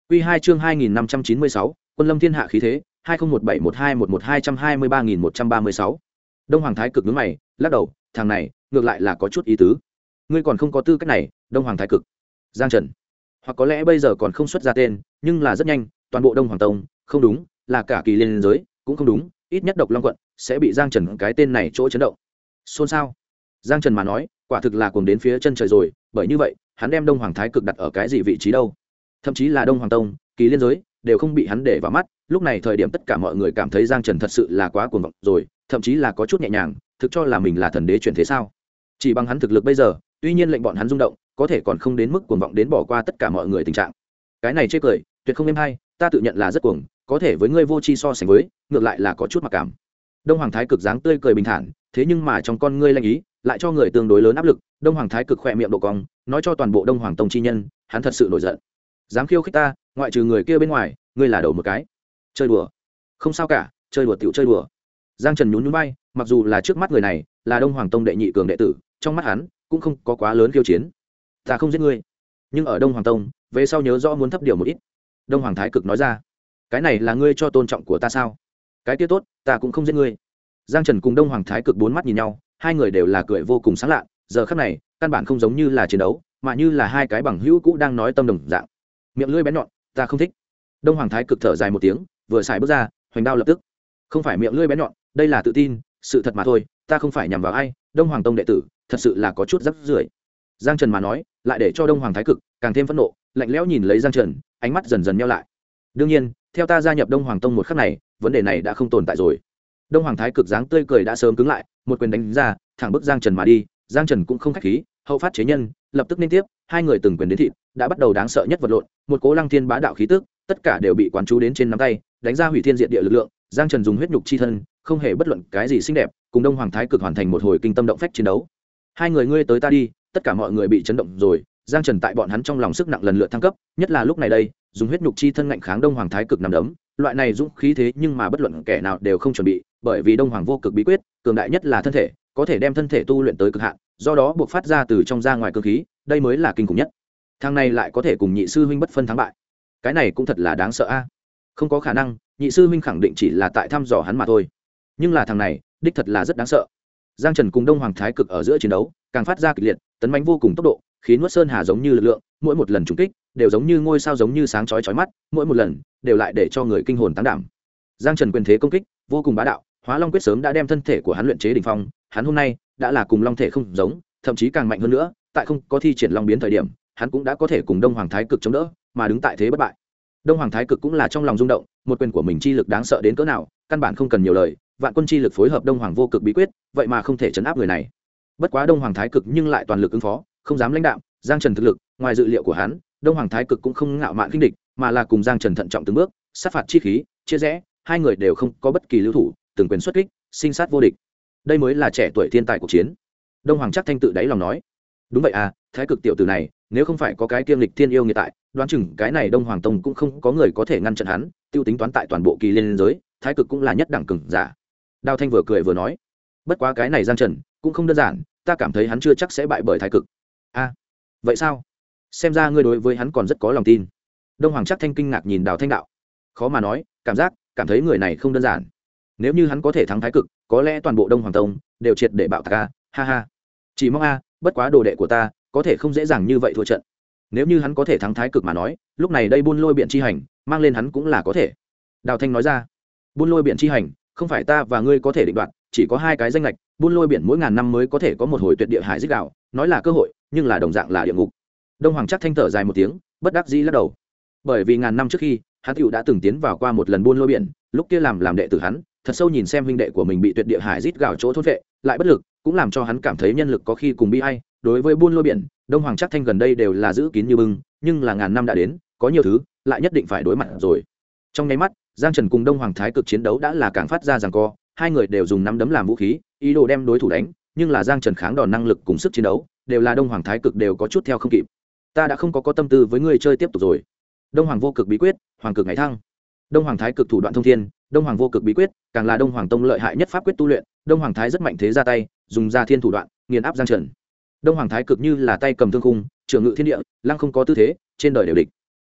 Quy 2 chương 2596, Quân Lâm Thiên Hạ khí thế, 20171211223136. Đông Hoàng Thái Cực nhướng mày, lắc đầu, thằng này, ngược lại là có chút ý tứ. Ngươi còn không có tư cách này, Đông Hoàng Thái Cực. Giang Trần. Hoặc có lẽ bây giờ còn không xuất ra tên, nhưng là rất nhanh, toàn bộ Đông Hoàng Tông, không đúng, là cả Kỳ Liên giới, cũng không đúng, ít nhất Độc Long quận sẽ bị Giang Trần cái tên này chỗ chấn động. Xôn xao. Giang Trần mà nói, quả thực là cuồng đến phía chân trời rồi, bởi như vậy, hắn đem Đông Hoàng Thái Cực đặt ở cái gì vị trí đâu? Thậm chí là Đông Hoàng Tông, Kỳ Liên giới đều không bị hắn để vào mắt. Lúc này thời điểm tất cả mọi người cảm thấy Giang Trần thật sự là quá cuồng vọng rồi, thậm chí là có chút nhẹ nhàng, thực cho là mình là thần đế chuyển thế sao? Chỉ bằng hắn thực lực bây giờ, tuy nhiên lệnh bọn hắn rung động, có thể còn không đến mức cuồng vọng đến bỏ qua tất cả mọi người tình trạng. Cái này chê cười, tuyệt không êm hay, ta tự nhận là rất cuồng, có thể với ngươi vô tri so sánh với, ngược lại là có chút mặc cảm. Đông Hoàng Thái Cực dáng tươi cười bình thản, thế nhưng mà trong con ngươi lanh ý, lại cho người tương đối lớn áp lực. Đông Hoàng Thái Cực khẽ miệng độ cong, nói cho toàn bộ Đông Hoàng Tông chi nhân, hắn thật sự nổi giận. Dám khiêu khích ta, ngoại trừ người kia bên ngoài, ngươi là đầu một cái. Chơi đùa? Không sao cả, chơi đùa tiểu chơi đùa. Giang Trần nhún nhún vai, mặc dù là trước mắt người này là Đông Hoàng Tông đệ nhị cường đệ tử, trong mắt hắn cũng không có quá lớn khiêu chiến. Ta không giết ngươi, nhưng ở Đông Hoàng Tông, về sau nhớ rõ muốn thấp điều một ít. Đông Hoàng Thái Cực nói ra. Cái này là ngươi cho tôn trọng của ta sao? Cái kia tốt, ta cũng không giết ngươi. Giang Trần cùng Đông Hoàng Thái Cực bốn mắt nhìn nhau, hai người đều là cười vô cùng sáng lạ, giờ khắc này, căn bản không giống như là chiến đấu, mà như là hai cái bằng hữu cũ đang nói tâm đồng dạng. Miệng lưỡi bén nhọn, ta không thích. Đông Hoàng Thái Cực thở dài một tiếng, vừa xài bước ra, hoành đao lập tức. Không phải miệng lưỡi bén nhọn, đây là tự tin, sự thật mà thôi, ta không phải nhằm vào ai, Đông Hoàng Tông đệ tử, thật sự là có chút rắc rưởi. Giang Trần mà nói, lại để cho Đông Hoàng Thái Cực càng thêm phẫn nộ, lạnh lẽo nhìn lấy Giang Trần, ánh mắt dần dần nheo lại. Đương nhiên, theo ta gia nhập Đông Hoàng Tông một khắc này, vấn đề này đã không tồn tại rồi. Đông Hoàng Thái Cực dáng tươi cười đã sớm cứng lại, một quyền đánh ra, thẳng bức Giang Trần mà đi. Giang Trần cũng không khách khí, hậu phát chế nhân, lập tức liên tiếp, hai người từng quyền đến thịt, đã bắt đầu đáng sợ nhất vật lộn, một cố lăng thiên bá đạo khí tức, tất cả đều bị quán chú đến trên nắm tay, đánh ra hủy thiên diệt địa lực lượng. Giang Trần dùng huyết nhục chi thân, không hề bất luận cái gì xinh đẹp, cùng Đông Hoàng Thái Cực hoàn thành một hồi kinh tâm động phách chiến đấu. Hai người ngươi tới ta đi, tất cả mọi người bị chấn động rồi. Giang Trần tại bọn hắn trong lòng sức nặng lần lượt thăng cấp, nhất là lúc này đây, dùng huyết nhục chi thân ngạnh kháng Đông Hoàng Thái Cực nằm đấm, loại này dũng khí thế nhưng mà bất luận kẻ nào đều không chuẩn bị, bởi vì Đông Hoàng vô cực bí quyết, cường đại nhất là thân thể, có thể đem thân thể tu luyện tới cực hạn, do đó buộc phát ra từ trong ra ngoài cơ khí, đây mới là kinh khủng nhất. Thằng này lại có thể cùng nhị sư huynh bất phân thắng bại, cái này cũng thật là đáng sợ a. Không có khả năng, nhị sư huynh khẳng định chỉ là tại thăm dò hắn mà thôi, nhưng là thằng này đích thật là rất đáng sợ. Giang Trần cùng Đông Hoàng Thái Cực ở giữa chiến đấu càng phát ra kịch liệt, tấn mãnh vô cùng tốc độ, khí nuốt sơn hà giống như lực lượng, mỗi một lần trúng kích đều giống như ngôi sao giống như sáng chói chói mắt, mỗi một lần đều lại để cho người kinh hồn táng đảm. Giang Trần quyền thế công kích vô cùng bá đạo, Hóa Long quyết sớm đã đem thân thể của hắn luyện chế đỉnh phong, hắn hôm nay đã là cùng long thể không giống, thậm chí càng mạnh hơn nữa, tại không có thi triển long biến thời điểm, hắn cũng đã có thể cùng Đông Hoàng Thái Cực chống đỡ, mà đứng tại thế bất bại. Đông Hoàng Thái Cực cũng là trong lòng rung động, một quyền của mình chi lực đáng sợ đến cỡ nào, căn bản không cần nhiều lời, vạn quân chi lực phối hợp Đông Hoàng vô cực bí quyết, vậy mà không thể chấn áp người này. Bất quá Đông Hoàng Thái Cực nhưng lại toàn lực ứng phó, không dám lãnh đạm. Giang Trần thực lực, ngoài dự liệu của hắn, Đông Hoàng Thái Cực cũng không ngạo mạn khinh địch, mà là cùng Giang Trần thận trọng từng bước, sát phạt chi khí, chia rẽ, hai người đều không có bất kỳ lưu thủ, từng quyền xuất kích, sinh sát vô địch. Đây mới là trẻ tuổi thiên tài cuộc chiến. Đông Hoàng chắc thanh tự đáy lòng nói, đúng vậy à, Thái Cực tiểu tử này, nếu không phải có cái kiêm lịch thiên yêu nghiệt tại, đoán chừng cái này Đông Hoàng Tông cũng không có người có thể ngăn chặn hắn, tiêu tính toán tại toàn bộ Kỳ Liên giới, Thái Cực cũng là nhất đẳng cường giả. Đao Thanh vừa cười vừa nói, bất quá cái này Giang Trần cũng không đơn giản, ta cảm thấy hắn chưa chắc sẽ bại bởi Thái Cực. A, vậy sao? Xem ra ngươi đối với hắn còn rất có lòng tin. Đông Hoàng chắc thanh kinh ngạc nhìn Đào Thanh đạo, khó mà nói, cảm thấy người này không đơn giản. Nếu như hắn có thể thắng Thái Cực, có lẽ toàn bộ Đông Hoàng Tông đều triệt để bạo tạc a, ha ha. Chỉ mong a, bất quá đồ đệ của ta có thể không dễ dàng như vậy thua trận. Nếu như hắn có thể thắng Thái Cực mà nói, lúc này đây Buôn Lôi Biện chi hành, mang lên hắn cũng là có thể. Đào Thanh nói ra, Buôn Lôi Biện chi hành, không phải ta và ngươi có thể định đoạt, chỉ có hai cái danh lệch, Buôn Lôi Biển mỗi ngàn năm mới có thể có một hồi tuyệt địa hải dích đạo, nói là cơ hội, nhưng là đồng dạng là địa ngục. Đông Hoàng chắc thanh thở dài một tiếng, bất đắc dĩ lắc đầu. Bởi vì ngàn năm trước khi, hắn Tiểu đã từng tiến vào qua một lần Buôn Lôi Biển, lúc kia làm đệ tử hắn, thật sâu nhìn xem huynh đệ của mình bị tuyệt địa hải rít gào chỗ thôn vệ, lại bất lực, cũng làm cho hắn cảm thấy nhân lực có khi cùng bi ai. Đối với Buôn Lôi Biển, Đông Hoàng chắc thanh gần đây đều là giữ kín như bưng, nhưng là ngàn năm đã đến, có nhiều thứ lại nhất định phải đối mặt rồi. Trong nháy mắt, Giang Trần cùng Đông Hoàng Thái Cực chiến đấu đã là càng phát ra giằng co, hai người đều dùng nắm đấm làm vũ khí, ý đồ đem đối thủ đánh, nhưng là Giang Trần kháng đòn năng lực cùng sức chiến đấu, đều là Đông Hoàng Thái Cực đều có chút theo không kịp. Ta đã không có tâm tư với ngươi chơi tiếp tục rồi. Đông Hoàng vô cực bí quyết, Hoàng cực ngày thăng. Đông Hoàng Thái Cực thủ đoạn thông thiên, Đông Hoàng vô cực bí quyết, càng là Đông Hoàng Tông lợi hại nhất pháp quyết tu luyện, Đông Hoàng Thái rất mạnh thế ra tay, dùng ra thiên thủ đoạn, nghiền áp Giang Trần. Đông Hoàng Thái Cực như là tay cầm thương khung, trường ngự thiên địa, lăng không có tư thế, trên đời đều địch.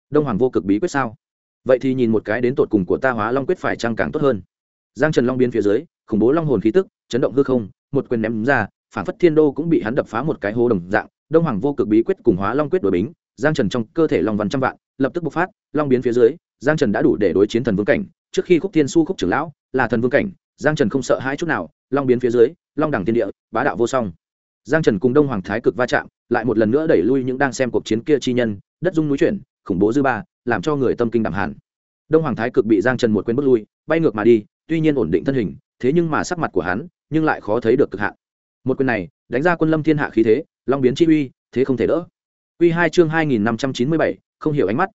đông hoàng vô cực bí quyết sao? Vậy thì nhìn một cái đến tột cùng của ta hóa long quyết phải chăng càng tốt hơn. Giang Trần long biến phía dưới, khủng bố long hồn khí tức chấn động hư không, một quyền ném ra, phản phất thiên đô cũng bị hắn đập phá một cái hố đồng dạng. Đông hoàng vô cực bí quyết cùng hóa long quyết đối bính, Giang Trần trong cơ thể long văn trăm vạn lập tức bộc phát, long biến phía dưới, Giang Trần đã đủ để đối chiến thần vương cảnh. Trước khi Khúc Thiên Su Khúc trưởng lão là thần vương cảnh, Giang Trần không sợ hãi chút nào, long biến phía dưới, long đẳng thiên địa, bá đạo vô song. Giang Trần cùng đông hoàng thái cực va chạm, lại một lần nữa đẩy lui những đang xem cuộc chiến kia chi nhân, đất rung núi chuyển, khủng bố dư ba, làm cho người tâm kinh đảm hàn. Đông hoàng thái cực bị Giang Trần một quyền bước lui, bay ngược mà đi, tuy nhiên ổn định thân hình, thế nhưng mà sắc mặt của hắn nhưng lại khó thấy được cực hạn. Một quyền này đánh ra quân lâm thiên hạ khí thế, long biến chi uy, thế không thể đỡ. Quy 2 chương 2597, không hiểu ánh mắt,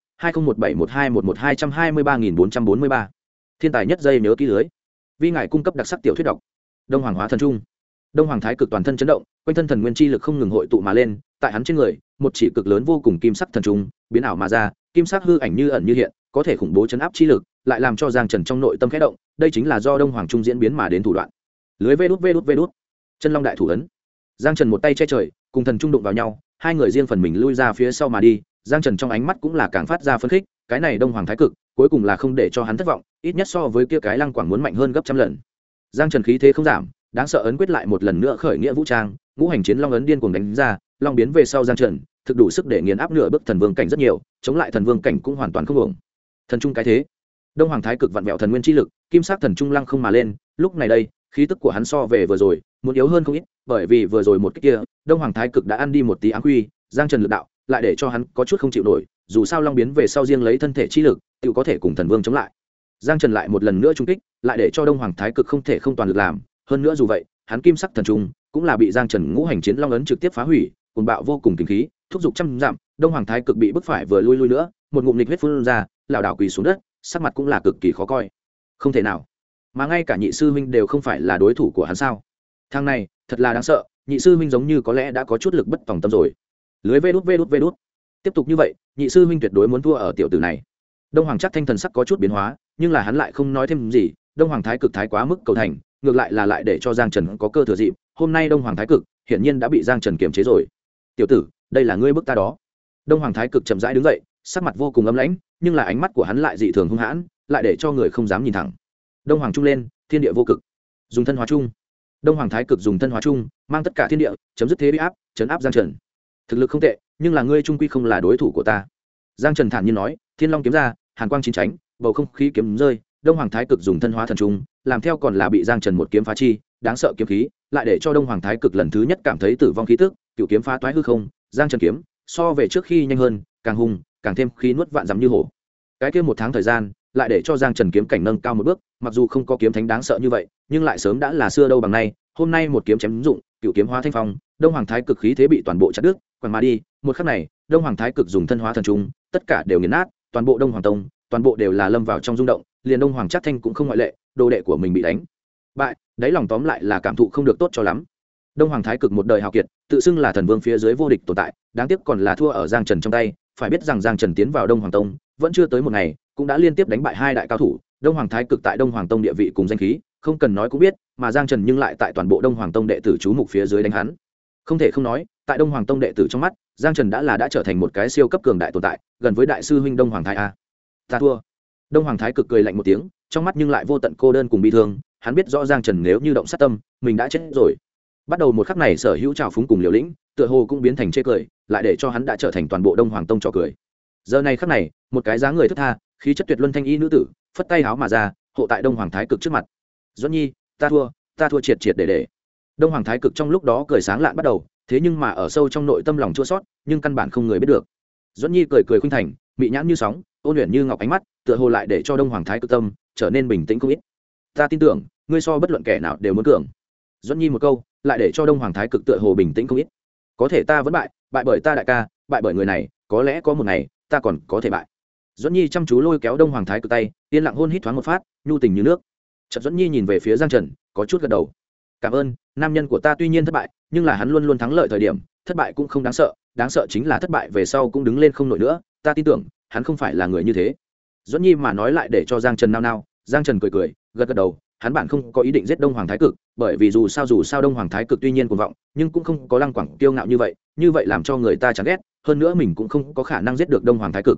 20171211223443. Thiên tài nhất giây nhớ kỹ lưới. Vì ngài cung cấp đặc sắc tiểu thuyết độc. Đông hoàng hóa thần trung. Đông hoàng thái cực toàn thân chấn động, quanh thân thần nguyên chi lực không ngừng hội tụ mà lên, tại hắn trên người, một chỉ cực lớn vô cùng kim sắc thần trung, biến ảo mà ra, kim sắc hư ảnh như ẩn như hiện, có thể khủng bố chấn áp chi lực, lại làm cho Giang Trần trong nội tâm khẽ động, đây chính là do đông hoàng trung diễn biến mà đến thủ đoạn. Lưới vê đút, chân long đại thủ ấn. Giang Trần một tay che trời, cùng thần trung đụng vào nhau, hai người riêng phần mình lui ra phía sau mà đi. Giang Trần trong ánh mắt cũng là càng phát ra phấn khích, cái này đông hoàng thái cực cuối cùng là không để cho hắn thất vọng, ít nhất so với kia cái lăng quảng muốn mạnh hơn gấp trăm lần. Giang Trần khí thế không giảm, đáng sợ ấn quyết lại một lần nữa khởi nghĩa vũ trang, ngũ hành chiến long ấn điên cuồng đánh ra, long biến về sau Giang Trần thực đủ sức để nghiền áp nửa bước thần vương cảnh rất nhiều, chống lại thần vương cảnh cũng hoàn toàn không ổn. Thần trung cái thế, đông hoàng thái cực vặn vẹo thần nguyên chi lực, kim sắc thần trung lăng không mà lên, lúc này đây khí tức của hắn so về vừa rồi muốn yếu hơn không ít, bởi vì vừa rồi một cái kia đông hoàng thái cực đã ăn đi một tí áng quy, Giang Trần lực đạo lại để cho hắn có chút không chịu nổi, dù sao long biến về sau riêng lấy thân thể chi lực tự có thể cùng thần vương chống lại. Giang Trần lại một lần nữa trung kích, lại để cho đông hoàng thái cực không thể không toàn lực làm, hơn nữa dù vậy hắn kim sắc thần trung cũng là bị Giang Trần ngũ hành chiến long ấn trực tiếp phá hủy, cuồng bạo vô cùng kinh khí thúc giục trăm dặm, đông hoàng thái cực bị bức phải vừa lui nữa, một ngụm nghịch huyết phun ra, lảo đảo quỳ xuống đất, sắc mặt cũng là cực kỳ khó coi. Không thể nào, mà ngay cả nhị sư huynh đều không phải là đối thủ của hắn sao? Thằng này thật là đáng sợ, nhị sư huynh giống như có lẽ đã có chút lực bất tòng tâm rồi. Lưới vê đút, tiếp tục như vậy nhị sư huynh tuyệt đối muốn thua ở tiểu tử này. Đông hoàng chắc thanh thần sắc có chút biến hóa, nhưng là hắn lại không nói thêm gì. Đông hoàng thái cực thái quá mức cầu thành, ngược lại là lại để cho Giang Trần có cơ thừa dịp. Hôm nay đông hoàng thái cực hiển nhiên đã bị Giang Trần kiềm chế rồi. Tiểu tử, đây là ngươi bức ta đó. Đông hoàng thái cực chậm rãi đứng dậy, sắc mặt vô cùng âm lãnh, nhưng là ánh mắt của hắn lại dị thường hung hãn, lại để cho người không dám nhìn thẳng. Đông hoàng trung lên, thiên địa vô cực, dùng thân hóa trung. Đông hoàng thái cực dùng thân hóa trung, mang tất cả thiên địa, chấm dứt thế uy áp, trấn áp Giang Trần. Thực lực không tệ, nhưng là ngươi trung quy không là đối thủ của ta. Giang Trần thản nhiên nói, thiên long kiếm ra, hàn quang chín tránh, bầu không khí kiếm rơi. Đông hoàng thái cực dùng thân hóa thần trung, làm theo còn là bị Giang Trần một kiếm phá chi, đáng sợ kiếm khí, lại để cho đông hoàng thái cực lần thứ nhất cảm thấy tử vong khí tức, cựu kiếm phá toái hư không. Giang Trần kiếm so về trước khi nhanh hơn, càng hung, càng thêm khí nuốt vạn dặm như hổ. Cái kia một tháng thời gian, lại để cho Giang Trần kiếm cảnh nâng cao một bước, mặc dù không có kiếm thánh đáng sợ như vậy, nhưng lại sớm đã là xưa đâu bằng nay. Hôm nay một kiếm chém dụng, cựu kiếm hóa thanh phong, đông hoàng thái cực khí thế bị toàn bộ chặt đứt, quằn mà đi. Một khắc này, đông hoàng thái cực dùng thân hóa thần trung, tất cả đều nghiền nát, toàn bộ đông hoàng tông, toàn bộ đều là lâm vào trong rung động, liền đông hoàng chắc thanh cũng không ngoại lệ, đồ đệ của mình bị đánh bại, đáy lòng tóm lại là cảm thụ không được tốt cho lắm. Đông hoàng thái cực một đời hào kiệt, tự xưng là thần vương phía dưới vô địch tồn tại, đáng tiếc còn là thua ở Giang Trần trong tay. Phải biết rằng Giang Trần tiến vào đông hoàng tông vẫn chưa tới một ngày, cũng đã liên tiếp đánh bại hai đại cao thủ. Đông hoàng thái cực tại đông hoàng tông địa vị cùng danh khí không cần nói cũng biết, mà Giang Trần nhưng lại tại toàn bộ đông hoàng tông đệ tử chú mục phía dưới đánh hắn. Không thể không nói, tại đông hoàng tông đệ tử trong mắt, Giang Trần đã trở thành một cái siêu cấp cường đại tồn tại, gần với đại sư huynh đông hoàng thái a. Ta thua. Đông hoàng thái cực cười lạnh một tiếng, trong mắt nhưng lại vô tận cô đơn cùng bi thương. Hắn biết rõ Giang Trần nếu như động sát tâm, mình đã chết rồi. Bắt đầu một khắc này sở hữu trào phúng cùng liều lĩnh, tựa hồ cũng biến thành chê cười, lại để cho hắn đã trở thành toàn bộ đông hoàng tông trò cười. Giờ này khắc này, một cái dáng người thướt tha, khí chất tuyệt luân thanh y nữ tử, phất tay háo mà ra, hộ tại đông hoàng thái cực trước mặt. Duẫn Nhi, ta thua triệt triệt để. Đông hoàng thái cực trong lúc đó cười sáng lạn bắt đầu, thế nhưng mà ở sâu trong nội tâm lòng chua xót, nhưng căn bản không người biết được. Duẫn Nhi cười cười khuynh thành, mị nhãn như sóng, ôn luyện như ngọc ánh mắt, tựa hồ lại để cho đông hoàng thái cực tâm trở nên bình tĩnh không ít. Ta tin tưởng, ngươi so bất luận kẻ nào đều muốn cường. Duẫn Nhi một câu, lại để cho đông hoàng thái cực tựa hồ bình tĩnh không ít. Có thể ta vẫn bại bởi ta đại ca, bại bởi người này, có lẽ có một ngày ta còn có thể bại. Duẫn Nhi chăm chú lôi kéo đông hoàng thái cực tay, yên lặng hôn hít thoáng một phát, nhu tình như nước. Chợt Duẫn Nhi nhìn về phía Giang Trần, có chút gật đầu. Cảm ơn, nam nhân của ta tuy nhiên thất bại, nhưng là hắn luôn luôn thắng lợi thời điểm, thất bại cũng không đáng sợ chính là thất bại về sau cũng đứng lên không nổi nữa, ta tin tưởng hắn không phải là người như thế. Duẫn Nhi mà nói lại để cho Giang Trần nao, Giang Trần cười gật đầu. Hắn bản không có ý định giết đông hoàng thái cực, bởi vì dù sao đông hoàng thái cực tuy nhiên cuồng vọng, nhưng cũng không có lăng quẳng kiêu ngạo như vậy làm cho người ta chán ghét. Hơn nữa mình cũng không có khả năng giết được đông hoàng thái cực.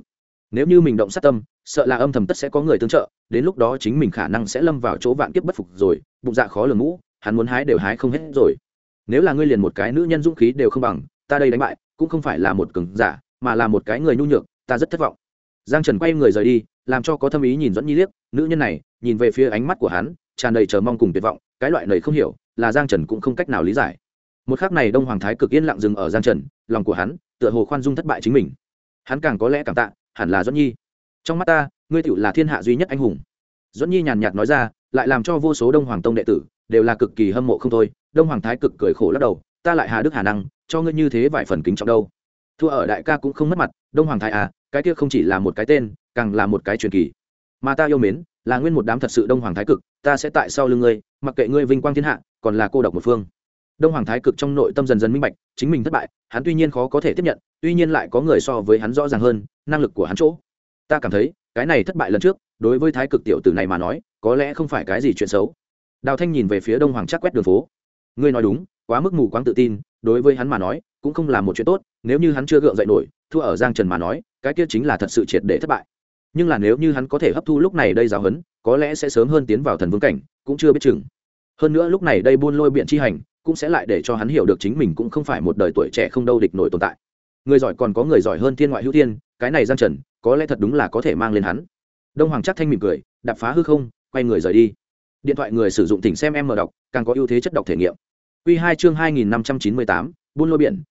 nếu như mình động sát tâm sợ là âm thầm tất sẽ có người tương trợ, đến lúc đó chính mình khả năng sẽ lâm vào chỗ vạn kiếp bất phục rồi, bụng dạ khó lường ngũ hắn muốn hái đều hái không hết rồi. Nếu là ngươi liền một cái nữ nhân dũng khí đều không bằng, ta đây đánh bại cũng không phải là một cường giả mà là một cái người nhu nhược, ta rất thất vọng. Giang Trần quay người rời đi, làm cho có thâm ý nhìn Duẫn Nhi liếc, nữ nhân này nhìn về phía ánh mắt của hắn tràn đầy chờ mong cùng tuyệt vọng, cái loại này không hiểu là Giang Trần cũng không cách nào lý giải. Một khắc này Đông Hoàng Thái Cực yên lặng dừng ở Giang Trần, lòng của hắn tựa hồ khoan dung thất bại chính mình, hắn càng có lẽ cảm tạ hẳn là Duẫn Nhi. Trong mắt ta ngươi tựu là thiên hạ duy nhất anh hùng. Duẫn Nhi nhàn nhạt nói ra, lại làm cho vô số Đông Hoàng tông đệ tử đều là cực kỳ hâm mộ không thôi. Đông Hoàng Thái Cực cười khổ lắc đầu, ta lại hà đức hà năng cho ngươi như thế vài phần kính trọng đâu. Thua ở đại ca cũng không mất mặt, Đông Hoàng Thái à, cái kia không chỉ là một cái tên, càng là một cái truyền kỳ. Mà ta yêu mến là nguyên một đám thật sự Đông Hoàng Thái Cực, ta sẽ tại sau lưng ngươi, mặc kệ ngươi vinh quang thiên hạ, còn là cô độc một phương. Đông Hoàng Thái Cực trong nội tâm dần dần minh bạch, chính mình thất bại, hắn tuy nhiên khó có thể tiếp nhận, tuy nhiên lại có người so với hắn rõ ràng hơn, năng lực của hắn chỗ. Ta cảm thấy, cái này thất bại lần trước, đối với Thái Cực tiểu tử này mà nói, có lẽ không phải cái gì chuyện xấu. Đào Thanh nhìn về phía Đông Hoàng Trác quét đường phố. Ngươi nói đúng, quá mức mù quáng tự tin, đối với hắn mà nói, cũng không là một chuyện tốt, nếu như hắn chưa gượng dậy nổi, thua ở Giang Trần mà nói, cái kia chính là thật sự triệt để thất bại. Nhưng là nếu như hắn có thể hấp thu lúc này đây giáo huấn, có lẽ sẽ sớm hơn tiến vào thần vương cảnh, cũng chưa biết chừng. Hơn nữa lúc này đây buôn lôi biện chi hành, cũng sẽ lại để cho hắn hiểu được chính mình cũng không phải một đời tuổi trẻ không đâu địch nổi tồn tại. Người giỏi còn có người giỏi hơn thiên ngoại hữu thiên, cái này Giang Trần, có lẽ thật đúng là có thể mang lên hắn. Đông Hoàng Trác thanh mỉm cười, đạp phá hư không, quay người rời đi. Điện thoại người sử dụng thỉnh xem em mở đọc, càng có ưu thế chất đọc thể nghiệm. Quy 2 chương 2598, buôn lôi biển,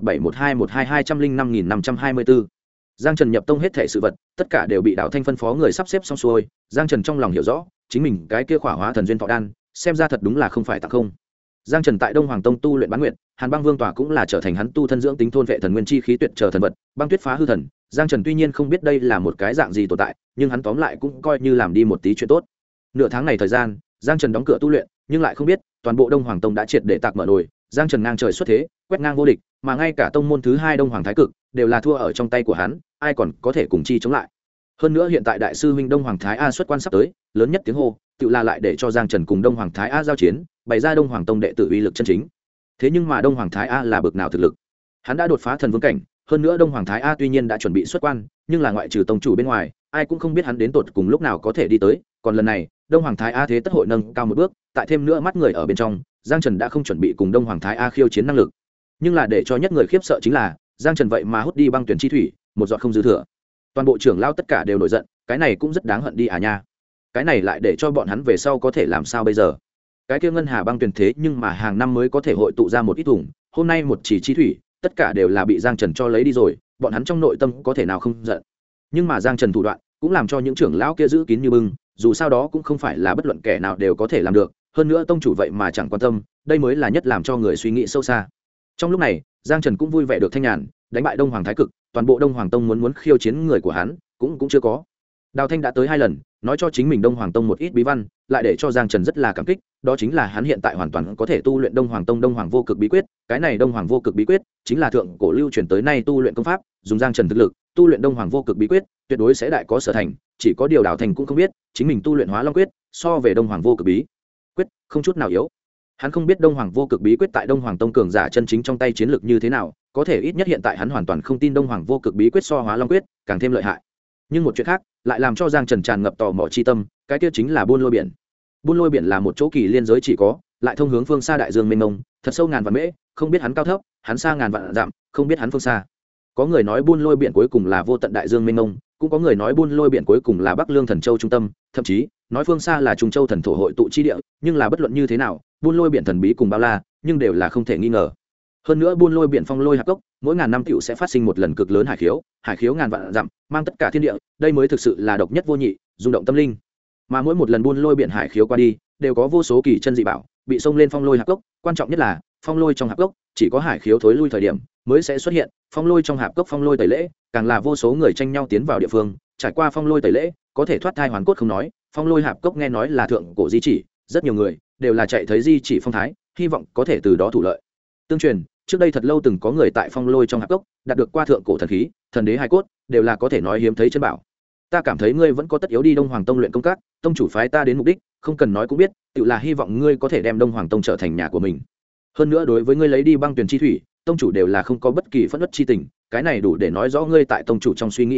20171212205524. Giang Trần nhập tông hết thể sự vật, tất cả đều bị Đạo Thanh phân phó người sắp xếp xong xuôi, Giang Trần trong lòng hiểu rõ, chính mình cái kia khỏa hóa thần duyên thọ đan, xem ra thật đúng là không phải tặng không. Giang Trần tại Đông Hoàng Tông tu luyện bán nguyện, Hàn Băng Vương tòa cũng là trở thành hắn tu thân dưỡng tính thôn vệ thần nguyên chi khí tuyệt trở thần vật, băng tuyết phá hư thần. Giang Trần tuy nhiên không biết đây là một cái dạng gì tồn tại, nhưng hắn tóm lại cũng coi như làm đi một tí chuyện tốt. Nửa tháng này thời gian, Giang Trần đóng cửa tu luyện, nhưng lại không biết, toàn bộ Đông Hoàng Tông đã triệt để tạc mở nồi, Giang Trần ngang trời xuất thế, quét ngang vô địch, mà ngay cả tông môn thứ hai Đông Hoàng Thái Cực đều là thua ở trong tay của hắn, ai còn có thể cùng chi chống lại. Hơn nữa hiện tại đại sư huynh Đông Hoàng Thái A xuất quan sắp tới, lớn nhất tiếng hô, tự là lại để cho Giang Trần cùng Đông Hoàng Thái A giao chiến, bày ra Đông Hoàng Tông đệ tử uy lực chân chính. Thế nhưng mà Đông Hoàng Thái A là bực nào thực lực? Hắn đã đột phá thần vương cảnh, hơn nữa Đông Hoàng Thái A tuy nhiên đã chuẩn bị xuất quan, nhưng là ngoại trừ tông chủ bên ngoài, ai cũng không biết hắn đến tột cùng lúc nào có thể đi tới, còn lần này, Đông Hoàng Thái A thế tất hội nâng cao một bước, tại thêm nữa mắt người ở bên trong, Giang Trần đã không chuẩn bị cùng Đông Hoàng Thái A khiêu chiến năng lực. Nhưng là để cho nhất người khiếp sợ chính là, Giang Trần vậy mà hút đi băng tuyển chi thủy, một giọt không dư thừa. Toàn bộ trưởng lao tất cả đều nổi giận, cái này cũng rất đáng hận đi à nha. Cái này lại để cho bọn hắn về sau có thể làm sao bây giờ? Cái kia ngân hà băng tuyển thế nhưng mà hàng năm mới có thể hội tụ ra một ít thùng, hôm nay một chỉ chi thủy, tất cả đều là bị Giang Trần cho lấy đi rồi, bọn hắn trong nội tâm có thể nào không giận. Nhưng mà Giang Trần thủ đoạn cũng làm cho những trưởng lão kia giữ kín như bưng, dù sao đó cũng không phải là bất luận kẻ nào đều có thể làm được, hơn nữa tông chủ vậy mà chẳng quan tâm, đây mới là nhất làm cho người suy nghĩ sâu xa. Trong lúc này, Giang Trần cũng vui vẻ được thanh nhàn, đánh bại Đông Hoàng Thái Cực, toàn bộ Đông Hoàng Tông muốn khiêu chiến người của hắn, cũng chưa có. Đào Thanh đã tới 2 lần, nói cho chính mình Đông Hoàng Tông một ít bí văn, lại để cho Giang Trần rất là cảm kích, đó chính là hắn hiện tại hoàn toàn có thể tu luyện Đông Hoàng Tông Đông Hoàng Vô Cực bí quyết, cái này Đông Hoàng Vô Cực bí quyết chính là thượng cổ lưu truyền tới nay tu luyện công pháp, dùng Giang Trần thực lực, tu luyện Đông Hoàng Vô Cực bí quyết, tuyệt đối sẽ đại có sở thành, chỉ có điều Đào Thanh cũng không biết, chính mình tu luyện Hóa Long quyết, so về Đông Hoàng Vô Cực bí quyết, không chút nào yếu. Hắn không biết Đông Hoàng Vô Cực bí quyết tại Đông Hoàng Tông cường giả chân chính trong tay chiến lược như thế nào, có thể ít nhất hiện tại hắn hoàn toàn không tin Đông Hoàng Vô Cực bí quyết so Hóa Long quyết càng thêm lợi hại. Nhưng một chuyện khác lại làm cho Giang Trần tràn ngập tò mò chi tâm, cái kia chính là buôn lôi biển. Buôn lôi biển là một chỗ kỳ liên giới chỉ có, lại thông hướng phương xa đại dương mênh mông, thật sâu ngàn vạn mễ, không biết hắn cao thấp, hắn xa ngàn vạn dặm, không biết hắn phương xa. Có người nói buôn lôi biển cuối cùng là vô tận đại dương mênh mông, cũng có người nói buôn lôi biển cuối cùng là Bắc Lương Thần Châu trung tâm, thậm chí nói phương xa là Trung Châu thần thổ hội tụ chi địa, nhưng là bất luận như thế nào, buôn lôi biển thần bí cùng bao la, nhưng đều là không thể nghi ngờ. Hơn nữa buôn lôi biển phong lôi hạp cốc, mỗi ngàn năm tiểu sẽ phát sinh một lần cực lớn hải khiếu ngàn vạn dặm, mang tất cả thiên địa, đây mới thực sự là độc nhất vô nhị, rung động tâm linh. Mà mỗi một lần buôn lôi biển hải khiếu qua đi, đều có vô số kỳ chân dị bảo bị xông lên phong lôi hạp cốc, quan trọng nhất là phong lôi trong hạp cốc chỉ có hải khiếu thối lui thời điểm mới sẽ xuất hiện, phong lôi trong hạp cốc phong lôi tẩy lễ, càng là vô số người tranh nhau tiến vào địa phương, trải qua phong lôi tẩy lễ, có thể thoát thai hoàn cốt không nói, phong lôi hạp cốc nghe nói là thượng cổ di chỉ, rất nhiều người đều là chạy thấy di chỉ phong thái, hy vọng có thể từ đó thủ lợi. Tương truyền, trước đây thật lâu từng có người tại phong lôi trong hạp cốc đạt được qua thượng cổ thần khí, thần đế hai cốt, đều là có thể nói hiếm thấy chân bảo. Ta cảm thấy ngươi vẫn có tất yếu đi Đông Hoàng Tông luyện công các, tông chủ phái ta đến mục đích, không cần nói cũng biết, tự là hy vọng ngươi có thể đem Đông Hoàng Tông trở thành nhà của mình. Hơn nữa đối với ngươi lấy đi băng tuyển chi thủy, tông chủ đều là không có bất kỳ phẫn uất chi tình, cái này đủ để nói rõ ngươi tại tông chủ trong suy nghĩ địa vị,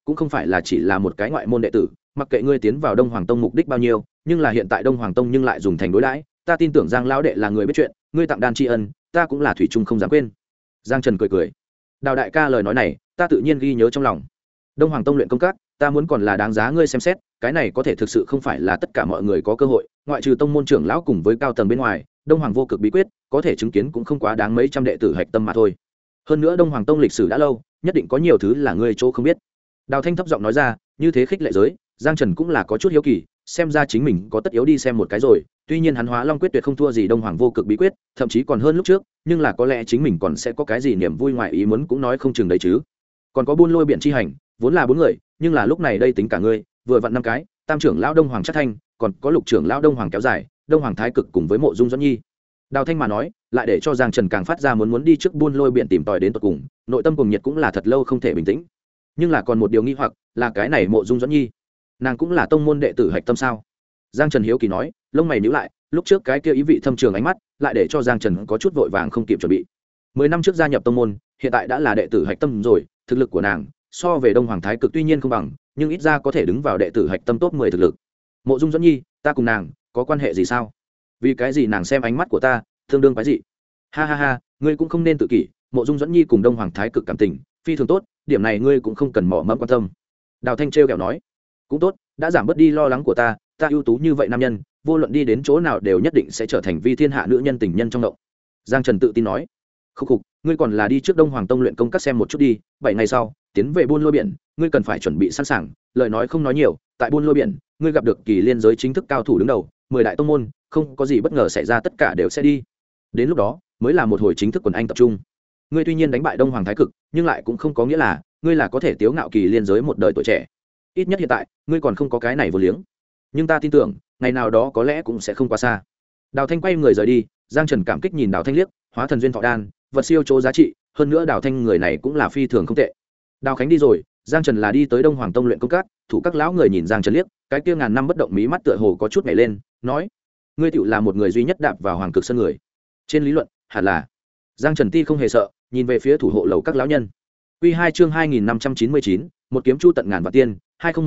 cũng không phải là chỉ là một cái ngoại môn đệ tử, mặc kệ ngươi tiến vào Đông Hoàng Tông mục đích bao nhiêu, nhưng là hiện tại Đông Hoàng Tông nhưng lại dùng thành đối đãi, ta tin tưởng Giang lão đệ là người biết chuyện, ngươi tặng đan tri ân, ta cũng là thủy chung không dám quên. Giang Trần cười cười. Đào đại ca lời nói này, ta tự nhiên ghi nhớ trong lòng. Đông Hoàng Tông luyện công các, ta muốn còn là đáng giá ngươi xem xét, cái này có thể thực sự không phải là tất cả mọi người có cơ hội, ngoại trừ tông môn trưởng lão cùng với cao tầng bên ngoài, Đông Hoàng vô cực bí quyết, có thể chứng kiến cũng không quá đáng mấy trăm đệ tử hạch tâm mà thôi. Hơn nữa Đông Hoàng Tông lịch sử đã lâu, nhất định có nhiều thứ là ngươi chỗ không biết. Đào Thanh thấp giọng nói ra, như thế khích lệ giới, Giang Trần cũng là có chút hiếu kỳ, xem ra chính mình có tất yếu đi xem một cái rồi. Tuy nhiên hắn Hóa Long quyết tuyệt không thua gì Đông Hoàng vô cực bí quyết, thậm chí còn hơn lúc trước, nhưng là có lẽ chính mình còn sẽ có cái gì niềm vui ngoài ý muốn cũng nói không chừng đấy chứ. Còn có buôn lôi biển chi hành, vốn là 4 người, nhưng là lúc này đây tính cả ngươi, vừa vặn 5 cái, tam trưởng lão Đông Hoàng Chắc Thanh, còn có lục trưởng lão Đông Hoàng kéo dài, Đông Hoàng Thái Cực cùng với Mộ Dung Dẫn Nhi. Đào Thanh mà nói, lại để cho Giang Trần càng phát ra muốn đi trước buôn lôi biển tìm tòi đến tận cùng, nội tâm cùng nhiệt cũng là thật lâu không thể bình tĩnh. Nhưng là còn một điều nghi hoặc, là cái này Mộ Dung Dẫn Nhi, nàng cũng là tông môn đệ tử hạch tâm sao? Giang Trần hiếu kỳ nói, lông mày nhíu lại, lúc trước cái kia ý vị thâm trường ánh mắt, lại để cho Giang Trần có chút vội vàng không kịp chuẩn bị. 10 năm trước gia nhập tông môn, hiện tại đã là đệ tử hạch tâm rồi, thực lực của nàng so về Đông Hoàng Thái Cực tuy nhiên không bằng, nhưng ít ra có thể đứng vào đệ tử hạch tâm top 10 thực lực. Mộ Dung Dẫn Nhi, ta cùng nàng có quan hệ gì sao? Vì cái gì nàng xem ánh mắt của ta tương đương cái gì? Ha ha ha, ngươi cũng không nên tự kỷ, Mộ Dung Dẫn Nhi cùng Đông Hoàng Thái Cực cảm tình phi thường tốt, điểm này ngươi cũng không cần mỏ mẫm quan tâm. Đào Thanh trêu ghẹo nói, cũng tốt, đã giảm bớt đi lo lắng của ta ưu tú như vậy nam nhân, vô luận đi đến chỗ nào đều nhất định sẽ trở thành vi thiên hạ nữ nhân tình nhân trong động. Giang Trần tự tin nói, khúc khục, ngươi còn là đi trước Đông Hoàng Tông luyện công các xem một chút đi, 7 ngày sau tiến về buôn lôi biển, ngươi cần phải chuẩn bị sẵn sàng. Lời nói không nói nhiều, tại buôn lôi biển ngươi gặp được kỳ liên giới chính thức cao thủ đứng đầu, 10 đại tông môn, không có gì bất ngờ xảy ra tất cả đều sẽ đi. Đến lúc đó mới là một hồi chính thức quần anh tập trung. Ngươi tuy nhiên đánh bại Đông Hoàng Thái Cực, nhưng lại cũng không có nghĩa là ngươi là có thể tiếu ngạo kỳ liên giới một đời tuổi trẻ. Ít nhất hiện tại ngươi còn không có cái này vô liếng, nhưng ta tin tưởng ngày nào đó có lẽ cũng sẽ không quá xa. Đào Thanh quay người rời đi. Giang Trần cảm kích nhìn Đào Thanh liếc, hóa thần duyên thọ đan, vật siêu chỗ giá trị, hơn nữa Đào Thanh người này cũng là phi thường không tệ. Đào Khánh đi rồi, Giang Trần là đi tới Đông Hoàng Tông luyện công các, thủ các lão người nhìn Giang Trần liếc, cái kia ngàn năm bất động mí mắt tựa hồ có chút nhảy lên, nói: "Ngươi tựu là một người duy nhất đạp vào Hoàng Cực Sơn người." Trên lý luận, hẳn là. Giang Trần Ti không hề sợ, nhìn về phía thủ hộ lầu các lão nhân. Quy 2 chương 2599, một kiếm chu tận ngàn vạn tiên,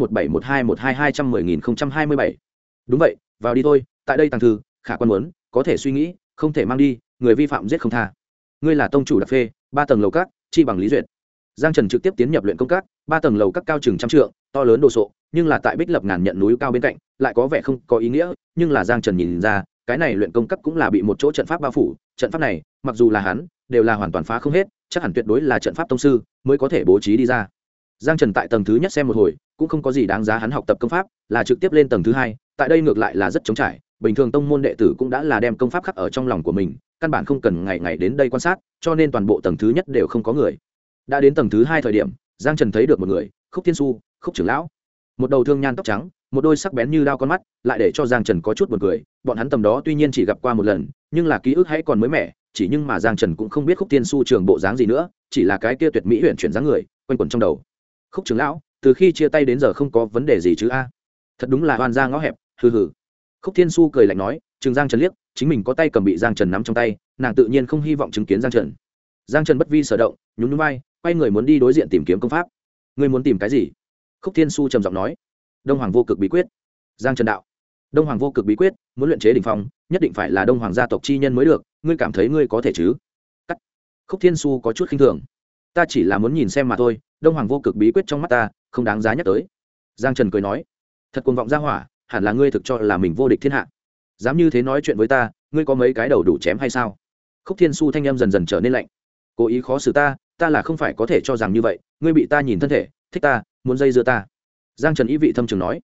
20171212212027. Đúng vậy, vào đi thôi, tại đây tàng thư, khả quan muốn, có thể suy nghĩ, không thể mang đi, người vi phạm giết không tha. Ngươi là tông chủ đặc phê, 3 tầng lầu các, chi bằng lý duyệt. Giang Trần trực tiếp tiến nhập luyện công các, 3 tầng lầu các cao chừng trăm trượng, to lớn đồ sộ, nhưng là tại Bích Lập ngàn nhận núi cao bên cạnh, lại có vẻ không có ý nghĩa, nhưng là Giang Trần nhìn ra, cái này luyện công các cũng là bị một chỗ trận pháp bao phủ, trận pháp này, mặc dù là hắn, đều là hoàn toàn phá không hết, chắc hẳn tuyệt đối là trận pháp tông sư mới có thể bố trí đi ra. Giang Trần tại tầng thứ nhất xem một hồi, cũng không có gì đáng giá hắn học tập công pháp, là trực tiếp lên tầng thứ hai, tại đây ngược lại là rất trống trải, bình thường tông môn đệ tử cũng đã là đem công pháp khắc ở trong lòng của mình, căn bản không cần ngày ngày đến đây quan sát, cho nên toàn bộ tầng thứ nhất đều không có người. Đã đến tầng thứ hai thời điểm, Giang Trần thấy được một người, Khúc Thiên Su, Khúc trưởng lão, một đầu thương nhan tóc trắng, một đôi sắc bén như đao con mắt, lại để cho Giang Trần có chút buồn cười. Bọn hắn tầm đó tuy nhiên chỉ gặp qua một lần, nhưng là ký ức hãy còn mới mẻ, chỉ nhưng mà Giang Trần cũng không biết Khúc Thiên Su trường bộ dáng gì nữa, chỉ là cái kia tuyệt mỹ huyền chuyển dáng người quanh quẩn trong đầu. Khúc trưởng lão, từ khi chia tay đến giờ không có vấn đề gì chứ a? Thật đúng là oan ra ngõ hẹp, hừ hừ. Khúc Thiên Su cười lạnh nói, chừng Giang Trần liếc, chính mình có tay cầm bị Giang Trần nắm trong tay, nàng tự nhiên không hy vọng chứng kiến Giang Trần. Giang Trần bất vi sở động, nhún nhún vai, quay người muốn đi đối diện tìm kiếm công pháp. Ngươi muốn tìm cái gì? Khúc Thiên Su trầm giọng nói. Đông Hoàng vô cực bí quyết. Giang Trần đạo. Đông Hoàng vô cực bí quyết, muốn luyện chế đỉnh phong, nhất định phải là Đông Hoàng gia tộc chi nhân mới được, ngươi cảm thấy ngươi có thể chứ? Cắt. Khúc Thiên Su có chút khinh thường. Ta chỉ là muốn nhìn xem mà thôi, Đông Hoàng vô cực bí quyết trong mắt ta, không đáng giá nhắc tới. Giang Trần cười nói. Thật cuồng vọng ra hỏa, hẳn là ngươi thực cho là mình vô địch thiên hạ. Dám như thế nói chuyện với ta, ngươi có mấy cái đầu đủ chém hay sao? Khúc Thiên Su thanh âm dần dần trở nên lạnh. Cố ý khó xử ta, ta là không phải có thể cho rằng như vậy, ngươi bị ta nhìn thân thể, thích ta, muốn dây dưa ta. Giang Trần ý vị thâm trường nói.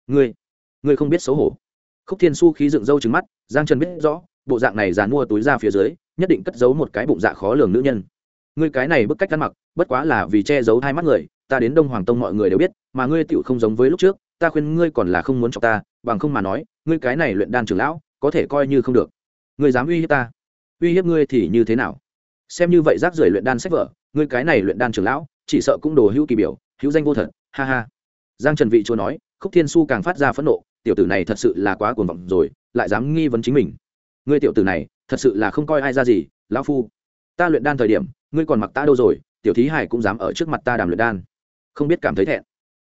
Ngươi không biết xấu hổ. Khúc Thiên Su khí dựng râu trừng mắt, Giang Trần biết rõ, bộ dạng này dàn mua túi ra phía dưới, nhất định cất giấu một cái bụng dạ khó lường nữ nhân. Ngươi cái này bức cách ăn mặc, bất quá là vì che giấu hai mắt người, ta đến Đông Hoàng Tông mọi người đều biết, mà ngươi tựu không giống với lúc trước, ta khuyên ngươi còn là không muốn cho ta, bằng không mà nói, ngươi cái này luyện đan trưởng lão, có thể coi như không được. Ngươi dám uy hiếp ta? Uy hiếp ngươi thì như thế nào? Xem như vậy rác rưởi luyện đan sách vở, ngươi cái này luyện đan trưởng lão, chỉ sợ cũng đồ hữu kỳ biểu, hữu danh vô thật, ha ha. Giang Trần vị chúa nói. Khúc Thiên Su càng phát ra phẫn nộ, tiểu tử này thật sự là quá cuồng vọng rồi, lại dám nghi vấn chính mình. Ngươi tiểu tử này, thật sự là không coi ai ra gì, lão phu. Ta luyện đan thời điểm, ngươi còn mặc ta đâu rồi, tiểu thí hải cũng dám ở trước mặt ta đàm luyện đan. Không biết cảm thấy thẹn.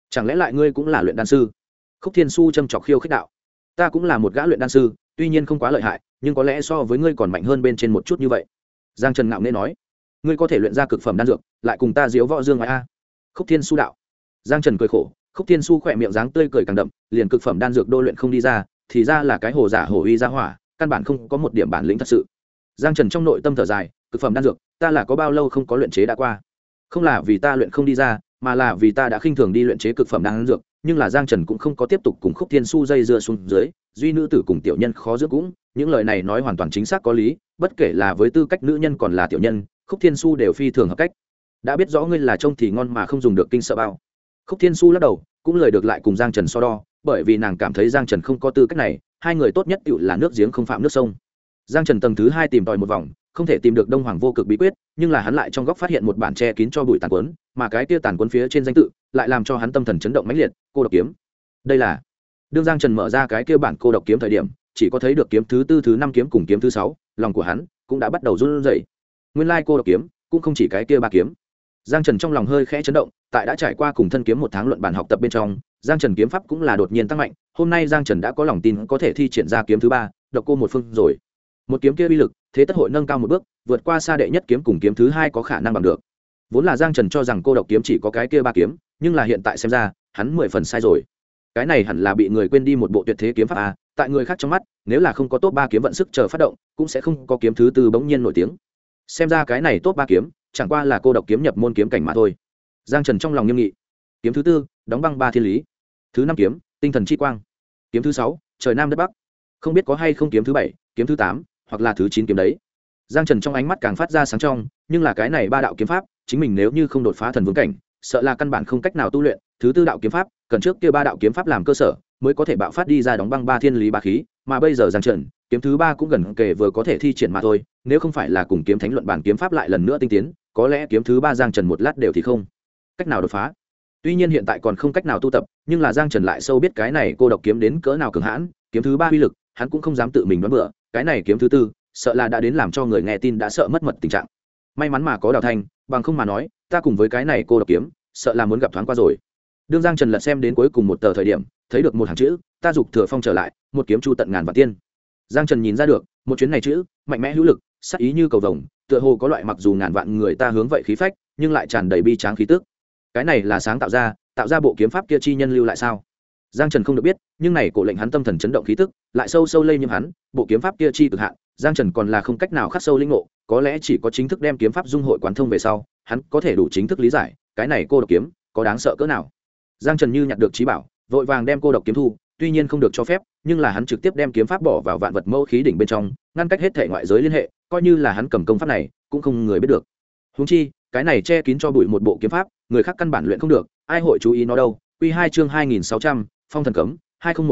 chẳng lẽ lại ngươi cũng là luyện đan sư? Khúc Thiên Su châm chọc khiêu khích đạo. Ta cũng là một gã luyện đan sư, tuy nhiên không quá lợi hại, nhưng có lẽ so với ngươi còn mạnh hơn bên trên một chút như vậy. Giang Trần ngạo nghễ nói. Ngươi có thể luyện ra cực phẩm đan dược, lại cùng ta diếu võ dương ngoại a? Khúc Thiên Su đạo. Giang Trần cười khổ, Khúc Thiên Su khỏe miệng dáng tươi cười càng đậm, liền cực phẩm đan dược đô luyện không đi ra, thì ra là cái hồ giả hồ uy ra hỏa, căn bản không có một điểm bản lĩnh thật sự. Giang Trần trong nội tâm thở dài, cực phẩm đan dược, ta là có bao lâu không có luyện chế đã qua? Không là vì ta luyện không đi ra, mà là vì ta đã khinh thường đi luyện chế cực phẩm đan dược, nhưng là Giang Trần cũng không có tiếp tục cùng Khúc Thiên Su dây dưa xuống dưới, duy nữ tử cùng tiểu nhân khó dưỡng cũng, những lời này nói hoàn toàn chính xác có lý, bất kể là với tư cách nữ nhân còn là tiểu nhân, Khúc Thiên Su đều phi thường hợp cách. Đã biết rõ ngươi là trông thì ngon mà không dùng được kinh sợ bao. Khúc Thiên Su lắc đầu, cũng lời được lại cùng Giang Trần so đo, bởi vì nàng cảm thấy Giang Trần không có tư cách này, hai người tốt nhất tựu là nước giếng không phạm nước sông. Giang Trần tầng thứ 2 tìm tòi một vòng, không thể tìm được Đông Hoàng vô cực bí quyết, nhưng là hắn lại trong góc phát hiện một bản che kín cho bụi tàn cuốn, mà cái kia tàn cuốn phía trên danh tự lại làm cho hắn tâm thần chấn động mãnh liệt, cô độc kiếm. Đây là đương Giang Trần mở ra cái kia bản cô độc kiếm thời điểm, chỉ có thấy được kiếm thứ 4, thứ 5 kiếm cùng kiếm thứ 6, lòng của hắn cũng đã bắt đầu run rẩy. Nguyên lai cô độc kiếm cũng không chỉ cái kia ba kiếm. Giang Trần trong lòng hơi khẽ chấn động, tại đã trải qua cùng thân kiếm 1 tháng luận bản học tập bên trong, Giang Trần kiếm pháp cũng là đột nhiên tăng mạnh, hôm nay Giang Trần đã có lòng tin có thể thi triển ra kiếm thứ 3, độc cô một phương rồi. Một kiếm kia uy lực, thế tất hội nâng cao một bước, vượt qua xa đệ nhất kiếm cùng kiếm thứ 2 có khả năng bằng được. Vốn là Giang Trần cho rằng cô độc kiếm chỉ có cái kia ba kiếm, nhưng là hiện tại xem ra, hắn 10 phần sai rồi. Cái này hẳn là bị người quên đi một bộ tuyệt thế kiếm pháp a, tại người khác trong mắt, nếu là không có top 3 kiếm vận sức chờ phát động, cũng sẽ không có kiếm thứ 4 bỗng nhiên nổi tiếng. Xem ra cái này top 3 kiếm, chẳng qua là cô độc kiếm nhập môn kiếm cảnh mà thôi. Giang Trần trong lòng nghiêm nghị. Kiếm thứ 4, đóng băng 3 thiên lý. Thứ 5 kiếm, tinh thần chi quang. Kiếm thứ 6, trời nam đất bắc. Không biết có hay không kiếm thứ 7, kiếm thứ 8, hoặc là thứ 9 kiếm đấy. Giang Trần trong ánh mắt càng phát ra sáng trong, nhưng là cái này ba đạo kiếm pháp, chính mình nếu như không đột phá thần vương cảnh, sợ là căn bản không cách nào tu luyện. Thứ 4 đạo kiếm pháp, cần trước kia ba đạo kiếm pháp làm cơ sở, mới có thể bạo phát đi ra đóng băng 3 thiên lý ba khí, mà bây giờ Giang Trần, kiếm thứ 3 cũng gần kề vừa có thể thi triển mà thôi, nếu không phải là cùng kiếm thánh luận bản kiếm pháp lại lần nữa tinh tiến, có lẽ kiếm thứ 3 Giang Trần một lát đều thì không cách nào đột phá. Tuy nhiên hiện tại còn không cách nào tu tập, nhưng là Giang Trần lại sâu biết cái này cô độc kiếm đến cỡ nào cường hãn, kiếm thứ 3 uy lực, hắn cũng không dám tự mình đoán bừa, cái này kiếm thứ 4, sợ là đã đến làm cho người nghe tin đã sợ mất mật tình trạng. May mắn mà có Đào Thanh, bằng không mà nói, ta cùng với cái này cô độc kiếm, sợ là muốn gặp thoáng qua rồi. Đương Giang Trần lật xem đến cuối cùng một tờ thời điểm, thấy được một hàng chữ, ta dục thừa phong trở lại, một kiếm chu tận ngàn vạn tiên. Giang Trần nhìn ra được, một chuyến này chữ, mạnh mẽ hữu lực, sắc ý như cầu vồng, tựa hồ có loại mặc dù ngàn vạn người ta hướng vậy khí phách, nhưng lại tràn đầy bi tráng khí tức. Cái này là sáng tạo ra bộ kiếm pháp kia chi nhân lưu lại sao? Giang Trần không được biết, nhưng này cổ lệnh hắn tâm thần chấn động khí tức, lại sâu sâu lây nhiễm hắn, bộ kiếm pháp kia chi cực hạn, Giang Trần còn là không cách nào khắc sâu linh ngộ, có lẽ chỉ có chính thức đem kiếm pháp dung hội quán thông về sau, hắn có thể đủ chính thức lý giải, cái này cô độc kiếm có đáng sợ cỡ nào. Giang Trần như nhặt được trí bảo, vội vàng đem cô độc kiếm thu, tuy nhiên không được cho phép, nhưng là hắn trực tiếp đem kiếm pháp bỏ vào vạn vật mâu khí đỉnh bên trong, ngăn cách hết thể ngoại giới liên hệ, coi như là hắn cầm công pháp này, cũng không người biết được. Huống chi, cái này che kín cho bụi một bộ kiếm pháp, người khác căn bản luyện không được, ai hội chú ý nó đâu. Quy 2 chương 2600, Phong thần cấm,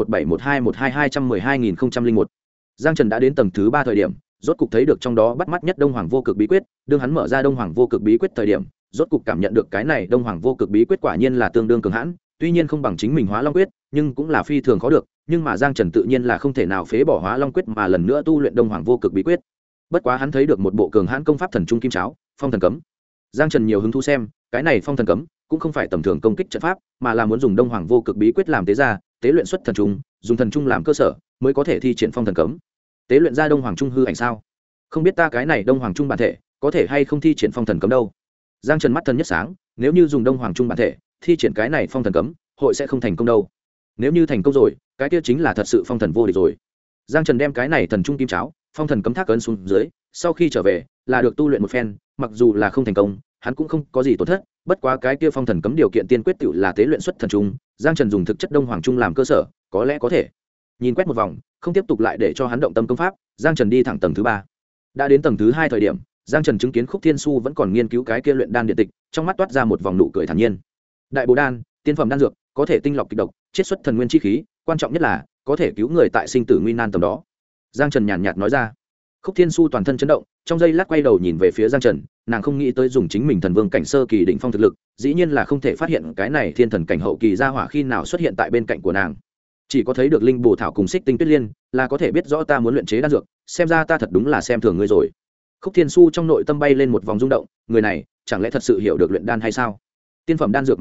20171212212001. Giang Trần đã đến tầng thứ 3 thời điểm, rốt cục thấy được trong đó bắt mắt nhất Đông Hoàng vô cực bí quyết, đương hắn mở ra Đông Hoàng vô cực bí quyết thời điểm, rốt cục cảm nhận được cái này Đông Hoàng vô cực bí quyết quả nhiên là tương đương cường hãn, tuy nhiên không bằng chính mình Hóa Long quyết, nhưng cũng là phi thường khó được, nhưng mà Giang Trần tự nhiên là không thể nào phế bỏ Hóa Long quyết mà lần nữa tu luyện Đông Hoàng vô cực bí quyết. Bất quá hắn thấy được một bộ cường hãn công pháp thần trung kim cháo, Phong thần cấm. Giang Trần nhiều hứng thú xem, cái này Phong thần cấm cũng không phải tầm thường công kích trận pháp, mà là muốn dùng Đông Hoàng vô cực bí quyết làm tế ra, tế luyện xuất thần trung, dùng thần trung làm cơ sở, mới có thể thi triển Phong thần cấm. Tế luyện ra Đông Hoàng trung hư ảnh sao? Không biết ta cái này Đông Hoàng trung bản thể, có thể hay không thi triển Phong thần cấm đâu. Giang Trần mắt thần nhất sáng, nếu như dùng Đông Hoàng trung bản thể, thi triển cái này Phong thần cấm, hội sẽ không thành công đâu. Nếu như thành công rồi, cái kia chính là thật sự phong thần vô địch rồi. Giang Trần đem cái này thần trung kim cháo, Phong thần cấm thác ấn xuống dưới, sau khi trở về, là được tu luyện một phen, mặc dù là không thành công, hắn cũng không có gì tổn thất, bất quá cái kia phong thần cấm điều kiện tiên quyết tựu là tế luyện xuất thần trung, Giang Trần dùng thực chất Đông Hoàng trung làm cơ sở, có lẽ có thể. Nhìn quét một vòng, không tiếp tục lại để cho hắn động tâm công pháp, Giang Trần đi thẳng tầng thứ 3. Đã đến tầng thứ 2 thời điểm, Giang Trần chứng kiến Khúc Thiên Su vẫn còn nghiên cứu cái kia luyện đan điện tịch, trong mắt toát ra một vòng nụ cười thản nhiên. Đại Bồ đan, tiên phẩm đan dược, có thể tinh lọc kịch độc, chiết xuất thần nguyên chi khí, quan trọng nhất là có thể cứu người tại sinh tử nguy nan tầm đó. Giang Trần nhàn nhạt nói ra. Khúc Thiên Su toàn thân chấn động, trong giây lát quay đầu nhìn về phía Giang Trần, nàng không nghĩ tới dùng chính mình thần vương cảnh sơ kỳ đỉnh phong thực lực, dĩ nhiên là không thể phát hiện cái này thiên thần cảnh hậu kỳ gia hỏa khi nào xuất hiện tại bên cạnh của nàng. Chỉ có thấy được linh bổ thảo cùng xích tinh tuyết liên, là có thể biết rõ ta muốn luyện chế đan dược, xem ra ta thật đúng là xem thường ngươi rồi. Khúc Thiên Su trong nội tâm bay lên một vòng rung động, người này chẳng lẽ thật sự hiểu được luyện đan hay sao? Tiên phẩm đan dược mà thôi,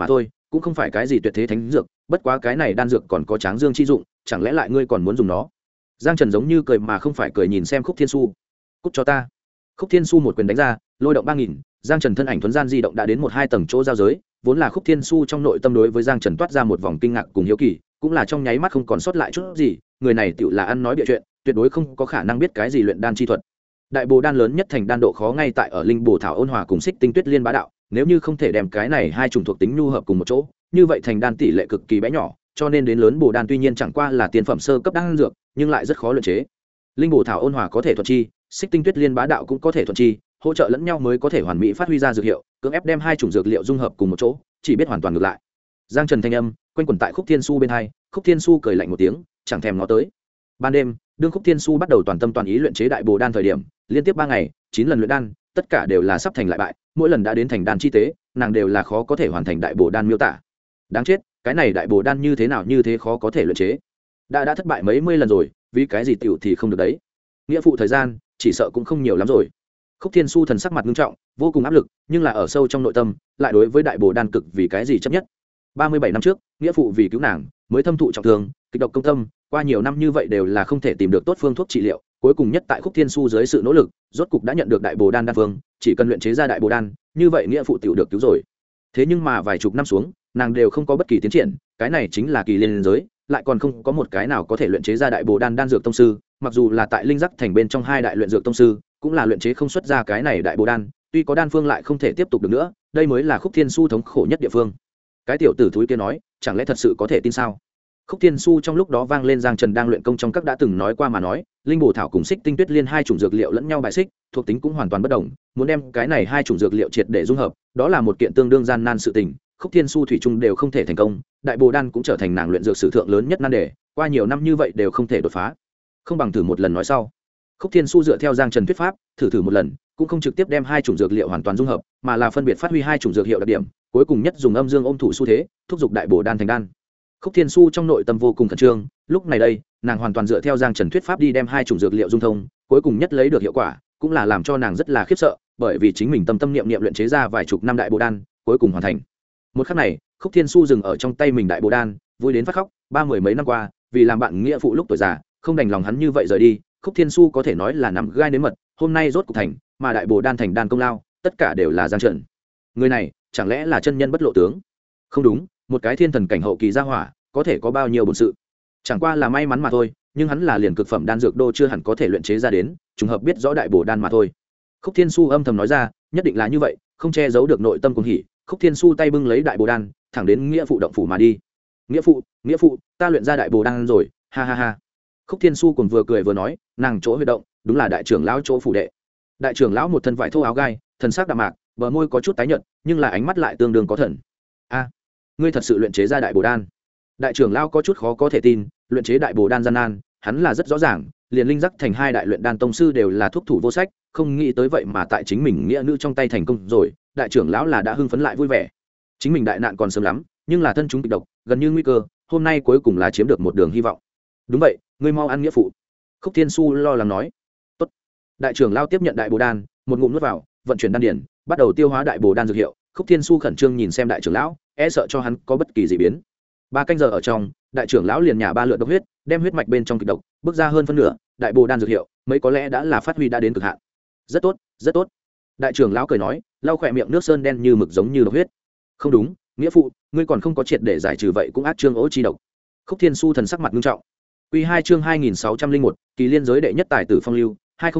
cũng không phải cái gì tuyệt thế thánh dược, bất quá cái này đan dược còn có tráng dương chi dụng, chẳng lẽ lại ngươi còn muốn dùng nó? Giang Trần giống như cười mà không phải cười nhìn xem Khúc Thiên Su. Cút cho ta. Khúc Thiên Su một quyền đánh ra, lôi động 3000, Giang Trần thân ảnh thuần gian di động đã đến 1-2 tầng chỗ giao giới, vốn là Khúc Thiên Su trong nội tâm đối với Giang Trần toát ra một vòng kinh ngạc cùng hiếu kỳ, cũng là trong nháy mắt không còn sót lại chút gì, người này tựu là ăn nói bịa chuyện, tuyệt đối không có khả năng biết cái gì luyện đan chi thuật. Đại Bồ đan lớn nhất thành đan độ khó ngay tại ở linh bồ thảo ôn hòa cùng xích tinh tuyết liên bá đạo, nếu như không thể đem cái này hai chủng thuộc tính nhu hợp cùng một chỗ, như vậy thành đan tỷ lệ cực kỳ bé nhỏ, cho nên đến lớn bồ đan tuy nhiên chẳng qua là tiên phẩm sơ cấp đan dược, nhưng lại rất khó luyện chế. Linh bồ thảo ôn hòa có thể thuận chi, xích tinh tuyết liên bá đạo cũng có thể thuận chi, hỗ trợ lẫn nhau mới có thể hoàn mỹ phát huy ra dược hiệu, cưỡng ép đem hai chủng dược liệu dung hợp cùng một chỗ, chỉ biết hoàn toàn ngược lại. Giang Trần thanh âm quanh quẩn tại Khúc Thiên Su bên hai, Khúc Thiên Su cười lạnh một tiếng, chẳng thèm ngó tới. Ban đêm, đương Khúc Thiên Su bắt đầu toàn tâm toàn ý luyện chế đại bồ đan thời điểm, liên tiếp 3 ngày, 9 lần luyện đan, tất cả đều là sắp thành lại bại, mỗi lần đã đến thành đan chi tế, nàng đều là khó có thể hoàn thành đại bồ đan miêu tả. Đáng chết, cái này đại bồ đan như thế nào như thế khó có thể luyện chế? Đã thất bại mấy mươi lần rồi, vì cái gì tiểu thì không được đấy? Nghĩa phụ thời gian, chỉ sợ cũng không nhiều lắm rồi. Khúc Thiên Su thần sắc mặt nghiêm trọng, vô cùng áp lực, nhưng là ở sâu trong nội tâm, lại đối với đại bồ đan cực vì cái gì chấp nhất. 37 năm trước, nghĩa phụ vì cứu nàng, mới thâm thụ trọng thương, kịch độc công tâm, qua nhiều năm như vậy đều là không thể tìm được tốt phương thuốc trị liệu, cuối cùng nhất tại Khúc Thiên Su dưới sự nỗ lực, rốt cục đã nhận được đại bồ đan đan phương, chỉ cần luyện chế ra đại bồ đan, như vậy nghĩa phụ tiểu được cứu rồi. Thế nhưng mà vài chục năm xuống, nàng đều không có bất kỳ tiến triển, cái này chính là kỳ liên giới, lại còn không có một cái nào có thể luyện chế ra đại bồ đan đan dược tông sư, mặc dù là tại linh giác thành bên trong hai đại luyện dược tông sư, cũng là luyện chế không xuất ra cái này đại bồ đan, tuy có đan phương lại không thể tiếp tục được nữa, đây mới là Khúc Thiên Su thống khổ nhất địa phương. Cái tiểu tử thúi kia nói, chẳng lẽ thật sự có thể tin sao? Khúc Thiên Su trong lúc đó vang lên Giang Trần đang luyện công trong các đã từng nói qua mà nói, linh bổ thảo cùng xích tinh tuyết liên hai chủng dược liệu lẫn nhau bài xích, thuộc tính cũng hoàn toàn bất đồng, muốn đem cái này hai chủng dược liệu triệt để dung hợp, đó là một kiện tương đương gian nan sự tình, Khúc Thiên Su thủy chung đều không thể thành công, đại bồ đan cũng trở thành nàng luyện dược sử thượng lớn nhất nan đề, qua nhiều năm như vậy đều không thể đột phá. Không bằng thử một lần nói sau. Khúc Thiên Su dựa theo Giang Trần thuyết pháp, thử một lần, cũng không trực tiếp đem hai chủng dược liệu hoàn toàn dung hợp, mà là phân biệt phát huy hai chủng dược hiệu đặc điểm, cuối cùng nhất dùng âm dương ôm thủ xu thế, thúc giục đại bồ đan thành đan. Khúc Thiên Su trong nội tâm vô cùng khẩn trương, lúc này đây, nàng hoàn toàn dựa theo Giang Trần thuyết pháp đi đem hai chủng dược liệu dung thông, cuối cùng nhất lấy được hiệu quả, cũng là làm cho nàng rất là khiếp sợ, bởi vì chính mình tâm niệm luyện chế ra vài chục năm đại bồ đan, cuối cùng hoàn thành. Một khắc này, Khúc Thiên Su dừng ở trong tay mình đại bồ đan, vui đến phát khóc, 30 mấy năm qua, vì làm bạn nghĩa phụ lúc tuổi già, không đành lòng hắn như vậy rời đi, Khúc Thiên Su có thể nói là nằm gai nếm mật, hôm nay rốt cục thành, mà đại bồ đan thành đan công lao, tất cả đều là Giang Trần. Người này, chẳng lẽ là chân nhân bất lộ tướng? Không đúng, một cái thiên thần cảnh hậu kỳ gia hỏa, có thể có bao nhiêu bổn sự? Chẳng qua là may mắn mà thôi, nhưng hắn là liền cực phẩm đan dược đô chưa hẳn có thể luyện chế ra đến, trùng hợp biết rõ đại bồ đan mà thôi. Khúc Thiên Su âm thầm nói ra, nhất định là như vậy, không che giấu được nội tâm cuồng hỉ. Khúc Thiên Su tay bưng lấy đại bồ đan, thẳng đến nghĩa phụ động phủ mà đi. Nghĩa phụ, ta luyện ra đại bồ đan rồi, ha ha ha. Khúc Thiên Su còn vừa cười vừa nói, nàng chỗ huy động, đúng là đại trưởng lão chỗ phủ đệ. Đại trưởng lão một thân vải thô áo gai, thần sắc đạm mạc, bờ môi có chút tái nhợt, nhưng là ánh mắt lại tương đương có thần. A, ngươi thật sự luyện chế ra đại bồ đan? Đại trưởng lão có chút khó có thể tin, luyện chế đại bồ đan gian nan, hắn là rất rõ ràng, liền linh giác thành hai đại luyện đan tông sư đều là thuốc thủ vô sách, không nghĩ tới vậy mà tại chính mình nghĩa nữ trong tay thành công rồi, đại trưởng lão là đã hưng phấn lại vui vẻ. Chính mình đại nạn còn sớm lắm, nhưng là thân chúng kịch độc, gần như nguy cơ, hôm nay cuối cùng là chiếm được một đường hy vọng. Đúng vậy, ngươi mau ăn nghĩa phụ. Khúc Thiên Su lo lắng nói. Tốt. Đại trưởng lão tiếp nhận đại bồ đan, một ngụm nuốt vào, vận chuyển đan điển, bắt đầu tiêu hóa đại bồ đan dược hiệu. Khúc Thiên Su khẩn trương nhìn xem đại trưởng lão, e sợ cho hắn có bất kỳ dị biến. 3 canh giờ ở trong, đại trưởng lão liền nhả 3 lượt độc huyết, đem huyết mạch bên trong kịch độc bước ra hơn phân nửa, đại bồ đan dược hiệu, mấy có lẽ đã là phát huy đã đến cực hạn. Rất tốt, rất tốt. Đại trưởng lão cười nói, lau khỏe miệng nước sơn đen như mực giống như độc huyết. Không đúng, nghĩa phụ, ngươi còn không có triệt để giải trừ vậy cũng ác trương ố chi độc. Khúc Thiên Su thần sắc mặt nghiêm trọng. Quy 2 chương 2601, kỳ liên giới đệ nhất tài tử phong lưu,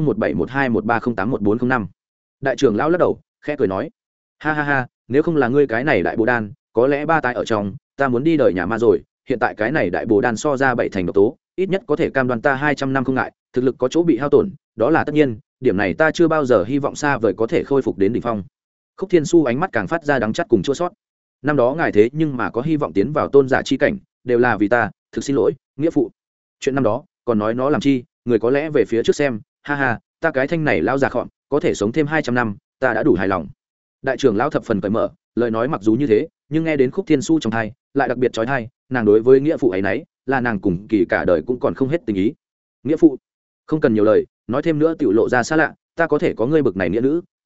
20171213081405. Đại trưởng lão lắc đầu, khẽ cười nói, ha ha ha, nếu không là ngươi cái này đại bồ đan, có lẽ 3 tai ở trong, ta muốn đi đời nhà ma rồi, hiện tại cái này đại bồ đan so ra 7 thành độc tố, ít nhất có thể cam đoan ta 200 năm không ngại, thực lực có chỗ bị hao tổn, đó là tất nhiên, điểm này ta chưa bao giờ hy vọng xa vời có thể khôi phục đến đỉnh phong. Khúc Thiên Su ánh mắt càng phát ra đắng chát cùng chua xót. Năm đó ngài thế nhưng mà có hy vọng tiến vào tôn giả chi cảnh, đều là vì ta, thực xin lỗi, nghĩa phụ. Chuyện năm đó, còn nói nó làm chi, người có lẽ về phía trước xem, ha ha, ta cái thanh này lão già khọm, có thể sống thêm 200 năm, ta đã đủ hài lòng. Đại trưởng lão thập phần cởi mở, lời nói mặc dù như thế, nhưng nghe đến Khúc Thiên Su trong tai, lại đặc biệt chói tai, nàng đối với nghĩa phụ ấy nấy, là nàng cùng kỳ cả đời cũng còn không hết tình ý. Nghĩa phụ, không cần nhiều lời, nói thêm nữa tiểu lộ ra xa lạ, ta có thể có ngươi bực này nghĩa nữ,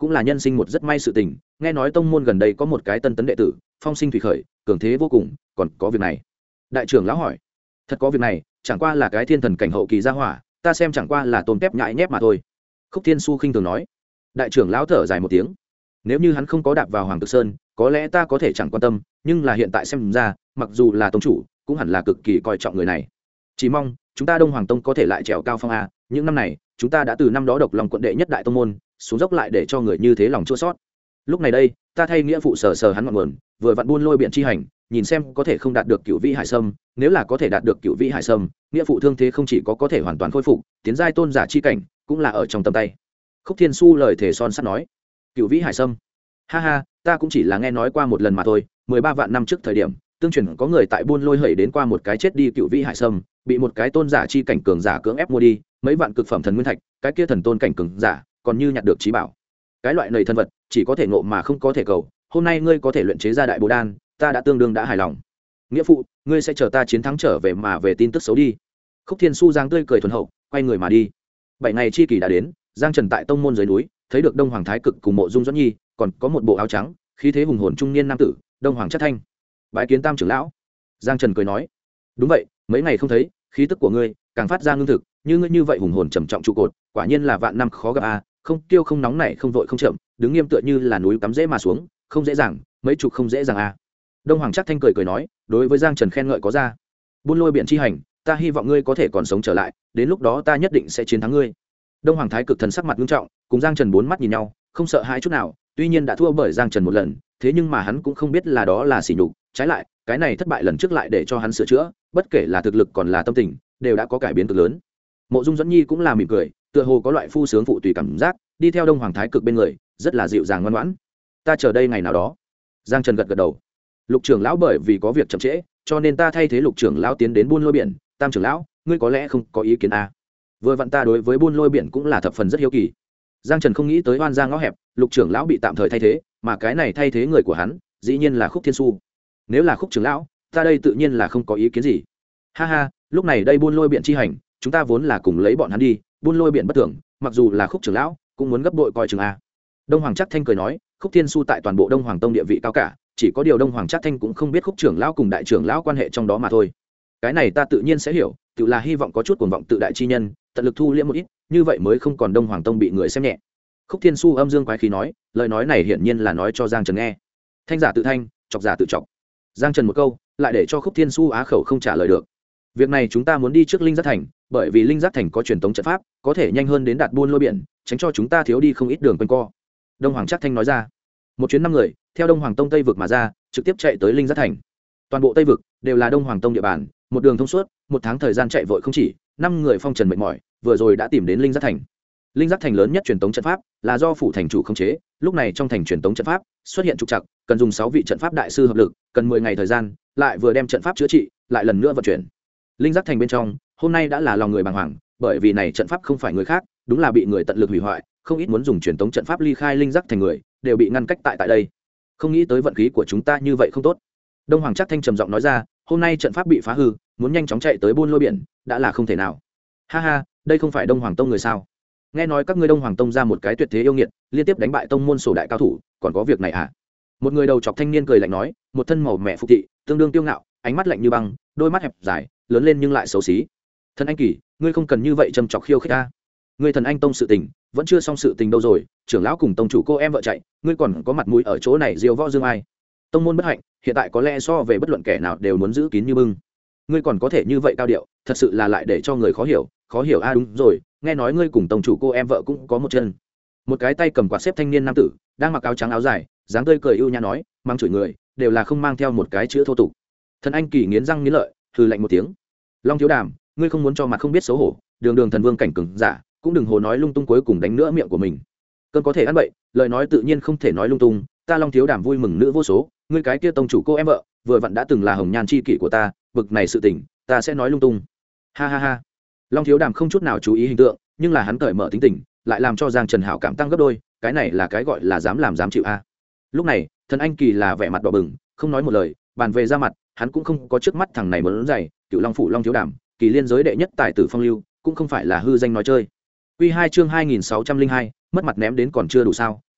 cũng là nhân sinh một rất may sự tình. Nghe nói tông môn gần đây có một cái tân tấn đệ tử phong sinh thủy khởi, cường thế vô cùng, còn có việc này. Đại trưởng lão hỏi. Thật có việc này, chẳng qua là cái thiên thần cảnh hậu kỳ gia hỏa, ta xem chẳng qua là tôm tép nhãi nhép mà thôi. Khúc Thiên Su khinh thường nói. Đại trưởng lão thở dài một tiếng. Nếu như hắn không có đạp vào Hoàng Cực Sơn, có lẽ ta có thể chẳng quan tâm, nhưng là hiện tại xem ra, mặc dù là tông chủ, cũng hẳn là cực kỳ coi trọng người này. Chỉ mong chúng ta Đông Hoàng Tông có thể lại trèo cao phong a, những năm này, chúng ta đã từ năm đó độc lòng quận đệ nhất đại tông môn, xuống dốc lại để cho người như thế lòng chua xót. Lúc này đây, ta thay nghĩa phụ sờ hắn ngọn nguồn, vừa vặn buôn lôi biển chi hành, nhìn xem có thể không đạt được Cửu Vĩ Hải Sâm, nếu là có thể đạt được Cửu Vĩ Hải Sâm, nghĩa phụ thương thế không chỉ có thể hoàn toàn khôi phục, tiến giai tôn giả chi cảnh, cũng là ở trong tầm tay. Khúc Thiên Su lời thề son sắt nói. Cửu Vĩ Hải Sâm. Ha ha, ta cũng chỉ là nghe nói qua một lần mà thôi, 13 vạn năm trước thời điểm, tương truyền có người tại buôn lôi hẩy đến qua một cái chết đi Cửu Vĩ Hải Sâm, bị một cái tôn giả chi cảnh cường giả cưỡng ép mua đi, mấy vạn cực phẩm thần nguyên thạch, cái kia thần tôn cảnh cường giả, còn như nhặt được trí bảo. Cái loại này thần vật, chỉ có thể ngộ mà không có thể cầu, hôm nay ngươi có thể luyện chế ra đại bồ đan, ta đã tương đương đã hài lòng. Nghĩa phụ, ngươi sẽ chờ ta chiến thắng trở về mà về tin tức xấu đi. Khúc Thiên Su giang tươi cười thuần hậu, quay người mà đi. 7 ngày chi kỳ đã đến, Giang Trần tại tông môn dưới núi, thấy được Đông Hoàng Thái Cực cùng Mộ Dung Doãn Nhi, còn có một bộ áo trắng, khí thế hùng hồn trung niên nam tử, Đông Hoàng Chất Thanh. Bái kiến Tam trưởng lão. Giang Trần cười nói, đúng vậy, mấy ngày không thấy, khí tức của ngươi càng phát ra ngưng thực, như ngươi như vậy hùng hồn trầm trọng trụ cột, quả nhiên là vạn năm khó gặp a, không tiêu không nóng nảy không vội không chậm, đứng nghiêm tựa như là núi cắm rễ mà xuống, không dễ dàng, mấy chục không dễ dàng a. Đông Hoàng Chất Thanh cười nói, đối với Giang Trần khen ngợi có ra. Buôn lôi biển chi hành, ta hy vọng ngươi có thể còn sống trở lại, đến lúc đó ta nhất định sẽ chiến thắng ngươi. Đông Hoàng Thái Cực thần sắc mặt nghiêm trọng, cùng Giang Trần bốn mắt nhìn nhau, không sợ hãi chút nào, tuy nhiên đã thua bởi Giang Trần một lần, thế nhưng mà hắn cũng không biết là đó là sỉ nhục, trái lại, cái này thất bại lần trước lại để cho hắn sửa chữa, bất kể là thực lực còn là tâm tình, đều đã có cải biến cực lớn. Mộ Dung Doãn Nhi cũng là mỉm cười, tựa hồ có loại phu sướng phụ tùy cảm giác, đi theo Đông Hoàng Thái Cực bên người, rất là dịu dàng ngoan ngoãn. Ta chờ đây ngày nào đó. Giang Trần gật gật đầu. Lục trưởng lão bởi vì có việc chậm trễ, cho nên ta thay thế Lục trưởng lão tiến đến buôn lôi biển, Tam trưởng lão, ngươi có lẽ không có ý kiến à? Vừa vặn ta đối với buôn lôi biển cũng là thập phần rất hiếu kỳ. Giang Trần không nghĩ tới oan ra ngõ hẹp, Lục trưởng lão bị tạm thời thay thế, mà cái này thay thế người của hắn, dĩ nhiên là Khúc Thiên Su. Nếu là Khúc trưởng lão, ta đây tự nhiên là không có ý kiến gì. Ha ha, lúc này đây buôn lôi biển chi hành, chúng ta vốn là cùng lấy bọn hắn đi, buôn lôi biển bất thường, mặc dù là Khúc trưởng lão, cũng muốn gấp bội coi chừng a. Đông Hoàng Trác Thanh cười nói, Khúc Thiên Su tại toàn bộ Đông Hoàng Tông địa vị cao cả, chỉ có điều Đông Hoàng Trác Thanh cũng không biết Khúc trưởng lão cùng đại trưởng lão quan hệ trong đó mà thôi. Cái này ta tự nhiên sẽ hiểu, tự là hy vọng có chút cuồng vọng tự đại chi nhân, tận lực thu liễm một ít, như vậy mới không còn Đông Hoàng Tông bị người xem nhẹ. Khúc Thiên Su âm dương quái khí nói, lời nói này hiển nhiên là nói cho Giang Trần nghe. Thanh giả tự thanh, chọc giả tự chọc. Giang Trần một câu, lại để cho Khúc Thiên Su á khẩu không trả lời được. Việc này chúng ta muốn đi trước Linh Giác Thành, bởi vì Linh Giác Thành có truyền thống trận pháp, có thể nhanh hơn đến đạt buôn lôi biển, tránh cho chúng ta thiếu đi không ít đường quanh co. Đông Hoàng Trác Thanh nói ra. Một chuyến 5 người, theo Đông Hoàng Tông Tây vực mà ra, trực tiếp chạy tới Linh Giác Thành. Toàn bộ Tây vực đều là Đông Hoàng Tông địa bàn, một đường thông suốt, 1 tháng thời gian chạy vội không chỉ, 5 người phong trần mệt mỏi, vừa rồi đã tìm đến Linh Giác Thành. Linh Giác Thành lớn nhất truyền thống trận pháp là do phủ thành chủ khống chế, lúc này trong thành truyền thống trận pháp xuất hiện trục trặc, cần dùng 6 vị trận pháp đại sư hợp lực, cần 10 ngày thời gian, lại vừa đem trận pháp chữa trị, lại lần nữa vận chuyển. Linh Giác Thành bên trong, hôm nay đã là lòng người bàng hoàng, bởi vì này trận pháp không phải người khác, đúng là bị người tận lực hủy hoại, không ít muốn dùng truyền thống trận pháp ly khai Linh Giác Thành người, đều bị ngăn cách tại đây. Không nghĩ tới vận khí của chúng ta như vậy không tốt. Đông Hoàng Trác Thanh trầm giọng nói ra, hôm nay trận pháp bị phá hư, muốn nhanh chóng chạy tới buôn lôi biển, đã là không thể nào. Ha ha, đây không phải Đông Hoàng Tông người sao? Nghe nói các ngươi Đông Hoàng Tông ra một cái tuyệt thế yêu nghiệt, liên tiếp đánh bại tông môn sổ đại cao thủ, còn có việc này à? Một người đầu chọc thanh niên cười lạnh nói, một thân màu mẹ phục thị, tương đương tiêu ngạo, ánh mắt lạnh như băng, đôi mắt hẹp dài, lớn lên nhưng lại xấu xí. Thần Anh Kỳ, ngươi không cần như vậy châm chọc khiêu khích ta. Ngươi Thần Anh Tông sự tình, vẫn chưa xong sự tình đâu rồi, trưởng lão cùng tông chủ cô em vợ chạy, ngươi còn có mặt mũi ở chỗ này diêu võ dương ai? Tông môn bất hạnh, hiện tại có lẽ so về bất luận kẻ nào đều muốn giữ kín như bưng. Ngươi còn có thể như vậy cao điệu, thật sự là lại để cho người khó hiểu a. Đúng rồi, nghe nói ngươi cùng tông chủ cô em vợ cũng có một chân. Một cái tay cầm quạt xếp thanh niên nam tử, đang mặc áo trắng áo dài, dáng tươi cười ưu nhã nói, mang chửi người, đều là không mang theo một cái chữ thô tục. Thần Anh Kỳ nghiến răng nghiến lợi, hừ lạnh một tiếng. Long Thiếu Đàm, ngươi không muốn cho mặt không biết xấu hổ, đường đường thần vương cảnh cường giả, cũng đừng hồ nói lung tung, cuối cùng đánh nữa miệng của mình. Cơn có thể ăn bậy, lời nói tự nhiên không thể nói lung tung, ta Long Thiếu Đàm vui mừng nữ vô số, ngươi cái kia tông chủ cô em vợ, vừa vặn đã từng là hồng nhan chi kỷ của ta, bực này sự tình, ta sẽ nói lung tung. Ha ha ha. Long Thiếu Đàm không chút nào chú ý hình tượng, nhưng là hắn cởi mở tính tình, lại làm cho Giang Trần hảo cảm tăng gấp đôi, cái này là cái gọi là dám làm dám chịu a. Lúc này, Thần Anh Kỳ là vẻ mặt đỏ bừng, không nói một lời, bàn về ra mặt, hắn cũng không có trước mắt thằng này muốn dày, Cựu Long phủ Long Thiếu Đàm, kỳ liên giới đệ nhất tài tử phong lưu, cũng không phải là hư danh nói chơi. Quy 2 chương 2602, mất mặt ném đến còn chưa đủ sao?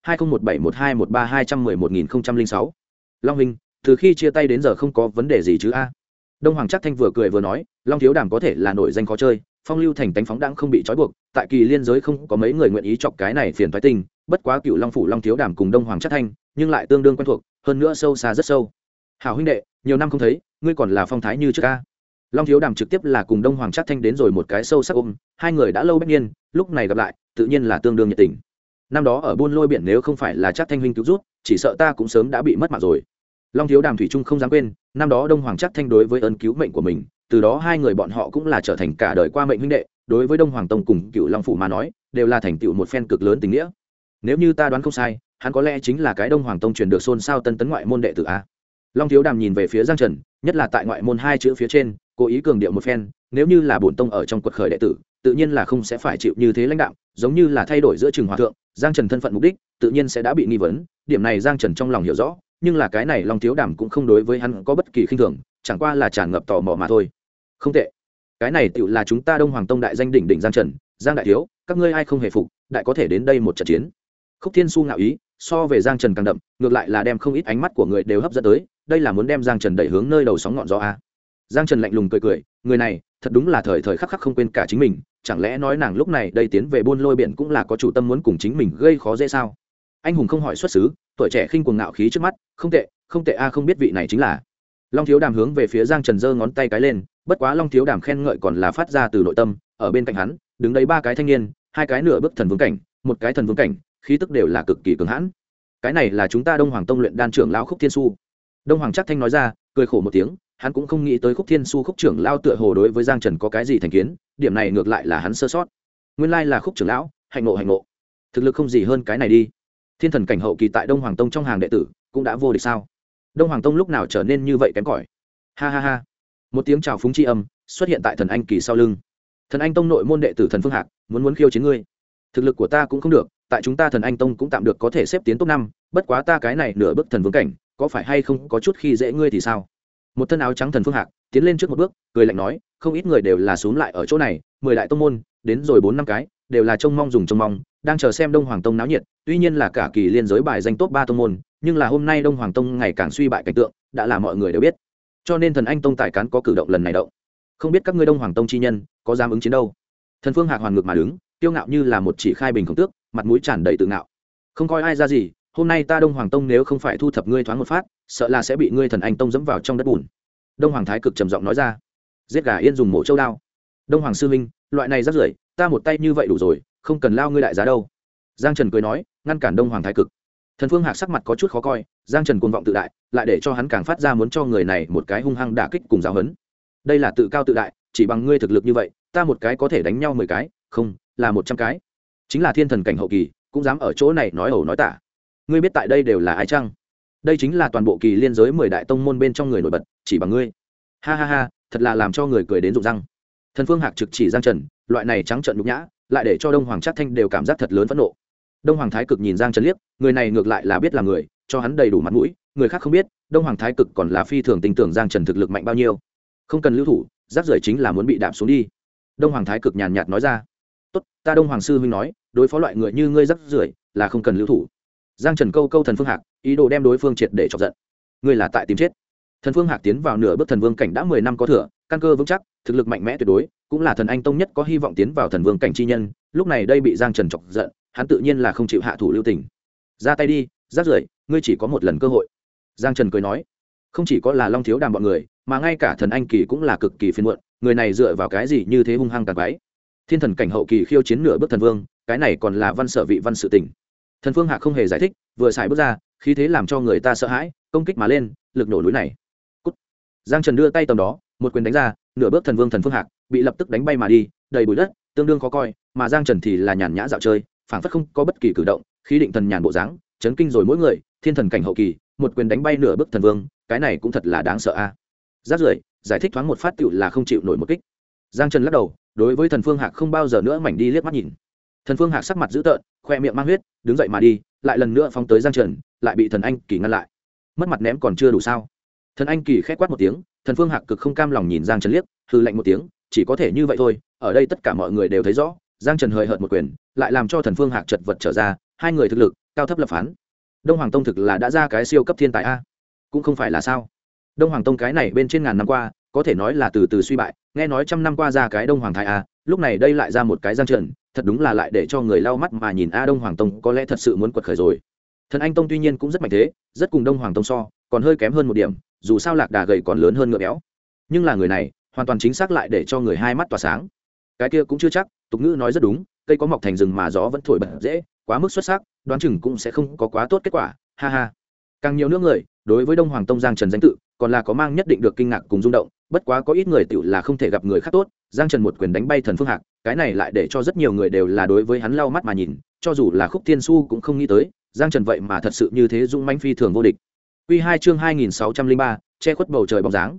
20171213213006. Long Vinh, từ khi chia tay đến giờ không có vấn đề gì chứ a? Đông Hoàng Trác Thanh vừa cười vừa nói, Long Thiếu Đàm có thể là nổi danh khó chơi, phong lưu thành tánh phóng đãng không bị trói buộc, tại kỳ liên giới không có mấy người nguyện ý chọc cái này phiền toái tình, bất quá Cựu Long phủ Long Thiếu Đàm cùng Đông Hoàng Trác Thanh, nhưng lại tương đương quen thuộc, hơn nữa sâu xa rất sâu. Hảo huynh đệ, nhiều năm không thấy, ngươi còn là phong thái như trước a. Long Thiếu Đàm trực tiếp là cùng Đông Hoàng Trác Thanh đến rồi một cái sâu sắc ôm, hai người đã lâu bách niên, lúc này gặp lại, tự nhiên là tương đương nhiệt tình. Năm đó ở buôn lôi biển nếu không phải là Trác Thanh huynh cứu rút, chỉ sợ ta cũng sớm đã bị mất mạng rồi. Long Thiếu Đàm thủy chung không dám quên, năm đó Đông Hoàng Trác Thanh đối với ơn cứu mệnh của mình, từ đó hai người bọn họ cũng là trở thành cả đời qua mệnh huynh đệ, đối với Đông Hoàng Tông cùng Cựu Long phủ mà nói, đều là thành tựu một phen cực lớn tình nghĩa. Nếu như ta đoán không sai, hắn có lẽ chính là cái Đông Hoàng Tông truyền được xôn xao tân tấn ngoại môn đệ tử a. Long Thiếu Đàm nhìn về phía Giang Trần, nhất là tại ngoại môn hai chữ phía trên, cố ý cường điệu một phen, nếu như là bổn tông ở trong quật khởi đệ tử, tự nhiên là không sẽ phải chịu như thế lãnh đạo, giống như là thay đổi giữa trường hòa thượng, Giang Trần thân phận mục đích, tự nhiên sẽ đã bị nghi vấn, điểm này Giang Trần trong lòng hiểu rõ, nhưng là cái này Long Thiếu Đàm cũng không đối với hắn có bất kỳ khinh thường, chẳng qua là tràn ngập tò mò mà thôi. Không tệ, cái này tựu là chúng ta Đông Hoàng Tông đại danh đỉnh đỉnh Giang Trần, Giang đại thiếu, các ngươi ai không hề phục, đại có thể đến đây một trận chiến. Khúc Thiên Su ngạo ý, so về Giang Trần càng đậm, ngược lại là đem không ít ánh mắt của người đều hấp dẫn tới, đây là muốn đem Giang Trần đẩy hướng nơi đầu sóng ngọn gió a. Giang Trần lạnh lùng cười cười, người này thật đúng là thời thời khắc khắc không quên cả chính mình, chẳng lẽ nói nàng lúc này đây tiến về buôn lôi biển cũng là có chủ tâm muốn cùng chính mình gây khó dễ sao? Anh hùng không hỏi xuất xứ, tuổi trẻ khinh cuồng ngạo khí trước mắt, không tệ, không tệ a, không biết vị này chính là. Long Thiếu Đàm hướng về phía Giang Trần giơ ngón tay cái lên, bất quá Long Thiếu Đàm khen ngợi còn là phát ra từ nội tâm, ở bên cạnh hắn, đứng đấy ba cái thanh niên, hai cái nửa bước thần vương cảnh, một cái thần vương cảnh, khí tức đều là cực kỳ cường hãn. Cái này là chúng ta Đông Hoàng Tông luyện đan trưởng lão Khúc Thiên Su. Đông Hoàng Trác Thanh nói ra, cười khổ một tiếng, hắn cũng không nghĩ tới Khúc Thiên Su Khúc trưởng lão tựa hồ đối với Giang Trần có cái gì thành kiến, điểm này ngược lại là hắn sơ sót. Nguyên lai là Khúc trưởng lão, hạnh ngộ, thực lực không gì hơn cái này đi. Thiên thần cảnh hậu kỳ tại Đông Hoàng Tông trong hàng đệ tử cũng đã vô địch sao? Đông Hoàng Tông lúc nào trở nên như vậy kém cỏi? Ha ha ha. Một tiếng chào phúng chi âm xuất hiện tại Thần Anh kỳ sau lưng. Thần Anh Tông nội môn đệ tử Thần Phương Hạc, muốn khiêu chiến ngươi. Thực lực của ta cũng không được, tại chúng ta Thần Anh Tông cũng tạm được có thể xếp tiến top 5, bất quá ta cái này nửa bước thần vương cảnh, có phải hay không có chút khi dễ ngươi thì sao? Một thân áo trắng Thần Phương Hạc tiến lên trước một bước, cười lạnh nói, không ít người đều là xuống lại ở chỗ này, 10 đại tông môn, đến rồi 4 năm cái, đều là trông mong, đang chờ xem Đông Hoàng Tông náo nhiệt, tuy nhiên là cả kỳ liên giới bài danh top 3 tông môn, nhưng là hôm nay Đông Hoàng Tông ngày càng suy bại cảnh tượng, đã là mọi người đều biết. Cho nên Thần Anh Tông tài cán có cử động lần này động. Không biết các ngươi Đông Hoàng Tông chi nhân có dám ứng chiến đâu? Thần Phương Hạc hoàn ngược mà đứng, kiêu ngạo như là một chỉ khai bình khổng tước, mặt mũi tràn đầy tự ngạo. Không coi ai ra gì, hôm nay ta Đông Hoàng Tông nếu không phải thu thập ngươi thoáng một phát, sợ là sẽ bị ngươi Thần Anh Tông dẫm vào trong đất bùn. Đông Hoàng Thái Cực trầm giọng nói ra. Giết gà yên dùng mổ châu đao. Đông Hoàng sư huynh, loại này rất rưởi, ta một tay như vậy đủ rồi, không cần lao ngươi đại giá đâu. Giang Trần cười nói, ngăn cản Đông Hoàng Thái Cực. Thần Phương Hạc sắc mặt có chút khó coi, Giang Trần cuồng vọng tự đại, lại để cho hắn càng phát ra muốn cho người này một cái hung hăng đả kích cùng giáo huấn. Đây là tự cao tự đại, chỉ bằng ngươi thực lực như vậy, ta một cái có thể đánh nhau 10 cái, không, là 100 cái. Chính là thiên thần cảnh hậu kỳ, cũng dám ở chỗ này nói ẩu nói tả. Ngươi biết tại đây đều là ai chăng? Đây chính là toàn bộ kỳ liên giới 10 đại tông môn bên trong người nổi bật, chỉ bằng ngươi. Ha ha ha, thật là làm cho người cười đến rụng răng. Thần Phương Hạc trực chỉ Giang Trần, loại này trắng trợn nhục nhã, lại để cho Đông Hoàng Trác Thanh đều cảm giác thật lớn phẫn nộ. Đông Hoàng Thái Cực nhìn Giang Trần liếc, người này ngược lại là biết là người, cho hắn đầy đủ mặt mũi, người khác không biết, Đông Hoàng Thái Cực còn là phi thường tin tưởng Giang Trần thực lực mạnh bao nhiêu. Không cần lưu thủ, rác rưởi chính là muốn bị đạp xuống đi. Đông Hoàng Thái Cực nhàn nhạt nói ra. Tốt, ta Đông Hoàng sư huynh nói, đối phó loại người như ngươi rác rưởi là không cần lưu thủ. Giang Trần câu Thần Phương Hạc, ý đồ đem đối phương triệt để chọc giận. Ngươi là tại tìm chết. Thần Phương Hạc tiến vào nửa bước thần vương cảnh đã 10 năm có thừa, căn cơ vững chắc, thực lực mạnh mẽ tuyệt đối, cũng là Thần Anh Tông nhất có hy vọng tiến vào thần vương cảnh chi nhân, lúc này đây bị Giang Trần chọc giận, hắn tự nhiên là không chịu hạ thủ lưu tình. Ra tay đi, rác rưởi, ngươi chỉ có một lần cơ hội. Giang Trần cười nói, không chỉ có là Long Thiếu Đàm bọn người, mà ngay cả Thần Anh kỳ cũng là cực kỳ phiền muộn, người này dựa vào cái gì như thế hung hăng tàn quái. Thiên thần cảnh hậu kỳ khiêu chiến nửa bước thần vương, cái này còn là văn sở vị văn sự tình. Thần Phương Hạc không hề giải thích, vừa xài bước ra, khí thế làm cho người ta sợ hãi, công kích mà lên, lực nổ núi này. Cút. Giang Trần đưa tay tầm đó, một quyền đánh ra, nửa bước thần vương Thần Phương Hạc bị lập tức đánh bay mà đi, đầy bụi đất, tương đương khó coi, mà Giang Trần thì là nhàn nhã dạo chơi, phảng phất không có bất kỳ cử động, khí định thần nhàn bộ dáng, chấn kinh rồi mỗi người. Thiên thần cảnh hậu kỳ, một quyền đánh bay nửa bước thần vương, cái này cũng thật là đáng sợ a. Rác rưởi, giải thích thoáng một phát tựu là không chịu nổi một kích. Giang Trần lắc đầu, đối với Thần Phương Hạc không bao giờ nữa mảnh đi liếc mắt nhìn. Thần Phương Hạc sắc mặt dữ tợn, khoe miệng mang huyết, đứng dậy mà đi, lại lần nữa phóng tới Giang Trần, lại bị Thần Anh kỳ ngăn lại. Mất mặt ném còn chưa đủ sao? Thần Anh kỳ khẽ quát một tiếng, Thần Phương Hạc cực không cam lòng nhìn Giang Trần liếc, hừ lạnh một tiếng, chỉ có thể như vậy thôi. Ở đây tất cả mọi người đều thấy rõ, Giang Trần hời hợt một quyền, lại làm cho Thần Phương Hạc chật vật trở ra, hai người thực lực cao thấp lập phán. Đông Hoàng Tông thực là đã ra cái siêu cấp thiên tài a. Cũng không phải là sao. Đông Hoàng Tông cái này bên trên ngàn năm qua có thể nói là từ từ suy bại, nghe nói trăm năm qua ra cái Đông Hoàng Thái a, lúc này đây lại ra một cái Giang Trần, thật đúng là lại để cho người lau mắt mà nhìn a. Đông Hoàng Tông có lẽ thật sự muốn quật khởi rồi. Thần Anh Tông tuy nhiên cũng rất mạnh thế, rất cùng Đông Hoàng Tông so, còn hơi kém hơn một điểm, dù sao Lạc Đà gầy còn lớn hơn ngựa béo. Nhưng là người này, hoàn toàn chính xác lại để cho người hai mắt tỏa sáng. Cái kia cũng chưa chắc, tục ngữ nói rất đúng, cây có mọc thành rừng mà gió vẫn thổi bật dễ, quá mức xuất sắc, đoán chừng cũng sẽ không có quá tốt kết quả, ha ha. Càng nhiều nữa người, đối với Đông Hoàng Tông Giang Trần danh tự, còn là có mang nhất định được kinh ngạc cùng rung động, bất quá có ít người tựu là không thể gặp người khác tốt, Giang Trần một quyền đánh bay Thần Phương Hạc, cái này lại để cho rất nhiều người đều là đối với hắn lau mắt mà nhìn, cho dù là Khúc Thiên Su cũng không nghĩ tới, Giang Trần vậy mà thật sự như thế dũng mãnh phi thường vô địch. Quy 2 chương 2603, che khuất bầu trời bóng dáng,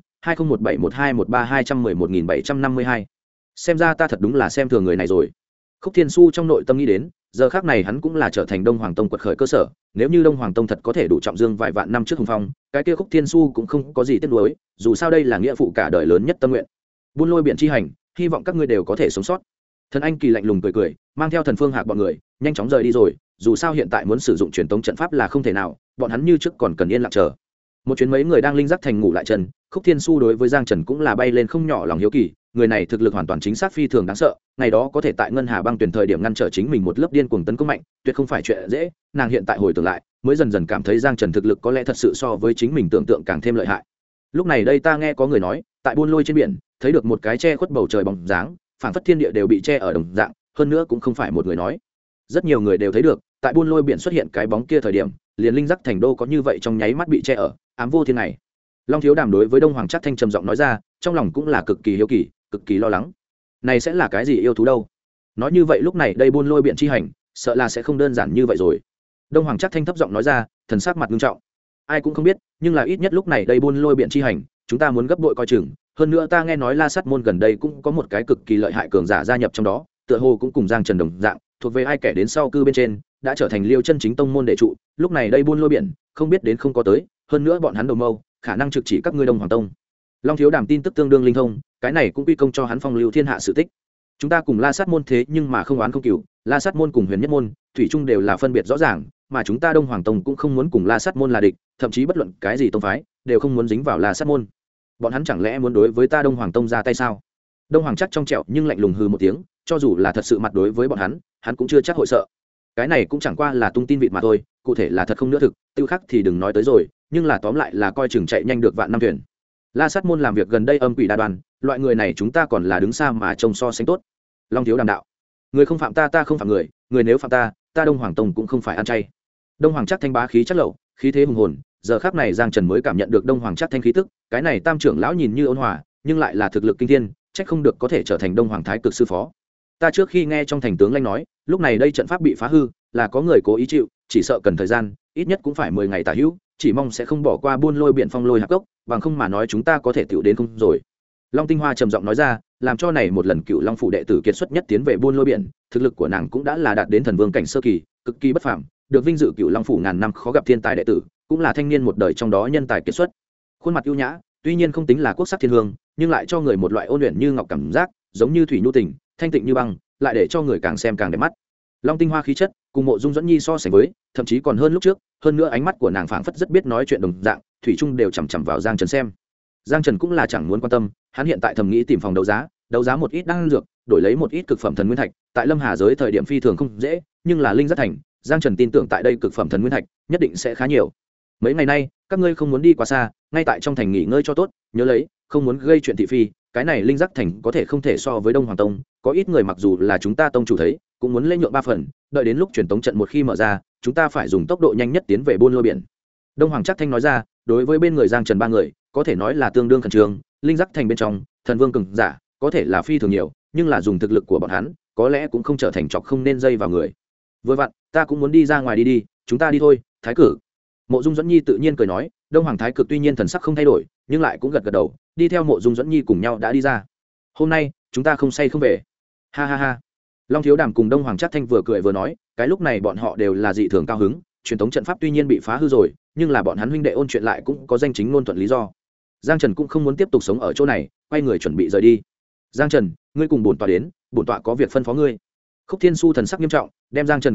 20171213211752. Xem ra ta thật đúng là xem thường người này rồi. Khúc Thiên Su trong nội tâm nghĩ đến, giờ khác này hắn cũng là trở thành Đông Hoàng Tông quật khởi cơ sở, nếu như Đông Hoàng Tông thật có thể đủ trọng dương vài vạn năm trước hùng phong, cái kia Khúc Thiên Su cũng không có gì tiếc nuối, dù sao đây là nghĩa phụ cả đời lớn nhất tâm nguyện. Buôn lôi biển chi hành, hy vọng các ngươi đều có thể sống sót. Thần Anh Kỳ lạnh lùng cười cười, mang theo Thần Phương Hạc bọn người, nhanh chóng rời đi rồi, dù sao hiện tại muốn sử dụng truyền tống trận pháp là không thể nào, bọn hắn như trước còn cần yên lặng chờ. Một chuyến mấy người đang linh giác thành ngủ lại chân, Khúc Thiên Su đối với Giang Trần cũng là bay lên không nhỏ lòng hiếu kỳ, người này thực lực hoàn toàn chính xác phi thường đáng sợ, ngày đó có thể tại Ngân Hà Băng tuyển thời điểm ngăn trở chính mình một lớp điên cuồng tấn công mạnh, tuyệt không phải chuyện dễ, nàng hiện tại hồi tưởng lại, mới dần dần cảm thấy Giang Trần thực lực có lẽ thật sự so với chính mình tưởng tượng càng thêm lợi hại. Lúc này đây ta nghe có người nói, tại buôn lôi trên biển, thấy được một cái che khuất bầu trời bóng dáng, phảng phất thiên địa đều bị che ở đồng dạng, hơn nữa cũng không phải một người nói. Rất nhiều người đều thấy được, tại buôn lôi biển xuất hiện cái bóng kia thời điểm, liền linh giác thành đô có như vậy trong nháy mắt bị che ở, ám vô thiên này. Long Thiếu Đàm đối với Đông Hoàng Trác Thanh trầm giọng nói ra, trong lòng cũng là cực kỳ hiếu kỳ, cực kỳ lo lắng. Này sẽ là cái gì yêu thú đâu? Nói như vậy lúc này đây buôn lôi biển chi hành, sợ là sẽ không đơn giản như vậy rồi. Đông Hoàng Trác Thanh thấp giọng nói ra, thần sắc mặt nghiêm trọng. Ai cũng không biết, nhưng là ít nhất lúc này đây buôn lôi biển chi hành, chúng ta muốn gấp bội coi chừng. Hơn nữa ta nghe nói La Sát môn gần đây cũng có một cái cực kỳ lợi hại cường giả gia nhập trong đó, tựa hồ cũng cùng Giang Trần đồng dạng, thuộc về ai kẻ đến sau cư bên trên, đã trở thành Liêu chân chính tông môn đệ trụ. Lúc này đây buôn lôi biển, không biết đến không có tới, hơn nữa bọn hắn đầu mâu, khả năng trực chỉ các ngươi Đông Hoàng Tông. Long Thiếu Đàm tin tức tương đương linh thông, cái này cũng quy công cho hắn phong lưu thiên hạ sự tích. Chúng ta cùng La Sát môn thế nhưng mà không oán không cừu, La Sát môn cùng Huyền Nhất môn, thủy chung đều là phân biệt rõ ràng, mà chúng ta Đông Hoàng Tông cũng không muốn cùng La Sát môn là địch, thậm chí bất luận cái gì tông phái, đều không muốn dính vào La Sát môn. Bọn hắn chẳng lẽ muốn đối với ta Đông Hoàng Tông ra tay sao? Đông Hoàng chắc trong trẻo nhưng lạnh lùng hừ một tiếng, cho dù là thật sự mặt đối với bọn hắn cũng chưa chắc hội sợ. Cái này cũng chẳng qua là tung tin vịt mà thôi, cụ thể là thật không nữa thực, tiêu khắc thì đừng nói tới rồi, nhưng là tóm lại là coi chừng chạy nhanh được vạn năm thuyền. La Sát môn làm việc gần đây âm quỷ đa đoàn, loại người này chúng ta còn là đứng xa mà trông so sánh tốt. Long Thiếu Đàm đạo, người không phạm ta, ta không phạm người, người nếu phạm ta, ta Đông Hoàng Tông cũng không phải ăn chay. Đông Hoàng chắc thanh bá khí chắc lậu, khí thế hùng hồn, giờ khắc này Giang Trần mới cảm nhận được Đông Hoàng chắc thanh khí tức, cái này tam trưởng lão nhìn như ôn hòa, nhưng lại là thực lực kinh thiên, trách không được có thể trở thành Đông Hoàng Thái cực sư phó. Ta trước khi nghe trong thành tướng lãnh nói, lúc này đây trận pháp bị phá hư, là có người cố ý chịu, chỉ sợ cần thời gian, ít nhất cũng phải 10 ngày tả hữu, chỉ mong sẽ không bỏ qua buôn lôi biển phong lôi hạp cốc, bằng không mà nói chúng ta có thể tiểu đến không rồi. Long Tinh Hoa trầm giọng nói ra, làm cho này một lần Cựu Long phủ đệ tử kiệt xuất nhất tiến về buôn lôi biển, thực lực của nàng cũng đã là đạt đến thần vương cảnh sơ kỳ, cực kỳ bất phàm, được vinh dự Cựu Long phủ ngàn năm khó gặp thiên tài đệ tử, cũng là thanh niên một đời trong đó nhân tài kiệt xuất. Khuôn mặt ưu nhã, tuy nhiên không tính là quốc sắc thiên hương, nhưng lại cho người một loại ôn luyện như ngọc cảm giác, giống như thủy nhu tình, thanh tịnh như băng, lại để cho người càng xem càng đẹp mắt. Long Tinh Hoa khí chất cùng Mộ Dung Dẫn Nhi so sánh với, thậm chí còn hơn lúc trước, hơn nữa ánh mắt của nàng phảng phất rất biết nói chuyện đồng dạng, thủy chung đều chằm chằm vào Giang Trần xem. Giang Trần cũng là chẳng muốn quan tâm, hắn hiện tại thầm nghĩ tìm phòng đấu giá một ít đan dược, đổi lấy một ít cực phẩm thần nguyên thạch, tại Lâm Hà giới thời điểm phi thường không dễ, nhưng là linh giác thành, Giang Trần tin tưởng tại đây cực phẩm thần nguyên thạch nhất định sẽ khá nhiều. Mấy ngày nay, các ngươi không muốn đi quá xa, ngay tại trong thành nghỉ ngơi cho tốt, nhớ lấy, không muốn gây chuyện thị phi, cái này linh giác thành có thể không thể so với Đông Hoàng Tông, có ít người mặc dù là chúng ta tông chủ thấy, cũng muốn lễ nhượng 3 phần, đợi đến lúc truyền tống trận một khi mở ra, chúng ta phải dùng tốc độ nhanh nhất tiến về buôn lôi biển. Đông Hoàng Trác Thanh nói ra, đối với bên người Giang Trần 3 người, có thể nói là tương đương khẩn trương, linh giác thành bên trong, thần vương cường giả, có thể là phi thường nhiều, nhưng là dùng thực lực của bọn hắn, có lẽ cũng không trở thành chọc không nên dây vào người. Vừa vặn, ta cũng muốn đi ra ngoài đi, chúng ta đi thôi, Thái Cử. Mộ Dung Dẫn Nhi tự nhiên cười nói, Đông Hoàng Thái Cực tuy nhiên thần sắc không thay đổi, nhưng lại cũng gật gật đầu, đi theo Mộ Dung Dẫn Nhi cùng nhau đã đi ra. Hôm nay, chúng ta không say không về. Ha ha ha. Long Thiếu Đàm cùng Đông Hoàng Trác Thanh vừa cười vừa nói, cái lúc này bọn họ đều là dị thường cao hứng, truyền thống trận pháp tuy nhiên bị phá hư rồi, nhưng là bọn hắn huynh đệ ôn chuyện lại cũng có danh chính ngôn thuận lý do. Giang Trần cũng không muốn tiếp tục sống ở chỗ này, quay người chuẩn bị rời đi. Giang Trần, ngươi cùng bổn tọa đến, bổn tọa có việc phân phó ngươi. Khúc Thiên Su thần sắc nghiêm trọng, đem Giang Trần gọi đi,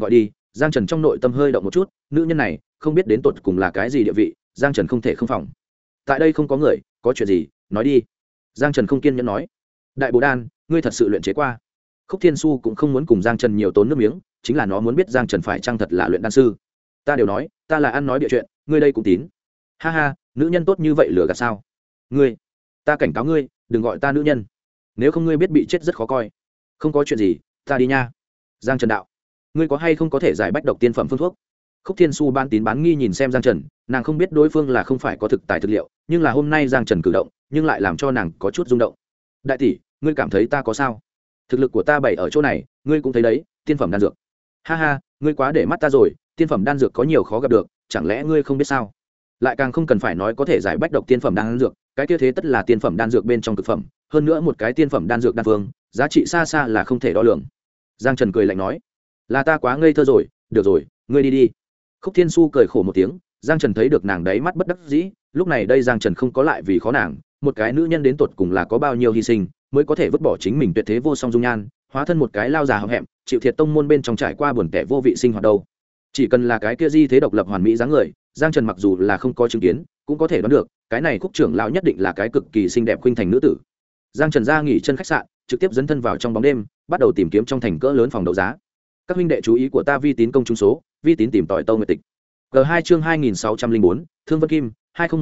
Giang Trần trong nội tâm hơi động một chút, nữ nhân này không biết đến tột cùng là cái gì địa vị, Giang Trần không thể không phòng. Tại đây không có người, có chuyện gì nói đi. Giang Trần không kiên nhẫn nói. Đại Bồ Đan, ngươi thật sự luyện chế qua? Khúc Thiên Su cũng không muốn cùng Giang Trần nhiều tốn nước miếng, chính là nó muốn biết Giang Trần phải chăng thật là luyện đan sư. Ta đều nói, ta là ăn nói bịa chuyện, ngươi đây cũng tín. Ha ha, nữ nhân tốt như vậy lừa gạt sao? Ngươi, ta cảnh cáo ngươi, đừng gọi ta nữ nhân, nếu không ngươi biết bị chết rất khó coi. Không có chuyện gì, ta đi nha. Giang Trần đạo, ngươi có hay không có thể giải bách độc tiên phẩm phương thuốc? Khúc Thiên Su ban tín bán nghi nhìn xem Giang Trần, nàng không biết đối phương là không phải có thực tài thực liệu, nhưng là hôm nay Giang Trần cử động nhưng lại làm cho nàng có chút rung động. Đại tỷ, ngươi cảm thấy ta có sao? Thực lực của ta bày ở chỗ này, ngươi cũng thấy đấy, tiên phẩm đan dược. Ha ha, ngươi quá để mắt ta rồi, tiên phẩm đan dược có nhiều khó gặp được, chẳng lẽ ngươi không biết sao? Lại càng không cần phải nói có thể giải bách độc tiên phẩm đan dược, cái kia thế tất là tiên phẩm đan dược bên trong cực phẩm, hơn nữa một cái tiên phẩm đan dược đan phương, giá trị xa xa là không thể đo lường. Giang Trần cười lạnh nói, là ta quá ngây thơ rồi, được rồi, ngươi đi đi. Khúc Thiên Su cười khổ một tiếng, Giang Trần thấy được nàng đấy mắt bất đắc dĩ, lúc này đây Giang Trần không có lại vì khó nàng, một cái nữ nhân đến tột cùng là có bao nhiêu hy sinh mới có thể vứt bỏ chính mình tuyệt thế vô song dung nhan, hóa thân một cái lao già hậm hẹm, chịu thiệt tông môn bên trong trải qua buồn tẻ vô vị sinh hoạt đâu. Chỉ cần là cái kia di thế độc lập hoàn mỹ dáng người, Giang Trần mặc dù là không có chứng kiến, cũng có thể đoán được, cái này Khúc trưởng lão nhất định là cái cực kỳ xinh đẹp khuynh thành nữ tử. Giang Trần ra nghỉ chân khách sạn, trực tiếp dấn thân vào trong bóng đêm, bắt đầu tìm kiếm trong thành cỡ lớn phòng đấu giá. Các huynh đệ chú ý của ta vi tín công chúng số, vi tín tìm tòi tâu nguyệt tịch. G2 chương 2604, Thương Vân Kim,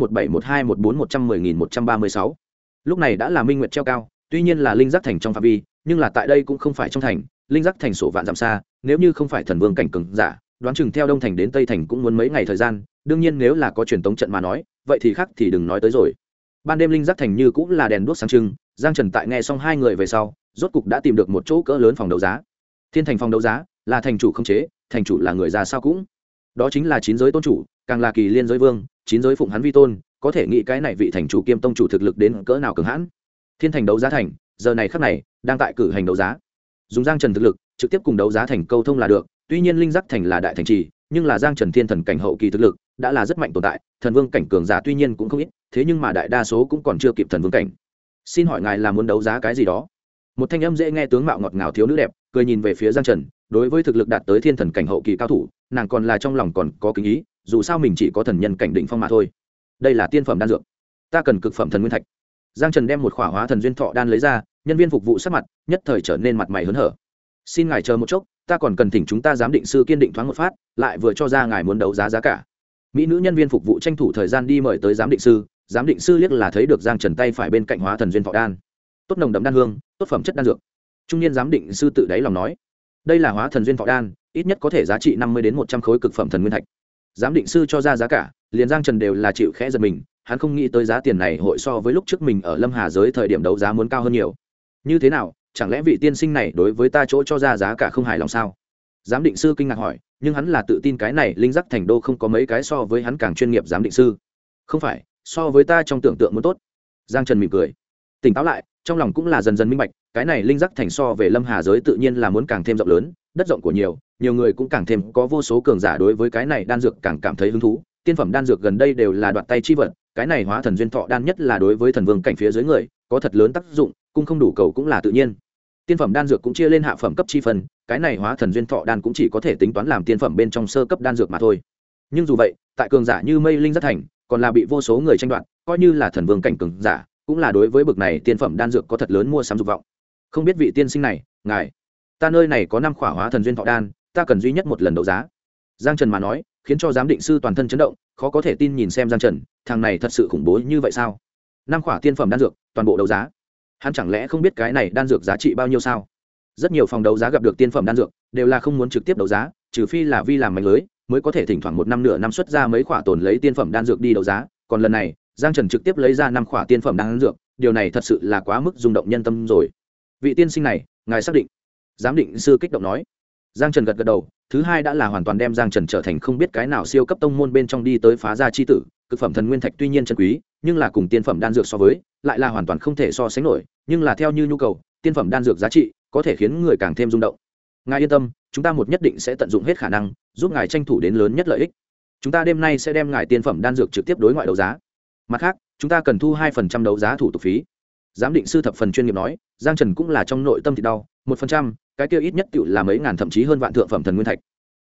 20171214110136. Lúc này đã là minh nguyệt treo cao, tuy nhiên là linh giác thành trong phạm vi, nhưng là tại đây cũng không phải trong thành, linh giác thành sổ vạn dặm xa, nếu như không phải thần vương cảnh cường giả, đoán chừng theo đông thành đến tây thành cũng muốn mấy ngày thời gian, đương nhiên nếu là có truyền tống trận mà nói, vậy thì khác thì đừng nói tới rồi. Ban đêm linh giác thành như cũng là đèn đuốc sáng trưng, Giang Trần tại nghe xong hai người về sau, rốt cục đã tìm được một chỗ cỡ lớn phòng đấu giá. Thiên thành phòng đấu giá, là thành chủ không chế, thành chủ là người già sao cũng. Đó chính là chín giới tôn chủ, càng là kỳ liên giới vương, chín giới phụng hắn vi tôn, có thể nghĩ cái này vị thành chủ kiêm tông chủ thực lực đến cỡ nào cường hãn. Thiên thành đấu giá thành, giờ này khắc này đang tại cử hành đấu giá. Dùng Giang Trần thực lực, trực tiếp cùng đấu giá thành câu thông là được, tuy nhiên linh giác thành là đại thành trì, nhưng là Giang Trần thiên thần cảnh hậu kỳ thực lực đã là rất mạnh tồn tại, thần vương cảnh cường giả tuy nhiên cũng không ít, thế nhưng mà đại đa số cũng còn chưa kịp thần vương cảnh. Xin hỏi ngài là muốn đấu giá cái gì đó? Một thanh âm dễ nghe tướng mạo ngọt ngào thiếu nữ đẹp, cười nhìn về phía Giang Trần, đối với thực lực đạt tới thiên thần cảnh hậu kỳ cao thủ, nàng còn là trong lòng còn có kính ý, dù sao mình chỉ có thần nhân cảnh định phong mà thôi. Đây là tiên phẩm đan dược, ta cần cực phẩm thần nguyên thạch. Giang Trần đem một khỏa hóa thần duyên thọ đan lấy ra, nhân viên phục vụ sắc mặt nhất thời trở nên mặt mày hớn hở. Xin ngài chờ một chốc, ta còn cần thỉnh chúng ta giám định sư kiên định thoáng một phát, lại vừa cho ra ngài muốn đấu giá giá cả. Mỹ nữ nhân viên phục vụ tranh thủ thời gian đi mời tới giám định sư liếc là thấy được Giang Trần tay phải bên cạnh hóa thần duyên thọ đan, tốt nồng đậm đan hương, tốt phẩm chất đan dược. Trung niên giám định sư tự đáy lòng nói, đây là hóa thần duyên thọ đan, ít nhất có thể giá trị 50 đến 100 khối cực phẩm thần nguyên thạch. Giám định sư cho ra giá cả, liền Giang Trần đều là chịu khẽ giật mình, hắn không nghĩ tới giá tiền này hội so với lúc trước mình ở Lâm Hà giới thời điểm đấu giá muốn cao hơn nhiều. Như thế nào, chẳng lẽ vị tiên sinh này đối với ta chỗ cho ra giá cả không hài lòng sao? Giám định sư kinh ngạc hỏi, nhưng hắn là tự tin cái này linh giác thành đô không có mấy cái so với hắn càng chuyên nghiệp giám định sư. Không phải, so với ta trong tưởng tượng muốn tốt. Giang Trần mỉm cười, tỉnh táo lại, trong lòng cũng là dần dần minh bạch, cái này linh giác thành so về Lâm Hà giới tự nhiên là muốn càng thêm rộng lớn, đất rộng của nhiều người cũng càng thêm có vô số cường giả đối với cái này đan dược càng cảm thấy hứng thú. Tiên phẩm đan dược gần đây đều là đoạt tay chi vật, cái này hóa thần duyên thọ đan nhất là đối với thần vương cảnh phía dưới người có thật lớn tác dụng, cung không đủ cầu cũng là tự nhiên. Tiên phẩm đan dược cũng chia lên hạ phẩm cấp chi phần, cái này hóa thần duyên thọ đan cũng chỉ có thể tính toán làm tiên phẩm bên trong sơ cấp đan dược mà thôi. Nhưng dù vậy, tại cường giả như Mây Linh Giác Thành, còn là bị vô số người tranh đoạt, coi như là thần vương cảnh cường giả, cũng là đối với bực này tiên phẩm đan dược có thật lớn mua sắm dục vọng. Không biết vị tiên sinh này, ngài, ta nơi này có 5 khỏa hóa thần duyên thọ đan, ta cần duy nhất một lần đấu giá. Giang Trần mà nói, khiến cho giám định sư toàn thân chấn động, khó có thể tin nhìn xem Giang Trần, thằng này thật sự khủng bố như vậy sao? 5 khỏa tiên phẩm đan dược, toàn bộ đấu giá. Hắn chẳng lẽ không biết cái này đan dược giá trị bao nhiêu sao? Rất nhiều phòng đấu giá gặp được tiên phẩm đan dược, đều là không muốn trực tiếp đấu giá, trừ phi là vi làm mánh lưới, mới có thể thỉnh thoảng một năm nửa năm xuất ra mấy khỏa tồn lấy tiên phẩm đan dược đi đấu giá, còn lần này, Giang Trần trực tiếp lấy ra 5 khỏa tiên phẩm đan dược, điều này thật sự là quá mức rung động nhân tâm rồi. Vị tiên sinh này, ngài xác định? Giám định sư kích động nói. Giang Trần gật gật đầu, thứ hai đã là hoàn toàn đem Giang Trần trở thành không biết cái nào siêu cấp tông môn bên trong đi tới phá gia chi tử, cực phẩm thần nguyên thạch tuy nhiên chân quý, nhưng là cùng tiên phẩm đan dược so với, lại là hoàn toàn không thể so sánh nổi, nhưng là theo như nhu cầu, tiên phẩm đan dược giá trị có thể khiến người càng thêm rung động. Ngài yên tâm, chúng ta một nhất định sẽ tận dụng hết khả năng, giúp ngài tranh thủ đến lớn nhất lợi ích. Chúng ta đêm nay sẽ đem ngài tiên phẩm đan dược trực tiếp đối ngoại đấu giá. Mặt khác, chúng ta cần thu 2% đấu giá thủ tục phí. Giám định sư thập phần chuyên nghiệp nói, Giang Trần cũng là trong nội tâm thì đau, 1%, cái kia ít nhất tựu là mấy ngàn thậm chí hơn vạn thượng phẩm thần nguyên thạch.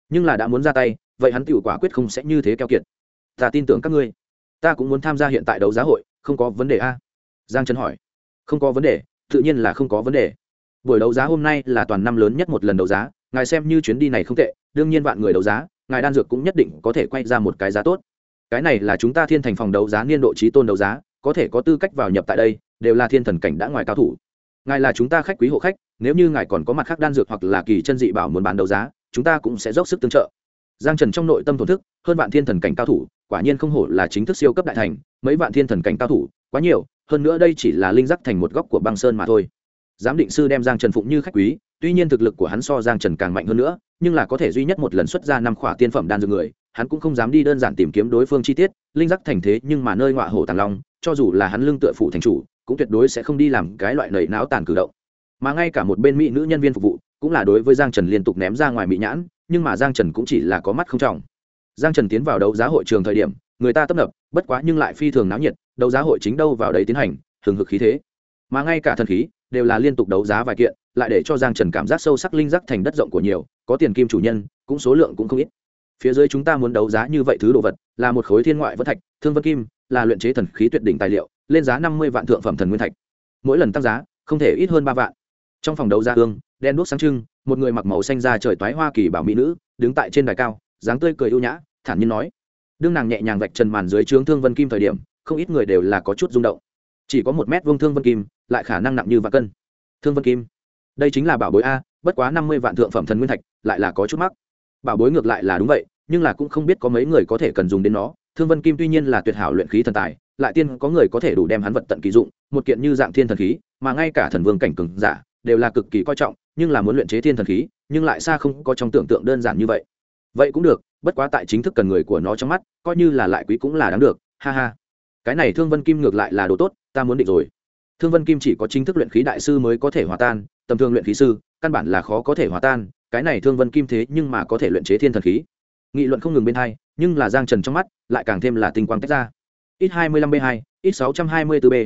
nhưng là đã muốn ra tay vậy hắn tiểu quả quyết không sẽ như thế keo kiệt. Ta tin tưởng các ngươi, ta cũng muốn tham gia hiện tại đấu giá hội, không có vấn đề a? Giang Trần hỏi. Không có vấn đề, tự nhiên là không có vấn đề. Buổi đấu giá hôm nay là toàn năm lớn nhất một lần đấu giá, ngài xem như chuyến đi này không tệ, đương nhiên vạn người đấu giá, ngài đan dược cũng nhất định có thể quay ra một cái giá tốt. Cái này là chúng ta Thiên Thành phòng đấu giá niên độ chí tôn đấu giá, có thể có tư cách vào nhập tại đây đều là thiên thần cảnh đã ngoài cao thủ. Ngài là chúng ta khách quý hộ khách, nếu như ngài còn có mặt khác đan dược hoặc là kỳ chân dị bảo muốn bán đấu giá, chúng ta cũng sẽ dốc sức tương trợ. Giang Trần trong nội tâm thổn thức, hơn vạn thiên thần cảnh cao thủ, quả nhiên không hổ là chính thức siêu cấp đại thành, mấy vạn thiên thần cảnh cao thủ, quá nhiều, hơn nữa đây chỉ là linh giác thành một góc của băng sơn mà thôi. Giám định sư đem Giang Trần phụng như khách quý, tuy nhiên thực lực của hắn so Giang Trần càng mạnh hơn nữa, nhưng là có thể duy nhất một lần xuất ra 5 khỏa tiên phẩm đan dược người, hắn cũng không dám đi đơn giản tìm kiếm đối phương chi tiết, linh giác thành thế nhưng mà nơi ngọa hổ tàng long, cho dù là hắn lưng tựa phụ thành chủ, cũng tuyệt đối sẽ không đi làm cái loại nảy náo tàn cử động. Mà ngay cả một bên mỹ nữ nhân viên phục vụ, cũng là đối với Giang Trần liên tục ném ra ngoài mỹ nhãn, nhưng mà Giang Trần cũng chỉ là có mắt không trọng. Giang Trần tiến vào đấu giá hội trường thời điểm, người ta tấp nập, bất quá nhưng lại phi thường náo nhiệt, đấu giá hội chính đâu vào đấy tiến hành, hừng hực khí thế. Mà ngay cả thần khí đều là liên tục đấu giá vài kiện, lại để cho Giang Trần cảm giác sâu sắc linh giác thành đất rộng của nhiều, có tiền kim chủ nhân, cũng số lượng cũng không ít. Phía dưới chúng ta muốn đấu giá như vậy thứ đồ vật, là một khối thiên ngoại vân thạch, thương vân kim, là luyện chế thần khí tuyệt đỉnh tài liệu, lên giá 50 vạn thượng phẩm thần nguyên thạch. Mỗi lần tăng giá, không thể ít hơn 3 vạn. Trong phòng đấu giá hương, đen đuốc sáng trưng, một người mặc màu xanh da trời toái hoa kỳ bảo mỹ nữ, đứng tại trên đài cao, dáng tươi cười ưu nhã, thản nhiên nói. Đương nàng nhẹ nhàng vạch trần màn dưới trướng thương vân kim thời điểm, không ít người đều là có chút rung động. Chỉ có 1 mét vuông thương vân kim, lại khả năng nặng như vạn cân. Thương vân kim, đây chính là bảo bối a, bất quá 50 vạn thượng phẩm thần nguyên thạch, lại là có chút mắc. Bảo bối ngược lại là đúng vậy, nhưng là cũng không biết có mấy người có thể cần dùng đến nó. Thương vân kim tuy nhiên là tuyệt hảo luyện khí thần tài, lại tiên có người có thể đủ đem hắn vật tận kỳ dụng, một kiện như dạng thiên thần khí, mà ngay cả thần vương cảnh cường giả đều là cực kỳ coi trọng, nhưng là muốn luyện chế thiên thần khí, nhưng lại xa không có trong tưởng tượng đơn giản như vậy. Vậy cũng được, bất quá tại chính thức cần người của nó trong mắt, coi như là lại quý cũng là đáng được, ha ha. Cái này thương vân kim ngược lại là đồ tốt, ta muốn định rồi. Thương vân kim chỉ có chính thức luyện khí đại sư mới có thể hòa tan, tầm thường luyện khí sư căn bản là khó có thể hòa tan, cái này thương vân kim thế nhưng mà có thể luyện chế thiên thần khí. Nghị luận không ngừng bên hai, nhưng là Giang Trần trong mắt lại càng thêm là tinh quang tách ra. X25B2, X624B,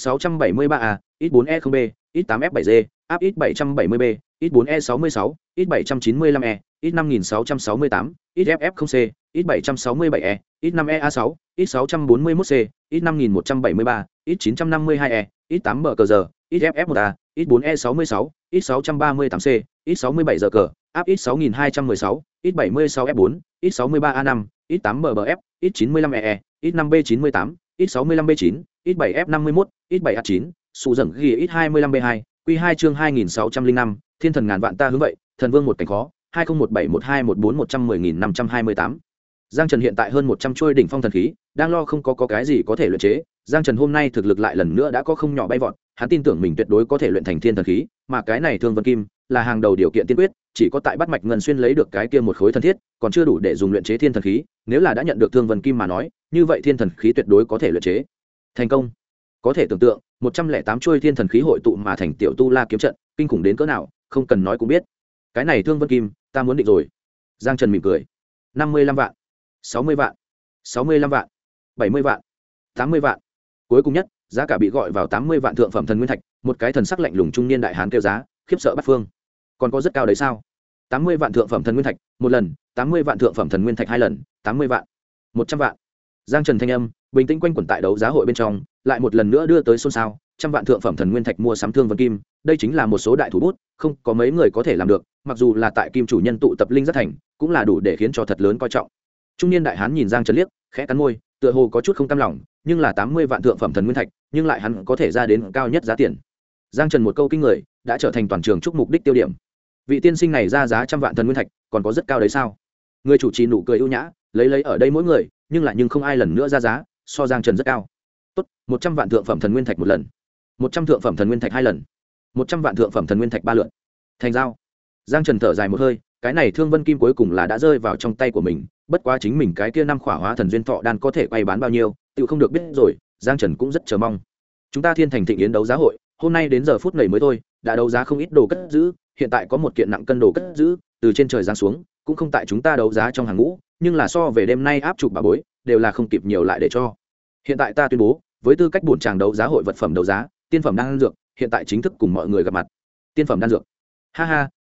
X673A, X4E0B, X8F7G, áp X770B, X4E66, X795E, X5668, XFF0C, X767E, X5EA6, X641C, X5173, X952E, X8MCG, XFF1A, X4E66, X638C, X67GC, áp X6216, X76F4, X63A5, X8MBF, X95EE, X5B98, X65B9, X7F51, X7A9, sụ dẩn ghi X25B2, Q2 chương 2605, thiên thần ngàn vạn ta hướng vậy, thần vương một cảnh khó, 20171214110528. Giang Trần hiện tại hơn 100 trôi đỉnh phong thần khí, đang lo không có cái gì có thể luyện chế. Giang Trần hôm nay thực lực lại lần nữa đã có không nhỏ bay vọt, hắn tin tưởng mình tuyệt đối có thể luyện thành thiên thần khí, mà cái này thương vân kim là hàng đầu điều kiện tiên quyết, chỉ có tại bắt mạch ngân xuyên lấy được cái kia một khối thần thiết, còn chưa đủ để dùng luyện chế thiên thần khí, nếu là đã nhận được thương vân kim mà nói, như vậy thiên thần khí tuyệt đối có thể luyện chế thành công. Có thể tưởng tượng, 108 trôi thiên thần khí hội tụ mà thành tiểu tu la kiếm trận, kinh khủng đến cỡ nào, không cần nói cũng biết. Cái này thương vân kim, ta muốn định rồi. Giang Trần mỉm cười. 55 vạn, 60 vạn, 65 vạn, 70 vạn, 80 vạn. Cuối cùng nhất, giá cả bị gọi vào 80 vạn thượng phẩm thần nguyên thạch, một cái thần sắc lạnh lùng trung niên đại hán kêu giá, khiếp sợ bát phương. Còn có rất cao đấy sao? 80 vạn thượng phẩm thần nguyên thạch, một lần, 80 vạn thượng phẩm thần nguyên thạch hai lần, 80 vạn, 100 vạn. Giang Trần thanh âm bình tĩnh quanh quẩn tại đấu giá hội bên trong, lại một lần nữa đưa tới xôn xao, 100 vạn thượng phẩm thần nguyên thạch mua sắm thương vân kim, đây chính là một số đại thủ bút, không có mấy người có thể làm được, mặc dù là tại kim chủ nhân tụ tập linh giác thành, cũng là đủ để khiến cho thật lớn coi trọng. Trung niên đại hán nhìn Giang Trần liếc, khẽ cắn môi, tựa hồ có chút không cam lòng, nhưng là 80 vạn thượng phẩm thần nguyên thạch, nhưng lại hắn có thể ra đến cao nhất giá tiền. Giang Trần một câu kinh người, đã trở thành toàn trường chúc mục đích tiêu điểm. Vị tiên sinh này ra giá 100 vạn thần nguyên thạch, còn có rất cao đấy sao? Người chủ trì nụ cười ưu nhã, lấy ở đây mỗi người, nhưng không ai lần nữa ra giá, so Giang Trần rất cao. Tốt, 100 vạn thượng phẩm thần nguyên thạch một lần, 100 thượng phẩm thần nguyên thạch hai lần, 100 vạn thượng phẩm thần nguyên thạch ba lượt. Thành giao. Giang Trần thở dài một hơi, cái này thương vân kim cuối cùng là đã rơi vào trong tay của mình, bất quá chính mình cái kia 5 khỏa hóa thần duyên thọ đan có thể quay bán bao nhiêu, tự không được biết rồi. Giang Trần cũng rất chờ mong. Chúng ta Thiên Thành Thịnh Yến đấu giá hội, hôm nay đến giờ phút này mới thôi, đã đấu giá không ít đồ cất giữ, hiện tại có một kiện nặng cân đồ cất giữ, từ trên trời giáng xuống, cũng không tại chúng ta đấu giá trong hàng ngũ, nhưng là so về đêm nay áp chụp bà bối, đều là không kịp nhiều lại để cho. Hiện tại ta tuyên bố, với tư cách bổn tràng đấu giá hội vật phẩm đấu giá, tiên phẩm đan dược, hiện tại chính thức cùng mọi người gặp mặt. Tiên phẩm đan dược. Ha ha,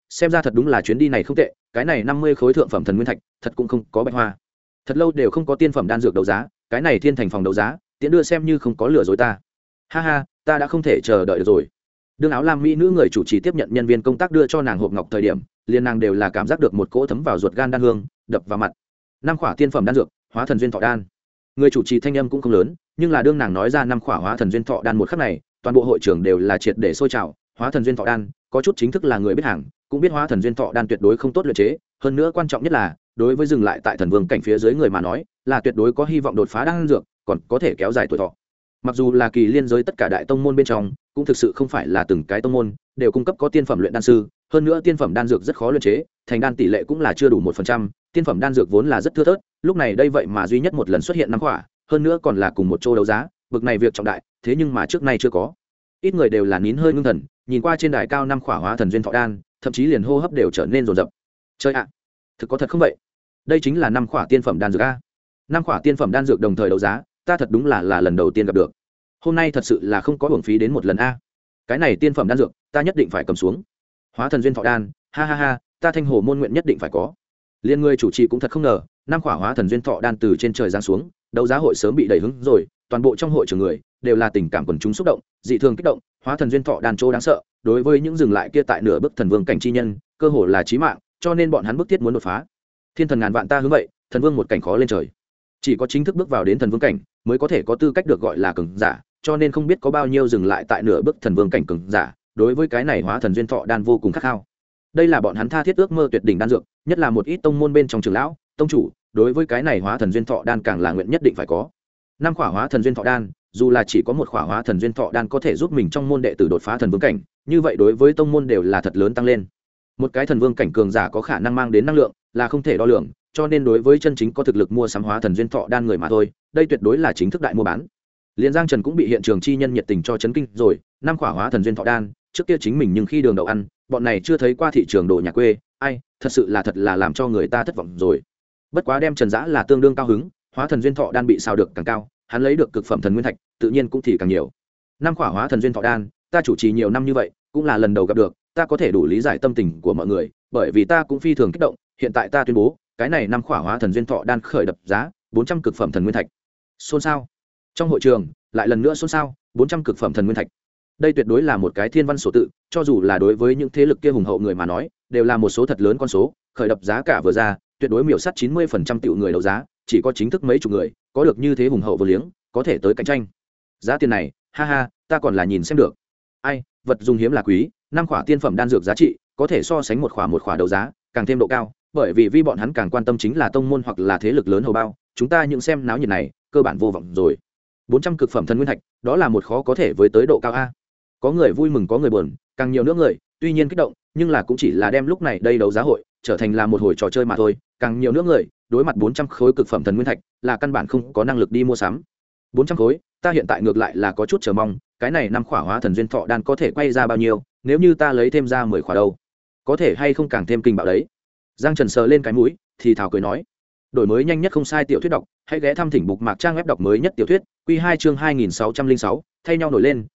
xem ra thật đúng là chuyến đi này không tệ, cái này 50 khối thượng phẩm thần nguyên thạch thật cũng không có bạch hoa. Thật lâu đều không có tiên phẩm đan dược đấu giá, cái này thiên thành phòng đấu giá tiễn đưa xem như không có lừa dối ta. Ha ha, ta đã không thể chờ đợi được rồi. Đương áo lam mỹ nữ người chủ trì tiếp nhận nhân viên công tác đưa cho nàng hộp ngọc thời điểm, liền nàng đều là cảm giác được một cỗ thấm vào ruột gan đan hương đập vào mặt. Năm khỏa tiên phẩm đan dược, hóa thần duyên thọ đan. Người chủ trì thanh âm cũng không lớn, nhưng là đương nàng nói ra năm khỏa hóa thần duyên thọ đan một khắc này, toàn bộ hội trường đều là triệt để sôi trào. Hóa thần duyên thọ đan, có chút chính thức là người biết hàng, cũng biết hóa thần duyên thọ đan tuyệt đối không tốt luyện chế, hơn nữa quan trọng nhất là, đối với dừng lại tại thần vương cảnh phía dưới người mà nói, là tuyệt đối có hy vọng đột phá đan dược, còn có thể kéo dài tuổi thọ. Mặc dù là kỳ liên giới tất cả đại tông môn bên trong, cũng thực sự không phải là từng cái tông môn đều cung cấp có tiên phẩm luyện đan sư, hơn nữa tiên phẩm đan dược rất khó luyện chế, thành đan tỷ lệ cũng là chưa đủ 1%, tiên phẩm đan dược vốn là rất thưa thớt, lúc này đây vậy mà duy nhất một lần xuất hiện năm quả, hơn nữa còn là cùng một chỗ đấu giá, bực này việc trọng đại, thế nhưng mà trước nay chưa có. Ít người đều là nín hơi ngưng thần, nhìn qua trên đài cao năm quả hóa thần duyên thọ đan, thậm chí liền hô hấp đều trở nên rồn rập. Chơi ạ, thực có thật không vậy? Đây chính là năm quả tiên phẩm đan dược a. Năm quả tiên phẩm đan dược đồng thời đấu giá, ta thật đúng là lần đầu tiên gặp được. Hôm nay thật sự là không có uổng phí đến một lần a. Cái này tiên phẩm đan dược, ta nhất định phải cầm xuống. Hóa thần duyên thọ đan, ha ha ha, ta Thanh Hồ môn nguyện nhất định phải có. Liên người chủ trì cũng thật không ngờ, năm quả hóa thần duyên thọ đan từ trên trời giáng xuống, đấu giá hội sớm bị đẩy hứng rồi, toàn bộ trong hội trường người đều là tình cảm quần chúng xúc động, dị thường kích động, hóa thần duyên thọ đan chỗ đáng sợ, đối với những dừng lại kia tại nửa bước thần vương cảnh chi nhân, cơ hồ là chí mạng, cho nên bọn hắn bức thiết muốn đột phá. Thiên thần ngàn vạn ta hướng vậy, thần vương một cảnh khó lên trời. Chỉ có chính thức bước vào đến thần vương cảnh, mới có thể có tư cách được gọi là cường giả, cho nên không biết có bao nhiêu dừng lại tại nửa bước thần vương cảnh cường giả, đối với cái này hóa thần duyên thọ đan vô cùng khát khao. Đây là bọn hắn tha thiết ước mơ tuyệt đỉnh đan dược, nhất là một ít tông môn bên trong trưởng lão, tông chủ, đối với cái này hóa thần duyên thọ đan càng là nguyện nhất định phải có. Năm khỏa hóa thần duyên thọ đan, dù là chỉ có một khỏa hóa thần duyên thọ đan có thể giúp mình trong môn đệ tử đột phá thần vương cảnh, như vậy đối với tông môn đều là thật lớn tăng lên. Một cái thần vương cảnh cường giả có khả năng mang đến năng lượng là không thể đo lường, cho nên đối với chân chính có thực lực mua sắm hóa thần duyên thọ đan người mà thôi, đây tuyệt đối là chính thức đại mua bán. Liên Giang Trần cũng bị hiện trường chi nhân nhiệt tình cho chấn kinh rồi, năm khỏa hóa thần duyên thọ đan, trước kia chính mình nhưng khi đường đậu ăn, bọn này chưa thấy qua thị trường đồ nhà quê, ai, thật là làm cho người ta thất vọng rồi. Bất quá đem Trần Dã là tương đương cao hứng, hóa thần duyên thọ đan bị sao được càng cao, hắn lấy được cực phẩm thần nguyên thạch, tự nhiên cũng thì càng nhiều. Năm khỏa hóa thần duyên thọ đan, ta chủ trì nhiều năm như vậy, cũng là lần đầu gặp được, ta có thể đủ lý giải tâm tình của mọi người, bởi vì ta cũng phi thường kích động, hiện tại ta tuyên bố, cái này năm khỏa hóa thần duyên thọ đan khởi đập giá 400 cực phẩm thần nguyên thạch. Xôn xao. Trong hội trường, lại lần nữa xôn xao, 400 cực phẩm thần nguyên thạch. Đây tuyệt đối là một cái thiên văn số tự, cho dù là đối với những thế lực kia hùng hậu người mà nói, đều là một số thật lớn con số, khởi đập giá cả vừa ra, tuyệt đối miểu sát 90% tiểu người đấu giá, chỉ có chính thức mấy chục người, có được như thế hùng hậu vô liếng, có thể tới cạnh tranh. Giá tiền này, ha ha, ta còn là nhìn xem được. Ai, vật dùng hiếm là quý, năm khỏa tiên phẩm đan dược giá trị, có thể so sánh một khỏa đấu giá, càng thêm độ cao, bởi vì bọn hắn càng quan tâm chính là tông môn hoặc là thế lực lớn hầu bao, chúng ta những xem náo nhiệt này, cơ bản vô vọng rồi. 400 cực phẩm thần nguyên thạch, đó là một khó có thể với tới độ cao a. Có người vui mừng có người buồn, càng nhiều nữa người, tuy nhiên kích động, nhưng là cũng chỉ là đem lúc này đây đấu giá hội trở thành là một hồi trò chơi mà thôi, càng nhiều nữa người, đối mặt 400 khối cực phẩm thần nguyên thạch, là căn bản không có năng lực đi mua sắm. 400 khối, ta hiện tại ngược lại là có chút chờ mong, cái này năm khỏa hóa thần duyên thọ đan có thể quay ra bao nhiêu, nếu như ta lấy thêm ra 10 khỏa đâu, có thể hay không càng thêm kinh bạo đấy. Giang Trần sờ lên cái mũi, thì thào cười nói, đổi mới nhanh nhất không sai tiểu thuyết đọc, hãy ghé thăm thỉnh bục mạc trang web đọc mới nhất tiểu thuyết, quy 2 chương 2606, thay nhau nổi lên,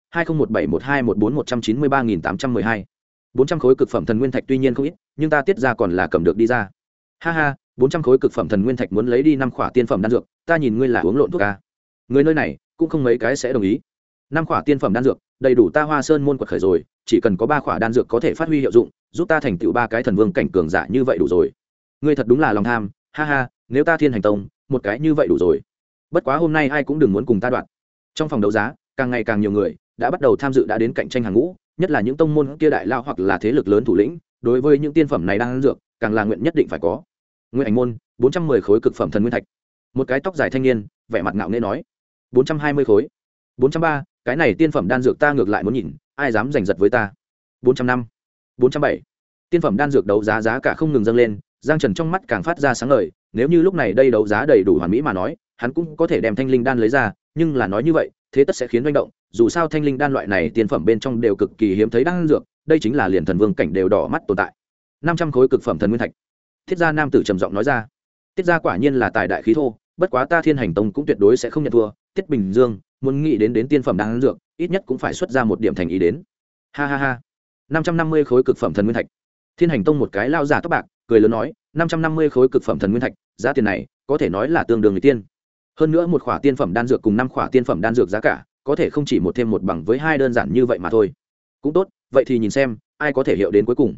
20171214193812. 400 khối cực phẩm thần nguyên thạch tuy nhiên không ít, nhưng ta tiết ra còn là cầm được đi ra. Ha ha, 400 khối cực phẩm thần nguyên thạch muốn lấy đi 5 khỏa tiên phẩm đan dược, ta nhìn ngươi là uống lộn thuốc a. Người nơi này cũng không mấy cái sẽ đồng ý. 5 khỏa tiên phẩm đan dược, đầy đủ ta Hoa Sơn môn quật khởi rồi, chỉ cần có 3 khỏa đan dược có thể phát huy hiệu dụng, giúp ta thành tựu 3 cái thần vương cảnh cường giả như vậy đủ rồi. Ngươi thật đúng là lòng tham, ha ha, nếu ta Thiên Hành Tông, một cái như vậy đủ rồi. Bất quá hôm nay ai cũng đừng muốn cùng ta đoạn. Trong phòng đấu giá, càng ngày càng nhiều người đã bắt đầu tham dự đã đến cạnh tranh hàng ngũ, nhất là những tông môn kia đại lao hoặc là thế lực lớn thủ lĩnh, đối với những tiên phẩm này đang dược, càng là nguyện nhất định phải có. Nguyên Ảnh môn, 410 khối cực phẩm thần nguyên thạch. Một cái tóc dài thanh niên, vẻ mặt ngạo nghễ nói, 420 khối. 430, cái này tiên phẩm đan dược ta ngược lại muốn nhìn, ai dám giành giật với ta. 405, 407. Tiên phẩm đan dược đấu giá giá cả không ngừng dâng lên, Giang Trần trong mắt càng phát ra sáng ngời, nếu như lúc này đây đấu giá đầy đủ hoàn mỹ mà nói, hắn cũng có thể đem thanh linh đan lấy ra, nhưng là nói như vậy, thế tất sẽ khiến doanh động, dù sao thanh linh đan loại này tiên phẩm bên trong đều cực kỳ hiếm thấy đan dược, đây chính là liền thần vương cảnh đều đỏ mắt tồn tại. 500 khối cực phẩm thần nguyên thạch. Thiết gia nam tử trầm giọng nói ra. Tiết gia quả nhiên là tài đại khí thô, bất quá ta Thiên Hành Tông cũng tuyệt đối sẽ không nhận thua, Tiết Bình Dương, muốn nghĩ đến tiên phẩm đan dược, ít nhất cũng phải xuất ra một điểm thành ý đến. Ha ha ha. 550 khối cực phẩm thần nguyên thạch. Thiên Hành Tông một cái lao giả tóc bạc cười lớn nói, 550 khối cực phẩm thần nguyên thạch, giá tiền này có thể nói là tương đương người tiên. Hơn nữa một khỏa tiên phẩm đan dược cùng 5 khỏa tiên phẩm đan dược giá cả, có thể không chỉ một thêm một bằng với hai đơn giản như vậy mà thôi. Cũng tốt, vậy thì nhìn xem ai có thể hiệu đến cuối cùng.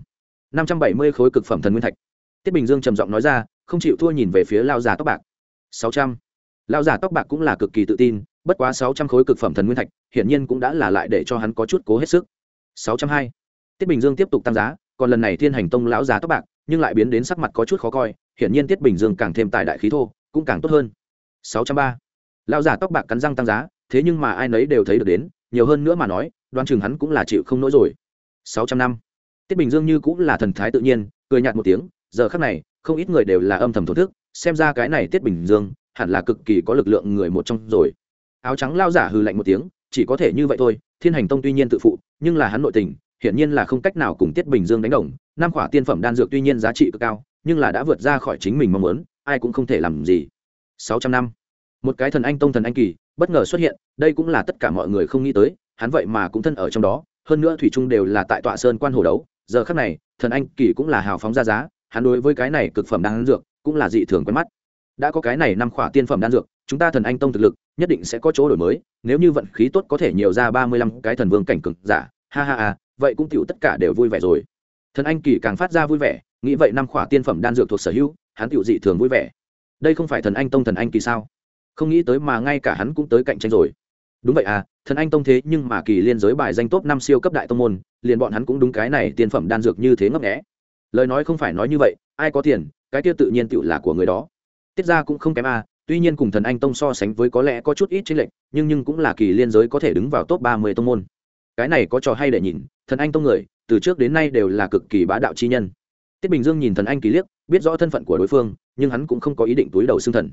570 khối cực phẩm thần nguyên thạch. Tiết Bình Dương trầm giọng nói ra, không chịu thua nhìn về phía lao giả tóc bạc. 600. Lao giả tóc bạc cũng là cực kỳ tự tin, bất quá 600 khối cực phẩm thần nguyên thạch, hiển nhiên cũng đã là lại để cho hắn có chút cố hết sức. 620. Tiết Bình Dương tiếp tục tăng giá, còn lần này Thiên Hành Tông lão giả tóc bạc, nhưng lại biến đến sắc mặt có chút khó coi, hiển nhiên Tiết Bình Dương càng thêm tài đại khí thô, cũng càng tốt hơn. 630. Lão giả tóc bạc cắn răng tăng giá, thế nhưng mà ai nấy đều thấy được đến, nhiều hơn nữa mà nói, đoán chừng hắn cũng là chịu không nổi rồi. 605. Tiết Bình Dương như cũng là thần thái tự nhiên, cười nhạt một tiếng, giờ khắc này, không ít người đều là âm thầm thổn thức, xem ra cái này Tiết Bình Dương, hẳn là cực kỳ có lực lượng người một trong rồi. Áo trắng lão giả hừ lạnh một tiếng, chỉ có thể như vậy thôi, Thiên Hành Tông tuy nhiên tự phụ, nhưng là hắn nội tình, hiển nhiên là không cách nào cùng Tiết Bình Dương đánh đồng. Năm khỏa tiên phẩm đan dược tuy nhiên giá trị cực cao, nhưng là đã vượt ra khỏi chính mình mong muốn, ai cũng không thể làm gì. 600 năm, một cái thần anh tông thần anh kỳ bất ngờ xuất hiện, đây cũng là tất cả mọi người không nghĩ tới, hắn vậy mà cũng thân ở trong đó, hơn nữa thủy chung đều là tại tọa sơn quan hồ đấu. Giờ khắc này, thần anh kỳ cũng là hào phóng ra giá, hắn đối với cái này cực phẩm đan dược cũng là dị thường quen mắt. Đã có cái này năm khỏa tiên phẩm đan dược, chúng ta thần anh tông thực lực nhất định sẽ có chỗ đổi mới, nếu như vận khí tốt có thể nhiều ra 35 cái thần vương cảnh cực giả, ha ha ha, vậy cũng tiểu tất cả đều vui vẻ rồi. Thần anh kỳ càng phát ra vui vẻ, nghĩ vậy năm khỏa tiên phẩm đan dược thuộc sở hữu, hắn tiểu dị thường vui vẻ. Đây không phải thần anh tông thần anh kỳ sao? Không nghĩ tới mà ngay cả hắn cũng tới cạnh tranh rồi. Đúng vậy à, thần anh tông thế nhưng mà kỳ liên giới bài danh top 5 siêu cấp đại tông môn, liền bọn hắn cũng đúng cái này tiên phẩm đan dược như thế ngấp nghé. Lời nói không phải nói như vậy, ai có tiền, cái kia tự nhiên tiểu là của người đó. Tiết ra cũng không kém à, tuy nhiên cùng thần anh tông so sánh với có lẽ có chút ít chênh lệch, nhưng cũng là kỳ liên giới có thể đứng vào top 30 tông môn. Cái này có trò hay để nhìn, thần anh tông người từ trước đến nay đều là cực kỳ bá đạo chi nhân. Tiết Bình Dương nhìn thần anh kỳ liếc, biết rõ thân phận của đối phương, nhưng hắn cũng không có ý định túi đầu xưng thần.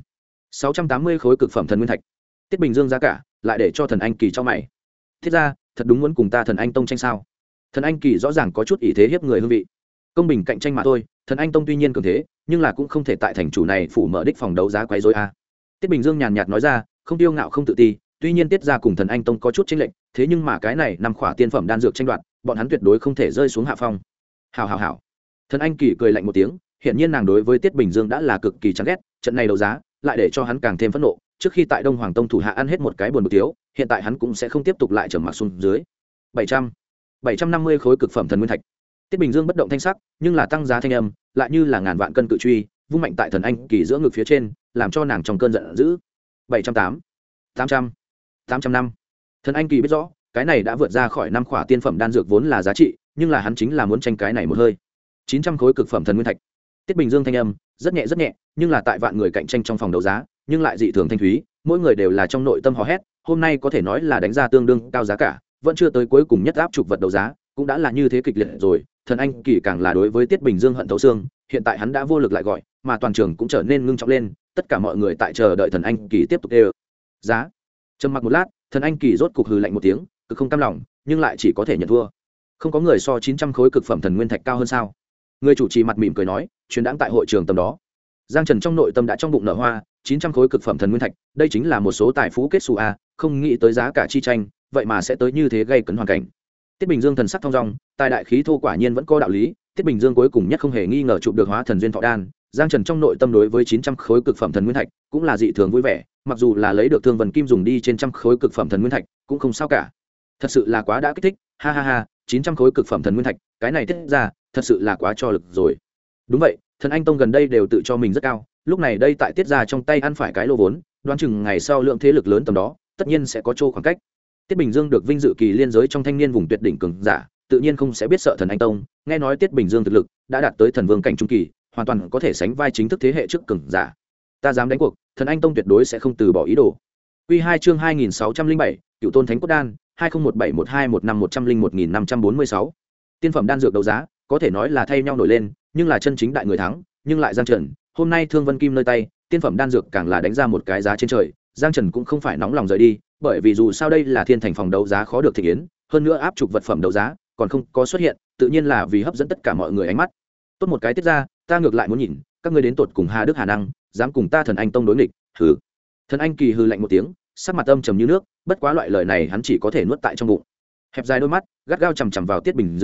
680 khối cực phẩm thần nguyên thạch. Tiết Bình Dương giá cả, lại để cho thần anh kỳ cho mày. Thiết ra, thật đúng muốn cùng ta thần anh tông tranh sao? Thần anh kỳ rõ ràng có chút ỷ thế hiếp người hương vị. Công bình cạnh tranh mà thôi, thần anh tông tuy nhiên cường thế, nhưng là cũng không thể tại thành chủ này phủ mở đích phòng đấu giá quấy rối a. Tiết Bình Dương nhàn nhạt nói ra, không tiêu ngạo không tự ti, tuy nhiên tiết ra cùng thần anh tông có chút chênh lệch, thế nhưng mà cái này nằm khỏa tiên phẩm đan dược tranh đoạt, bọn hắn tuyệt đối không thể rơi xuống hạ phong. Hảo hảo hảo. Thần anh kỳ cười lạnh một tiếng, hiện nhiên nàng đối với Tiết Bình Dương đã là cực kỳ chán ghét, trận này đấu giá lại để cho hắn càng thêm phẫn nộ, trước khi tại Đông Hoàng Tông thủ hạ ăn hết một cái buồn bực thiếu, hiện tại hắn cũng sẽ không tiếp tục lại trầm mặc xuống dưới. 750 khối cực phẩm thần nguyên thạch. Tiết Bình Dương bất động thanh sắc, nhưng là tăng giá thanh âm, lại như là ngàn vạn cân cự truy, vung mạnh tại thần anh kỳ giữa ngực phía trên, làm cho nàng trong cơn giận dữ. 708, 800 năm. Thần anh kỳ biết rõ, cái này đã vượt ra khỏi năm khỏa tiên phẩm đan dược vốn là giá trị, nhưng là hắn chính là muốn tranh cái này một hơi. 900 khối cực phẩm thần nguyên thạch. Tiết Bình Dương thanh âm rất nhẹ, nhưng là tại vạn người cạnh tranh trong phòng đấu giá, nhưng lại dị thường thanh thúy, mỗi người đều là trong nội tâm hò hét, hôm nay có thể nói là đánh ra tương đương cao giá cả, vẫn chưa tới cuối cùng nhất áp trục vật đấu giá, cũng đã là như thế kịch liệt rồi. Thần anh kỳ càng là đối với Tiết Bình Dương hận thấu xương, hiện tại hắn đã vô lực lại gọi, mà toàn trường cũng trở nên ngưng trọng lên, tất cả mọi người tại chờ đợi thần anh kỳ tiếp tục đề giá. Trầm mặc một lát, thần anh kỳ rốt cục hừ lạnh một tiếng, cực không cam lòng, nhưng lại chỉ có thể nhận thua. Không có người so 900 khối cực phẩm thần nguyên thạch cao hơn sao? Người chủ trì mặt mỉm cười nói, truyền đãng tại hội trường tầm đó. Giang Trần trong nội tâm đã trong bụng nở hoa, 900 khối cực phẩm thần nguyên thạch, đây chính là một số tài phú kết xù a, không nghĩ tới giá cả chi tranh, vậy mà sẽ tới như thế gây cấn hoàn cảnh. Tiết Bình Dương thần sắc thong dong, tài đại khí thô quả nhiên vẫn có đạo lý, Tiết Bình Dương cuối cùng nhất không hề nghi ngờ chụp được hóa thần duyên thọ đan. Giang Trần trong nội tâm đối với 900 khối cực phẩm thần nguyên thạch cũng là dị thường vui vẻ, mặc dù là lấy được Thương Vân Kim dùng đi trên trăm khối cực phẩm thần nguyên thạch, cũng không sao cả. Thật sự là quá đã kích thích, ha ha ha, 900 khối cực phẩm thần nguyên thạch, cái này tiết ra, thật sự là quá cho lực rồi. Đúng vậy, thần anh tông gần đây đều tự cho mình rất cao, lúc này đây tại tiết ra trong tay ăn phải cái lô vốn, đoán chừng ngày sau lượng thế lực lớn tầm đó, tất nhiên sẽ có chỗ khoảng cách. Tiết Bình Dương được vinh dự kỳ liên giới trong thanh niên vùng tuyệt đỉnh cường giả, tự nhiên không sẽ biết sợ thần anh tông, nghe nói Tiết Bình Dương thực lực đã đạt tới thần vương cảnh trung kỳ, hoàn toàn có thể sánh vai chính thức thế hệ trước cường giả. Ta dám đánh cuộc, thần anh tông tuyệt đối sẽ không từ bỏ ý đồ. Quy 2 chương 2607, Cựu Tôn Thánh Cốt Đan, 20171215101546. Tiên phẩm đan dược đấu giá, có thể nói là thay nhau nổi lên, nhưng là chân chính đại người thắng, nhưng lại Giang Trần, hôm nay Thương Vân Kim nơi tay, tiên phẩm đan dược càng là đánh ra một cái giá trên trời, Giang Trần cũng không phải nóng lòng rời đi, bởi vì dù sao đây là thiên thành phòng đấu giá khó được thực yến, hơn nữa áp trục vật phẩm đấu giá còn không có xuất hiện, tự nhiên là vì hấp dẫn tất cả mọi người ánh mắt. Tốt một cái tiết ra, ta ngược lại muốn nhìn, các ngươi đến tột cùng Hà Đức Hà năng, dám cùng ta thần anh tông đối nghịch, hừ. Thần anh kỳ hừ lạnh một tiếng, sắc mặt âm trầm như nước, bất quá loại lời này hắn chỉ có thể nuốt tại trong bụng. Hẹp dài đôi mắt, gắt gao chằm chằm vào Tiết Bình Dương,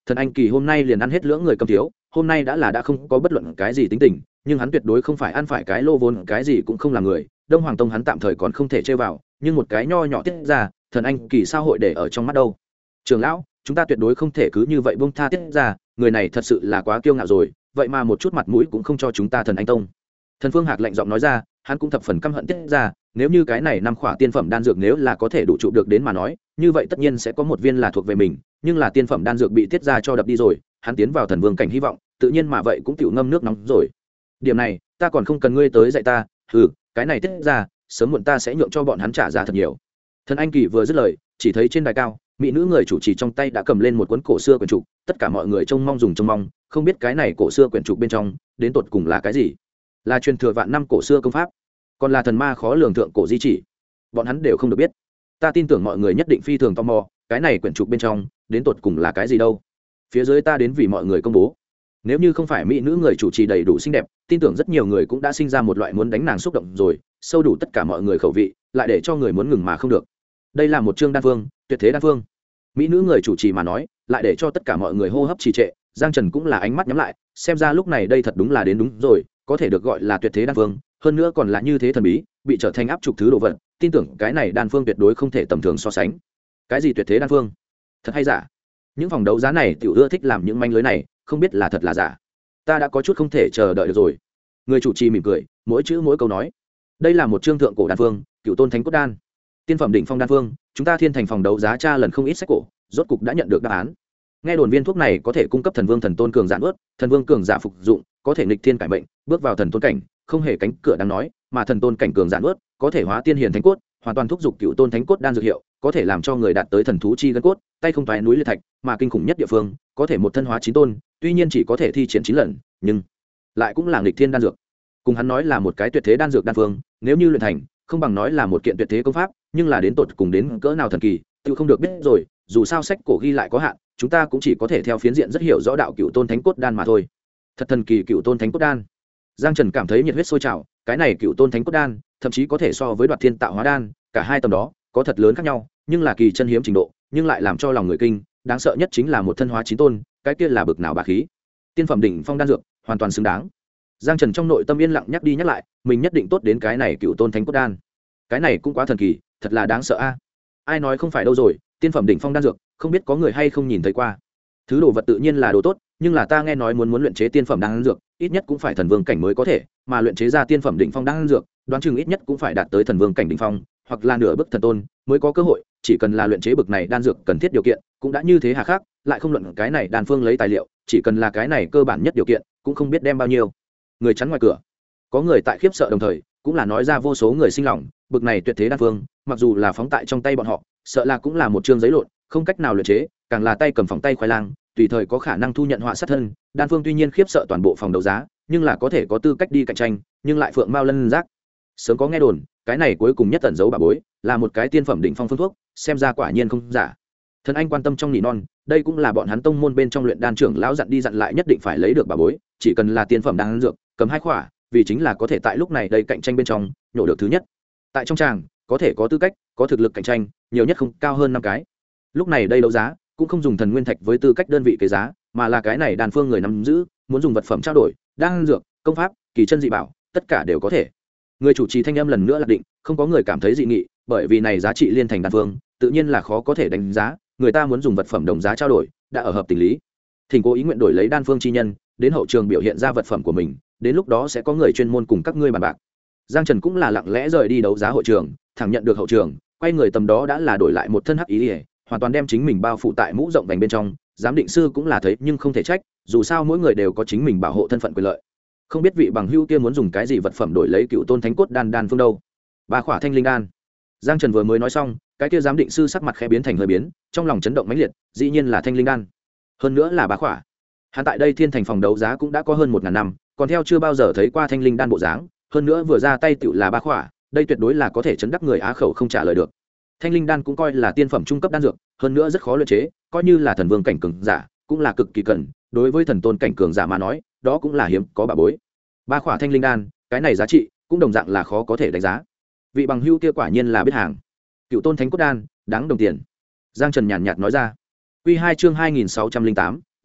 Thần Anh Kỳ hôm nay liền ăn hết lưỡng người cầm thiếu, hôm nay đã không có bất luận cái gì tính tình, nhưng hắn tuyệt đối không phải ăn phải cái lô vốn, cái gì cũng không làm người. Đông Hoàng Tông hắn tạm thời còn không thể chơi vào, nhưng một cái nho nhỏ tiết ra, Thần Anh Kỳ sao hội để ở trong mắt đâu. Trưởng lão, chúng ta tuyệt đối không thể cứ như vậy buông tha tiết ra, người này thật sự là quá kiêu ngạo rồi, vậy mà một chút mặt mũi cũng không cho chúng ta Thần Anh Tông. Thần Phương Hạc lạnh giọng nói ra, hắn cũng thập phần căm hận tiết ra, nếu như cái này năm khỏa tiên phẩm đan dược nếu là có thể đủ trụ được đến mà nói, như vậy tất nhiên sẽ có một viên là thuộc về mình, nhưng là tiên phẩm đan dược bị tiết ra cho đập đi rồi, hắn tiến vào thần vương cảnh hy vọng, tự nhiên mà vậy cũng tiểu ngâm nước nóng rồi. Điểm này, ta còn không cần ngươi tới dạy ta, cái này tiết ra, sớm muộn ta sẽ nhượng cho bọn hắn trả giá thật nhiều. Thần Anh Kỳ vừa dứt lời, chỉ thấy trên đài cao, mỹ nữ người chủ trì trong tay đã cầm lên một cuốn cổ xưa quyển trục, tất cả mọi người trông mong, không biết cái này cổ xưa quyển trục bên trong, đến tột cùng là cái gì? Là truyền thừa vạn năm cổ xưa công pháp, còn là thần ma khó lường thượng cổ di chỉ, bọn hắn đều không được biết. Ta tin tưởng mọi người nhất định phi thường tò mò, cái này quyển trục bên trong đến tột cùng là cái gì đâu. Phía dưới ta đến vì mọi người công bố. Nếu như không phải mỹ nữ người chủ trì đầy đủ xinh đẹp, tin tưởng rất nhiều người cũng đã sinh ra một loại muốn đánh nàng xúc động rồi, sâu đủ tất cả mọi người khẩu vị, lại để cho người muốn ngừng mà không được. Đây là một chương đan phương, tuyệt thế đan phương. Mỹ nữ người chủ trì mà nói, lại để cho tất cả mọi người hô hấp trì trệ. Giang Trần cũng là ánh mắt nhắm lại, xem ra lúc này đây thật đúng là đến đúng rồi, có thể được gọi là tuyệt thế đan phương, hơn nữa còn là như thế thần bí, bị trở thành áp trục thứ đồ vật, tin tưởng cái này đan phương tuyệt đối không thể tầm thường so sánh. Cái gì tuyệt thế đan phương? Thật hay giả? Những phòng đấu giá này tiểu ưa thích làm những manh lưới này, không biết là thật là giả. Ta đã có chút không thể chờ đợi được rồi. Người chủ trì mỉm cười, mỗi chữ mỗi câu nói. Đây là một chương thượng cổ đan phương, Cửu Tôn Thánh Cốt Đan. Tiên phẩm đỉnh phong đan phương, chúng ta Thiên Thành phòng đấu giá tra lần không ít sách cổ, rốt cục đã nhận được đáp án. Nghe đồn viên thuốc này có thể cung cấp thần vương thần tôn cường giả nuốt, thần vương cường giả phục dụng, có thể nghịch thiên cải mệnh, bước vào thần tôn cảnh, không hề cánh cửa đáng nói, mà thần tôn cảnh cường giả nuốt, có thể hóa tiên hiền thánh cốt, hoàn toàn thúc giục Cửu Tôn Thánh Cốt Đan dược hiệu, có thể làm cho người đạt tới thần thú chi gân cốt, tay không toái núi liệt thạch, mà kinh khủng nhất địa phương, có thể một thân hóa 9 tôn, tuy nhiên chỉ có thể thi triển 9 lần, nhưng lại cũng là nghịch thiên đan dược. Cùng hắn nói là một cái tuyệt thế đan dược đan phương, nếu như luyện thành, không bằng nói là một kiện tuyệt thế công pháp, nhưng là đến tột cùng đến cỡ nào thần kỳ, tự không được biết rồi, dù sao sách cổ ghi lại có hạn, chúng ta cũng chỉ có thể theo phiến diện rất hiểu rõ đạo Cửu Tôn Thánh Cốt Đan mà thôi. Thật thần kỳ Cửu Tôn Thánh Cốt Đan. Giang Trần cảm thấy nhiệt huyết sôi trào, cái này Cửu Tôn Thánh Cốt Đan, thậm chí có thể so với Đoạt Thiên Tạo Hóa Đan, cả hai tầm đó có thật lớn khác nhau, nhưng là kỳ chân hiếm trình độ, nhưng lại làm cho lòng người kinh, đáng sợ nhất chính là một thân hóa 9 tôn, cái kia là bực nào bá khí. Tiên phẩm đỉnh phong đan dược, hoàn toàn xứng đáng. Giang Trần trong nội tâm yên lặng nhắc đi nhắc lại, mình nhất định tốt đến cái này Cửu Tôn Thánh Cốt Đan. Cái này cũng quá thần kỳ, thật là đáng sợ a. Ai nói không phải đâu rồi, tiên phẩm đỉnh phong đan dược, không biết có người hay không nhìn thấy qua. Thứ đồ vật tự nhiên là đồ tốt, nhưng là ta nghe nói muốn luyện chế tiên phẩm đan dược, ít nhất cũng phải thần vương cảnh mới có thể, mà luyện chế ra tiên phẩm đỉnh phong đan dược, đoán chừng ít nhất cũng phải đạt tới thần vương cảnh đỉnh phong, hoặc là nửa bước thần tôn mới có cơ hội, chỉ cần là luyện chế bực này đan dược cần thiết điều kiện, cũng đã như thế hà khắc, lại không luận cái này đan phương lấy tài liệu, chỉ cần là cái này cơ bản nhất điều kiện, cũng không biết đem bao nhiêu. Người chắn ngoài cửa. Có người tại khiếp sợ đồng thời, cũng là nói ra vô số người sinh lòng, bực này tuyệt thế đan phương, mặc dù là phóng tại trong tay bọn họ, sợ là cũng là một chương giấy lộn, không cách nào luyện chế, càng là tay cầm phỏng tay khoai lang, tùy thời có khả năng thu nhận họa sát thân. Đan phương tuy nhiên khiếp sợ toàn bộ phòng đấu giá, nhưng là có thể có tư cách đi cạnh tranh, nhưng lại phượng mao lân giác. Sớm có nghe đồn, cái này cuối cùng nhất tẩn giấu bà bối, là một cái tiên phẩm đỉnh phong phương thuốc, xem ra quả nhiên không giả. Thần Anh quan tâm trong nỉ non, đây cũng là bọn hắn tông môn bên trong luyện đan trưởng lão dặn đi dặn lại nhất định phải lấy được bà bối, chỉ cần là tiên phẩm đan dược, cầm 2 khỏa, vì chính là có thể tại lúc này đây cạnh tranh bên trong nhổ được thứ nhất. Tại trong tràng, có thể có tư cách, có thực lực cạnh tranh, nhiều nhất không cao hơn 5 cái. Lúc này đây đấu giá, cũng không dùng thần nguyên thạch với tư cách đơn vị kế giá, mà là cái này đan phương người nắm giữ, muốn dùng vật phẩm trao đổi, đan dược, công pháp, kỳ chân dị bảo, tất cả đều có thể. Người chủ trì thanh âm lần nữa là định, không có người cảm thấy dị nghị, bởi vì này giá trị liên thành đan phương, tự nhiên là khó có thể đánh giá, người ta muốn dùng vật phẩm đồng giá trao đổi, đã ở hợp tình lý. Thỉnh cố ý nguyện đổi lấy đan phương chi nhân, đến hậu trường biểu hiện ra vật phẩm của mình, đến lúc đó sẽ có người chuyên môn cùng các ngươi bàn bạc. Giang Trần cũng là lặng lẽ rời đi đấu giá hội trường, thẳng nhận được hậu trường, quay người tầm đó đã là đổi lại một thân hắc ý, hoàn toàn đem chính mình bao phủ tại mũ rộng vành bên trong. Giám định sư cũng là thấy nhưng không thể trách, dù sao mỗi người đều có chính mình bảo hộ thân phận quyền lợi. Không biết vị bằng hữu kia muốn dùng cái gì vật phẩm đổi lấy Cửu Tôn Thánh Cốt đan phương đâu? 3 khỏa thanh linh đan. Giang Trần vừa mới nói xong, cái kia giám định sư sắc mặt khẽ biến thành hơi biến, trong lòng chấn động mãnh liệt, dĩ nhiên là thanh linh đan, hơn nữa là 3 khỏa. Hắn tại đây Thiên Thành phòng đấu giá cũng đã có hơn 1000 năm, còn theo chưa bao giờ thấy qua thanh linh đan bộ dáng, hơn nữa vừa ra tay tựu là 3 khỏa, đây tuyệt đối là có thể chấn đắc người á khẩu không trả lời được. Thanh linh đan cũng coi là tiên phẩm trung cấp đan dược, hơn nữa rất khó luyện chế, coi như là thần vương cảnh cường giả, cũng là cực kỳ cần, đối với thần tôn cảnh cường giả mà nói, đó cũng là hiếm có bảo bối. 3 khỏa thanh linh đan, cái này giá trị cũng đồng dạng là khó có thể đánh giá. Vị bằng hữu kia quả nhiên là biết hàng. Cửu Tôn Thánh Cốt đan, đáng đồng tiền. Giang Trần nhàn nhạt nói ra. Quy 2 chương 2608,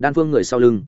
đan phương người sau lưng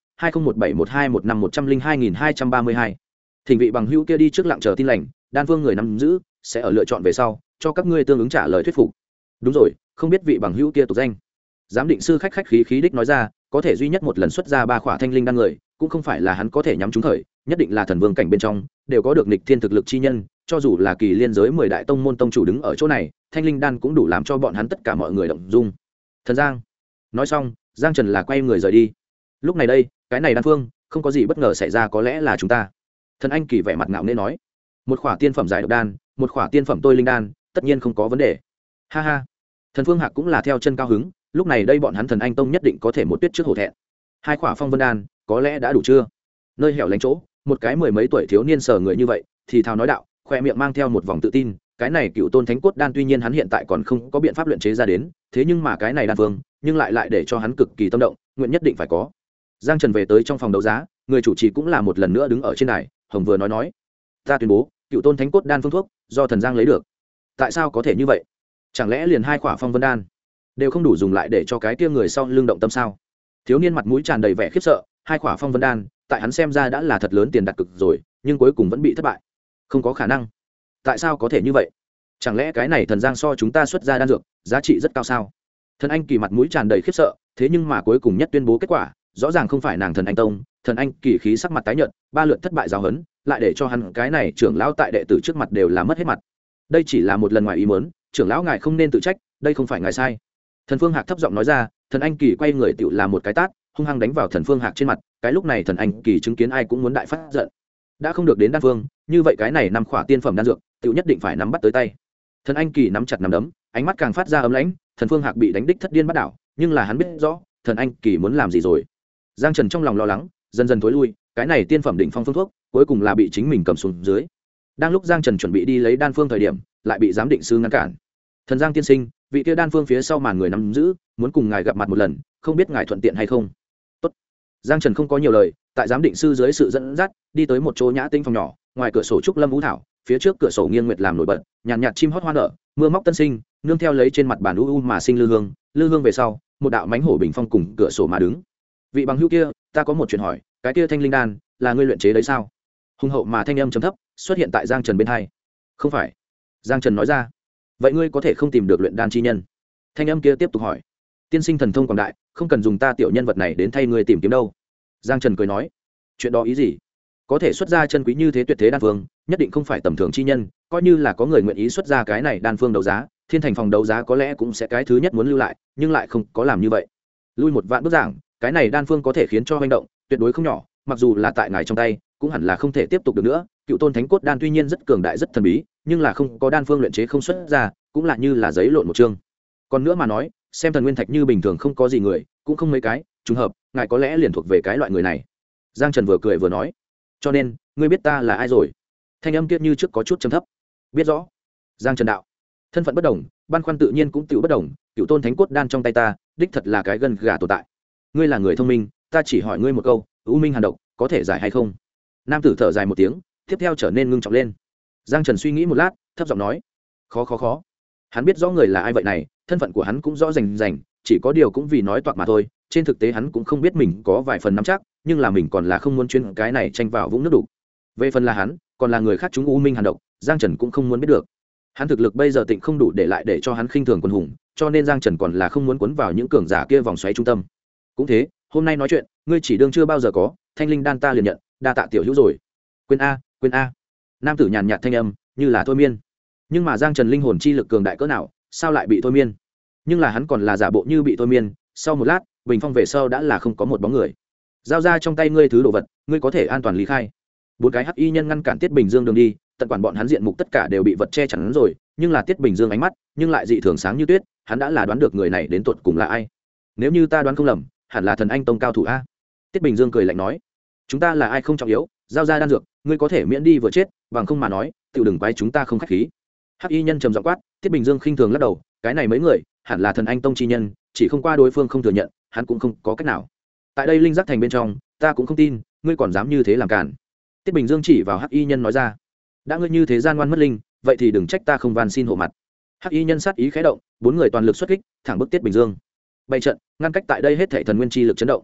20171215102232. Thỉnh vị bằng hữu kia đi trước lặng chờ tin lành, đan phương người nắm giữ sẽ ở lựa chọn về sau cho các ngươi tương ứng trả lời thuyết phục. Đúng rồi, không biết vị bằng hữu kia tục danh. Giám định sư khách khí đích nói ra, có thể duy nhất một lần xuất ra 3 khỏa thanh linh đan người, cũng không phải là hắn có thể nhắm trúng thời, nhất định là thần vương cảnh bên trong đều có được nghịch thiên thực lực chi nhân, cho dù là kỳ liên giới 10 đại tông môn tông chủ đứng ở chỗ này, thanh linh đan cũng đủ làm cho bọn hắn tất cả mọi người động dung. Thần Giang. Nói xong, Giang Trần là quay người rời đi. Lúc này đây, cái này đan phương không có gì bất ngờ xảy ra, có lẽ là chúng ta. Thần Anh Kỳ vẻ mặt ngạo nghễ nói, một khỏa tiên phẩm giải độc đan, một khỏa tiên phẩm tôi linh đan, tất nhiên không có vấn đề. Ha ha. Thần Phương Hạc cũng là theo chân cao hứng, lúc này đây bọn hắn Thần Anh tông nhất định có thể một tuyết trước hổ thẹn. 2 khỏa phong vân đan có lẽ đã đủ chưa? Nơi hẻo lánh chỗ, một cái 10 mấy tuổi thiếu niên sờ người như vậy thì thào nói đạo, khoe miệng mang theo một vòng tự tin. Cái này Cựu Tôn Thánh Cốt đan tuy nhiên hắn hiện tại còn không có biện pháp luyện chế ra đến, thế nhưng mà cái này đan phương nhưng lại để cho hắn cực kỳ tâm động, nguyện nhất định phải có. Giang Trần về tới trong phòng đấu giá, người chủ trì cũng là một lần nữa đứng ở trên đài, Hồng vừa nói, ta tuyên bố Cựu Tôn Thánh Cốt đan phương thuốc do Thần Giang lấy được. Tại sao có thể như vậy? Chẳng lẽ liền 2 khỏa phong vân đan đều không đủ dùng lại để cho cái kia người sau lưng động tâm sao? Thiếu niên mặt mũi tràn đầy vẻ khiếp sợ, 2 khỏa phong vân đan tại hắn xem ra đã là thật lớn tiền đặt cược rồi, nhưng cuối cùng vẫn bị thất bại. Không có khả năng. Tại sao có thể như vậy? Chẳng lẽ cái này Thần Giang so chúng ta xuất ra đan dược giá trị rất cao sao? Thần Anh Kỳ mặt mũi tràn đầy khiếp sợ, thế nhưng mà cuối cùng nhất tuyên bố kết quả rõ ràng không phải nàng Thần Anh tông. Thần Anh Kỳ khí sắc mặt tái nhợt, 3 lượt thất bại giáo huấn lại để cho hắn cái này trưởng lão tại đệ tử trước mặt đều là mất hết mặt. Đây chỉ là một lần ngoài ý muốn, trưởng lão ngài không nên tự trách, đây không phải ngài sai. Thần Phương Hạc thấp giọng nói ra. Thần Anh Kỳ quay người tựu làm một cái tát hung hăng đánh vào Thần Phương Hạc trên mặt. Cái lúc này Thần Anh Kỳ chứng kiến ai cũng muốn đại phát giận. Đã không được đến đan phương, như vậy cái này 5 khỏa tiên phẩm đan dược tựu nhất định phải nắm bắt tới tay. Thần Anh Kỳ nắm chặt nắm đấm, ánh mắt càng phát ra ấm lãnh. Thần Phương Hạc bị đánh đích thất điên bắt đảo, nhưng là hắn biết rõ Thần Anh Kỳ muốn làm gì rồi. Giang Trần trong lòng lo lắng dần dần thối lui, cái này tiên phẩm đỉnh phong phương thuốc cuối cùng là bị chính mình cầm xuống dưới. Đang lúc Giang Trần chuẩn bị đi lấy đan phương thời điểm, lại bị giám định sư ngăn cản. Thần Giang tiên sinh, vị kia đan phương phía sau màn người nắm giữ muốn cùng ngài gặp mặt một lần, không biết ngài thuận tiện hay không? Tốt. Giang Trần không có nhiều lời, tại giám định sư dưới sự dẫn dắt đi tới một chỗ nhã tĩnh phòng nhỏ, ngoài cửa sổ trúc lâm vũ thảo, phía trước cửa sổ nghiêng nguyệt làm nổi bật, nhàn nhạt chim hót hoa nở, mưa móc tân sinh, nương theo lấy trên mặt bàn u mà sinh lư hương về sau, một đạo mánh hổ bình phong cùng cửa sổ mà đứng. Vị bằng hữu kia, ta có một chuyện hỏi, cái kia thanh linh đan là ngươi luyện chế đấy sao? Hùng hậu mà thanh âm trầm thấp xuất hiện tại Giang Trần bên hai. Không phải. Giang Trần nói ra. Vậy ngươi có thể không tìm được luyện đan chi nhân? Thanh âm kia tiếp tục hỏi. Tiên sinh thần thông quảng đại, không cần dùng ta tiểu nhân vật này đến thay ngươi tìm kiếm đâu. Giang Trần cười nói. Chuyện đó ý gì? Có thể xuất ra chân quý như thế tuyệt thế đan phương, nhất định không phải tầm thường chi nhân, coi như là có người nguyện ý xuất ra cái này đan phương đấu giá, Thiên Thành phòng đấu giá có lẽ cũng sẽ cái thứ nhất muốn lưu lại, nhưng lại không có làm như vậy. Lui một vạn bước giảng, cái này đan phương có thể khiến cho hoành động, tuyệt đối không nhỏ, mặc dù là tại ngài trong tay, cũng hẳn là không thể tiếp tục được nữa. Cựu Tôn Thánh Cốt đan tuy nhiên rất cường đại rất thần bí, nhưng là không có đan phương luyện chế không xuất ra, cũng là như là giấy lộn một chương. Còn nữa mà nói, xem thần nguyên thạch như bình thường không có gì người, cũng không mấy cái, trùng hợp, ngài có lẽ liền thuộc về cái loại người này. Giang Trần vừa cười vừa nói. Cho nên, ngươi biết ta là ai rồi? Thanh âm kia như trước có chút trầm thấp. Biết rõ. Giang Trần đạo. Thân phận bất đồng, băn khoăn tự nhiên cũng tự bất đồng, Cựu Tôn Thánh Cốt đan trong tay ta, đích thật là cái gân gà tồn tại. Ngươi là người thông minh, ta chỉ hỏi ngươi một câu, U Minh Hàn độc, có thể giải hay không? Nam tử thở dài một tiếng, tiếp theo trở nên ngưng trọng lên. Giang Trần suy nghĩ một lát, thấp giọng nói, khó. Hắn biết rõ người là ai vậy này, thân phận của hắn cũng rõ rành, chỉ có điều cũng vì nói toạc mà thôi, trên thực tế hắn cũng không biết mình có vài phần nắm chắc, nhưng là mình còn là không muốn chuyên cái này tranh vào vũng nước đủ. Về phần là hắn, còn là người khác chúng U Minh Hàn độc, Giang Trần cũng không muốn biết được. Hắn thực lực bây giờ tịnh không đủ để lại để cho hắn khinh thường quân hùng, cho nên Giang Trần còn là không muốn cuốn vào những cường giả kia vòng xoáy trung tâm. Cũng thế, hôm nay nói chuyện, ngươi chỉ đương chưa bao giờ có, thanh linh đan ta liền nhận, đa tạ tiểu hữu rồi. Quên a. Nam tử nhàn nhạt thanh âm, như là thôi miên. Nhưng mà Giang Trần linh hồn chi lực cường đại cỡ nào, sao lại bị thôi miên? Nhưng là hắn còn là giả bộ như bị thôi miên, sau một lát, bình phong về sau đã là không có một bóng người. Giao ra trong tay ngươi thứ đồ vật, ngươi có thể an toàn lý khai. 4 cái hắc y nhân ngăn cản Tiết Bình Dương đường đi, tận quản bọn hắn diện mục tất cả đều bị vật che chắn rồi, nhưng là Tiết Bình Dương ánh mắt, nhưng lại dị thường sáng như tuyết, hắn đã là đoán được người này đến tột cùng là ai. Nếu như ta đoán không lầm, hẳn là Thần Anh tông cao thủ a. Tiết Bình Dương cười lạnh nói, chúng ta là ai không trọng yếu, giao ra đan dược, ngươi có thể miễn đi vừa chết, bằng không mà nói, tiểu đừng quái chúng ta không khách khí. Hắc y nhân trầm giọng quát. Tiết Bình Dương khinh thường lắc đầu, cái này mấy người, hẳn là Thần Anh tông chi nhân, chỉ không qua đối phương không thừa nhận, hắn cũng không có cách nào. Tại đây linh giác thành bên trong, ta cũng không tin, ngươi còn dám như thế làm cản. Tiết Bình Dương chỉ vào Hắc y nhân nói ra, đã ngươi như thế gian ngoan mất linh, vậy thì đừng trách ta không van xin hộ mặt. Hắc y nhân sát ý khẽ động, 4 người toàn lực xuất kích, thẳng bức Tiết Bình Dương. Bày trận, ngăn cách tại đây hết thảy thần nguyên chi lực chấn động.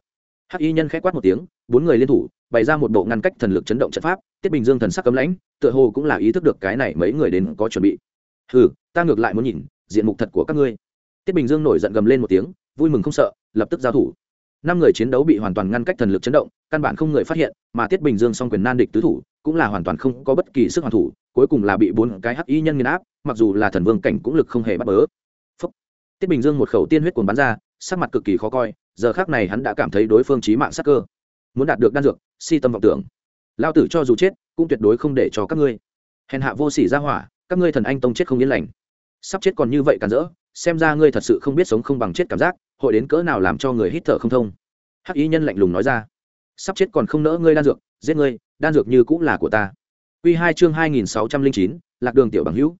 hắc y nhân khẽ quát một tiếng, bốn người liên thủ bày ra một bộ ngăn cách thần lực chấn động trận pháp. Tiết Bình Dương thần sắc cấm lãnh, tựa hồ cũng là ý thức được cái này mấy người đến có chuẩn bị. Hừ, ta ngược lại muốn nhìn diện mục thật của các ngươi. Tiết Bình Dương nổi giận gầm lên một tiếng, vui mừng không sợ, lập tức giao thủ. Năm người chiến đấu bị hoàn toàn ngăn cách thần lực chấn động, căn bản không người phát hiện, mà Tiết Bình Dương song quyền nan địch tứ thủ, cũng là hoàn toàn không có bất kỳ sức hoàn thủ, cuối cùng là bị bốn cái hắc y nhân nghiền áp, mặc dù là thần vương cảnh cũng lực không hề bắt bớ. Phúc. Tiết Bình Dương một khẩu tiên huyết cuồn bắn ra, sắc mặt cực kỳ khó coi, giờ khắc này hắn đã cảm thấy đối phương chí mạng sát cơ. Muốn đạt được đan dược, si tâm vọng tưởng. Lão tử cho dù chết, cũng tuyệt đối không để cho các ngươi. Hèn hạ vô sỉ ra hỏa, các ngươi Thần Anh Tông chết không yên lành. Sắp chết còn như vậy cản rỡ, xem ra ngươi thật sự không biết sống không bằng chết cảm giác, hội đến cỡ nào làm cho người hít thở không thông. Hắc y nhân lạnh lùng nói ra. Sắp chết còn không nỡ ngươi đan dược, giết ngươi, đan dược như cũng là của ta. Quy 2 chương 2609, Lạc Đường tiểu bằng hữu,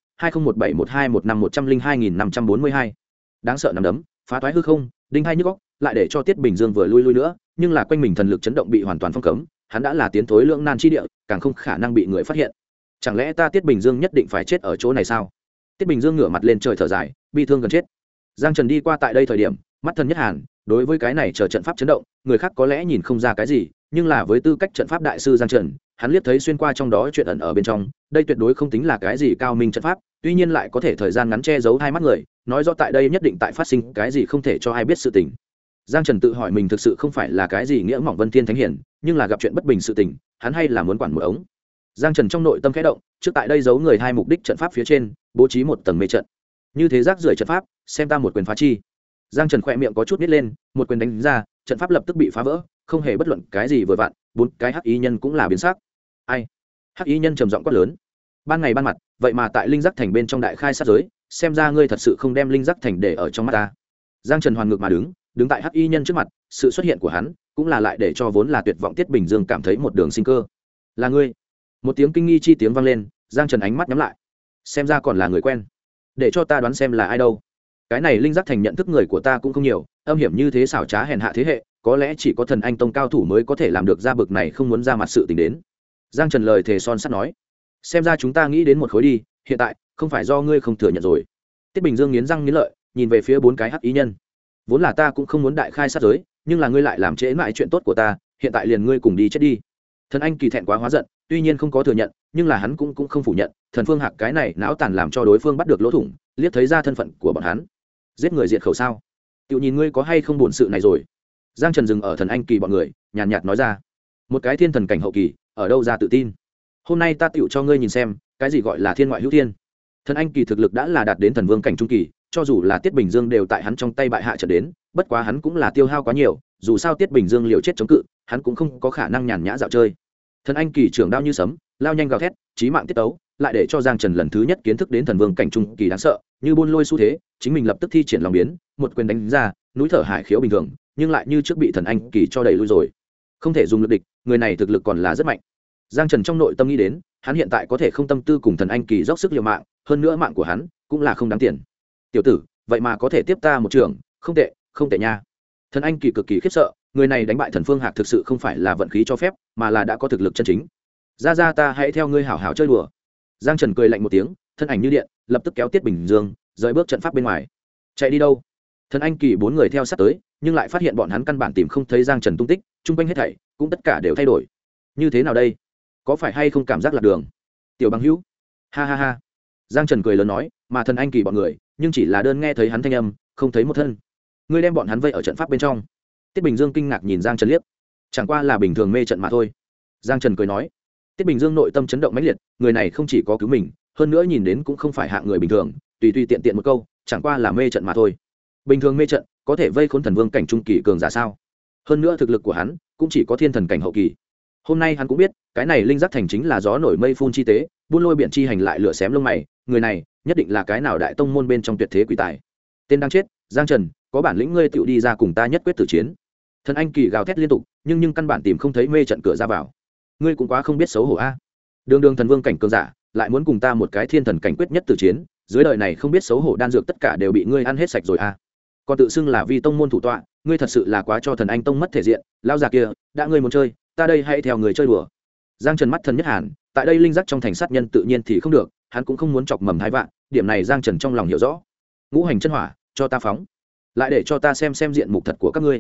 20171215102542. Đáng sợ nắm đấm, phá toái hư không, đinh hai nhức óc, lại để cho Tiết Bình Dương vừa lui nữa, nhưng là quanh mình thần lực chấn động bị hoàn toàn phong cấm, hắn đã là tiến thối lưỡng nan chi địa, càng không khả năng bị người phát hiện. Chẳng lẽ ta Tiết Bình Dương nhất định phải chết ở chỗ này sao? Tiết Bình Dương ngửa mặt lên trời thở dài, bi thương gần chết. Giang Trần đi qua tại đây thời điểm, mắt thần nhất hàn, đối với cái này chờ trận pháp chấn động, người khác có lẽ nhìn không ra cái gì, nhưng là với tư cách trận pháp đại sư Giang Trần, hắn liếc thấy xuyên qua trong đó chuyện ẩn ở bên trong, đây tuyệt đối không tính là cái gì cao minh trận pháp, tuy nhiên lại có thể thời gian ngắn che giấu hai mắt người, nói rõ tại đây nhất định tại phát sinh cái gì không thể cho ai biết sự tình. Giang Trần tự hỏi mình thực sự không phải là cái gì nghĩa mỏng vân thiên thánh hiển, nhưng là gặp chuyện bất bình sự tình, hắn hay là muốn quản một ống. Giang Trần trong nội tâm khẽ động, trước tại đây giấu người hai mục đích trận pháp phía trên, bố trí một tầng mê trận. Như thế rác rưởi trận pháp, xem ta một quyền phá chi. Giang Trần khẽ miệng có chút nít lên, một quyền đánh ra, trận pháp lập tức bị phá vỡ, không hề bất luận cái gì vừa vặn, bốn cái hắc y nhân cũng là biến sắc. Ai? Hắc y nhân trầm giọng quát lớn. Ban ngày ban mặt, vậy mà tại linh giác thành bên trong đại khai sát giới, xem ra ngươi thật sự không đem linh giác thành để ở trong mắt ta. Giang Trần hoàn ngược mà đứng tại hắc y nhân trước mặt, sự xuất hiện của hắn cũng là lại để cho vốn là tuyệt vọng Tiết Bình Dương cảm thấy một đường sinh cơ. Là ngươi? Một tiếng kinh nghi chi tiếng vang lên, Giang Trần ánh mắt nhắm lại, xem ra còn là người quen, để cho ta đoán xem là ai đâu. Cái này linh giác thành nhận thức người của ta cũng không nhiều, âm hiểm như thế xảo trá hèn hạ thế hệ, có lẽ chỉ có Thần Anh Tông cao thủ mới có thể làm được ra bực này không muốn ra mặt sự tình đến. Giang Trần lời thề son sắt nói, xem ra chúng ta nghĩ đến một khối đi, hiện tại không phải do ngươi không thừa nhận rồi. Tiết Bình Dương nghiến răng nghiến lợi, nhìn về phía bốn cái hắc ý nhân. Vốn là ta cũng không muốn đại khai sát giới, nhưng là ngươi lại làm trễ mãi chuyện tốt của ta, hiện tại liền ngươi cùng đi chết đi. Thần Anh Kỳ thẹn quá hóa giận, tuy nhiên không có thừa nhận, nhưng là hắn cũng không phủ nhận, Thần Phương Hạc cái này não tàn làm cho đối phương bắt được lỗ thủng, liếc thấy ra thân phận của bọn hắn. Giết người diệt khẩu sao? Tiểu nhìn ngươi có hay không buồn sự này rồi. Giang Trần dừng ở Thần Anh Kỳ bọn người, nhàn nhạt nói ra, một cái thiên thần cảnh hậu kỳ, ở đâu ra tự tin? Hôm nay ta tiểu cho ngươi nhìn xem, cái gì gọi là thiên ngoại hữu thiên. Thần Anh Kỳ thực lực đã là đạt đến thần vương cảnh trung kỳ, cho dù là Tiết Bình Dương đều tại hắn trong tay bại hạ trận đến, bất quá hắn cũng là tiêu hao quá nhiều, dù sao Tiết Bình Dương liều chết chống cự, hắn cũng không có khả năng nhàn nhã dạo chơi. Thần Anh Kỳ trưởng đao như sấm, lao nhanh gào thét, chí mạng tiết tấu, lại để cho Giang Trần lần thứ nhất kiến thức đến thần vương cảnh trung kỳ đáng sợ, như buôn lôi xu thế, chính mình lập tức thi triển lòng biến, một quyền đánh ra, núi thở hải khiếu bình thường, nhưng lại như trước bị Thần Anh Kỳ cho đẩy lui rồi. Không thể dùng lực địch, người này thực lực còn là rất mạnh. Giang Trần trong nội tâm nghĩ đến, hắn hiện tại có thể không tâm tư cùng Thần Anh Kỳ dốc sức liều mạng, hơn nữa mạng của hắn cũng là không đáng tiền. Tiểu tử, vậy mà có thể tiếp ta một trường, không tệ, không tệ nha. Thần Anh Kỳ cực kỳ khiếp sợ, người này đánh bại Thần Phương Hạc thực sự không phải là vận khí cho phép, mà là đã có thực lực chân chính. Ra ta hãy theo ngươi hảo hảo chơi đùa. Giang Trần cười lạnh một tiếng, thân ảnh như điện, lập tức kéo Tiết Bình Dương rời bước trận pháp bên ngoài. Chạy đi đâu? Thần Anh Kỳ bốn người theo sát tới, nhưng lại phát hiện bọn hắn căn bản tìm không thấy Giang Trần tung tích, chung quanh hết thảy cũng tất cả đều thay đổi. Như thế nào đây? Có phải hay không cảm giác lạc đường? Tiểu bằng hữu, ha ha ha. Giang Trần cười lớn nói, mà Thần Anh Kỳ bọn người, nhưng chỉ là đơn nghe thấy hắn thanh âm, không thấy một thân. Ngươi đem bọn hắn vây ở trận pháp bên trong. Tiết Bình Dương kinh ngạc nhìn Giang Trần liếc, chẳng qua là bình thường mê trận mà thôi. Giang Trần cười nói. Tiết Bình Dương nội tâm chấn động mãnh liệt, người này không chỉ có cứu mình, hơn nữa nhìn đến cũng không phải hạng người bình thường, tùy tiện tiện một câu, chẳng qua là mê trận mà thôi. Bình thường mê trận có thể vây khốn thần vương cảnh trung kỳ cường giả sao? Hơn nữa thực lực của hắn cũng chỉ có thiên thần cảnh hậu kỳ. Hôm nay hắn cũng biết, cái này linh giác thành chính là gió nổi mây phun chi tế, buôn lôi biển chi hành lại lửa xém lông mày, người này nhất định là cái nào đại tông môn bên trong tuyệt thế quỷ tài. Tên đang chết, Giang Trần, có bản lĩnh ngươi tựu đi ra cùng ta nhất quyết tử chiến. Thần Anh Kỳ gào thét liên tục, nhưng căn bản tìm không thấy mê trận cửa ra vào. Ngươi cũng quá không biết xấu hổ a. Đường thần vương cảnh cường giả, lại muốn cùng ta một cái thiên thần cảnh quyết nhất tử chiến, dưới đời này không biết xấu hổ đan dược tất cả đều bị ngươi ăn hết sạch rồi a. Còn tự xưng là vi tông môn thủ tọa, ngươi thật sự là quá cho Thần Anh Tông mất thể diện, lao già kia, đã ngươi muốn chơi, ta đây hãy theo người chơi đùa. Giang Trần mắt thần nhất hàn, tại đây linh giác trong thành sát nhân tự nhiên thì không được, hắn cũng không muốn chọc mầm hai vạn, điểm này Giang Trần trong lòng hiểu rõ. Ngũ hành chân hỏa, cho ta phóng, lại để cho ta xem diện mục thật của các ngươi.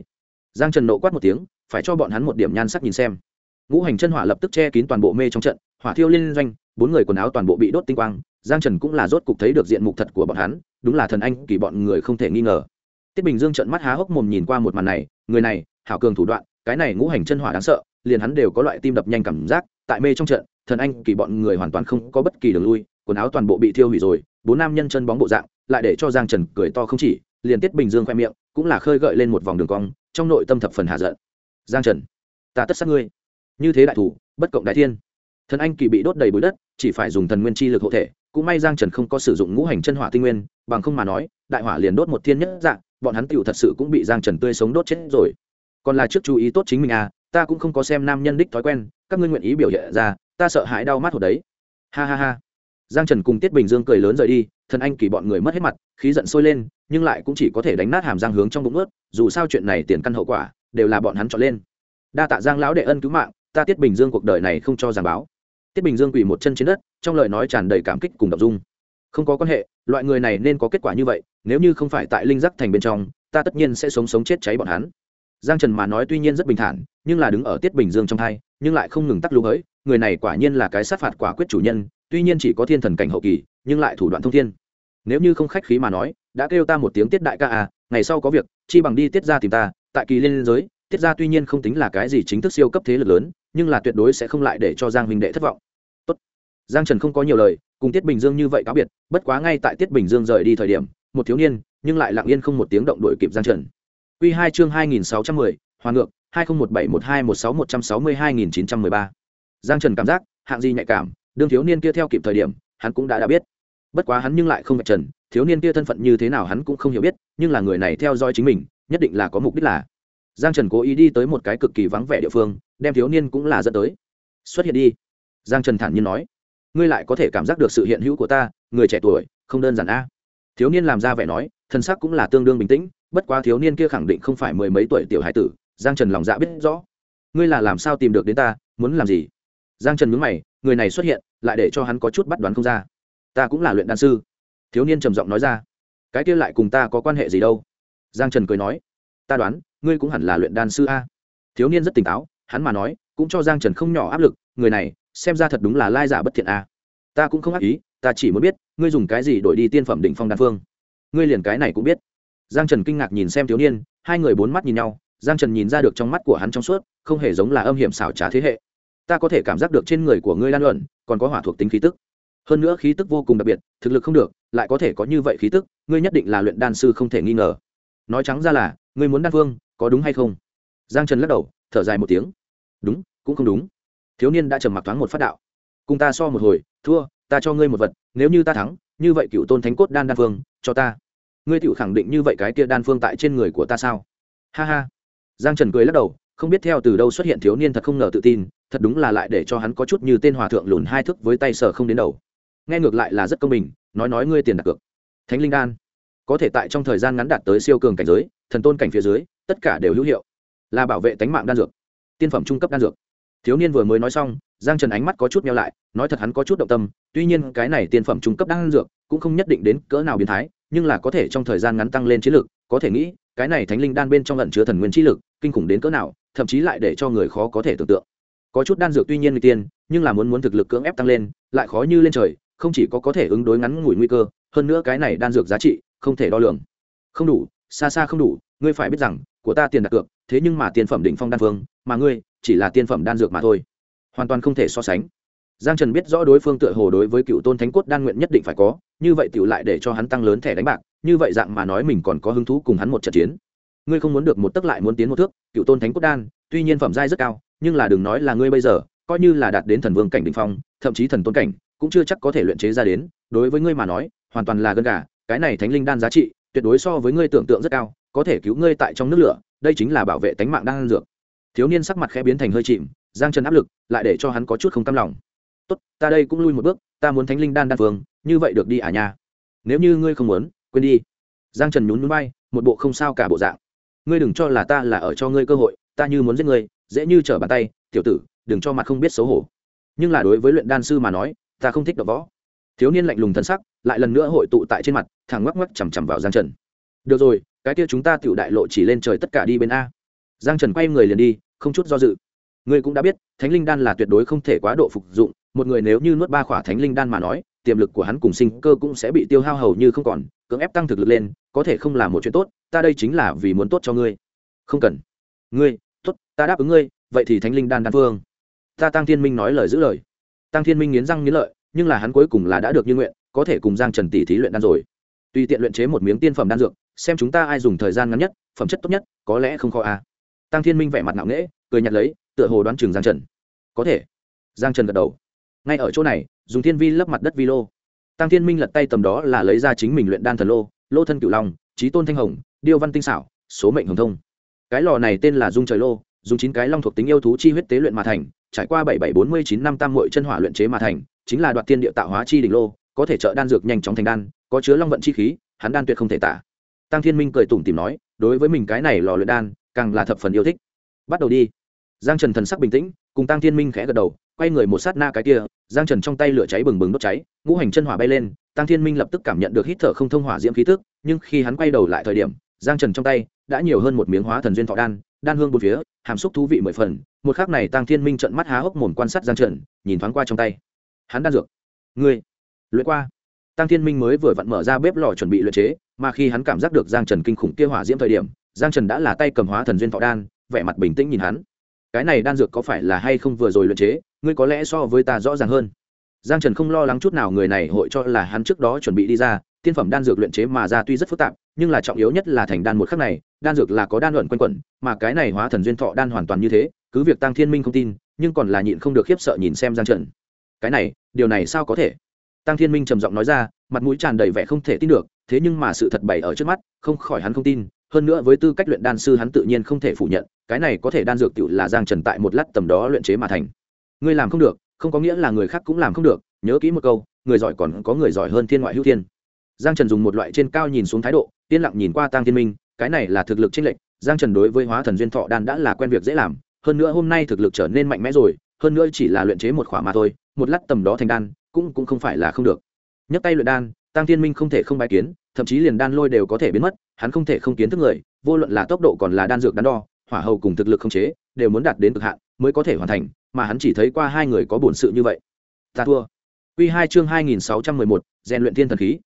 Giang Trần nộ quát một tiếng, phải cho bọn hắn một điểm nhan sắc nhìn xem. Ngũ hành chân hỏa lập tức che kín toàn bộ mê trong trận, hỏa thiêu liên doanh, 4 người quần áo toàn bộ bị đốt tinh quang. Giang Trần cũng là rốt cục thấy được diện mục thật của bọn hắn, đúng là thần anh kỳ bọn người không thể nghi ngờ. Tiết Bình Dương trợn mắt há hốc mồm nhìn qua một màn này, người này, hảo cường thủ đoạn, cái này ngũ hành chân hỏa đáng sợ, liền hắn đều có loại tim đập nhanh cảm giác. Tại mê trong trận, thần anh kỳ bọn người hoàn toàn không có bất kỳ đường lui, quần áo toàn bộ bị thiêu hủy rồi, 4 nam nhân chân bóng bộ dạng, lại để cho Giang Trần cười to không chỉ, liền Tiết Bình Dương khoe miệng cũng là khơi gợi lên một vòng đường cong, trong nội tâm thập phần hạ giận. Giang Trần, ta tất sát ngươi. Như thế đại thủ, bất cộng đại thiên. Thần anh kỳ bị đốt đầy bụi đất, chỉ phải dùng thần nguyên chi lực hộ thể, cũng may Giang Trần không có sử dụng ngũ hành chân hỏa tinh nguyên, bằng không mà nói, đại hỏa liền đốt một thiên nhất dạng, bọn hắn tiểu thật sự cũng bị Giang Trần tươi sống đốt chết rồi. Còn là trước chú ý tốt chính mình à, ta cũng không có xem nam nhân đích thói quen, các ngươi nguyện ý biểu hiện ra, ta sợ hãi đau mắt hột đấy. Ha ha ha. Giang Trần cùng Tiết Bình Dương cười lớn rời đi, thần anh kỳ bọn người mất hết mặt, khí giận sôi lên, nhưng lại cũng chỉ có thể đánh nát hàm răng hướng trong bụng ướt, dù sao chuyện này tiền căn hậu quả đều là bọn hắn chọn lên. Đa tạ Giang lão đệ ân cứu mạng, ta Tiết Bình Dương cuộc đời này không cho giảng báo. Tiết Bình Dương quỳ một chân trên đất, trong lời nói tràn đầy cảm kích cùng động dung. Không có quan hệ, loại người này nên có kết quả như vậy, nếu như không phải tại linh giác thành bên trong, ta tất nhiên sẽ sống sống chết cháy bọn hắn. Giang Trần mà nói tuy nhiên rất bình thản, nhưng là đứng ở Tiết Bình Dương trong thai, nhưng lại không ngừng tắc lú hỡi, người này quả nhiên là cái sát phạt quả quyết chủ nhân, tuy nhiên chỉ có thiên thần cảnh hậu kỳ, nhưng lại thủ đoạn thông thiên. Nếu như không khách khí mà nói, đã kêu ta một tiếng Tiết đại ca à, ngày sau có việc, chi bằng đi Tiết gia tìm ta, tại kỳ liên giới, Tiết gia tuy nhiên không tính là cái gì chính thức siêu cấp thế lực lớn, nhưng là tuyệt đối sẽ không lại để cho Giang huynh đệ thất vọng. Tốt. Giang Trần không có nhiều lời, cùng Tiết Bình Dương như vậy cáo biệt, bất quá ngay tại Tiết Bình Dương rời đi thời điểm, một thiếu niên, nhưng lại lặng yên không một tiếng động đuổi kịp Giang Trần. Quy 2 chương 2610, hoàn ngược, 20171216162913. Giang Trần cảm giác, hạng gì nhạy cảm, đương thiếu niên kia theo kịp thời điểm, hắn cũng đã biết. Bất quá hắn nhưng lại không vạch trần, thiếu niên kia thân phận như thế nào hắn cũng không hiểu biết, nhưng là người này theo dõi chính mình, nhất định là có mục đích là. Giang Trần cố ý đi tới một cái cực kỳ vắng vẻ địa phương, đem thiếu niên cũng là dẫn tới. Xuất hiện đi. Giang Trần thản nhiên nói, ngươi lại có thể cảm giác được sự hiện hữu của ta, người trẻ tuổi, không đơn giản a. Thiếu niên làm ra vẻ nói, thân sắc cũng là tương đương bình tĩnh, bất quá thiếu niên kia khẳng định không phải mười mấy tuổi tiểu hải tử. Giang Trần lòng dạ biết rõ, ngươi là làm sao tìm được đến ta, muốn làm gì? Giang Trần nhướng mày, người này xuất hiện, lại để cho hắn có chút bắt đoán không ra. Ta cũng là luyện đan sư. Thiếu niên trầm giọng nói ra. Cái kia lại cùng ta có quan hệ gì đâu? Giang Trần cười nói, ta đoán, ngươi cũng hẳn là luyện đan sư a. Thiếu niên rất tỉnh táo, hắn mà nói, cũng cho Giang Trần không nhỏ áp lực, người này, xem ra thật đúng là lai giả bất thiện a. Ta cũng không ác ý, ta chỉ muốn biết, ngươi dùng cái gì đổi đi tiên phẩm đỉnh phong đan phương? Ngươi liền cái này cũng biết? Giang Trần kinh ngạc nhìn xem thiếu niên, hai người bốn mắt nhìn nhau, Giang Trần nhìn ra được trong mắt của hắn trong suốt, không hề giống là âm hiểm xảo trá thế hệ. Ta có thể cảm giác được trên người của ngươi lan luận, còn có hỏa thuộc tính khí tức. Hơn nữa khí tức vô cùng đặc biệt, thực lực không được, lại có thể có như vậy khí tức, ngươi nhất định là luyện đan sư không thể nghi ngờ. Nói trắng ra là, ngươi muốn đan phương, có đúng hay không? Giang Trần lắc đầu, thở dài một tiếng. Đúng, cũng không đúng. Thiếu niên đã trầm mặc thoáng một phát đạo. Cùng ta so một hồi, thua, ta cho ngươi một vật, nếu như ta thắng, như vậy Cựu Tôn Thánh Cốt đan phương, cho ta. Ngươi tự khẳng định như vậy cái kia đan phương tại trên người của ta sao? Ha ha. Giang Trần cười lắc đầu, không biết theo từ đâu xuất hiện thiếu niên thật không ngờ tự tin, thật đúng là lại để cho hắn có chút như tên hòa thượng lùn hai thước với tay sờ không đến đầu. Nghe ngược lại là rất công bình, nói ngươi tiền đặt cược. Thánh linh đan có thể tại trong thời gian ngắn đạt tới siêu cường cảnh giới, thần tôn cảnh phía dưới, tất cả đều hữu hiệu, là bảo vệ tánh mạng đan dược, tiên phẩm trung cấp đan dược. Thiếu niên vừa mới nói xong, Giang Trần ánh mắt có chút nheo lại, nói thật hắn có chút động tâm, tuy nhiên cái này tiên phẩm trung cấp đan dược cũng không nhất định đến cỡ nào biến thái, nhưng là có thể trong thời gian ngắn tăng lên chiến lực, có thể nghĩ, cái này thánh linh đan bên trong ẩn chứa thần nguyên chi lực, kinh khủng đến cỡ nào, thậm chí lại để cho người khó có thể tưởng tượng. Có chút đan dược tuy nhiên nguy tiên, nhưng là muốn thực lực cưỡng ép tăng lên, lại khó như lên trời, không chỉ có thể ứng đối ngắn ngủi nguy cơ, hơn nữa cái này đan dược giá trị không thể đo lường. Không đủ, xa xa không đủ, ngươi phải biết rằng, của ta tiền đặt cược, thế nhưng mà tiên phẩm đỉnh phong đan phương, mà ngươi chỉ là tiên phẩm đan dược mà thôi, hoàn toàn không thể so sánh. Giang Trần biết rõ đối phương tựa hồ đối với Cựu Tôn Thánh Cốt đan nguyện nhất định phải có, như vậy tiểu lại để cho hắn tăng lớn thẻ đánh bạc, như vậy dạng mà nói mình còn có hứng thú cùng hắn một trận chiến. Ngươi không muốn được một tấc lại muốn tiến một thước, Cựu Tôn Thánh Cốt đan, tuy nhiên phẩm giai rất cao, nhưng là đừng nói là ngươi bây giờ, coi như là đạt đến thần vương cảnh đỉnh phong, thậm chí thần tôn cảnh, cũng chưa chắc có thể luyện chế ra đến, đối với ngươi mà nói, hoàn toàn là gân gà, cái này thánh linh đan giá trị, tuyệt đối so với ngươi tưởng tượng rất cao, có thể cứu ngươi tại trong nước lửa, đây chính là bảo vệ tánh mạng đan dược. Thiếu niên sắc mặt khẽ biến thành hơi chìm, Giang Trần áp lực, lại để cho hắn có chút không cam lòng. Tốt, ta đây cũng lui một bước, ta muốn thánh linh đan phương, như vậy được đi à nha. Nếu như ngươi không muốn, quên đi. Giang Trần nhún nhún vai, một bộ không sao cả bộ dạng. Ngươi đừng cho là ta là ở cho ngươi cơ hội, ta như muốn giết ngươi, dễ như trở bàn tay, tiểu tử, đừng cho mặt không biết xấu hổ. Nhưng là đối với luyện đan sư mà nói, ta không thích đọ võ. Thiếu niên lạnh lùng thần sắc, lại lần nữa hội tụ tại trên mặt, thẳng ngoắc ngoắc chằm chằm vào Giang Trần. Được rồi, cái kia chúng ta tiểu đại lộ chỉ lên trời tất cả đi bên a. Giang Trần quay người liền đi, không chút do dự. Ngươi cũng đã biết, thánh linh đan là tuyệt đối không thể quá độ phục dụng, một người nếu như nuốt 3 khỏa thánh linh đan mà nói, tiềm lực của hắn cùng sinh cơ cũng sẽ bị tiêu hao hầu như không còn, cưỡng ép tăng thực lực lên, có thể không là một chuyện tốt, ta đây chính là vì muốn tốt cho ngươi. Không cần. Ngươi, tốt, ta đáp ứng ngươi, vậy thì thánh linh đan đan phương. Ta Tăng Thiên Minh nói lời giữ lời. Tăng Thiên Minh nghiến răng nghiến lợi, nhưng là hắn cuối cùng là đã được như nguyện, có thể cùng Giang Trần tỷ thí luyện đan rồi. Tùy tiện luyện chế một miếng tiên phẩm đan dược, xem chúng ta ai dùng thời gian ngắn nhất, phẩm chất tốt nhất, có lẽ không khó a. Tăng Thiên Minh vẻ mặt ngạo nghễ, cười nhạt lấy, tựa hồ đoán chừng Giang Trần. Có thể. Giang Trần gật đầu. Ngay ở chỗ này, dùng thiên vi lấp mặt đất vi lô. Tăng Thiên Minh lật tay tầm đó là lấy ra chính mình luyện đan thần lô, lô thân cửu long, chí tôn thanh hồng, điêu văn tinh xảo, số mệnh hồng thông. Cái lò này tên là Dung Trời Lô, dùng 9 cái long thuộc tính yêu thú chi huyết tế luyện mà thành, trải qua 7749 năm tam muội chân hỏa luyện chế mà thành, chính là đoạt tiên địa tạo hóa chi đỉnh lô, có thể trợ đan dược nhanh chóng thành đan, có chứa long vận chi khí, hắn đan tuyệt không thể tả. Tăng Thiên Minh cười tủm tỉm nói, đối với mình cái này lò luyện đan, càng là thập phần yêu thích. Bắt đầu đi. Giang Trần thần sắc bình tĩnh, cùng Tăng Thiên Minh khẽ gật đầu, quay người một sát na cái kia, Giang Trần trong tay lửa cháy bừng bừng đốt cháy, ngũ hành chân hỏa bay lên, Tăng Thiên Minh lập tức cảm nhận được hít thở không thông hỏa diễm khí tức, nhưng khi hắn quay đầu lại thời điểm, Giang Trần trong tay đã nhiều hơn một miếng hóa thần duyên thọ đan, đan hương bốn phía, hàm xúc thú vị mười phần. Một khắc này Tăng Thiên Minh trợn mắt há hốc mồm quan sát Giang Trần, nhìn thoáng qua trong tay. Hắn đan dược, ngươi luyện qua. Tăng Thiên Minh mới vừa vặn mở ra bếp lò chuẩn bị luyện chế, mà khi hắn cảm giác được Giang Trần kinh khủng kia hỏa diễm thời điểm, Giang Trần đã là tay cầm hóa thần duyên thọ đan, vẻ mặt bình tĩnh nhìn hắn. Cái này đan dược có phải là hay không vừa rồi luyện chế, ngươi có lẽ so với ta rõ ràng hơn. Giang Trần không lo lắng chút nào người này hội cho là hắn trước đó chuẩn bị đi ra tiên phẩm đan dược luyện chế mà ra tuy rất phức tạp, nhưng là trọng yếu nhất là thành đan một khắc này, đan dược là có đan luận quanh quẩn, mà cái này hóa thần duyên thọ đan hoàn toàn như thế, cứ việc Tăng Thiên Minh không tin, nhưng còn là nhịn không được khiếp sợ nhìn xem Giang Trần. Cái này, điều này sao có thể? Tăng Thiên Minh trầm giọng nói ra, mặt mũi tràn đầy vẻ không thể tin được, thế nhưng mà sự thật bày ở trước mắt, không khỏi hắn không tin, hơn nữa với tư cách luyện đan sư hắn tự nhiên không thể phủ nhận, cái này có thể đan dược tiểu là Giang Trần tại một lát tầm đó luyện chế mà thành. Ngươi làm không được, không có nghĩa là người khác cũng làm không được, nhớ kỹ một câu, người giỏi còn có người giỏi hơn thiên ngoại hữu thiên. Giang Trần dùng một loại trên cao nhìn xuống thái độ, yên lặng nhìn qua Tăng Thiên Minh, cái này là thực lực chênh lệch, Giang Trần đối với hóa thần duyên thọ đan đã là quen việc dễ làm, hơn nữa hôm nay thực lực trở nên mạnh mẽ rồi, hơn nữa chỉ là luyện chế một khỏa mà thôi, một lát tầm đó thành đan, cũng không phải là không được. Nhấc tay luyện đan, Tăng Thiên Minh không thể không bái kiến, thậm chí liền đan lôi đều có thể biến mất, hắn không thể không kiến thức người, vô luận là tốc độ còn là đan dược đắn đo, hỏa hầu cùng thực lực khống chế, đều muốn đạt đến cực hạn mới có thể hoàn thành, mà hắn chỉ thấy qua hai người có bổn sự như vậy. Ta thua. Quy 2 chương 2611, rèn luyện thiên thần khí,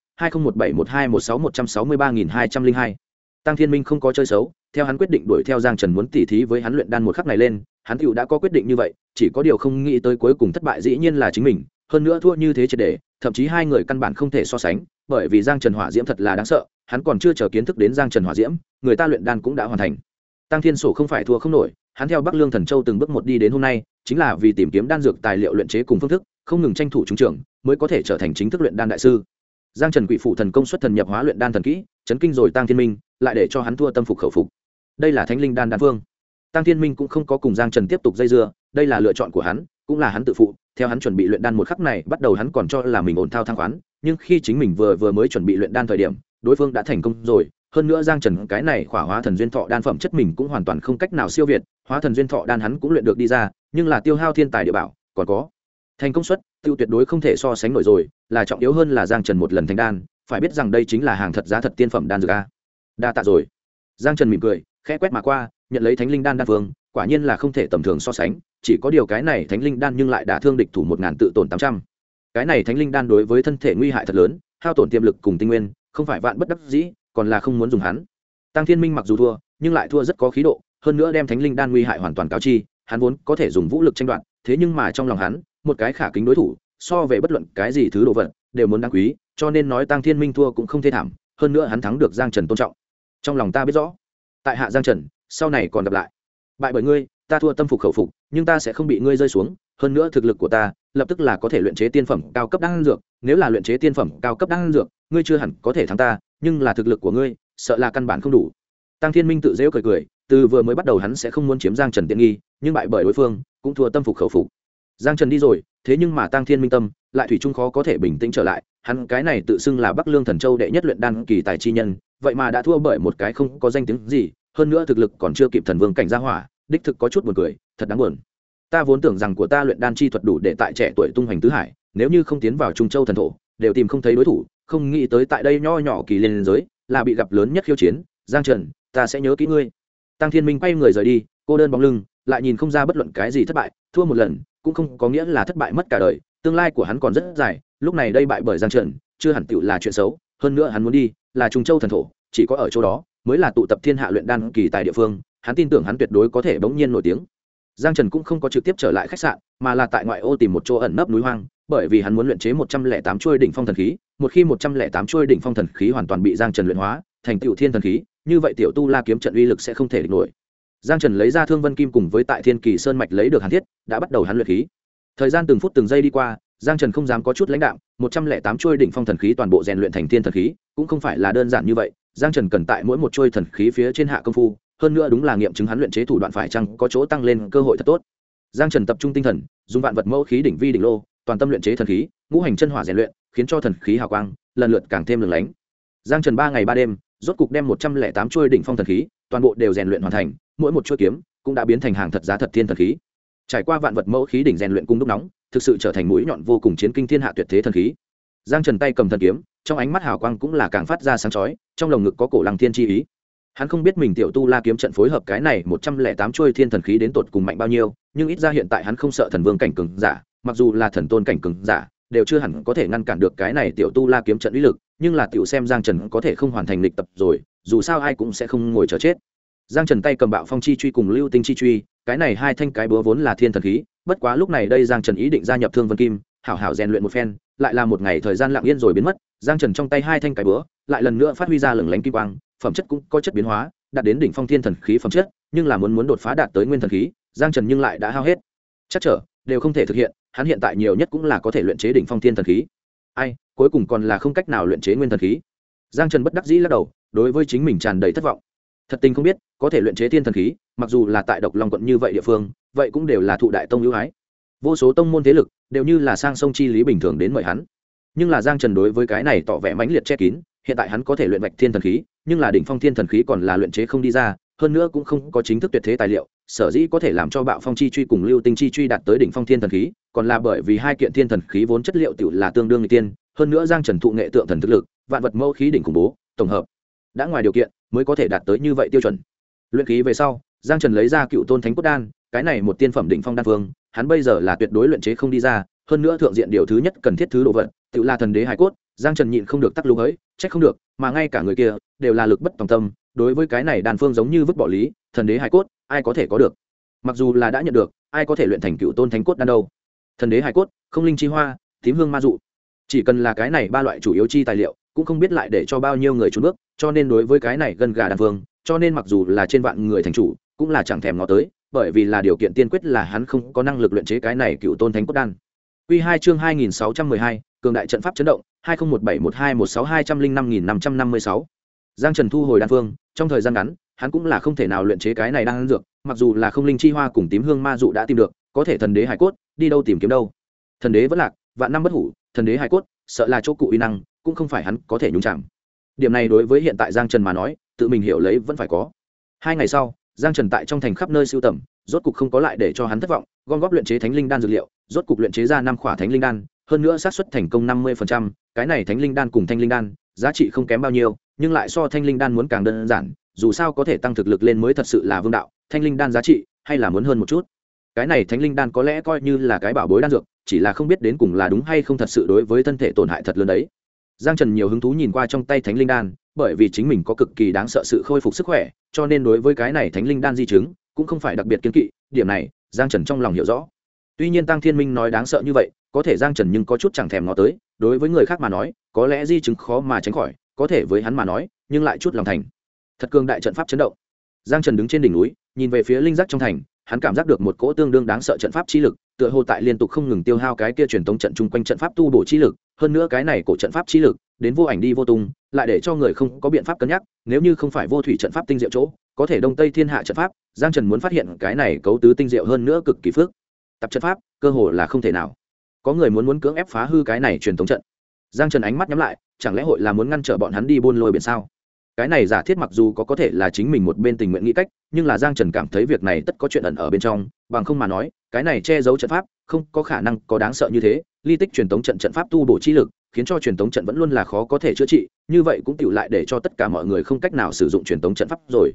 20171216163202. Tăng Thiên Minh không có chơi xấu, theo hắn quyết định đuổi theo Giang Trần muốn tỉ thí với hắn luyện đan một khắc này lên, hắn tựu đã có quyết định như vậy, chỉ có điều không nghĩ tới cuối cùng thất bại dĩ nhiên là chính mình, hơn nữa thua như thế triệt để, thậm chí hai người căn bản không thể so sánh, bởi vì Giang Trần hỏa diễm thật là đáng sợ, hắn còn chưa chờ kiến thức đến Giang Trần hỏa diễm, người ta luyện đan cũng đã hoàn thành. Tăng Thiên Sổ không phải thua không nổi, hắn theo Bắc Lương Thần Châu từng bước một đi đến hôm nay, chính là vì tìm kiếm đan dược tài liệu luyện chế cùng phương thức, không ngừng tranh thủ trúng trưởng, mới có thể trở thành chính thức luyện đan đại sư. Giang Trần quỷ phụ thần công xuất thần nhập hóa luyện đan thần kỹ, chấn kinh rồi Tăng Thiên Minh, lại để cho hắn thua tâm phục khẩu phục. Đây là Thánh Linh đan đan phương. Tăng Thiên Minh cũng không có cùng Giang Trần tiếp tục dây dưa, đây là lựa chọn của hắn, cũng là hắn tự phụ, theo hắn chuẩn bị luyện đan một khắc này, bắt đầu hắn còn cho là mình ổn thao thang khoán, nhưng khi chính mình vừa mới chuẩn bị luyện đan thời điểm, đối phương đã thành công rồi, hơn nữa Giang Trần cái này khỏa hóa thần duyên thọ đan phẩm chất mình cũng hoàn toàn không cách nào siêu việt, hóa thần duyên thọ đan hắn cũng luyện được đi ra, nhưng là tiêu hao thiên tài địa bảo, còn có thành công suất, tiêu tuyệt đối không thể so sánh nổi rồi, là trọng yếu hơn là Giang Trần một lần thành đan, phải biết rằng đây chính là hàng thật giá thật tiên phẩm đan dược a. Đa tạ rồi. Giang Trần mỉm cười, khẽ quét mà qua, nhận lấy Thánh Linh đan đan phương, quả nhiên là không thể tầm thường so sánh, chỉ có điều cái này Thánh Linh đan nhưng lại đả thương địch thủ 1000 tự tổn 800. Cái này Thánh Linh đan đối với thân thể nguy hại thật lớn, hao tổn tiềm lực cùng tinh nguyên, không phải vạn bất đắc dĩ, còn là không muốn dùng hắn. Tăng Thiên Minh mặc dù thua, nhưng lại thua rất có khí độ, hơn nữa đem Thánh Linh đan nguy hại hoàn toàn cáo chi, hắn vốn có thể dùng vũ lực tranh đoạt, thế nhưng mà trong lòng hắn, một cái khả kính đối thủ, so về bất luận cái gì thứ đồ vật, đều muốn đáng quý, cho nên nói Tăng Thiên Minh thua cũng không thê thảm, hơn nữa hắn thắng được Giang Trần tôn trọng. Trong lòng ta biết rõ, tại hạ Giang Trần, sau này còn gặp lại. Bại bởi ngươi, ta thua tâm phục khẩu phục, nhưng ta sẽ không bị ngươi rơi xuống, hơn nữa thực lực của ta, lập tức là có thể luyện chế tiên phẩm cao cấp đan dược, nếu là luyện chế tiên phẩm cao cấp đan dược, ngươi chưa hẳn có thể thắng ta, nhưng là thực lực của ngươi, sợ là căn bản không đủ. Tăng Thiên Minh tự giễu cười cười, từ vừa mới bắt đầu hắn sẽ không muốn chiếm Giang Trần tiện nghi, nhưng bại bởi đối phương, cũng thua tâm phục khẩu phục. Giang Trần đi rồi, thế nhưng mà Tăng Thiên Minh tâm lại thủy chung khó có thể bình tĩnh trở lại, hắn cái này tự xưng là Bắc Lương Thần Châu đệ nhất luyện đan kỳ tài chi nhân, vậy mà đã thua bởi một cái không có danh tiếng gì, hơn nữa thực lực còn chưa kịp thần vương cảnh gia hỏa, đích thực có chút buồn cười, thật đáng buồn. Ta vốn tưởng rằng của ta luyện đan chi thuật đủ để tại trẻ tuổi tung hoành tứ hải, nếu như không tiến vào Trung Châu thần thổ, đều tìm không thấy đối thủ, không nghĩ tới tại đây nho nhỏ kỳ liên giới, là bị gặp lớn nhất khiêu chiến. Giang Trần, ta sẽ nhớ kỹ ngươi. Tăng Thiên Minh quay người rời đi, cô đơn bóng lưng, lại nhìn không ra bất luận cái gì thất bại, thua một lần cũng không có nghĩa là thất bại mất cả đời, tương lai của hắn còn rất dài, lúc này đây bại bởi Giang Trần, chưa hẳn tựu là chuyện xấu, hơn nữa hắn muốn đi, là Trung Châu thần thổ, chỉ có ở chỗ đó mới là tụ tập thiên hạ luyện đan kỳ tại địa phương, hắn tin tưởng hắn tuyệt đối có thể bỗng nhiên nổi tiếng. Giang Trần cũng không có trực tiếp trở lại khách sạn, mà là tại ngoại ô tìm một chỗ ẩn nấp núi hoang, bởi vì hắn muốn luyện chế 108 chuôi đỉnh phong thần khí, một khi 108 chuôi đỉnh phong thần khí hoàn toàn bị Giang Trần luyện hóa, thành tựu thiên thần khí, như vậy tiểu tu la kiếm trận uy lực sẽ không thể địch nổi. Giang Trần lấy ra Thương Vân Kim cùng với tại Thiên Kỳ Sơn mạch lấy được hàn thiết, đã bắt đầu hắn luyện khí. Thời gian từng phút từng giây đi qua, Giang Trần không dám có chút lãnh đạm, 108 chuôi đỉnh phong thần khí toàn bộ rèn luyện thành thiên thần khí, cũng không phải là đơn giản như vậy, Giang Trần cần tại mỗi một chuôi thần khí phía trên hạ công phu, hơn nữa đúng là nghiệm chứng hắn luyện chế thủ đoạn phải chăng có chỗ tăng lên cơ hội thật tốt. Giang Trần tập trung tinh thần, dùng vạn vật mẫu khí đỉnh vi đỉnh lô, toàn tâm luyện chế thần khí, ngũ hành chân hỏa rèn luyện, khiến cho thần khí hào quang lần lượt càng thêm lừng lánh. Giang Trần 3 ngày 3 đêm, rốt cục đem 108 chuôi đỉnh phong thần khí, toàn bộ đều rèn luyện hoàn thành, mỗi một chuôi kiếm cũng đã biến thành hàng thật giá thật thiên thần khí. Trải qua vạn vật mẫu khí đỉnh rèn luyện cung đúc nóng, thực sự trở thành mũi nhọn vô cùng chiến kinh thiên hạ tuyệt thế thần khí. Giang Trần tay cầm thần kiếm, trong ánh mắt hào quang cũng là càng phát ra sáng chói, trong lồng ngực có cổ lăng thiên chi ý. Hắn không biết mình tiểu tu la kiếm trận phối hợp cái này 108 chuôi thiên thần khí đến tột cùng mạnh bao nhiêu, nhưng ít ra hiện tại hắn không sợ thần vương cảnh cường giả, mặc dù là thần tôn cảnh cường giả, đều chưa hẳn có thể ngăn cản được cái này tiểu tu la kiếm trận uy lực, nhưng là tiểu xem Giang Trần có thể không hoàn thành lịch tập rồi, dù sao ai cũng sẽ không ngồi chờ chết. Giang Trần tay cầm Bạo Phong chi truy cùng Lưu Tinh chi truy, cái này hai thanh cái búa vốn là thiên thần khí, bất quá lúc này đây Giang Trần ý định gia nhập Thương Vân Kim, hảo hảo rèn luyện một phen, lại là một ngày thời gian lặng yên rồi biến mất, Giang Trần trong tay hai thanh cái búa, lại lần nữa phát huy ra lừng lánh kim quang, phẩm chất cũng có chất biến hóa, đạt đến đỉnh phong thiên thần khí phẩm chất, nhưng là muốn đột phá đạt tới nguyên thần khí, Giang Trần nhưng lại đã hao hết, chắc trở đều không thể thực hiện, hắn hiện tại nhiều nhất cũng là có thể luyện chế đỉnh phong thiên thần khí. Ai, cuối cùng còn là không cách nào luyện chế nguyên thần khí. Giang Trần bất đắc dĩ lắc đầu, đối với chính mình tràn đầy thất vọng. Thật tình không biết, có thể luyện chế thiên thần khí, mặc dù là tại Độc Long quận như vậy địa phương, vậy cũng đều là thụ đại tông ưu ái. Vô số tông môn thế lực đều như là sang sông chi lý bình thường đến mời hắn. Nhưng là Giang Trần đối với cái này tỏ vẻ mãnh liệt che kín, hiện tại hắn có thể luyện vạch thiên thần khí, nhưng là đỉnh phong thiên thần khí còn là luyện chế không đi ra, hơn nữa cũng không có chính thức tuyệt thế tài liệu, sở dĩ có thể làm cho Bạo Phong chi truy cùng Lưu Tinh chi truy đạt tới đỉnh phong thiên thần khí, còn là bởi vì hai kiện thiên thần khí vốn chất liệu tiểu là tương đương nghịch tiên, hơn nữa Giang Trần thụ nghệ tượng thần thực lực, vạn vật mẫu khí đỉnh khủng bố, tổng hợp đã ngoài điều kiện mới có thể đạt tới như vậy tiêu chuẩn. Luyện khí về sau, Giang Trần lấy ra Cựu Tôn Thánh Cốt Đan, cái này một tiên phẩm đỉnh phong đan phương, hắn bây giờ là tuyệt đối luyện chế không đi ra, hơn nữa thượng diện điều thứ nhất cần thiết thứ đồ vật, tự là thần đế hải cốt, Giang Trần nhịn không được tắc lú hỡi, trách không được, mà ngay cả người kia đều là lực bất tòng tâm, đối với cái này đan phương giống như vứt bỏ lý, thần đế hải cốt, ai có thể có được? Mặc dù là đã nhận được, ai có thể luyện thành Cựu Tôn Thánh Cốt Đan đâu? Thần đế hải cốt, không linh chi hoa, tím hương ma dụ, chỉ cần là cái này ba loại chủ yếu chi tài liệu, cũng không biết lại để cho bao nhiêu người trốn bước, cho nên đối với cái này gần gà đan phương, cho nên mặc dù là trên vạn người thành chủ, cũng là chẳng thèm ngó tới, bởi vì là điều kiện tiên quyết là hắn không có năng lực luyện chế cái này Cựu Tôn Thánh Cốt Đan. Quy 2 chương 2612, cường đại trận pháp chấn động, 20171216205556. Giang Trần thu hồi đan phương, trong thời gian ngắn, hắn cũng là không thể nào luyện chế cái này đan dược, mặc dù là không linh chi hoa cùng tím hương ma dụ đã tìm được, có thể thần đế hải cốt, đi đâu tìm kiếm đâu? Thần đế vẫn lạc, vạn năm bất hủ, thần đế hải cốt, sợ là chỗ cụ uy năng, cũng không phải hắn có thể nhúng chạm. Điểm này đối với hiện tại Giang Trần mà nói, tự mình hiểu lấy vẫn phải có. 2 ngày sau, Giang Trần tại trong thành khắp nơi sưu tầm, rốt cục không có lại để cho hắn thất vọng, gom góp luyện chế thánh linh đan dược liệu, rốt cục luyện chế ra 5 khỏa thánh linh đan, hơn nữa xác suất thành công 50%, cái này thánh linh đan cùng thanh linh đan, giá trị không kém bao nhiêu, nhưng lại so thanh linh đan muốn càng đơn giản, dù sao có thể tăng thực lực lên mới thật sự là vương đạo, thanh linh đan giá trị hay là muốn hơn một chút. Cái này thánh linh đan có lẽ coi như là cái bảo bối đan dược, chỉ là không biết đến cùng là đúng hay không thật sự đối với thân thể tổn hại thật lớn đấy. Giang Trần nhiều hứng thú nhìn qua trong tay thánh linh đan, bởi vì chính mình có cực kỳ đáng sợ sự khôi phục sức khỏe, cho nên đối với cái này thánh linh đan di chứng cũng không phải đặc biệt kiêng kỵ, điểm này Giang Trần trong lòng hiểu rõ. Tuy nhiên Tăng Thiên Minh nói đáng sợ như vậy, có thể Giang Trần nhưng có chút chẳng thèm ngó tới, đối với người khác mà nói, có lẽ di chứng khó mà tránh khỏi, có thể với hắn mà nói, nhưng lại chút lòng thành. Thật cường đại trận pháp chấn động. Giang Trần đứng trên đỉnh núi, nhìn về phía linh giác trong thành, hắn cảm giác được một cỗ tương đương đáng sợ trận pháp chi lực, tựa hồ tại liên tục không ngừng tiêu hao cái kia truyền tống trận chung quanh trận pháp tu bổ chi lực, hơn nữa cái này cổ trận pháp chi lực, đến vô ảnh đi vô tung, lại để cho người không có biện pháp cân nhắc, nếu như không phải vô thủy trận pháp tinh diệu chỗ, có thể đông tây thiên hạ trận pháp, Giang Trần muốn phát hiện cái này cấu tứ tinh diệu hơn nữa cực kỳ phức tập trận pháp, cơ hồ là không thể nào. Có người muốn cưỡng ép phá hư cái này truyền tống trận. Giang Trần ánh mắt nhắm lại, chẳng lẽ hội là muốn ngăn trở bọn hắn đi buôn lôi biển sao? Cái này giả thiết mặc dù có thể là chính mình một bên tình nguyện nghĩ cách, nhưng là Giang Trần cảm thấy việc này tất có chuyện ẩn ở bên trong, bằng không mà nói, cái này che giấu trận pháp, không có khả năng có đáng sợ như thế. Ly tích truyền tống trận trận pháp tu bổ chi lực, khiến cho truyền tống trận vẫn luôn là khó có thể chữa trị, như vậy cũng tựu lại để cho tất cả mọi người không cách nào sử dụng truyền tống trận pháp rồi.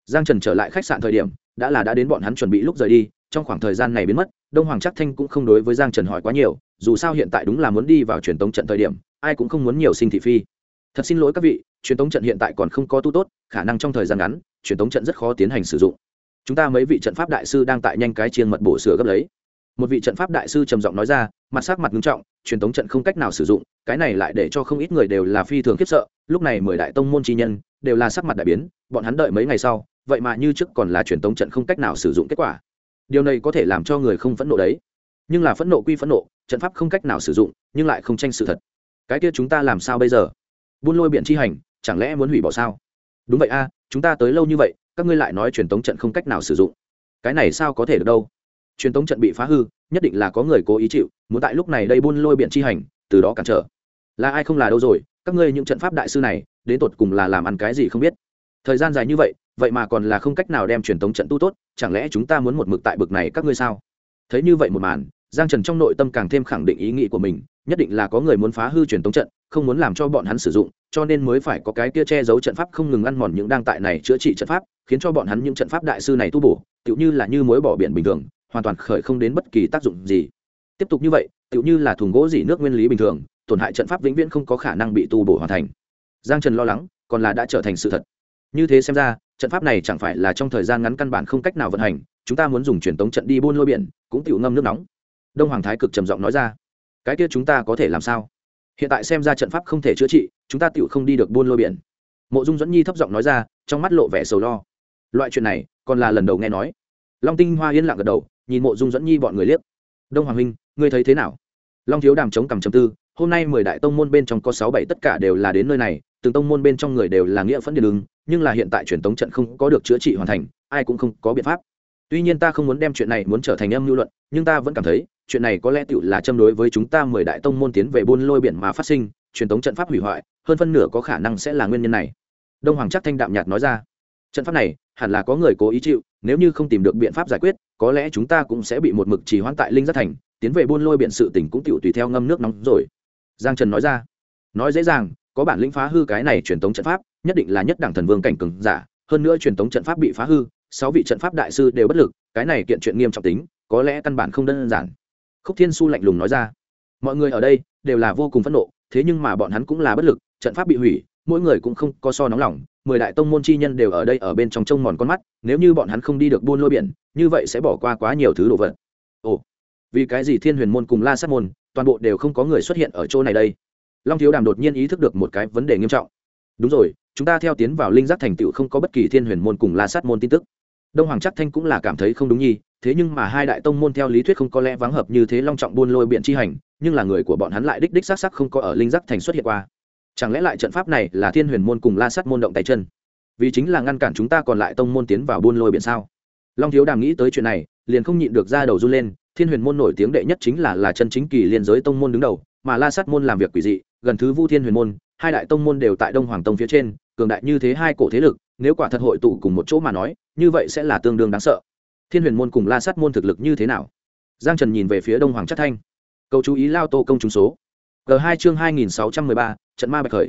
Giang Trần trở lại khách sạn thời điểm đã đến bọn hắn chuẩn bị lúc rời đi. Trong khoảng thời gian này biến mất, Đông Hoàng Trác Thanh cũng không đối với Giang Trần hỏi quá nhiều, dù sao hiện tại đúng là muốn đi vào truyền tống trận thời điểm, ai cũng không muốn nhiều sinh thị phi. Thật xin lỗi các vị, truyền tống trận hiện tại còn không có tu tốt, khả năng trong thời gian ngắn truyền tống trận rất khó tiến hành sử dụng. Chúng ta mấy vị trận pháp đại sư đang tại nhanh cái chiên mật bổ sửa gấp lấy. Một vị trận pháp đại sư trầm giọng nói ra, mặt sắc mặt nghiêm trọng, truyền tống trận không cách nào sử dụng, cái này lại để cho không ít người đều là phi thường khiếp sợ. Lúc này 10 đại tông môn chi nhân đều là sắc mặt đại biến, bọn hắn đợi mấy ngày sau, vậy mà như trước còn là truyền tống trận không cách nào sử dụng kết quả. Điều này có thể làm cho người không phẫn nộ đấy, nhưng là phẫn nộ quy phẫn nộ, trận pháp không cách nào sử dụng nhưng lại không tranh sự thật, cái kia chúng ta làm sao bây giờ? Buôn lôi biện chi hành chẳng lẽ muốn hủy bỏ sao? Đúng vậy a, chúng ta tới lâu như vậy các ngươi lại nói truyền tống trận không cách nào sử dụng, cái này sao có thể được đâu? Truyền tống trận bị phá hư nhất định là có người cố ý chịu muốn tại lúc này đây buôn lôi biện chi hành từ đó cản trở. Là ai không là đâu rồi, các ngươi những trận pháp đại sư này đến tột cùng là làm ăn cái gì không biết, thời gian dài như vậy vậy mà còn là không cách nào đem truyền tống trận tu tốt, chẳng lẽ chúng ta muốn một mực tại bực này các ngươi sao? Thấy như vậy một màn, Giang Trần trong nội tâm càng thêm khẳng định ý nghĩ của mình, nhất định là có người muốn phá hư truyền tống trận, không muốn làm cho bọn hắn sử dụng, cho nên mới phải có cái kia che giấu trận pháp không ngừng ăn mòn những đang tại này chữa trị trận pháp, khiến cho bọn hắn những trận pháp đại sư này tu bổ, tựu như là như muối bỏ biển bình thường, hoàn toàn khởi không đến bất kỳ tác dụng gì. Tiếp tục như vậy, tựu như là thùng gỗ dỉ nước nguyên lý bình thường, tổn hại trận pháp vĩnh viễn không có khả năng bị tu bổ hoàn thành. Giang Trần lo lắng, còn là đã trở thành sự thật. Như thế xem ra, trận pháp này chẳng phải là trong thời gian ngắn căn bản không cách nào vận hành, chúng ta muốn dùng truyền tống trận đi buôn lôi biển cũng tiểu ngâm nước nóng. Đông Hoàng Thái Cực trầm giọng nói ra, cái kia chúng ta có thể làm sao? Hiện tại xem ra trận pháp không thể chữa trị, chúng ta tiểu không đi được buôn lôi biển. Mộ Dung Duẫn Nhi thấp giọng nói ra, trong mắt lộ vẻ sầu lo. Loại chuyện này còn là lần đầu nghe nói. Long Tinh Hoa yên lặng gật đầu, nhìn Mộ Dung Duẫn Nhi bọn người liếc. Đông Hoàng huynh, ngươi thấy thế nào? Long Thiếu Đàm chống cằm trầm tư, hôm nay 10 đại tông môn bên trong có 6-7 tất cả đều là đến nơi này, từng tông môn bên trong người đều là nghĩa phẫn điên đường, nhưng là hiện tại truyền tống trận không có được chữa trị hoàn thành, ai cũng không có biện pháp. Tuy nhiên ta không muốn đem chuyện này muốn trở thành âm mưu luận, nhưng ta vẫn cảm thấy chuyện này có lẽ tựu là châm đối với chúng ta 10 đại tông môn tiến về buôn lôi biển mà phát sinh, truyền tống trận pháp hủy hoại, hơn phân nửa có khả năng sẽ là nguyên nhân này. Đông Hoàng Trác Thanh đạm nhạt nói ra, trận pháp này hẳn là có người cố ý chịu, nếu như không tìm được biện pháp giải quyết, có lẽ chúng ta cũng sẽ bị một mực trì hoãn tại Linh Giác Thành, tiến về buôn lôi biển sự tình cũng tựu tùy theo ngâm nước nóng rồi. Giang Trần nói ra, nói dễ dàng, có bản lĩnh phá hư cái này truyền tống trận pháp, nhất định là nhất đẳng thần vương cảnh cường giả, hơn nữa truyền tống trận pháp bị phá hư, 6 vị trận pháp đại sư đều bất lực, cái này kiện chuyện nghiêm trọng tính, có lẽ căn bản không đơn giản. Khúc Thiên Su lạnh lùng nói ra, mọi người ở đây đều là vô cùng phẫn nộ, thế nhưng mà bọn hắn cũng là bất lực, trận pháp bị hủy, mỗi người cũng không có so nóng lòng, 10 đại tông môn chi nhân đều ở đây ở bên trong trông mòn con mắt, nếu như bọn hắn không đi được buôn lôi biển, như vậy sẽ bỏ qua quá nhiều thứ đồ vật. Ồ, vì cái gì Thiên Huyền môn cùng La Sát môn toàn bộ đều không có người xuất hiện ở chỗ này đây? Long Thiếu Đàm đột nhiên ý thức được một cái vấn đề nghiêm trọng. Đúng rồi, chúng ta theo tiến vào Linh Giác Thành tựu không có bất kỳ Thiên Huyền môn cùng La Sát môn tin tức. Đông Hoàng Trác Thanh cũng là cảm thấy không đúng nhi, thế nhưng mà hai đại tông môn theo lý thuyết không có lẽ vắng hợp như thế long trọng buôn lôi biện chi hành, nhưng là người của bọn hắn lại đích xác không có ở Linh Giác Thành xuất hiện qua. Chẳng lẽ lại trận pháp này là Thiên Huyền môn cùng La Sát môn động tay chân, vì chính là ngăn cản chúng ta còn lại tông môn tiến vào buôn lôi biển sao? Long Thiếu Đàm nghĩ tới chuyện này, liền không nhịn được ra đầu run lên. Thiên Huyền môn nổi tiếng đệ nhất chính là chân chính kỳ liên giới tông môn đứng đầu, mà La Sát môn làm việc quỷ dị, gần thứ Vu Thiên Huyền môn, hai đại tông môn đều tại Đông Hoàng tông phía trên, cường đại như thế hai cổ thế lực, nếu quả thật hội tụ cùng một chỗ mà nói, như vậy sẽ là tương đương đáng sợ. Thiên Huyền môn cùng La Sát môn thực lực như thế nào? Giang Trần nhìn về phía Đông Hoàng Trác Thanh. Cầu chú ý Lao Tô công chúng số. G2 chương 2613, trận ma bạch khởi,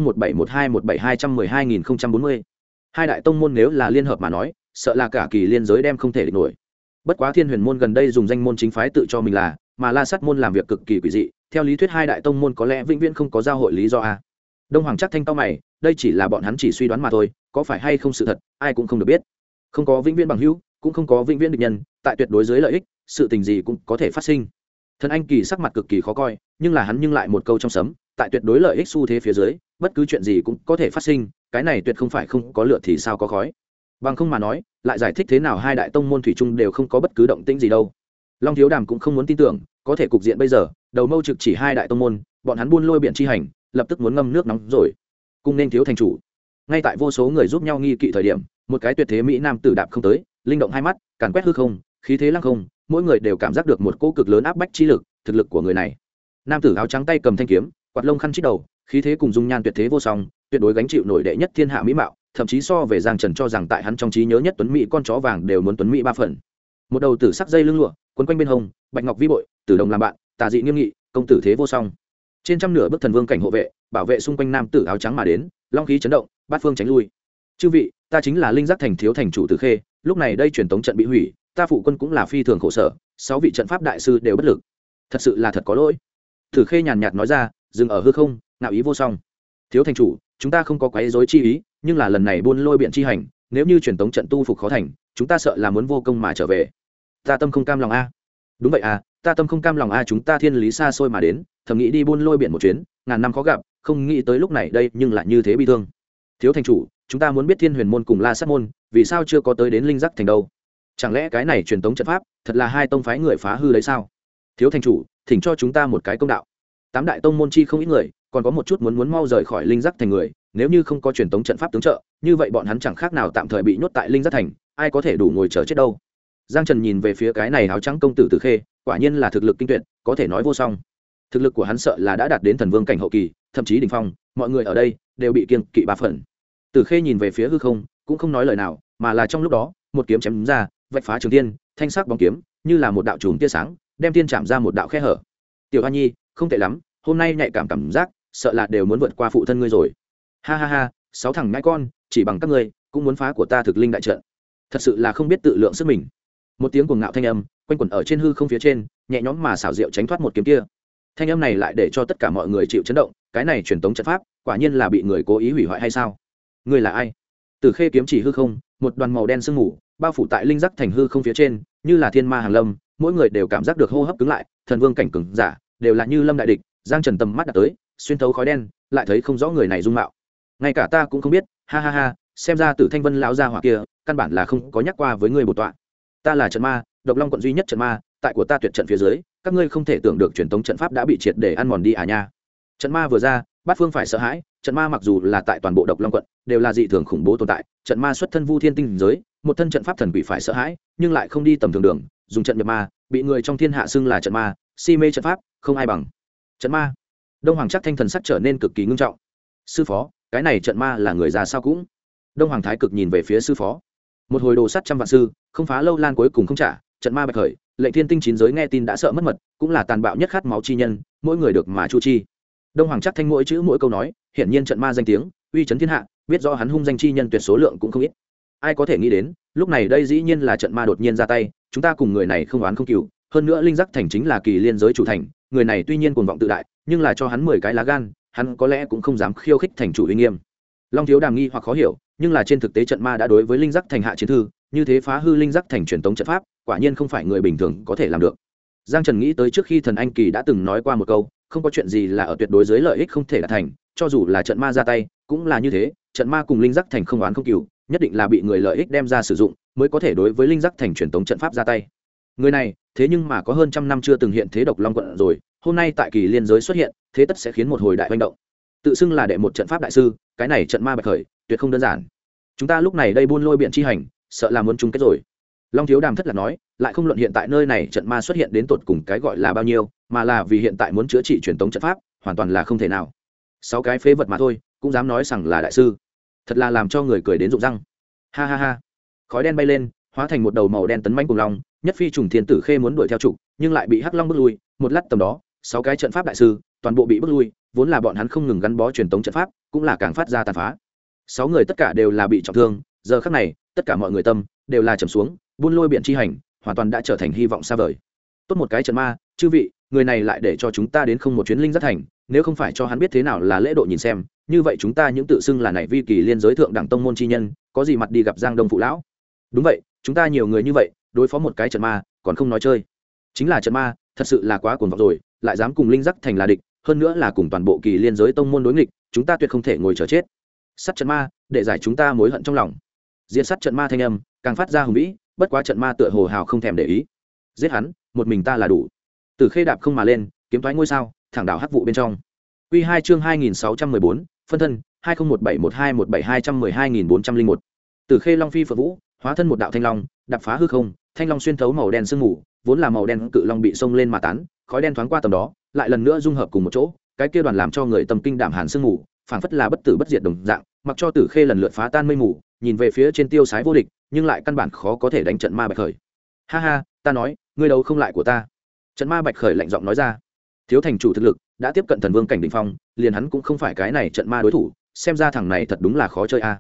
20171217212040. Hai đại tông môn nếu là liên hợp mà nói, sợ là cả kỳ liên giới đem không thể địch nổi. Bất quá Thiên Huyền môn gần đây dùng danh môn chính phái tự cho mình là, mà La Sát môn làm việc cực kỳ quỷ dị, theo lý thuyết hai đại tông môn có lẽ vĩnh viễn không có giao hội lý do a. Đông Hoàng Trác Thanh cao mày, đây chỉ là bọn hắn chỉ suy đoán mà thôi, có phải hay không sự thật, ai cũng không được biết. Không có vĩnh viễn bằng hữu, cũng không có vĩnh viễn địch nhân, tại tuyệt đối dưới lợi ích, sự tình gì cũng có thể phát sinh. Thần Anh Kỳ sắc mặt cực kỳ khó coi, nhưng là hắn nhưng lại một câu trong sấm, tại tuyệt đối lợi ích xu thế phía dưới, bất cứ chuyện gì cũng có thể phát sinh, cái này tuyệt không phải không có lửa thì sao có khói. Bằng không mà nói, lại giải thích thế nào hai đại tông môn thủy chung đều không có bất cứ động tĩnh gì đâu. Long Thiếu Đàm cũng không muốn tin tưởng, có thể cục diện bây giờ, đầu mâu trực chỉ hai đại tông môn, bọn hắn buôn lôi biển chi hành, lập tức muốn ngâm nước nóng rồi. Cung nên thiếu thành chủ. Ngay tại vô số người giúp nhau nghi kỵ thời điểm, một cái tuyệt thế mỹ nam tử đạp không tới, linh động hai mắt, càn quét hư không, khí thế lăng không, mỗi người đều cảm giác được một cỗ cực lớn áp bách chi lực, thực lực của người này. Nam tử áo trắng tay cầm thanh kiếm, quạt lông khăn chít đầu, khí thế cùng dung nhan tuyệt thế vô song, tuyệt đối gánh chịu nổi đệ nhất thiên hạ mỹ mạo, thậm chí so về Giang Trần cho rằng tại hắn trong trí nhớ nhất tuấn mỹ con chó vàng đều muốn tuấn mỹ 3 phần. Một đầu tử sắc dây lưng lụa, quấn quanh bên hông, bạch ngọc vi bội, tử đồng làm bạn, tà dị nghiêm nghị, công tử thế vô song. Trên trăm nửa bước thần vương cảnh hộ vệ, bảo vệ xung quanh nam tử áo trắng mà đến, long khí chấn động, bát phương tránh lui. Chư vị, ta chính là linh giác thành thiếu thành chủ Tử Khê, lúc này đây truyền tống trận bị hủy, ta phụ quân cũng là phi thường khổ sở, 6 vị trận pháp đại sư đều bất lực, thật sự là thật có lỗi. Tử Khê nhàn nhạt nói ra, dừng ở hư không, ngạo ý vô song. Thiếu thành chủ, chúng ta không có quấy rối chi ý, nhưng là lần này buôn lôi biện chi hành, nếu như truyền tống trận tu phục khó thành, chúng ta sợ là muốn vô công mà trở về. Ta tâm không cam lòng a. Đúng vậy à, ta tâm không cam lòng a, chúng ta thiên lý xa xôi mà đến, thầm nghĩ đi buôn lôi biển một chuyến, ngàn năm khó gặp, không nghĩ tới lúc này đây nhưng lại như thế bi thương. Thiếu thành chủ, chúng ta muốn biết Thiên Huyền môn cùng La Sát môn vì sao chưa có tới đến linh giác thành đâu? Chẳng lẽ cái này truyền tống trận pháp thật là hai tông phái người phá hư đấy sao? Thiếu thành chủ, thỉnh cho chúng ta một cái công đạo. 8 đại tông môn chi không ít người, còn có một chút muốn mau rời khỏi linh giác thành người, nếu như không có truyền tống trận pháp tướng trợ, như vậy bọn hắn chẳng khác nào tạm thời bị nhốt tại linh giác thành, ai có thể đủ ngồi chờ chết đâu. Giang Trần nhìn về phía cái này áo trắng công tử Tử Khê, quả nhiên là thực lực kinh tuyệt, có thể nói vô song. Thực lực của hắn sợ là đã đạt đến thần vương cảnh hậu kỳ, thậm chí đỉnh phong, mọi người ở đây đều bị kiêng kỵ 3 phần. Tử Khê nhìn về phía hư không, cũng không nói lời nào, mà là trong lúc đó, một kiếm chém ra, vạch phá trường thiên, thanh sắc bóng kiếm, như là một đạo chùm tia sáng, đem tiên chạm ra một đạo khe hở. Tiểu Hoa Nhi, không tệ lắm, hôm nay nhạy cảm giác, sợ là đều muốn vượt qua phụ thân ngươi rồi. Ha ha ha, 6 thằng nhãi con, chỉ bằng các ngươi, cũng muốn phá của ta thực linh đại trận. Thật sự là không biết tự lượng sức mình. Một tiếng cuồng ngạo thanh âm quanh quẩn ở trên hư không phía trên, nhẹ nhõm mà xảo diệu tránh thoát một kiếm kia. Thanh âm này lại để cho tất cả mọi người chịu chấn động, cái này truyền tống trận pháp, quả nhiên là bị người cố ý hủy hoại hay sao? Ngươi là ai? Tử Khê kiếm chỉ hư không, một đoàn màu đen sương mù bao phủ tại linh giác thành hư không phía trên, như là thiên ma hàng lâm, mỗi người đều cảm giác được hô hấp cứng lại, thần vương cảnh cường giả đều là như lâm đại địch. Giang Trần tầm mắt đã tới, xuyên thấu khói đen, lại thấy không rõ người này dung mạo. Ngay cả ta cũng không biết, ha ha ha, xem ra Tử Thanh Vân lão gia hỏa kia, căn bản là không có nhắc qua với ngươi bổn tọa. Ta là trận ma, Độc Long quận duy nhất trận ma, tại của ta tuyệt trận phía dưới, các ngươi không thể tưởng được truyền tống trận pháp đã bị triệt để ăn mòn đi à nha. Trận ma vừa ra, bát phương phải sợ hãi, trận ma mặc dù là tại toàn bộ Độc Long quận, đều là dị thường khủng bố tồn tại, trận ma xuất thân Vu Thiên tinh giới, một thân trận pháp thần quỷ phải sợ hãi, nhưng lại không đi tầm thường đường, dùng trận nhập ma, bị người trong thiên hạ xưng là trận ma, si mê trận pháp, không ai bằng. Trận ma. Đông Hoàng Trác thanh thần sắc trở nên cực kỳ ngưng trọng. Sư phó, cái này trận ma là người già sao cũng? Đông Hoàng Thái Cực nhìn về phía sư phó. Một hồi đồ sắt trăm vạn sư, không phá lâu lan cuối cùng không trả, trận ma bạch khởi, lệnh thiên tinh chín giới nghe tin đã sợ mất mật, cũng là tàn bạo nhất khát máu chi nhân, mỗi người được mà chu chi. Đông Hoàng Trác thanh mỗi chữ mỗi câu nói, hiển nhiên trận ma danh tiếng uy chấn thiên hạ, biết rõ hắn hung danh chi nhân tuyệt số lượng cũng không ít. Ai có thể nghĩ đến, lúc này đây dĩ nhiên là trận ma đột nhiên ra tay, chúng ta cùng người này không oán không cừu, hơn nữa linh giác thành chính là kỳ liên giới chủ thành, người này tuy nhiên cuồng vọng tự đại, nhưng là cho hắn 10 cái lá gan, hắn có lẽ cũng không dám khiêu khích thành chủ uy nghiêm. Long Thiếu Đàm nghi hoặc khó hiểu, nhưng là trên thực tế trận ma đã đối với linh giác thành hạ chiến thư, như thế phá hư linh giác thành truyền tống trận pháp, quả nhiên không phải người bình thường có thể làm được. Giang Trần nghĩ tới trước khi thần anh kỳ đã từng nói qua một câu, không có chuyện gì là ở tuyệt đối dưới lợi ích không thể đạt thành, cho dù là trận ma ra tay, cũng là như thế, trận ma cùng linh giác thành không oán không cừu, nhất định là bị người lợi ích đem ra sử dụng, mới có thể đối với linh giác thành truyền tống trận pháp ra tay. Người này, thế nhưng mà có hơn trăm năm chưa từng hiện thế Độc Long quận rồi, hôm nay tại kỳ liên giới xuất hiện, thế tất sẽ khiến một hồi đại hoành động. Tự xưng là đệ một trận pháp đại sư, cái này trận ma bạch khởi, tuyệt không đơn giản. Chúng ta lúc này đây buôn lôi biện chi hành, sợ là muốn chung kết rồi. Long Thiếu Đàm thất lạc nói, lại không luận hiện tại nơi này trận ma xuất hiện đến tột cùng cái gọi là bao nhiêu, mà là vì hiện tại muốn chữa trị truyền tống trận pháp, hoàn toàn là không thể nào. 6 cái phế vật mà thôi, cũng dám nói rằng là đại sư, thật là làm cho người cười đến rụng răng. Ha ha ha. Khói đen bay lên, hóa thành một đầu màu đen tấn mãnh cùng long, nhất phi trùng thiên Tử Khê muốn đuổi theo trụ, nhưng lại bị Hắc Long bước lui, một lát tầm đó, 6 cái trận pháp đại sư, toàn bộ bị bước lui, vốn là bọn hắn không ngừng gắn bó truyền tống trận pháp, cũng là càng phát ra tàn phá. 6 người tất cả đều là bị trọng thương, giờ khắc này, tất cả mọi người tâm đều là trầm xuống, buôn lôi biện chi hành, hoàn toàn đã trở thành hy vọng xa vời. Tốt một cái trận ma, chư vị, người này lại để cho chúng ta đến không một chuyến linh giác thành, nếu không phải cho hắn biết thế nào là lễ độ nhìn xem, như vậy chúng ta những tự xưng là này vi kỳ liên giới thượng đẳng tông môn chi nhân, có gì mặt đi gặp Giang Đông phụ lão? Đúng vậy, chúng ta nhiều người như vậy, đối phó một cái trận ma, còn không nói chơi. Chính là trận ma, thật sự là quá cuồng vọng rồi, lại dám cùng linh giác thành là địch, hơn nữa là cùng toàn bộ kỳ liên giới tông môn đối nghịch, chúng ta tuyệt không thể ngồi chờ chết. Sát trận ma, để giải chúng ta mối hận trong lòng. Diệt sát trận ma thanh âm càng phát ra hùng vĩ, bất quá trận ma tựa hồ hào không thèm để ý. Giết hắn, một mình ta là đủ. Tử Khê đạp không mà lên, kiếm thoái ngôi sao, thẳng đảo hắc vụ bên trong. Quy 2 chương 2614, phân thân 20171217212401. Tử Khê Long phi phượng vũ, hóa thân một đạo thanh long, đạp phá hư không, thanh long xuyên thấu màu đen sương mù, vốn là màu đen cự long bị xông lên mà tán, khói đen thoáng qua tầm đó, lại lần nữa dung hợp cùng một chỗ, cái kia đoàn làm cho người tâm kinh đảm hàn sương mù, phảng phất là bất tử bất diệt đồng dạng, mặc cho Tử Khê lần lượt phá tan mây mù, nhìn về phía trên tiêu sái vô địch, nhưng lại căn bản khó có thể đánh trận ma bạch khởi. Ha ha, ta nói, ngươi đấu không lại của ta. Trận ma bạch khởi lạnh giọng nói ra. Thiếu thành chủ thực lực đã tiếp cận thần vương cảnh đỉnh phong, liền hắn cũng không phải cái này trận ma đối thủ, xem ra thằng này thật đúng là khó chơi a.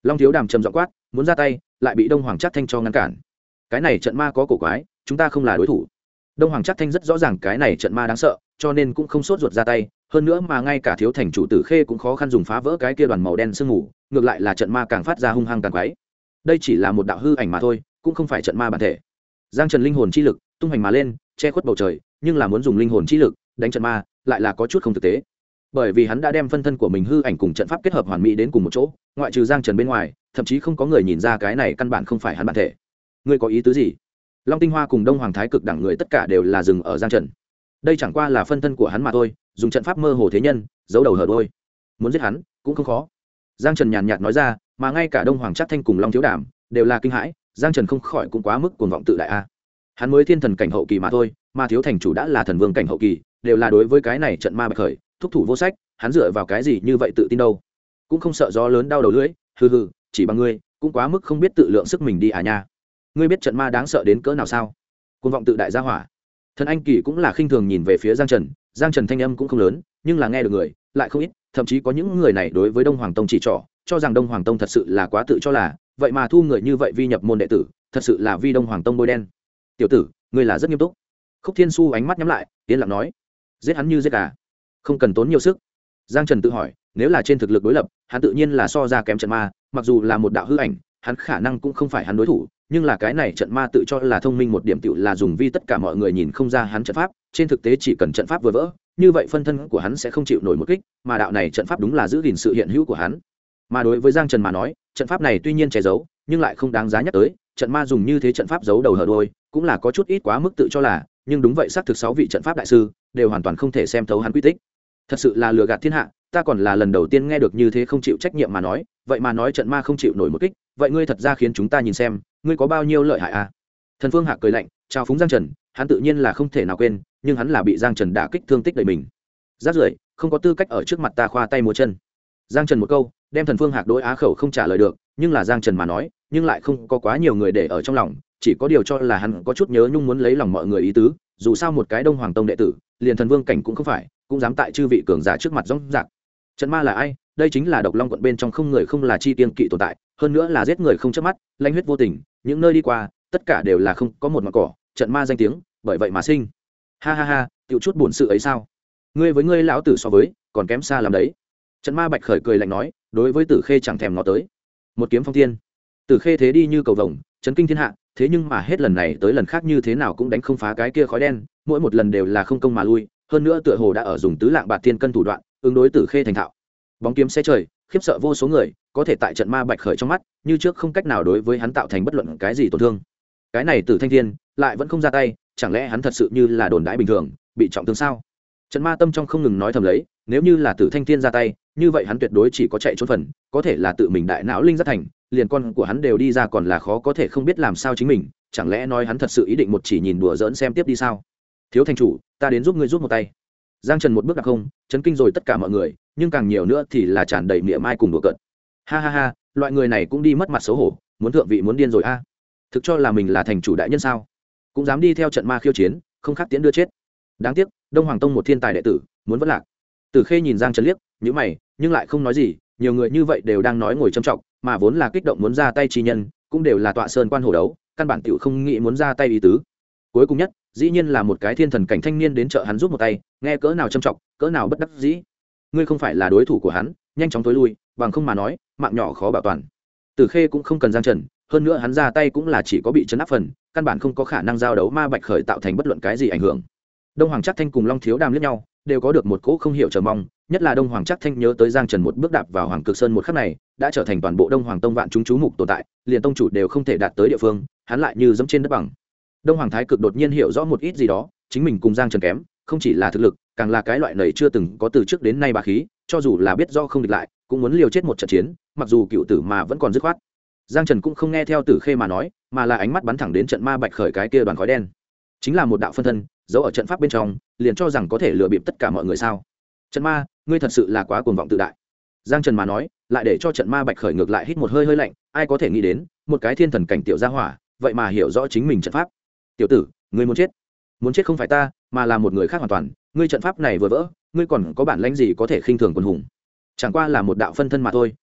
Long Thiếu Đàm trầm giọng quát, muốn ra tay lại bị Đông Hoàng Trác Thanh cho ngăn cản. Cái này trận ma có cổ quái, chúng ta không là đối thủ. Đông Hoàng Trác Thanh rất rõ ràng cái này trận ma đáng sợ, cho nên cũng không sốt ruột ra tay, hơn nữa mà ngay cả thiếu thành chủ Tử Khê cũng khó khăn dùng phá vỡ cái kia đoàn màu đen sương mù, ngược lại là trận ma càng phát ra hung hăng càng quái. Đây chỉ là một đạo hư ảnh mà thôi, cũng không phải trận ma bản thể. Giang Trần linh hồn chi lực tung hoành mà lên, che khuất bầu trời, nhưng là muốn dùng linh hồn chi lực đánh trận ma, lại là có chút không thực tế. Bởi vì hắn đã đem phân thân của mình hư ảnh cùng trận pháp kết hợp hoàn mỹ đến cùng một chỗ, ngoại trừ Giang Trần bên ngoài, thậm chí không có người nhìn ra cái này căn bản không phải hắn bản thể. Ngươi có ý tứ gì? Long Tinh Hoa cùng Đông Hoàng Thái Cực đẳng người tất cả đều là dừng ở Giang Trần. Đây chẳng qua là phân thân của hắn mà thôi, dùng trận pháp mơ hồ thế nhân, giấu đầu hở đuôi. Muốn giết hắn cũng không khó. Giang Trần nhàn nhạt nói ra, mà ngay cả Đông Hoàng Trác Thanh cùng Long Thiếu Đàm đều là kinh hãi, Giang Trần không khỏi cũng quá mức cuồng vọng tự đại a. Hắn mới thiên thần cảnh hậu kỳ mà thôi, mà thiếu thành chủ đã là thần vương cảnh hậu kỳ, đều là đối với cái này trận ma bạch khởi, thúc thủ vô sách, hắn dựa vào cái gì như vậy tự tin đâu? Cũng không sợ gió lớn đau đầu lưỡi, hừ hừ, chỉ bằng ngươi, cũng quá mức không biết tự lượng sức mình đi à nha. Ngươi biết trận ma đáng sợ đến cỡ nào sao? Cuồng vọng tự đại gia hỏa. Thần Anh Kỳ cũng là khinh thường nhìn về phía Giang Trần, Giang Trần thanh âm cũng không lớn, nhưng là nghe được người lại không ít, thậm chí có những người này đối với Đông Hoàng Tông chỉ trỏ, cho rằng Đông Hoàng Tông thật sự là quá tự cho là, vậy mà thu người như vậy vi nhập môn đệ tử, thật sự là vi Đông Hoàng Tông bôi đen. Tiểu tử, ngươi là rất nghiêm túc. Khúc Thiên Su ánh mắt nhắm lại, yên lặng nói, giết hắn như giết gà, không cần tốn nhiều sức. Giang Trần tự hỏi, nếu là trên thực lực đối lập, hắn tự nhiên là so ra kém trận ma, mặc dù là một đạo hư ảnh, hắn khả năng cũng không phải hắn đối thủ, nhưng là cái này trận ma tự cho là thông minh một điểm tựu là dùng vi tất cả mọi người nhìn không ra hắn trận pháp, trên thực tế chỉ cần trận pháp vừa vỡ, như vậy phân thân của hắn sẽ không chịu nổi một kích, mà đạo này trận pháp đúng là giữ gìn sự hiện hữu của hắn. Mà đối với Giang Trần mà nói, trận pháp này tuy nhiên che giấu, nhưng lại không đáng giá nhắc tới, trận ma dùng như thế trận pháp giấu đầu hở đuôi, cũng là có chút ít quá mức tự cho là, nhưng đúng vậy xác thực 6 vị trận pháp đại sư đều hoàn toàn không thể xem thấu hắn quy tích. Thật sự là lừa gạt thiên hạ, ta còn là lần đầu tiên nghe được như thế không chịu trách nhiệm mà nói, vậy mà nói trận ma không chịu nổi một kích, vậy ngươi thật ra khiến chúng ta nhìn xem, ngươi có bao nhiêu lợi hại à? Thần Phương Hạc cười lạnh, chào phúng Giang Trần, hắn tự nhiên là không thể nào quên, nhưng hắn là bị Giang Trần đả kích thương tích đầy mình. Rác rưởi, không có tư cách ở trước mặt ta khoa tay múa chân. Giang Trần một câu, đem Thần Phương Hạc đối á khẩu không trả lời được, nhưng là Giang Trần mà nói, nhưng lại không có quá nhiều người để ở trong lòng, chỉ có điều cho là hắn có chút nhớ nhung muốn lấy lòng mọi người ý tứ, dù sao một cái Đông Hoàng Tông đệ tử, liền thần vương cảnh cũng không phải, cũng dám tại chư vị cường giả trước mặt rõng rạc. Trận ma là ai? Đây chính là Độc Long quận bên trong không người không là chi tiên kỵ tồn tại, hơn nữa là giết người không chớp mắt, lanh huyết vô tình, những nơi đi qua, tất cả đều là không có một mảng cỏ, trận ma danh tiếng, bởi vậy mà sinh. Ha ha ha, tiểu chút buồn sự ấy sao? Ngươi với ngươi lão tử so với, còn kém xa làm đấy. Trận ma Bạch Khởi cười lạnh nói, đối với Tử Khê chẳng thèm ngó tới. Một kiếm phong thiên. Tử Khê thế đi như cầu vồng, chấn kinh thiên hạ, thế nhưng mà hết lần này tới lần khác như thế nào cũng đánh không phá cái kia khói đen, mỗi một lần đều là không công mà lui, hơn nữa tựa hồ đã ở dùng tứ lạng bạt thiên cân thủ đoạn, ứng đối Tử Khê thành thạo. Bóng kiếm xé trời, khiếp sợ vô số người, có thể tại trận ma Bạch Khởi trong mắt, như trước không cách nào đối với hắn tạo thành bất luận cái gì tổn thương. Cái này Tử Thanh Thiên lại vẫn không ra tay, chẳng lẽ hắn thật sự như là đồn đãi bình thường, bị trọng thương sao? Trận ma tâm trong không ngừng nói thầm lấy, nếu như là Tử Thanh Thiên ra tay, như vậy hắn tuyệt đối chỉ có chạy trốn phần, có thể là tự mình đại não linh giác thành, liền con của hắn đều đi ra còn là khó có thể không biết làm sao chính mình, chẳng lẽ nói hắn thật sự ý định một chỉ nhìn đùa giỡn xem tiếp đi sao? Thiếu thành chủ, ta đến giúp ngươi giúp một tay. Giang Trần một bước đạp không, chấn kinh rồi tất cả mọi người, nhưng càng nhiều nữa thì là tràn đầy mỉa mai cùng đùa cợt. Ha ha ha, loại người này cũng đi mất mặt xấu hổ, muốn thượng vị muốn điên rồi a. Thực cho là mình là thành chủ đại nhân sao? Cũng dám đi theo trận ma khiêu chiến, không khác tiễn đưa chết. Đáng tiếc, Đông Hoàng Tông một thiên tài đệ tử, muốn vất lạc. Tử Khê nhìn Giang Trần liếc, nhíu mày, nhưng lại không nói gì, nhiều người như vậy đều đang nói ngồi trầm trọng, mà vốn là kích động muốn ra tay chi nhân, cũng đều là tọa sơn quan hổ đấu, căn bản tiểu không nghĩ muốn ra tay ý tứ. Cuối cùng nhất, dĩ nhiên là một cái thiên thần cảnh thanh niên đến trợ hắn giúp một tay, nghe cỡ nào trầm trọng, cỡ nào bất đắc dĩ. Ngươi không phải là đối thủ của hắn, nhanh chóng tối lui, bằng không mà nói, mạng nhỏ khó bảo toàn. Tử Khê cũng không cần Giang Trần, hơn nữa hắn ra tay cũng là chỉ có bị chấn áp phần, căn bản không có khả năng giao đấu ma Bạch Khởi tạo thành bất luận cái gì ảnh hưởng. Đông Hoàng Trác Thanh cùng Long Thiếu Đàm liếc nhau, đều có được một cỗ không hiểu chờ mong, nhất là Đông Hoàng Trác Thanh nhớ tới Giang Trần một bước đạp vào Hoàng Cực Sơn một khắc này, đã trở thành toàn bộ Đông Hoàng Tông vạn chúng chú mục tồn tại, liền tông chủ đều không thể đạt tới địa phương, hắn lại như dẫm trên đất bằng. Đông Hoàng Thái Cực đột nhiên hiểu rõ một ít gì đó, chính mình cùng Giang Trần kém, không chỉ là thực lực, càng là cái loại nảy chưa từng có từ trước đến nay bá khí, cho dù là biết do không địch lại, cũng muốn liều chết một trận chiến, mặc dù cựu tử mà vẫn còn dứt khoát. Giang Trần cũng không nghe theo Tử Khê mà nói, mà là ánh mắt bắn thẳng đến trận ma Bạch Khởi cái kia đoàn khói đen. Chính là một đạo phân thân, giấu ở trận pháp bên trong, liền cho rằng có thể lừa bịp tất cả mọi người sao? Trận ma, ngươi thật sự là quá cuồng vọng tự đại. Giang Trần mà nói, lại để cho trận ma Bạch Khởi ngược lại hít một hơi hơi lạnh, ai có thể nghĩ đến, một cái thiên thần cảnh tiểu gia hỏa, vậy mà hiểu rõ chính mình trận pháp. Tiểu tử, ngươi muốn chết. Muốn chết không phải ta, mà là một người khác hoàn toàn, ngươi trận pháp này vừa vỡ, ngươi còn có bản lĩnh gì có thể khinh thường quân hùng? Chẳng qua là một đạo phân thân mà thôi,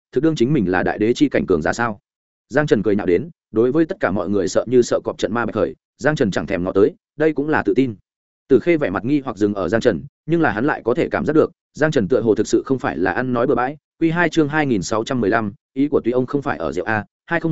thực đương chính mình là đại đế chi cảnh cường giả sao? Giang Trần cười nhạo đến, đối với tất cả mọi người sợ như sợ cọp trận ma bạch khởi, Giang Trần chẳng thèm ngó tới, đây cũng là tự tin. Từ Khê vẻ mặt nghi hoặc dừng ở Giang Trần, nhưng là hắn lại có thể cảm giác được, Giang Trần tựa hồ thực sự không phải là ăn nói bừa bãi. Quy 2 chương 2615, ý của Tuy ông không phải ở rượu a,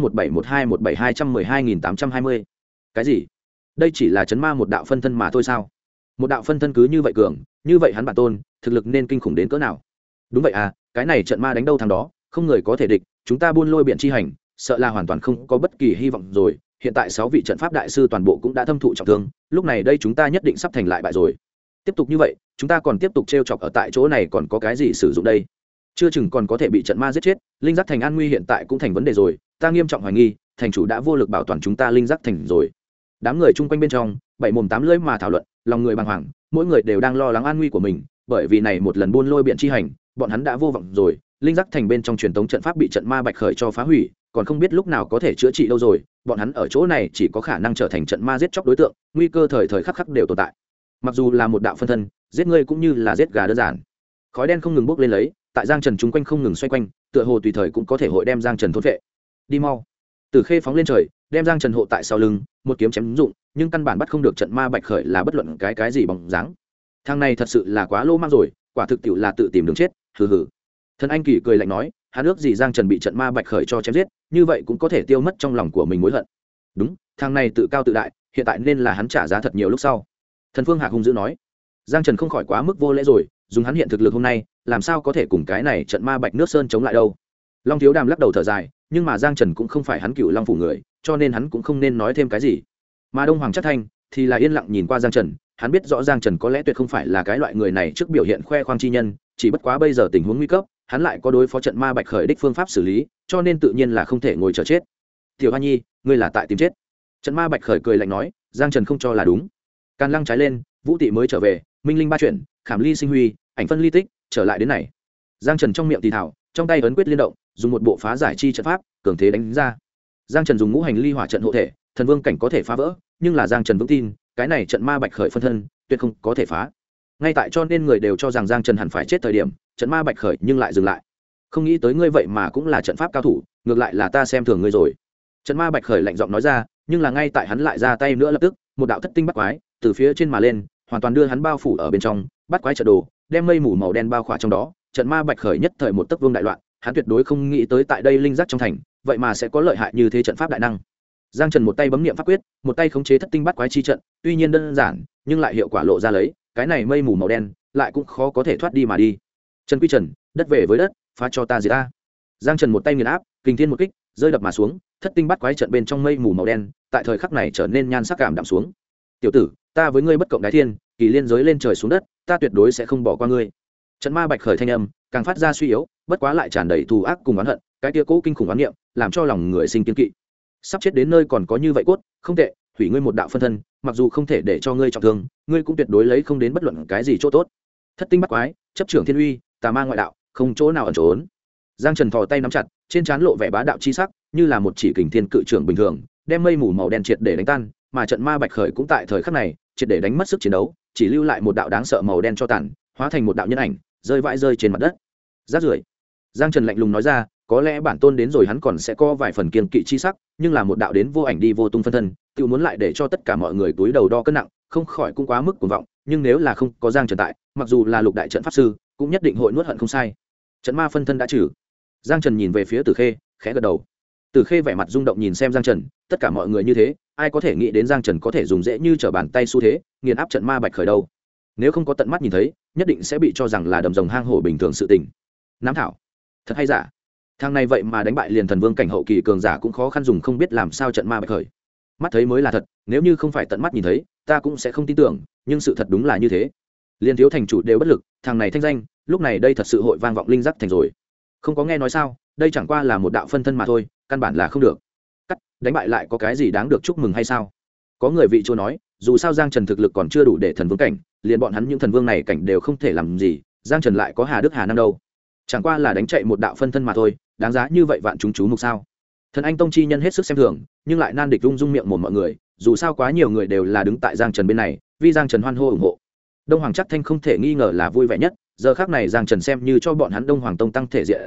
20171217212820. Cái gì? Đây chỉ là chấn ma một đạo phân thân mà thôi sao? Một đạo phân thân cứ như vậy cường, như vậy hắn bản tôn, thực lực nên kinh khủng đến cỡ nào? Đúng vậy à, cái này trận ma đánh đâu thằng đó, không người có thể địch, chúng ta buôn lôi biển chi hành, sợ là hoàn toàn không có bất kỳ hy vọng rồi. Hiện tại 6 vị trận pháp đại sư toàn bộ cũng đã thâm thụ trọng thương, lúc này đây chúng ta nhất định sắp thành lại bại rồi. Tiếp tục như vậy, chúng ta còn tiếp tục trêu chọc ở tại chỗ này còn có cái gì sử dụng đây? Chưa chừng còn có thể bị trận ma giết chết, linh giác thành an nguy hiện tại cũng thành vấn đề rồi, ta nghiêm trọng hoài nghi, thành chủ đã vô lực bảo toàn chúng ta linh giác thành rồi. Đám người chung quanh bên trong, bảy mồm tám lưỡi mà thảo luận, lòng người bàng hoàng, mỗi người đều đang lo lắng an nguy của mình, bởi vì này một lần buôn lôi biển chi hành, bọn hắn đã vô vọng rồi, linh giác thành bên trong truyền thống trận pháp bị trận ma bạch khởi cho phá hủy, còn không biết lúc nào có thể chữa trị đâu rồi, bọn hắn ở chỗ này chỉ có khả năng trở thành trận ma giết chóc đối tượng, nguy cơ thời thời khắc khắc đều tồn tại. Mặc dù là một đạo phân thân, giết ngươi cũng như là giết gà đơn giản. Khói đen không ngừng bốc lên lấy, tại Giang Trần chung quanh không ngừng xoay quanh, tựa hồ tùy thời cũng có thể hội đem Giang Trần thôn vệ. Đi mau. Từ Khê phóng lên trời, đem Giang Trần hộ tại sau lưng, một kiếm chém dụng, nhưng căn bản bắt không được trận ma bạch khởi là bất luận cái gì bóng dáng. Thằng này thật sự là quá lô mang rồi, quả thực tiệu là tự tìm đường chết, hừ hừ. Thần Anh Kỳ cười lạnh nói, hắn ước gì Giang Trần bị trận ma bạch khởi cho chém giết, như vậy cũng có thể tiêu mất trong lòng của mình mối hận. Đúng, thằng này tự cao tự đại, hiện tại nên là hắn trả giá thật nhiều lúc sau. Thần Phương Hạc hung dữ nói, Giang Trần không khỏi quá mức vô lễ rồi, dùng hắn hiện thực lực hôm nay, làm sao có thể cùng cái này trận ma bạch nước sơn chống lại đâu. Long Thiếu Đàm lắc đầu thở dài, nhưng mà Giang Trần cũng không phải hắn Cựu Long phủ người, cho nên hắn cũng không nên nói thêm cái gì. Mà Đông Hoàng Chắc Thanh thì là yên lặng nhìn qua Giang Trần, hắn biết rõ Giang Trần có lẽ tuyệt không phải là cái loại người này trước biểu hiện khoe khoang chi nhân, chỉ bất quá bây giờ tình huống nguy cấp, hắn lại có đối phó trận ma bạch khởi đích phương pháp xử lý, cho nên tự nhiên là không thể ngồi chờ chết. Tiểu Hoa Nhi, ngươi là tại tìm chết. Trận ma bạch khởi cười lạnh nói, Giang Trần không cho là đúng. Càn Lăng trái lên, Vũ Tị mới trở về, Minh Linh ba chuyển, Khảm Ly sinh huy, ảnh phân ly tích, trở lại đến này. Giang Trần trong miệng thì thảo, trong tay ấn quyết liên động, dùng một bộ phá giải chi trận pháp, cường thế đánh ra. Giang Trần dùng ngũ hành ly hỏa trận hộ thể, thần vương cảnh có thể phá vỡ, nhưng là Giang Trần vững tin, cái này trận ma bạch khởi phân thân, tuyệt không có thể phá. Ngay tại cho nên người đều cho rằng Giang Trần hẳn phải chết thời điểm, trận ma bạch khởi nhưng lại dừng lại. Không nghĩ tới ngươi vậy mà cũng là trận pháp cao thủ, ngược lại là ta xem thường ngươi rồi. Trận ma bạch khởi lạnh giọng nói ra, nhưng là ngay tại hắn lại ra tay nữa lập tức, một đạo thất tinh bắt quái từ phía trên mà lên, hoàn toàn đưa hắn bao phủ ở bên trong, bắt quái trận đồ, đem mây mù màu đen bao khỏa trong đó. Trận ma bạch khởi nhất thời một tấc vương đại loạn, hắn tuyệt đối không nghĩ tới tại đây linh giác trong thành, vậy mà sẽ có lợi hại như thế trận pháp đại năng. Giang Trần một tay bấm niệm pháp quyết, một tay khống chế thất tinh bắt quái chi trận, tuy nhiên đơn giản, nhưng lại hiệu quả lộ ra lấy, cái này mây mù màu đen lại cũng khó có thể thoát đi mà đi. Trần Quy Trần, đất về với đất, phá cho ta diệt ta. Giang Trần một tay nghiền áp, kình thiên một kích, rơi đập mà xuống, thất tinh bắt quái trận bên trong mây mù màu đen, tại thời khắc này trở nên nhan sắc cảm đạm xuống. Tiểu tử, ta với ngươi bất cộng đái thiên, kỳ liên giới lên trời xuống đất, ta tuyệt đối sẽ không bỏ qua ngươi. Trận ma bạch khởi thanh âm càng phát ra suy yếu, bất quá lại tràn đầy thù ác cùng oán hận, cái kia cố kinh khủng oán niệm, làm cho lòng người sinh kiên kỵ. Sắp chết đến nơi còn có như vậy cốt, không tệ, hủy ngươi một đạo phân thân, mặc dù không thể để cho ngươi trọng thương, ngươi cũng tuyệt đối lấy không đến bất luận cái gì chỗ tốt. Thất tinh bắt quái, chấp trưởng thiên uy, tà ma ngoại đạo, không chỗ nào ẩn trốn. Giang Trần thò tay nắm chặt, trên trán lộ vẻ bá đạo chi sắc, như là một chỉ kình thiên cự trưởng bình thường, đem mây mù màu đen triệt để đánh tan, mà trận ma bạch khởi cũng tại thời khắc này, triệt để đánh mất sức chiến đấu, chỉ lưu lại một đạo đáng sợ màu đen cho tàn, hóa thành một đạo nhân ảnh, rơi vãi rơi trên mặt đất. Rát rưởi. Giang Trần lạnh lùng nói ra, có lẽ bản tôn đến rồi hắn còn sẽ có vài phần kiên kỵ chi sắc, nhưng là một đạo đến vô ảnh đi vô tung phân thân, tự muốn lại để cho tất cả mọi người túi đầu đo cân nặng, không khỏi cũng quá mức cuồng vọng, nhưng nếu là không có Giang Trần tại, mặc dù là lục đại trận pháp sư, cũng nhất định hội nuốt hận không sai. Trận ma phân thân đã trừ. Giang Trần nhìn về phía Tử Khê, khẽ gật đầu. Tử Khê vẻ mặt rung động nhìn xem Giang Trần, tất cả mọi người như thế, ai có thể nghĩ đến Giang Trần có thể dùng dễ như trở bàn tay xu thế, nghiền áp trận ma bạch khởi đâu. Nếu không có tận mắt nhìn thấy, nhất định sẽ bị cho rằng là đầm rồng hang hổ bình thường sự tình. Nám thảo, thật hay giả? Thang này vậy mà đánh bại liền thần vương cảnh hậu kỳ cường giả cũng khó khăn dùng không biết làm sao trận ma bạch khởi. Mắt thấy mới là thật, nếu như không phải tận mắt nhìn thấy, ta cũng sẽ không tin tưởng, nhưng sự thật đúng là như thế. Liên thiếu thành chủ đều bất lực, thằng này thanh danh, lúc này đây thật sự hội vang vọng linh giác thành rồi. Không có nghe nói sao, đây chẳng qua là một đạo phân thân mà thôi, căn bản là không được. Cắt, đánh bại lại có cái gì đáng được chúc mừng hay sao? Có người vị chúa nói, dù sao Giang Trần thực lực còn chưa đủ để thần vương cảnh, liền bọn hắn những thần vương này cảnh đều không thể làm gì, Giang Trần lại có hà đức hà năng đâu. Chẳng qua là đánh chạy một đạo phân thân mà thôi, đáng giá như vậy vạn chúng chú mục sao? Thần Anh tông chi nhân hết sức xem thường, nhưng lại nan địch rung rung miệng mồm mọi người, dù sao quá nhiều người đều là đứng tại Giang Trần bên này, vì Giang Trần hoan hô ủng hộ. Đông Hoàng Chắc Thanh không thể nghi ngờ là vui vẻ nhất, giờ khác này Giang Trần xem như cho bọn hắn Đông Hoàng tông tăng thể diện rồi,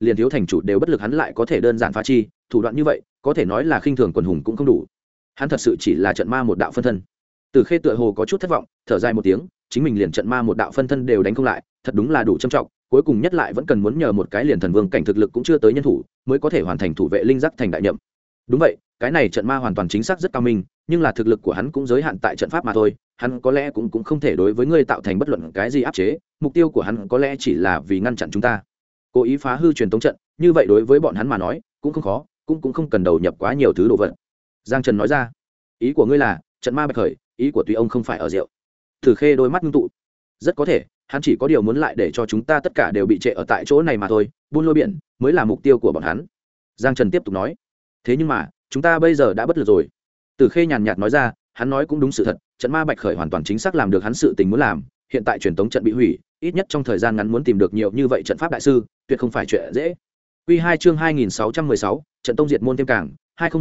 liền thiếu thành chủ đều bất lực hắn lại có thể đơn giản phá chi, thủ đoạn như vậy có thể nói là khinh thường quần hùng cũng không đủ. Hắn thật sự chỉ là trận ma một đạo phân thân. Từ Khê tựa hồ có chút thất vọng, thở dài một tiếng, chính mình liền trận ma một đạo phân thân đều đánh không lại, thật đúng là đủ trầm trọng, cuối cùng nhất lại vẫn cần muốn nhờ một cái liền thần vương cảnh thực lực cũng chưa tới nhân thủ, mới có thể hoàn thành thủ vệ linh giác thành đại nhậm. Đúng vậy, cái này trận ma hoàn toàn chính xác rất cao minh, nhưng là thực lực của hắn cũng giới hạn tại trận pháp mà thôi, hắn có lẽ cũng không thể đối với ngươi tạo thành bất luận cái gì áp chế, mục tiêu của hắn có lẽ chỉ là vì ngăn chặn chúng ta. Cố ý phá hư truyền tống trận, như vậy đối với bọn hắn mà nói, cũng không khó, cũng không cần đầu nhập quá nhiều thứ đồ vật. Giang Trần nói ra, ý của ngươi là trận ma bạch khởi, ý của tùy ông không phải ở rượu. Thử Khê đôi mắt ngưng tụ, rất có thể hắn chỉ có điều muốn lại để cho chúng ta tất cả đều bị trệ ở tại chỗ này mà thôi, buôn lôi biển mới là mục tiêu của bọn hắn. Giang Trần tiếp tục nói, thế nhưng mà chúng ta bây giờ đã bất lực rồi. Tử Khê nhàn nhạt nói ra, hắn nói cũng đúng sự thật, trận ma bạch khởi hoàn toàn chính xác làm được hắn sự tình muốn làm, hiện tại truyền tống trận bị hủy, ít nhất trong thời gian ngắn muốn tìm được nhiều như vậy trận pháp đại sư tuyệt không phải chuyện dễ. Quy 2 chương 2616, trận tông diệt môn thêm cảng,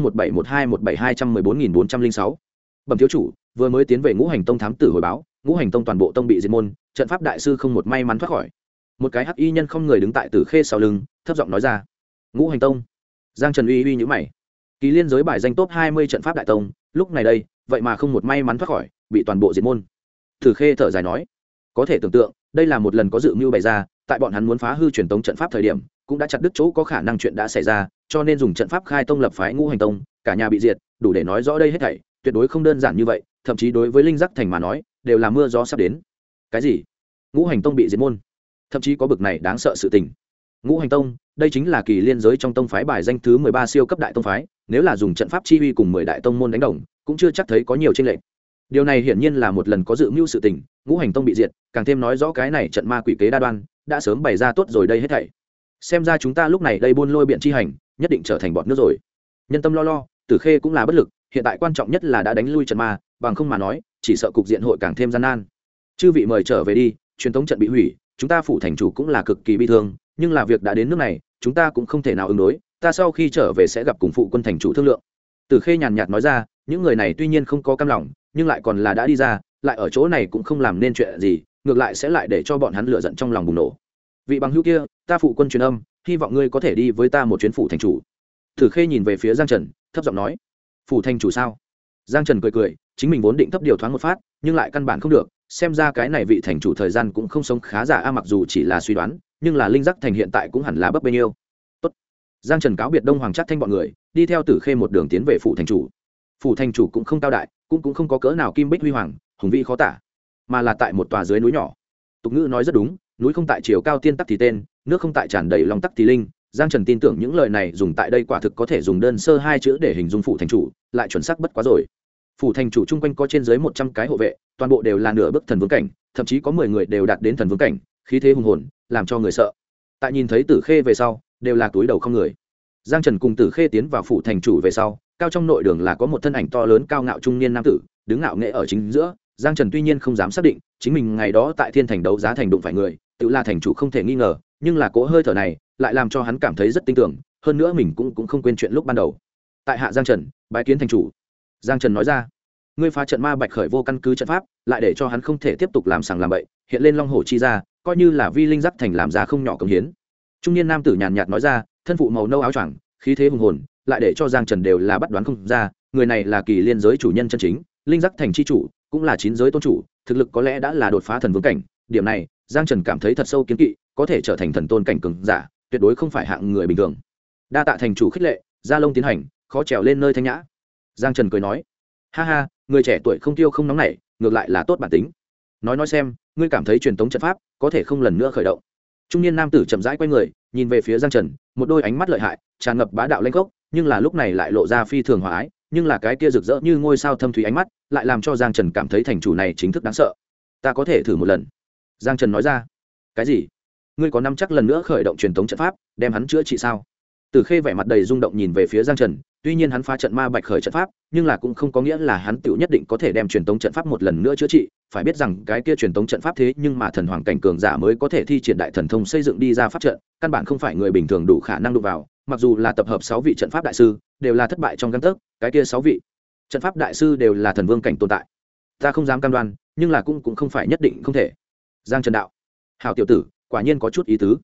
20171217214406. Bẩm thiếu chủ, vừa mới tiến về Ngũ Hành Tông thám tử hồi báo, Ngũ Hành Tông toàn bộ tông bị diệt môn, trận pháp đại sư không một may mắn thoát khỏi. Một cái hắc y nhân không người đứng tại Tử Khê sau lưng, thấp giọng nói ra. Ngũ Hành Tông? Giang Trần uy nhíu mày. Kỳ liên giới bài danh top 20 trận pháp đại tông, lúc này đây, vậy mà không một may mắn thoát khỏi, bị toàn bộ diệt môn. Tử Khê thở dài nói, có thể tưởng tượng, đây là một lần có dự mưu bày ra, tại bọn hắn muốn phá hư truyền tống trận pháp thời điểm, cũng đã chặt đứt chỗ có khả năng chuyện đã xảy ra, cho nên dùng trận pháp khai tông lập phái Ngũ Hành Tông, cả nhà bị diệt, đủ để nói rõ đây hết thảy tuyệt đối không đơn giản như vậy, thậm chí đối với linh giác thành mà nói, đều là mưa gió sắp đến. Cái gì? Ngũ Hành Tông bị diệt môn? Thậm chí có bực này đáng sợ sự tình. Ngũ Hành Tông, đây chính là kỳ liên giới trong tông phái bài danh thứ 13 siêu cấp đại tông phái, nếu là dùng trận pháp chi uy cùng 10 đại tông môn đánh đồng, cũng chưa chắc thấy có nhiều chênh lệch. Điều này hiển nhiên là một lần có dự mưu sự tình, Ngũ Hành Tông bị diệt, càng thêm nói rõ cái này trận ma quỷ kế đa đoan, đã sớm bày ra tốt rồi đây hết thảy. Xem ra chúng ta lúc này đây buôn lôi biện chi hành, nhất định trở thành bọt nước rồi. Nhân tâm lo, Tử Khê cũng là bất lực, hiện tại quan trọng nhất là đã đánh lui trận ma, bằng không mà nói, chỉ sợ cục diện hội càng thêm gian nan. Chư vị mời trở về đi, truyền thống trận bị hủy, chúng ta phủ thành chủ cũng là cực kỳ bi thương, nhưng là việc đã đến nước này, chúng ta cũng không thể nào ứng đối, ta sau khi trở về sẽ gặp cùng phụ quân thành chủ thương lượng. Tử Khê nhàn nhạt nói ra, những người này tuy nhiên không có cam lòng, nhưng lại còn là đã đi ra, lại ở chỗ này cũng không làm nên chuyện gì, ngược lại sẽ lại để cho bọn hắn lửa giận trong lòng bùng nổ. Vị bằng hữu kia, ta phụ quân truyền âm, hy vọng ngươi có thể đi với ta một chuyến phủ thành chủ. Tử Khê nhìn về phía Giang Trần, thấp giọng nói, phủ thành chủ sao? Giang Trần cười, chính mình vốn định thấp điều thoáng một phát, nhưng lại căn bản không được, xem ra cái này vị thành chủ thời gian cũng không sống khá giả mặc dù chỉ là suy đoán, nhưng là linh giác thành hiện tại cũng hẳn là bấp bênh nhiêu. Tốt. Giang Trần cáo biệt Đông Hoàng Trác Thanh bọn người, đi theo Tử Khê một đường tiến về phủ thành chủ. Phủ thành chủ cũng không cao đại, cũng không có cỡ nào kim bích huy hoàng, hùng vĩ khó tả, mà là tại một tòa dưới núi nhỏ. Tục ngữ nói rất đúng, núi không tại chiều cao tiên tắc thì tên, nước không tại tràn đầy lòng tắc thì linh. Giang Trần tin tưởng những lời này dùng tại đây quả thực có thể dùng đơn sơ hai chữ để hình dung phủ thành chủ, lại chuẩn xác bất quá rồi. Phủ thành chủ chung quanh có trên dưới 100 cái hộ vệ, toàn bộ đều là nửa bước thần vương cảnh, thậm chí có 10 người đều đạt đến thần vương cảnh, khí thế hùng hồn, làm cho người sợ. Tại nhìn thấy Tử Khê về sau, đều là túi đầu không người. Giang Trần cùng Tử Khê tiến vào phủ thành chủ về sau, cao trong nội đường là có một thân ảnh to lớn cao ngạo trung niên nam tử, đứng ngạo nghễ ở chính giữa. Giang Trần tuy nhiên không dám xác định, chính mình ngày đó tại Thiên Thành đấu giá thành đụng phải người, tự là thành chủ không thể nghi ngờ, nhưng là cỗ hơi thở này, lại làm cho hắn cảm thấy rất tin tưởng, hơn nữa mình cũng không quên chuyện lúc ban đầu. Tại hạ Giang Trần, bái kiến thành chủ. Giang Trần nói ra, ngươi phá trận ma bạch khởi vô căn cứ trận pháp, lại để cho hắn không thể tiếp tục làm sàng làm bậy, hiện lên long hổ chi ra, coi như là vi linh giác thành làm ra không nhỏ công hiến. Trung niên nam tử nhàn nhạt nói ra, thân phụ màu nâu áo choàng, khí thế hùng hồn, lại để cho Giang Trần đều là bắt đoán không ra, người này là kỳ liên giới chủ nhân chân chính, linh giác thành chi chủ, cũng là chín giới tôn chủ, thực lực có lẽ đã là đột phá thần vương cảnh, điểm này, Giang Trần cảm thấy thật sâu kiến kỵ, có thể trở thành thần tôn cảnh cường giả, tuyệt đối không phải hạng người bình thường. Đa tạ thành chủ khích lệ, gia lông tiến hành, khó trèo lên nơi thanh nhã. Giang Trần cười nói, ha ha, người trẻ tuổi không tiêu không nóng nảy, ngược lại là tốt bản tính. Nói xem, ngươi cảm thấy truyền tống trận pháp có thể không lần nữa khởi động? Trung niên nam tử chậm rãi quay người, nhìn về phía Giang Trần, một đôi ánh mắt lợi hại, tràn ngập bá đạo lanh gốc, nhưng là lúc này lại lộ ra phi thường hòa ái, nhưng là cái kia rực rỡ như ngôi sao thâm thúy ánh mắt, lại làm cho Giang Trần cảm thấy thành chủ này chính thức đáng sợ. Ta có thể thử một lần. Giang Trần nói ra. Cái gì? Ngươi có nắm chắc lần nữa khởi động truyền tống trận pháp, đem hắn chữa trị sao? Tử Khê vẻ mặt đầy rung động nhìn về phía Giang Trần, tuy nhiên hắn phá trận ma bạch khởi trận pháp, nhưng là cũng không có nghĩa là hắn tự nhất định có thể đem truyền tống trận pháp một lần nữa chữa trị, phải biết rằng cái kia truyền tống trận pháp thế nhưng mà thần hoàng cảnh cường giả mới có thể thi triển đại thần thông xây dựng đi ra pháp trận, căn bản không phải người bình thường đủ khả năng đụng vào, mặc dù là tập hợp 6 vị trận pháp đại sư, đều là thất bại trong gang tấc, cái kia 6 vị trận pháp đại sư đều là thần vương cảnh tồn tại. Ta không dám cam đoan, nhưng là cũng không phải nhất định không thể. Giang Trần đạo, hảo tiểu tử, quả nhiên có chút ý tứ.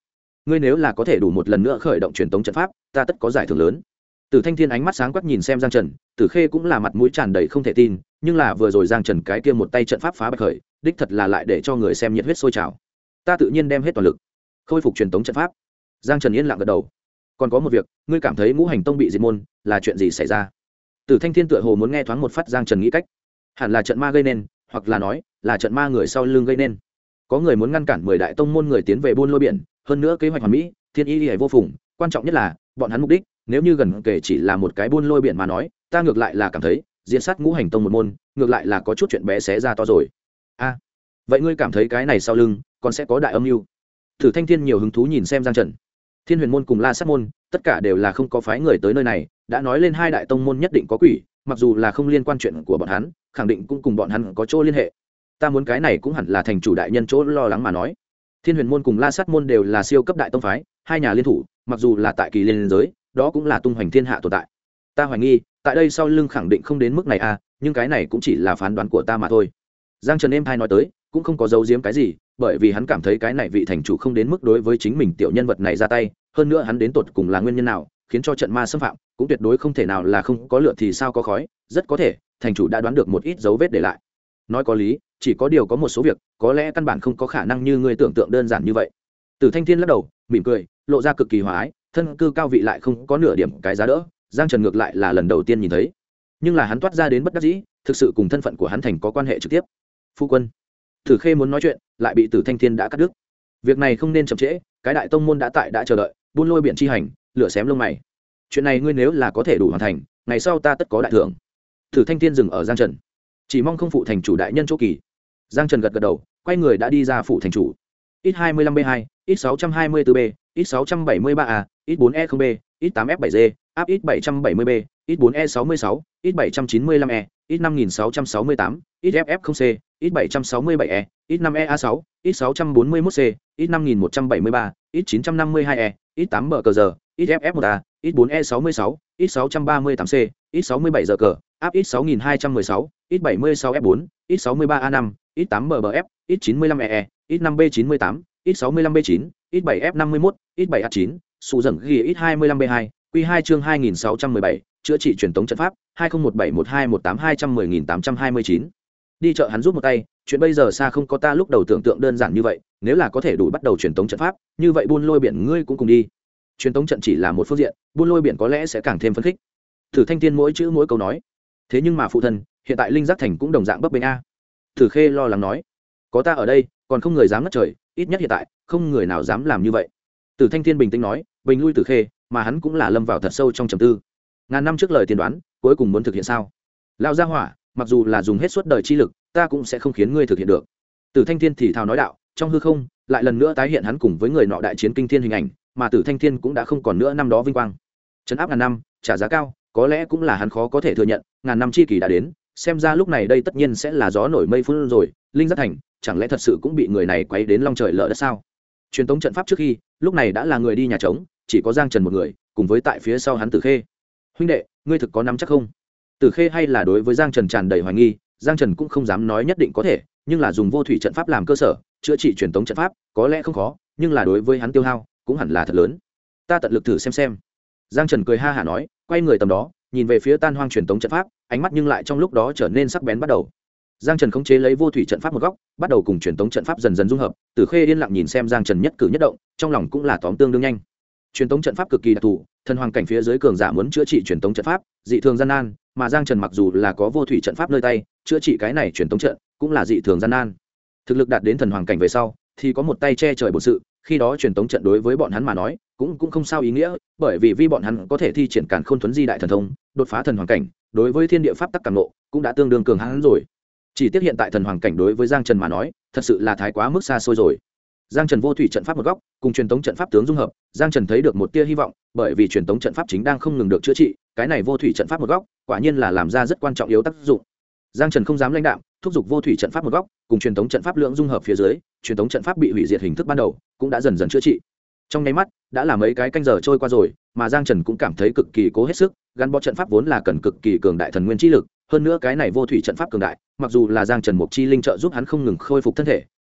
ngươi nếu là có thể đủ một lần nữa khởi động truyền tống trận pháp ta tất có giải thưởng lớn. Tử Thanh Thiên ánh mắt sáng quắc nhìn xem Giang Trần, Tử Khê cũng là mặt mũi tràn đầy không thể tin, nhưng là vừa rồi Giang Trần cái kia một tay trận pháp phá bạch khởi, đích thật là lại để cho người xem nhiệt huyết sôi trào. Ta tự nhiên đem hết toàn lực khôi phục truyền tống trận pháp. Giang Trần yên lặng gật đầu. Còn có một việc, ngươi cảm thấy Ngũ Hành Tông bị diệt môn, là chuyện gì xảy ra? Tử Thanh Thiên tựa hồ muốn nghe thoáng một phát Giang Trần nghĩ cách. Hẳn là trận ma gây nên, hoặc là nói, là trận ma người sau lưng gây nên. Có người muốn ngăn cản 10 đại tông môn người tiến về Buôn Lôi biển, hơn nữa kế hoạch hoàn mỹ, thiên ý liễu vô phùng, quan trọng nhất là, bọn hắn mục đích, nếu như gần kể chỉ là một cái Buôn Lôi biển mà nói, ta ngược lại là cảm thấy, diễn sát Ngũ Hành Tông một môn, ngược lại là có chút chuyện bé xé ra to rồi. A, vậy ngươi cảm thấy cái này sau lưng còn sẽ có đại âm mưu? Tử Thanh Thiên nhiều hứng thú nhìn xem Giang Trần. Thiên Huyền môn cùng La Sát môn, tất cả đều là không có phái người tới nơi này, đã nói lên hai đại tông môn nhất định có quỷ, mặc dù là không liên quan chuyện của bọn hắn, khẳng định cũng cùng bọn hắn có chỗ liên hệ. Ta muốn cái này cũng hẳn là thành chủ đại nhân chỗ lo lắng mà nói. Thiên Huyền môn cùng La Sát môn đều là siêu cấp đại tông phái, hai nhà liên thủ, mặc dù là tại kỳ liên giới, đó cũng là tung hoành thiên hạ tồn tại. Ta hoài nghi, tại đây sau lưng khẳng định không đến mức này a, nhưng cái này cũng chỉ là phán đoán của ta mà thôi. Giang Trần êm hai nói tới, cũng không có giấu giếm cái gì, bởi vì hắn cảm thấy cái này vị thành chủ không đến mức đối với chính mình tiểu nhân vật này ra tay, hơn nữa hắn đến tột cùng là nguyên nhân nào khiến cho trận ma xâm phạm, cũng tuyệt đối không thể nào là không có lửa thì sao có khói, rất có thể thành chủ đã đoán được một ít dấu vết để lại. Nói có lý, chỉ có điều có một số việc có lẽ căn bản không có khả năng như ngươi tưởng tượng đơn giản như vậy. Tử Thanh Thiên lắc đầu mỉm cười, lộ ra cực kỳ hòa ái, thân cư cao vị lại không có nửa điểm cái giá đỡ. Giang Trần ngược lại là lần đầu tiên nhìn thấy, nhưng là hắn toát ra đến bất đắc dĩ, thực sự cùng thân phận của hắn thành có quan hệ trực tiếp. Phu quân, Tử Khê muốn nói chuyện, lại bị Tử Thanh Thiên đã cắt đứt. Việc này không nên chậm trễ, cái đại tông môn đã đã chờ đợi, Buôn Lôi biển chi hành, lửa xém lông mày. Chuyện này ngươi nếu là có thể đủ hoàn thành, ngày sau ta tất có đại thưởng. Tử Thanh Thiên dừng ở Giang Trần, chỉ mong không phụ thành chủ đại nhân chỗ kỳ. Giang Trần gật gật đầu, quay người đã đi ra phủ thành chủ. Ít 25 b 2, ít 624 b, ít 673 a, ít 4 e 0 b, ít 8 f 7 g, áp ít 770 b, ít 4 e 66, ít 795 e, ít 5668, ít ff 0 c, ít 767 e, ít 5 e a 6, ít 641 c, ít 5173, ít 952 e, ít 8 bờ cờ giờ, ít ff 1 a, ít 4 e 66, ít 638 c, ít 67 giờ cờ, áp ít 6216, ít 76 f 4, ít 63 a 5, ít 8 bbf, ít 95 ee, ít 5 b 98, ít 65 b 9, ít 7 f 51, ít 7 a 9, sụ dần ghi ít 25 b 2, q 2 chương 2617, chữa trị truyền tống trận pháp 20171218210829. Đi chợ hắn giúp một tay, chuyện bây giờ xa không có ta lúc đầu tưởng tượng đơn giản như vậy, nếu là có thể đủ bắt đầu truyền tống trận pháp, như vậy Buôn Lôi biển ngươi cũng cùng đi. Truyền tống trận chỉ là một phương diện, Buôn Lôi biển có lẽ sẽ càng thêm phấn khích. Tử Thanh Thiên mỗi chữ mỗi câu nói. Thế nhưng mà phụ thân, hiện tại Linh Giác Thành cũng đồng dạng bấp bênh a. Tử Khê lo lắng nói, có ta ở đây, còn không người dám ngất trời, ít nhất hiện tại, không người nào dám làm như vậy. Tử Thanh Thiên bình tĩnh nói, bình lui Tử Khê, mà hắn cũng là lâm vào thật sâu trong trầm tư. Ngàn năm trước lời tiên đoán, cuối cùng muốn thực hiện sao? Lão gia hỏa, mặc dù là dùng hết suốt đời chi lực, ta cũng sẽ không khiến ngươi thực hiện được. Tử Thanh Thiên thì thào nói đạo, trong hư không, lại lần nữa tái hiện hắn cùng với người nọ đại chiến kinh thiên hình ảnh, mà Tử Thanh Thiên cũng đã không còn nữa năm đó vinh quang. Trấn áp ngàn năm, trả giá cao, có lẽ cũng là hắn khó có thể thừa nhận, ngàn năm chi kỳ đã đến, xem ra lúc này đây tất nhiên sẽ là gió nổi mây phun rồi. Linh Giác Thành chẳng lẽ thật sự cũng bị người này quấy đến long trời lở đất sao? Truyền tống trận pháp trước khi, lúc này đã là người đi nhà trống, chỉ có Giang Trần một người, cùng với tại phía sau hắn Tử Khê. Huynh đệ, ngươi thực có nắm chắc không? Tử Khê hay là đối với Giang Trần tràn đầy hoài nghi, Giang Trần cũng không dám nói nhất định có thể, nhưng là dùng vô thủy trận pháp làm cơ sở, chữa trị truyền tống trận pháp, có lẽ không khó, nhưng là đối với hắn tiêu hao cũng hẳn là thật lớn. Ta tận lực thử xem. Giang Trần cười ha hả nói, quay người tầm đó, nhìn về phía tan hoang truyền tống trận pháp, ánh mắt nhưng lại trong lúc đó trở nên sắc bén bắt đầu. Giang Trần khống chế lấy vô thủy trận pháp một góc, bắt đầu cùng truyền tống trận pháp dần dần dung hợp. Tử Khê yên lặng nhìn xem Giang Trần nhất cử nhất động, trong lòng cũng là tóm tương đương nhanh. Truyền tống trận pháp cực kỳ đặc thù, thần hoàng cảnh phía dưới cường giả muốn chữa trị truyền tống trận pháp, dị thường gian nan, mà Giang Trần mặc dù là có vô thủy trận pháp nơi tay, chữa trị cái này truyền tống trận cũng là dị thường gian nan. Thực lực đạt đến thần hoàng cảnh về sau, thì có một tay che trời bổn sự, khi đó truyền tống trận đối với bọn hắn mà nói, cũng không sao ý nghĩa, bởi vì bọn hắn có thể thi triển Càn Khôn Thuấn Di đại thần thông, đột phá thần hoàng cảnh, đối với thiên địa pháp tắc cảm ngộ, cũng đã tương đương cường hãn rồi. Chỉ tiếc hiện tại thần hoàng cảnh đối với Giang Trần mà nói, thật sự là thái quá mức xa xôi rồi. Giang Trần vô thủy trận pháp một góc, cùng truyền tống trận pháp tướng dung hợp, Giang Trần thấy được một tia hy vọng, bởi vì truyền tống trận pháp chính đang không ngừng được chữa trị, cái này vô thủy trận pháp một góc, quả nhiên là làm ra rất quan trọng yếu tác dụng. Giang Trần không dám lãnh đạm, thúc giục vô thủy trận pháp một góc, cùng truyền tống trận pháp lượng dung hợp phía dưới, truyền tống trận pháp bị hủy diệt hình thức ban đầu, cũng đã dần dần chữa trị. Trong nháy mắt, đã là mấy cái canh giờ trôi qua rồi, mà Giang Trần cũng cảm thấy cực kỳ cố hết sức, gắn bó trận pháp vốn là cần cực kỳ cường đại thần nguyên chi lực, hơn nữa cái này vô thủy trận pháp cường đại, mặc dù là Giang Trần Mục Chi Linh trợ giúp hắn không ngừng khôi phục thân thể,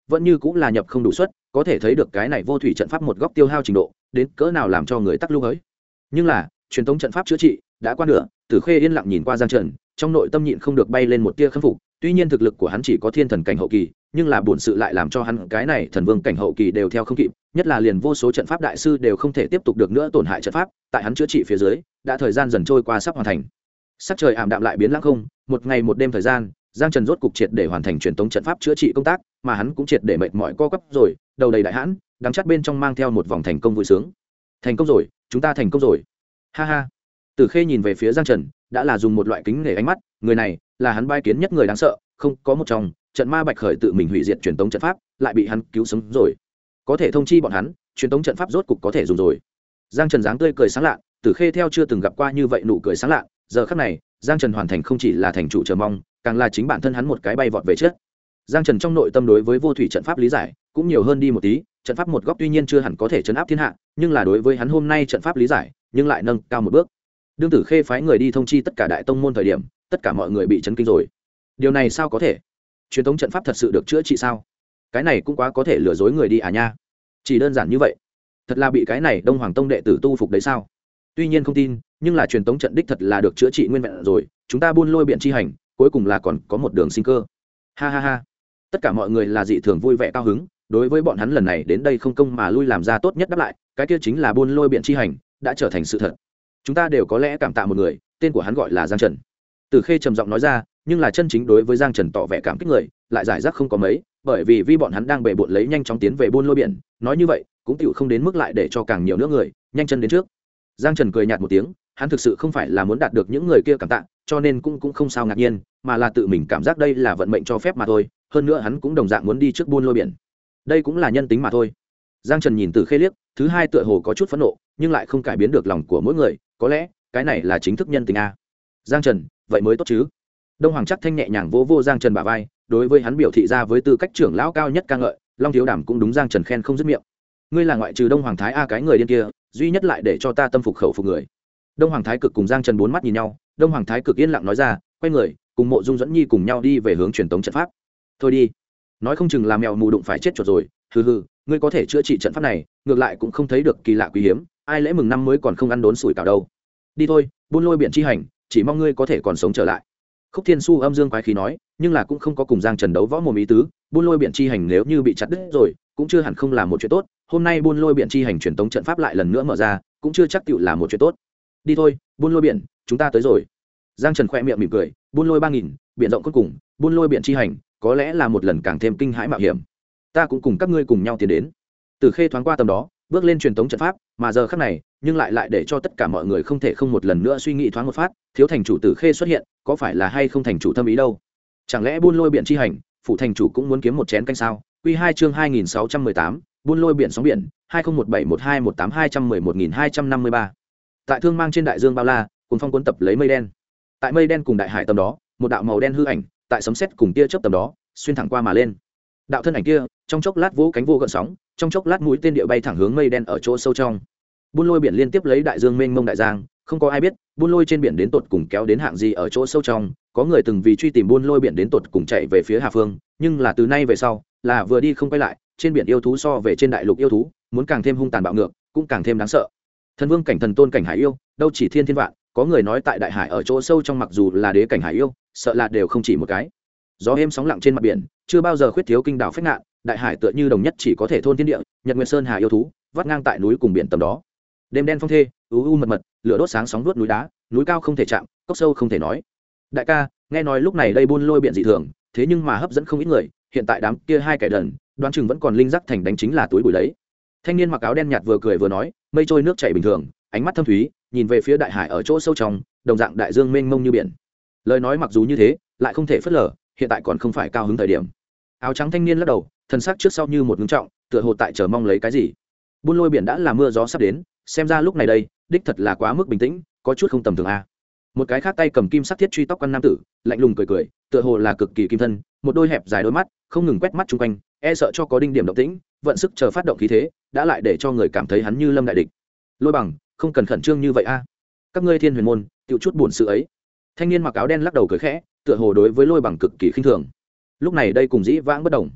vẫn như cũng là nhập không đủ suất, có thể thấy được cái này vô thủy trận pháp một góc tiêu hao trình độ đến cỡ nào làm cho người tắc lưu hới. Nhưng là truyền thống trận pháp chữa trị đã qua nửa, Tử Khê yên lặng nhìn qua Giang Trần, trong nội tâm nhịn không được bay lên một tia khâm phục. Tuy nhiên thực lực của hắn chỉ có thiên thần cảnh hậu kỳ, nhưng là bổn sự lại làm cho hắn cái này thần vương cảnh hậu kỳ đều theo không kịp, nhất là liền vô số trận pháp đại sư đều không thể tiếp tục được nữa tổn hại trận pháp, tại hắn chữa trị phía dưới, đã thời gian dần trôi qua sắp hoàn thành. Sắc trời ảm đạm lại biến lãng không, một ngày một đêm thời gian, Giang Trần rốt cục triệt để hoàn thành truyền tống trận pháp chữa trị công tác, mà hắn cũng triệt để mệt mỏi co quắp rồi, đầu đầy đại hãn, đắng chát bên trong mang theo một vòng thành công vui sướng. Thành công rồi, chúng ta thành công rồi. Ha ha. Tử Khê nhìn về phía Giang Trần, đã là dùng một loại kính nể ánh mắt, người này là hắn bai kiến nhất người đáng sợ, không có một trong trận ma bạch khởi tự mình hủy diệt truyền tống trận pháp, lại bị hắn cứu sống rồi. Có thể thông chi bọn hắn, truyền tống trận pháp rốt cục có thể dùng rồi. Giang Trần dáng tươi cười sáng lạ, Tử Khê theo chưa từng gặp qua như vậy nụ cười sáng lạ, giờ khắc này, Giang Trần hoàn thành không chỉ là thành chủ chờ mong, càng là chính bản thân hắn một cái bay vọt về trước. Giang Trần trong nội tâm đối với vô thủy trận pháp lý giải cũng nhiều hơn đi một tí, trận pháp một góc tuy nhiên chưa hẳn có thể trấn áp thiên hạ, nhưng là đối với hắn hôm nay trận pháp lý giải, nhưng lại nâng cao một bước. Đương Tử Khê phái người đi thông chi tất cả đại tông môn thời điểm, tất cả mọi người bị chấn kinh rồi. Điều này sao có thể? Truyền thống trận pháp thật sự được chữa trị sao? Cái này cũng quá có thể lừa dối người đi à nha. Chỉ đơn giản như vậy, thật là bị cái này Đông Hoàng Tông đệ tử tu phục đấy sao? Tuy nhiên không tin, nhưng là truyền thống trận đích thật là được chữa trị nguyên vẹn rồi, chúng ta buôn lôi biện chi hành, cuối cùng là còn có một đường sinh cơ. Ha ha ha. Tất cả mọi người là dị thường vui vẻ cao hứng, đối với bọn hắn lần này đến đây không công mà lui làm ra tốt nhất đáp lại, cái kia chính là buôn lôi biện chi hành đã trở thành sự thật. Chúng ta đều có lẽ cảm tạ một người, tên của hắn gọi là Giang Trần. Tử Khê trầm giọng nói ra, nhưng là chân chính đối với Giang Trần tỏ vẻ cảm kích người, lại giải rác không có mấy, bởi vì bọn hắn đang bệ bội lấy nhanh chóng tiến về buôn lôi biển, nói như vậy, cũng tựu không đến mức lại để cho càng nhiều nữa người nhanh chân đến trước. Giang Trần cười nhạt một tiếng, hắn thực sự không phải là muốn đạt được những người kia cảm tạ, cho nên cũng không sao ngạc nhiên, mà là tự mình cảm giác đây là vận mệnh cho phép mà thôi, hơn nữa hắn cũng đồng dạng muốn đi trước buôn lôi biển. Đây cũng là nhân tính mà thôi. Giang Trần nhìn Tử Khê liếc, thứ hai tựa hồ có chút phẫn nộ, nhưng lại không cải biến được lòng của mỗi người, có lẽ cái này là chính thức nhân tính a. Giang Trần, vậy mới tốt chứ. Đông Hoàng Chắc Thanh nhẹ nhàng vỗ vỗ Giang Trần bả vai, đối với hắn biểu thị ra với tư cách trưởng lão cao nhất ca ngợi, Long Thiếu Đảm cũng đúng Giang Trần khen không dứt miệng. Ngươi là ngoại trừ Đông Hoàng Thái a cái người điên kia, duy nhất lại để cho ta tâm phục khẩu phục người. Đông Hoàng Thái Cực cùng Giang Trần bốn mắt nhìn nhau, Đông Hoàng Thái Cực yên lặng nói ra, quay người, cùng Mộ Dung Dẫn Nhi cùng nhau đi về hướng truyền tống trận pháp. Thôi đi, nói không chừng là mèo mù đụng phải chết chuột rồi, hừ hừ, ngươi có thể chữa trị trận pháp này, ngược lại cũng không thấy được kỳ lạ quý hiếm, ai lễ mừng năm mới còn không ăn đốn sủi cảo đâu. Đi thôi, buôn lôi biển chi hành, chỉ mong ngươi có thể còn sống trở lại. Khúc Thiên Su âm dương quái khí nói, nhưng là cũng không có cùng Giang Trần đấu võ mồm ý tứ, buôn lôi biển chi hành nếu như bị chặt đứt rồi, cũng chưa hẳn không là một chuyện tốt, hôm nay buôn lôi biển chi hành truyền tống trận pháp lại lần nữa mở ra, cũng chưa chắc tựu là một chuyện tốt. Đi thôi, buôn lôi biển, chúng ta tới rồi. Giang Trần khẽ miệng mỉm cười, buôn lôi 3000, biển rộng cuối cùng, buôn lôi biển chi hành, có lẽ là một lần càng thêm kinh hãi mạo hiểm. Ta cũng cùng các ngươi cùng nhau tiến đến. Tử Khê thoáng qua tầm đó, bước lên truyền tống trận pháp, mà giờ khắc này, nhưng lại để cho tất cả mọi người không thể không một lần nữa suy nghĩ thoáng một phát, thiếu thành chủ Tử Khê xuất hiện, có phải là hay không thành chủ thâm ý đâu? Chẳng lẽ buôn lôi biển chi hành, phụ thành chủ cũng muốn kiếm một chén canh sao? Quy 2 chương 2618, buôn lôi biển sóng biển, 20171218211253. Tại thương mang trên đại dương bao la, cùng phong cuốn tập lấy mây đen. Tại mây đen cùng đại hải tầm đó, một đạo màu đen hư ảnh, tại sấm sét cùng tia chớp tầm đó, xuyên thẳng qua mà lên. Đạo thân ảnh kia, trong chốc lát vỗ cánh vô gợn sóng, trong chốc lát mũi tên địa bay thẳng hướng mây đen ở chỗ sâu trong. Buôn lôi biển liên tiếp lấy đại dương mênh mông đại giang, không có ai biết buôn lôi trên biển đến tột cùng kéo đến hạng gì ở chỗ sâu trong, có người từng vì truy tìm buôn lôi biển đến tột cùng chạy về phía Hà Phương, nhưng là từ nay về sau, là vừa đi không quay lại, trên biển yêu thú so về trên đại lục yêu thú, muốn càng thêm hung tàn bạo ngược, cũng càng thêm đáng sợ. Thần vương cảnh thần tôn cảnh hải yêu, đâu chỉ thiên thiên vạn, có người nói tại đại hải ở chỗ sâu trong mặc dù là đế cảnh hải yêu, sợ là đều không chỉ một cái. Gió êm sóng lặng trên mặt biển, chưa bao giờ khuyết thiếu kinh đảo phách ngạn, đại hải tựa như đồng nhất chỉ có thể thôn thiên địa, Nhật Nguyệt Sơn hà yêu thú, vắt ngang tại núi cùng biển tầm đó. Đêm đen phong thê, u mật mật, lửa đốt sáng sóng đuốt núi đá, núi cao không thể chạm, cốc sâu không thể nói. Đại ca, nghe nói lúc này đây buôn lôi biển dị thường, thế nhưng mà hấp dẫn không ít người, hiện tại đám kia hai kẻ đần, đoán chừng vẫn còn linh giác thành đánh chính là túi bụi đấy. Thanh niên mặc áo đen nhạt vừa cười vừa nói, mây trôi nước chảy bình thường, ánh mắt thâm thúy, nhìn về phía đại hải ở chỗ sâu trong, đồng dạng đại dương mênh mông như biển. Lời nói mặc dù như thế, lại không thể phớt lờ, hiện tại còn không phải cao hứng thời điểm. Áo trắng thanh niên lắc đầu, thân xác trước sau như một ngưng trọng, tựa hồ tại chờ mong lấy cái gì. Buôn lôi biển đã là mưa gió sắp đến, xem ra lúc này đây, đích thật là quá mức bình tĩnh, có chút không tầm thường a. Một cái khác tay cầm kim sắc thiết truy tóc quan nam tử, lạnh lùng cười cười, tựa hồ là cực kỳ kim thân, một đôi hẹp dài đôi mắt, không ngừng quét mắt chung quanh, e sợ cho có đinh điểm động tĩnh, vận sức chờ phát động khí thế, đã lại để cho người cảm thấy hắn như lâm đại địch. Lôi bằng, không cần khẩn trương như vậy a. Các ngươi thiên huyền môn, tiểu chút buồn sự ấy. Thanh niên mặc áo đen lắc đầu cười khẽ, tựa hồ đối với lôi bằng cực kỳ khinh thường. Lúc này đây cùng dĩ vãng bất đồng.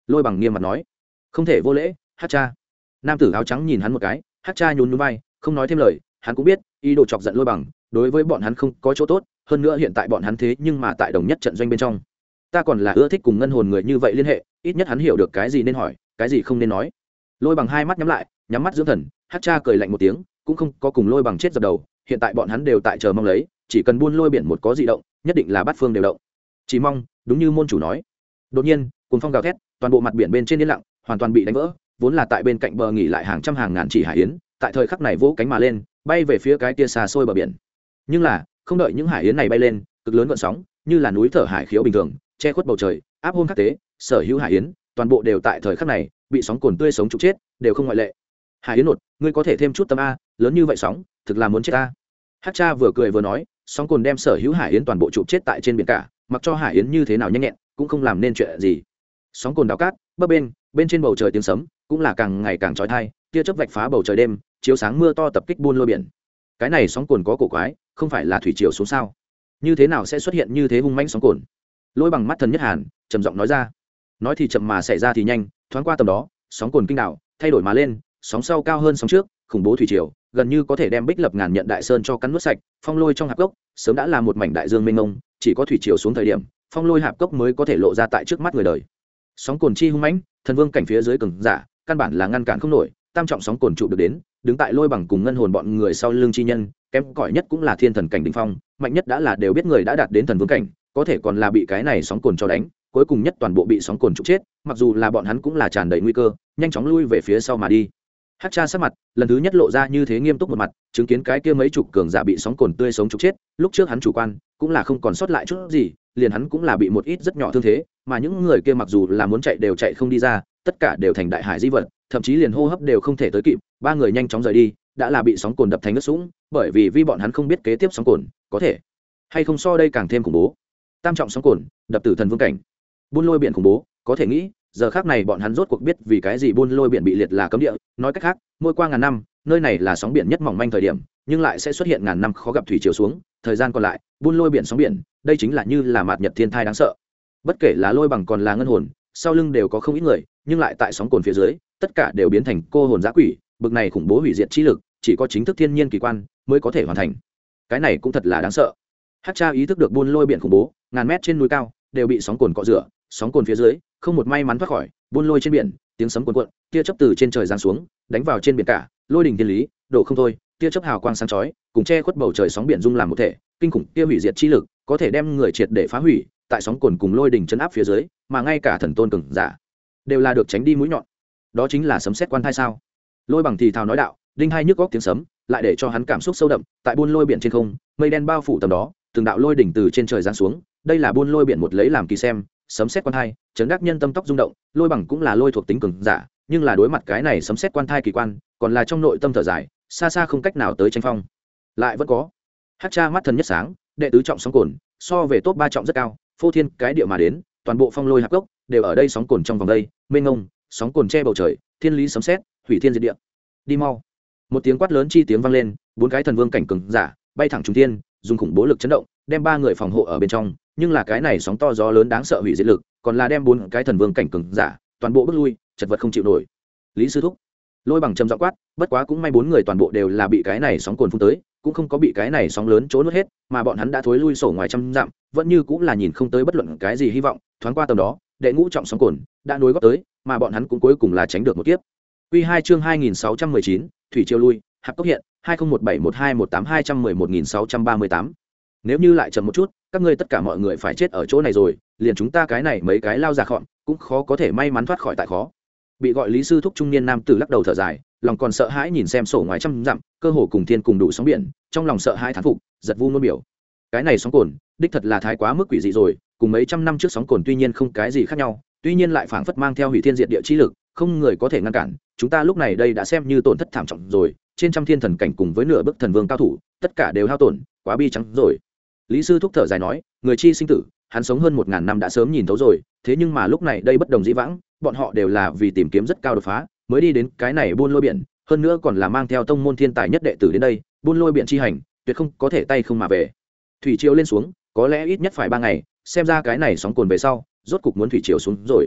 Lôi Bằng nghiêm mặt nói. Không thể vô lễ, Hát cha. Nam tử áo trắng nhìn hắn một cái, Hát cha nhún nhún vai, không nói thêm lời. Hắn cũng biết ý đồ chọc giận Lôi Bằng đối với bọn hắn không có chỗ tốt, hơn nữa hiện tại bọn hắn thế nhưng mà tại đồng nhất trận doanh bên trong. Ta còn là ưa thích cùng ngân hồn người như vậy liên hệ, ít nhất hắn hiểu được cái gì nên hỏi, cái gì không nên nói. Lôi Bằng hai mắt nhắm lại, nhắm mắt dưỡng thần. Hát cha cười lạnh một tiếng, cũng không có cùng Lôi Bằng chết dập đầu, hiện tại bọn hắn đều tại chờ mong lấy, chỉ cần buôn lôi biển một có dị động, nhất định là bát phương đều động. Chỉ mong, đúng như môn chủ nói. Đột nhiên, cuồng phong gào thét, toàn bộ mặt biển bên trên yên lặng, hoàn toàn bị đánh vỡ, vốn là tại bên cạnh bờ nghỉ lại hàng trăm hàng ngàn chỉ hải yến, tại thời khắc này vỗ cánh mà lên, bay về phía cái kia xa xôi bờ biển. Nhưng là, không đợi những hải yến này bay lên, cực lớn gợn sóng, như là núi thở hải khiếu bình thường, che khuất bầu trời, áp hôn khắc tế, sở hữu hải yến, toàn bộ đều tại thời khắc này bị sóng cồn tươi sống trục chết, đều không ngoại lệ. Hải yến nột, ngươi có thể thêm chút tâm a, lớn như vậy sóng, thực là muốn chết ta. Hát cha vừa cười vừa nói, sóng cồn đem sở hữu hải yến toàn bộ trục chết tại trên biển cả, mặc cho hải yến như thế nào nhanh nhẹn, cũng không làm nên chuyện gì. Sóng cồn đào cát, bấp bên trên bầu trời tiếng sấm, cũng là càng ngày càng chói tai, tia chớp vạch phá bầu trời đêm, chiếu sáng mưa to tập kích buôn lôi biển. Cái này sóng cồn có cổ quái, không phải là thủy triều xuống sao? Như thế nào sẽ xuất hiện như thế hung mãnh sóng cồn? Lôi Bằng mắt thần nhất hàn, trầm giọng nói ra. Nói thì chậm mà xảy ra thì nhanh, thoáng qua tầm đó, sóng cồn kinh đảo, thay đổi mà lên, sóng sau cao hơn sóng trước, khủng bố thủy triều, gần như có thể đem Bích Lập Ngàn Nhận đại sơn cho cắn nuốt sạch, phong lôi trong hạp cốc, sớm đã là một mảnh đại dương mênh mông, chỉ có thủy triều xuống thời điểm, phong lôi hạp cốc mới có thể lộ ra tại trước mắt người đời. Sóng cồn chi hung mãnh, thần vương cảnh phía dưới cường giả, căn bản là ngăn cản không nổi, tam trọng sóng cồn trụ được đến, đứng tại Lôi Bằng cùng ngân hồn bọn người sau lưng chi nhân, kém cỏi nhất cũng là thiên thần cảnh đỉnh phong, mạnh nhất đã là đều biết người đã đạt đến thần vương cảnh, có thể còn là bị cái này sóng cồn cho đánh, cuối cùng nhất toàn bộ bị sóng cồn trục chết, mặc dù là bọn hắn cũng là tràn đầy nguy cơ, nhanh chóng lui về phía sau mà đi. Hát cha sắc mặt lần thứ nhất lộ ra như thế nghiêm túc một mặt, chứng kiến cái kia mấy chục cường giả bị sóng cồn tươi sống trục chết, lúc trước hắn chủ quan cũng là không còn sót lại chút gì, liền hắn cũng là bị một ít rất nhỏ thương thế, mà những người kia mặc dù là muốn chạy đều chạy không đi ra, tất cả đều thành đại hải di vật, thậm chí liền hô hấp đều không thể tới kịp, ba người nhanh chóng rời đi, đã là bị sóng cồn đập thành nước sũng, bởi vì bọn hắn không biết kế tiếp sóng cồn có thể hay không so đây càng thêm khủng bố. Tam trọng sóng cồn đập tử thần vương cảnh, buôn lôi biển khủng bố, có thể nghĩ giờ khác này bọn hắn rốt cuộc biết vì cái gì buôn lôi biển bị liệt là cấm địa. Nói cách khác, mỗi qua ngàn năm, nơi này là sóng biển nhất mỏng manh thời điểm, nhưng lại sẽ xuất hiện ngàn năm khó gặp thủy triều xuống, thời gian còn lại buôn lôi biển sóng biển, đây chính là như là mạt nhật thiên thai đáng sợ. Bất kể là Lôi Bằng còn là ngân hồn, sau lưng đều có không ít người, nhưng lại tại sóng cồn phía dưới, tất cả đều biến thành cô hồn dã quỷ, bực này khủng bố hủy diệt chi lực, chỉ có chính thức thiên nhiên kỳ quan mới có thể hoàn thành. Cái này cũng thật là đáng sợ. Hát cha ý thức được buôn lôi biển khủng bố, ngàn mét trên núi cao đều bị sóng cồn cọ rửa, sóng cồn phía dưới không một may mắn thoát khỏi, buôn lôi trên biển, tiếng sấm cuồn cuộn, tia chớp từ trên trời giáng xuống, đánh vào trên biển cả, lôi đình thiên lý, đổ không thôi, tia chớp hào quang sáng chói, cùng che khuất bầu trời sóng biển dung làm một thể, kinh khủng tia hủy diệt chi lực, có thể đem người triệt để phá hủy, tại sóng cồn cùng lôi đình chấn áp phía dưới, mà ngay cả thần tôn cường giả đều là được tránh đi mũi nhọn. Đó chính là sấm sét quan thai sao? Lôi Bằng thì thào nói đạo, đinh hai nhức góc tiếng sấm, lại để cho hắn cảm xúc sâu đậm, tại buôn lôi biển trên không, mây đen bao phủ tầm đó, từng đạo lôi đỉnh từ trên trời giáng xuống, đây là buôn lôi biển một lấy làm kỳ xem, sấm sét quan thai, chấn đắc nhân tâm tóc rung động. Lôi Bằng cũng là lôi thuộc tính cường giả, nhưng là đối mặt cái này sấm sét quan thai kỳ quan, còn là trong nội tâm thở dài, xa xa không cách nào tới tranh phong. Lại vẫn có. Hát cha mắt thần nhất sáng, đệ tứ trọng sóng cồn, so về top 3 trọng rất cao, phô thiên cái địa mà đến, toàn bộ phong lôi hạp gốc đều ở đây sóng cồn trong vòng đây, mênh ngông, sóng cồn che bầu trời, thiên lý sấm sét, hủy thiên diệt địa. Đi mau. Một tiếng quát lớn chi tiếng vang lên, bốn cái thần vương cảnh cường giả bay thẳng trùng thiên, dùng khủng bố lực chấn động, đem ba người phòng hộ ở bên trong, nhưng là cái này sóng to gió lớn đáng sợ hủy diệt lực, còn là đem bốn cái thần vương cảnh cường giả toàn bộ bước lui, chật vật không chịu nổi. Lý sư thúc. Lôi Bằng trầm giọng quát, bất quá cũng may bốn người toàn bộ đều là bị cái này sóng cồn phun tới, cũng không có bị cái này sóng lớn trốn nuốt hết, mà bọn hắn đã thối lui sổ ngoài trăm dặm, vẫn như cũng là nhìn không tới bất luận cái gì hy vọng. Thoáng qua tầm đó, đệ ngũ trọng sóng cồn đã nối góp tới, mà bọn hắn cũng cuối cùng là tránh được một kiếp. Quy 2 chương 2619, thủy triều lui, hạp cốc hiện, 20171218211638. Nếu như lại chậm một chút, các ngươi tất cả mọi người phải chết ở chỗ này rồi, liền chúng ta cái này mấy cái lao già khọm, cũng khó có thể may mắn thoát khỏi tại khó. Bị gọi Lý sư thúc trung niên nam tử lắc đầu thở dài, lòng còn sợ hãi nhìn xem sổ ngoài trăm dặm, cơ hồ cùng thiên cùng đủ sóng biển, trong lòng sợ hãi thán phục, giật vu nôn biểu. Cái này sóng cồn, đích thật là thái quá mức quỷ dị rồi, cùng mấy trăm năm trước sóng cồn tuy nhiên không cái gì khác nhau, tuy nhiên lại phảng phất mang theo hủy thiên diệt địa chi lực, không người có thể ngăn cản. Chúng ta lúc này đây đã xem như tổn thất thảm trọng rồi, trên trăm thiên thần cảnh cùng với nửa bức thần vương cao thủ, tất cả đều hao tổn, quá bi trắng rồi. Lý sư thúc thở dài nói, người chi sinh tử, hắn sống hơn 1000 năm đã sớm nhìn thấu rồi, thế nhưng mà lúc này đây bất đồng dĩ vãng, bọn họ đều là vì tìm kiếm rất cao đột phá, mới đi đến cái này buôn lôi biển, hơn nữa còn là mang theo tông môn thiên tài nhất đệ tử đến đây, buôn lôi biển chi hành, tuyệt không có thể tay không mà về. Thủy triều lên xuống, có lẽ ít nhất phải 3 ngày, xem ra cái này sóng cồn về sau, rốt cục muốn thủy triều xuống rồi.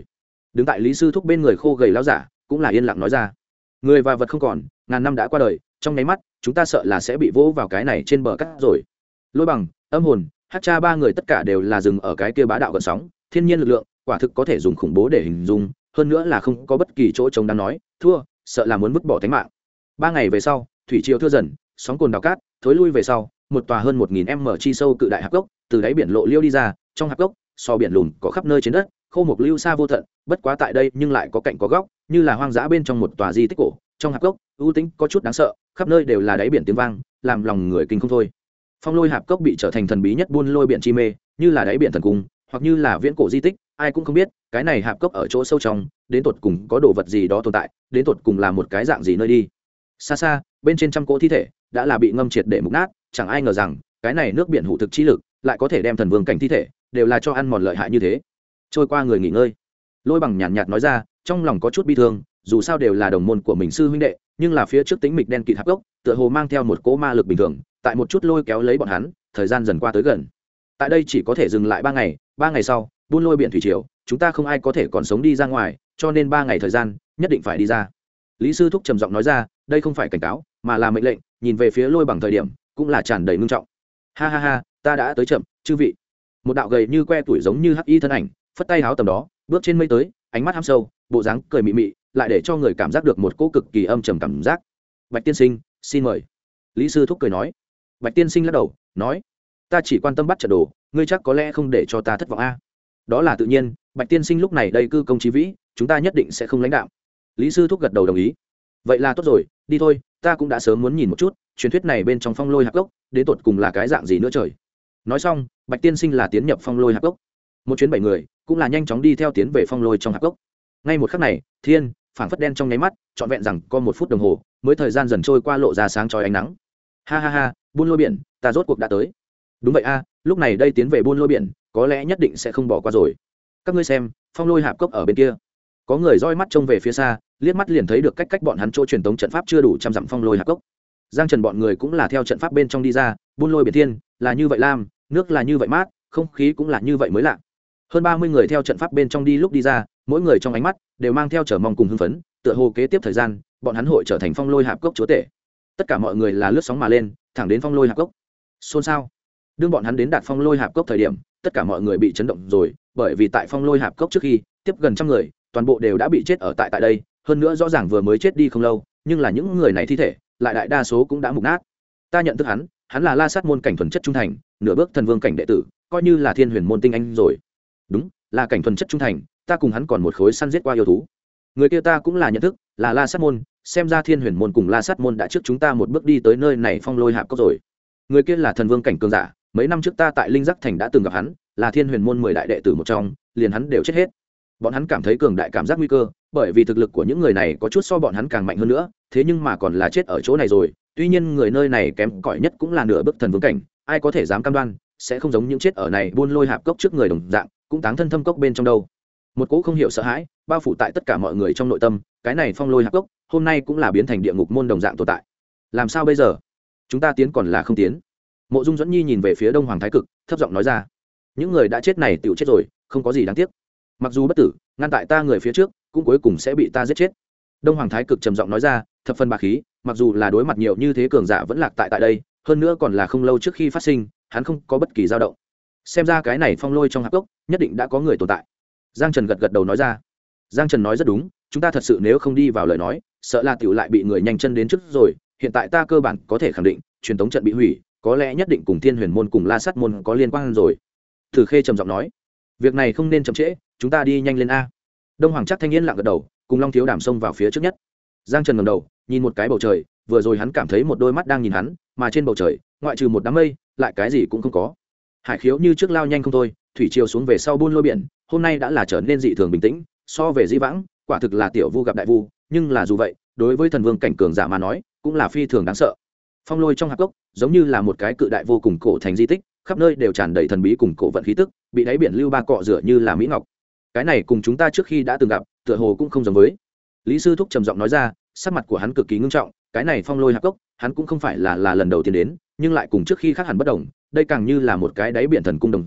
đứng tại lý sư thúc bên người khô gầy lão giả cũng là yên lặng nói ra. Người và vật không còn, ngàn năm đã qua đời, trong nháy mắt chúng ta sợ là sẽ bị vỗ vào cái này trên bờ cát rồi. Lôi bằng, âm hồn, hát cha ba người tất cả đều là dừng ở cái kia bá đạo gần sóng, thiên nhiên lực lượng quả thực có thể dùng khủng bố để hình dung, hơn nữa là không có bất kỳ chỗ trống đáng nói, thua sợ là muốn vứt bỏ tính mạng. 3 ngày về sau, thủy triều thưa dần, sóng cồn đào cát thối lui về sau, một tòa hơn 1000 m chi sâu cự đại hạp cốc từ đáy biển lộ liêu đi ra. Trong hạp cốc so biển lùn có khắp nơi trên đất, khô mục lưu xa vô tận, bất quá tại đây nhưng lại có cạnh có góc, như là hoang dã bên trong một tòa di tích cổ. Trong hạp cốc ưu tĩnh có chút đáng sợ, khắp nơi đều là đáy biển tiếng vang, làm lòng người kinh không thôi. Phong lôi hạp cốc bị trở thành thần bí nhất buôn lôi biển chi mê, như là đáy biển thần cung, hoặc như là viễn cổ di tích, ai cũng không biết cái này hạp cốc ở chỗ sâu trong đến tột cùng có đồ vật gì đó tồn tại, đến tột cùng là một cái dạng gì nơi đi. Xa xa bên trên trăm cỗ thi thể đã là bị ngâm triệt để mục nát, chẳng ai ngờ rằng cái này nước biển hủ thực chi lực lại có thể đem thần vương cảnh thi thể đều là cho ăn mòn lợi hại như thế. Trôi qua người nghỉ ngơi, Lôi bằng nhàn nhạt nói ra, trong lòng có chút bi thương, dù sao đều là đồng môn của mình sư huynh đệ, nhưng là phía trước tính mịch đen kịt hạp cốc tựa hồ mang theo một cỗ ma lực bình thường, tại một chút lôi kéo lấy bọn hắn, thời gian dần qua tới gần. Tại đây chỉ có thể dừng lại 3 ngày, 3 ngày sau buôn lôi biển thủy triều, chúng ta không ai có thể còn sống đi ra ngoài, cho nên 3 ngày thời gian nhất định phải đi ra. Lý sư thúc trầm giọng nói ra, đây không phải cảnh cáo mà là mệnh lệnh. Nhìn về phía Lôi bằng thời điểm cũng là tràn đầy ngưng trọng. Ha ha ha, ta đã tới chậm, chư vị. Một đạo gầy như que tuổi giống như hắc y thân ảnh phất tay háo tầm đó bước trên mây tới, ánh mắt hăm sâu, bộ dáng cười mị mị, lại để cho người cảm giác được một cỗ cực kỳ âm trầm cảm giác. Bạch tiên sinh, xin mời. Lý sư thúc cười nói. Bạch tiên sinh lắc đầu nói, ta chỉ quan tâm bắt trận đồ, ngươi chắc có lẽ không để cho ta thất vọng a. Đó là tự nhiên, Bạch tiên sinh lúc này đây cư công chí vĩ, chúng ta nhất định sẽ không lãnh đạo. Lý sư thúc gật đầu đồng ý. Vậy là tốt rồi, đi thôi, ta cũng đã sớm muốn nhìn một chút truyền thuyết này bên trong phong lôi hạp cốc đến tột cùng là cái dạng gì nữa trời. Nói xong Bạch tiên sinh là tiến nhập phong lôi hạp cốc, một chuyến 7 người cũng là nhanh chóng đi theo tiến về phong lôi trong hạp cốc. Ngay một khắc này thiên phảng phất đen trong nháy mắt, trọn vẹn rằng có 1 phút đồng hồ mới thời gian dần trôi qua, lộ ra sáng chói ánh nắng. Ha ha ha, buôn lôi biển, ta rốt cuộc đã tới. Đúng vậy a, lúc này đây tiến về buôn lôi biển có lẽ nhất định sẽ không bỏ qua rồi. Các ngươi xem, phong lôi hạp cốc ở bên kia. Có người roi mắt trông về phía xa, liếc mắt liền thấy được cách bọn hắn chỗ truyền tống trận pháp chưa đủ 100 dặm phong lôi hạp cốc. Giang Trần bọn người cũng là theo trận pháp bên trong đi ra, buôn lôi biển thiên là như vậy lam, nước là như vậy mát, không khí cũng là như vậy mới lạ. Hơn 30 người theo trận pháp bên trong đi lúc đi ra, mỗi người trong ánh mắt đều mang theo chờ mong cùng hưng phấn, tựa hồ kế tiếp thời gian bọn hắn hội trở thành phong lôi hạp cốc chúa tể. Tất cả mọi người là lướt sóng mà lên, thẳng đến phong lôi hạp cốc. Xôn xao. Đương bọn hắn đến đạt phong lôi hạp cốc thời điểm, tất cả mọi người bị chấn động rồi, bởi vì tại phong lôi hạp cốc trước khi tiếp gần 100 người toàn bộ đều đã bị chết ở tại đây, hơn nữa rõ ràng vừa mới chết đi không lâu, nhưng là những người này thi thể lại đại đa số cũng đã mục nát. Ta nhận thức hắn là La Sát môn cảnh thuần chất trung thành, nửa bước thần vương cảnh đệ tử, coi như là Thiên Huyền môn tinh anh rồi. Đúng, là cảnh thuần chất trung thành, ta cùng hắn còn một khối săn giết qua yêu thú. Người kia ta cũng là nhận thức, là La Sát môn, xem ra Thiên Huyền môn cùng La Sát môn đã trước chúng ta một bước đi tới nơi này phong lôi hạp cốc rồi. Người kia là thần vương cảnh cường giả, mấy năm trước ta tại Linh Giác thành đã từng gặp hắn, là Thiên Huyền môn 10 đại đệ tử một trong, liền hắn đều chết hết. Bọn hắn cảm thấy cường đại cảm giác nguy cơ, bởi vì thực lực của những người này có chút so bọn hắn càng mạnh hơn nữa, thế nhưng mà còn là chết ở chỗ này rồi. Tuy nhiên người nơi này kém cỏi nhất cũng là nửa bước thần vương cảnh, ai có thể dám cam đoan sẽ không giống những chết ở này buôn lôi hạp cốc trước người đồng dạng, cũng táng thân thâm cốc bên trong đâu. Một cỗ không hiểu sợ hãi bao phủ tại tất cả mọi người trong nội tâm, cái này phong lôi hạp cốc hôm nay cũng là biến thành địa ngục môn đồng dạng tồn tại. Làm sao bây giờ? Chúng ta tiến còn là không tiến? Mộ Dung Duẫn Nhi nhìn về phía Đông Hoàng Thái Cực, thấp giọng nói ra. Những người đã chết này tựu chết rồi, không có gì đáng tiếc. Mặc dù bất tử, ngăn tại ta người phía trước cũng cuối cùng sẽ bị ta giết chết. Đông Hoàng Thái Cực trầm giọng nói ra, thập phần bá khí, mặc dù là đối mặt nhiều như thế cường giả vẫn lạc tại đây, hơn nữa còn là không lâu trước khi phát sinh, hắn không có bất kỳ dao động. Xem ra cái này phong lôi trong hạp cốc nhất định đã có người tồn tại. Giang Trần gật đầu nói ra. Giang Trần nói rất đúng, chúng ta thật sự nếu không đi vào lời nói, sợ là tiểu lại bị người nhanh chân đến trước rồi. Hiện tại ta cơ bản có thể khẳng định, truyền tống trận bị hủy, có lẽ nhất định cùng Thiên Huyền môn cùng La Sát môn có liên quan rồi. Thử Khê trầm giọng nói, việc này không nên chậm trễ, chúng ta đi nhanh lên a. Đông Hoàng Trác thanh niên lặng gật đầu, cùng Long Thiếu Đàm xông vào phía trước nhất. Giang Trần ngẩng đầu nhìn một cái bầu trời, vừa rồi hắn cảm thấy một đôi mắt đang nhìn hắn, mà trên bầu trời ngoại trừ một đám mây lại cái gì cũng không có. Hải khiếu như trước lao nhanh không thôi, thủy triều xuống về sau buôn lôi biển, hôm nay đã là trở nên dị thường bình tĩnh, so về di vãng quả thực là tiểu vu gặp đại vu, nhưng là dù vậy đối với thần vương cảnh cường giả mà nói cũng là phi thường đáng sợ. Phong lôi trong hạp cốc giống như là một cái cự đại vô cùng cổ thành di tích, khắp nơi đều tràn đầy thần bí cùng cổ vận khí tức, bị đáy biển lưu ba cọ rửa như là mỹ ngọc. Cái này cùng chúng ta trước khi đã từng gặp tựa hồ cũng không giống với. Lý sư thúc trầm giọng nói ra, sắc mặt của hắn cực kỳ ngưng trọng. Cái này phong lôi hạp cốc hắn cũng không phải là lần đầu tiên đến, nhưng lại cùng trước khi khác hẳn bất đồng. Đây càng như là một cái đáy biển thần cung đồng dạng,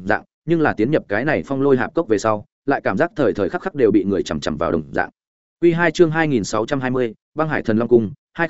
nhưng là tiến nhập cái này phong lôi hạp cốc về sau lại cảm giác thời thời khắc khắc đều bị người chằm chằm vào đồng dạng. Quy 2 chương 2620, Băng Hải Thần Long Cung,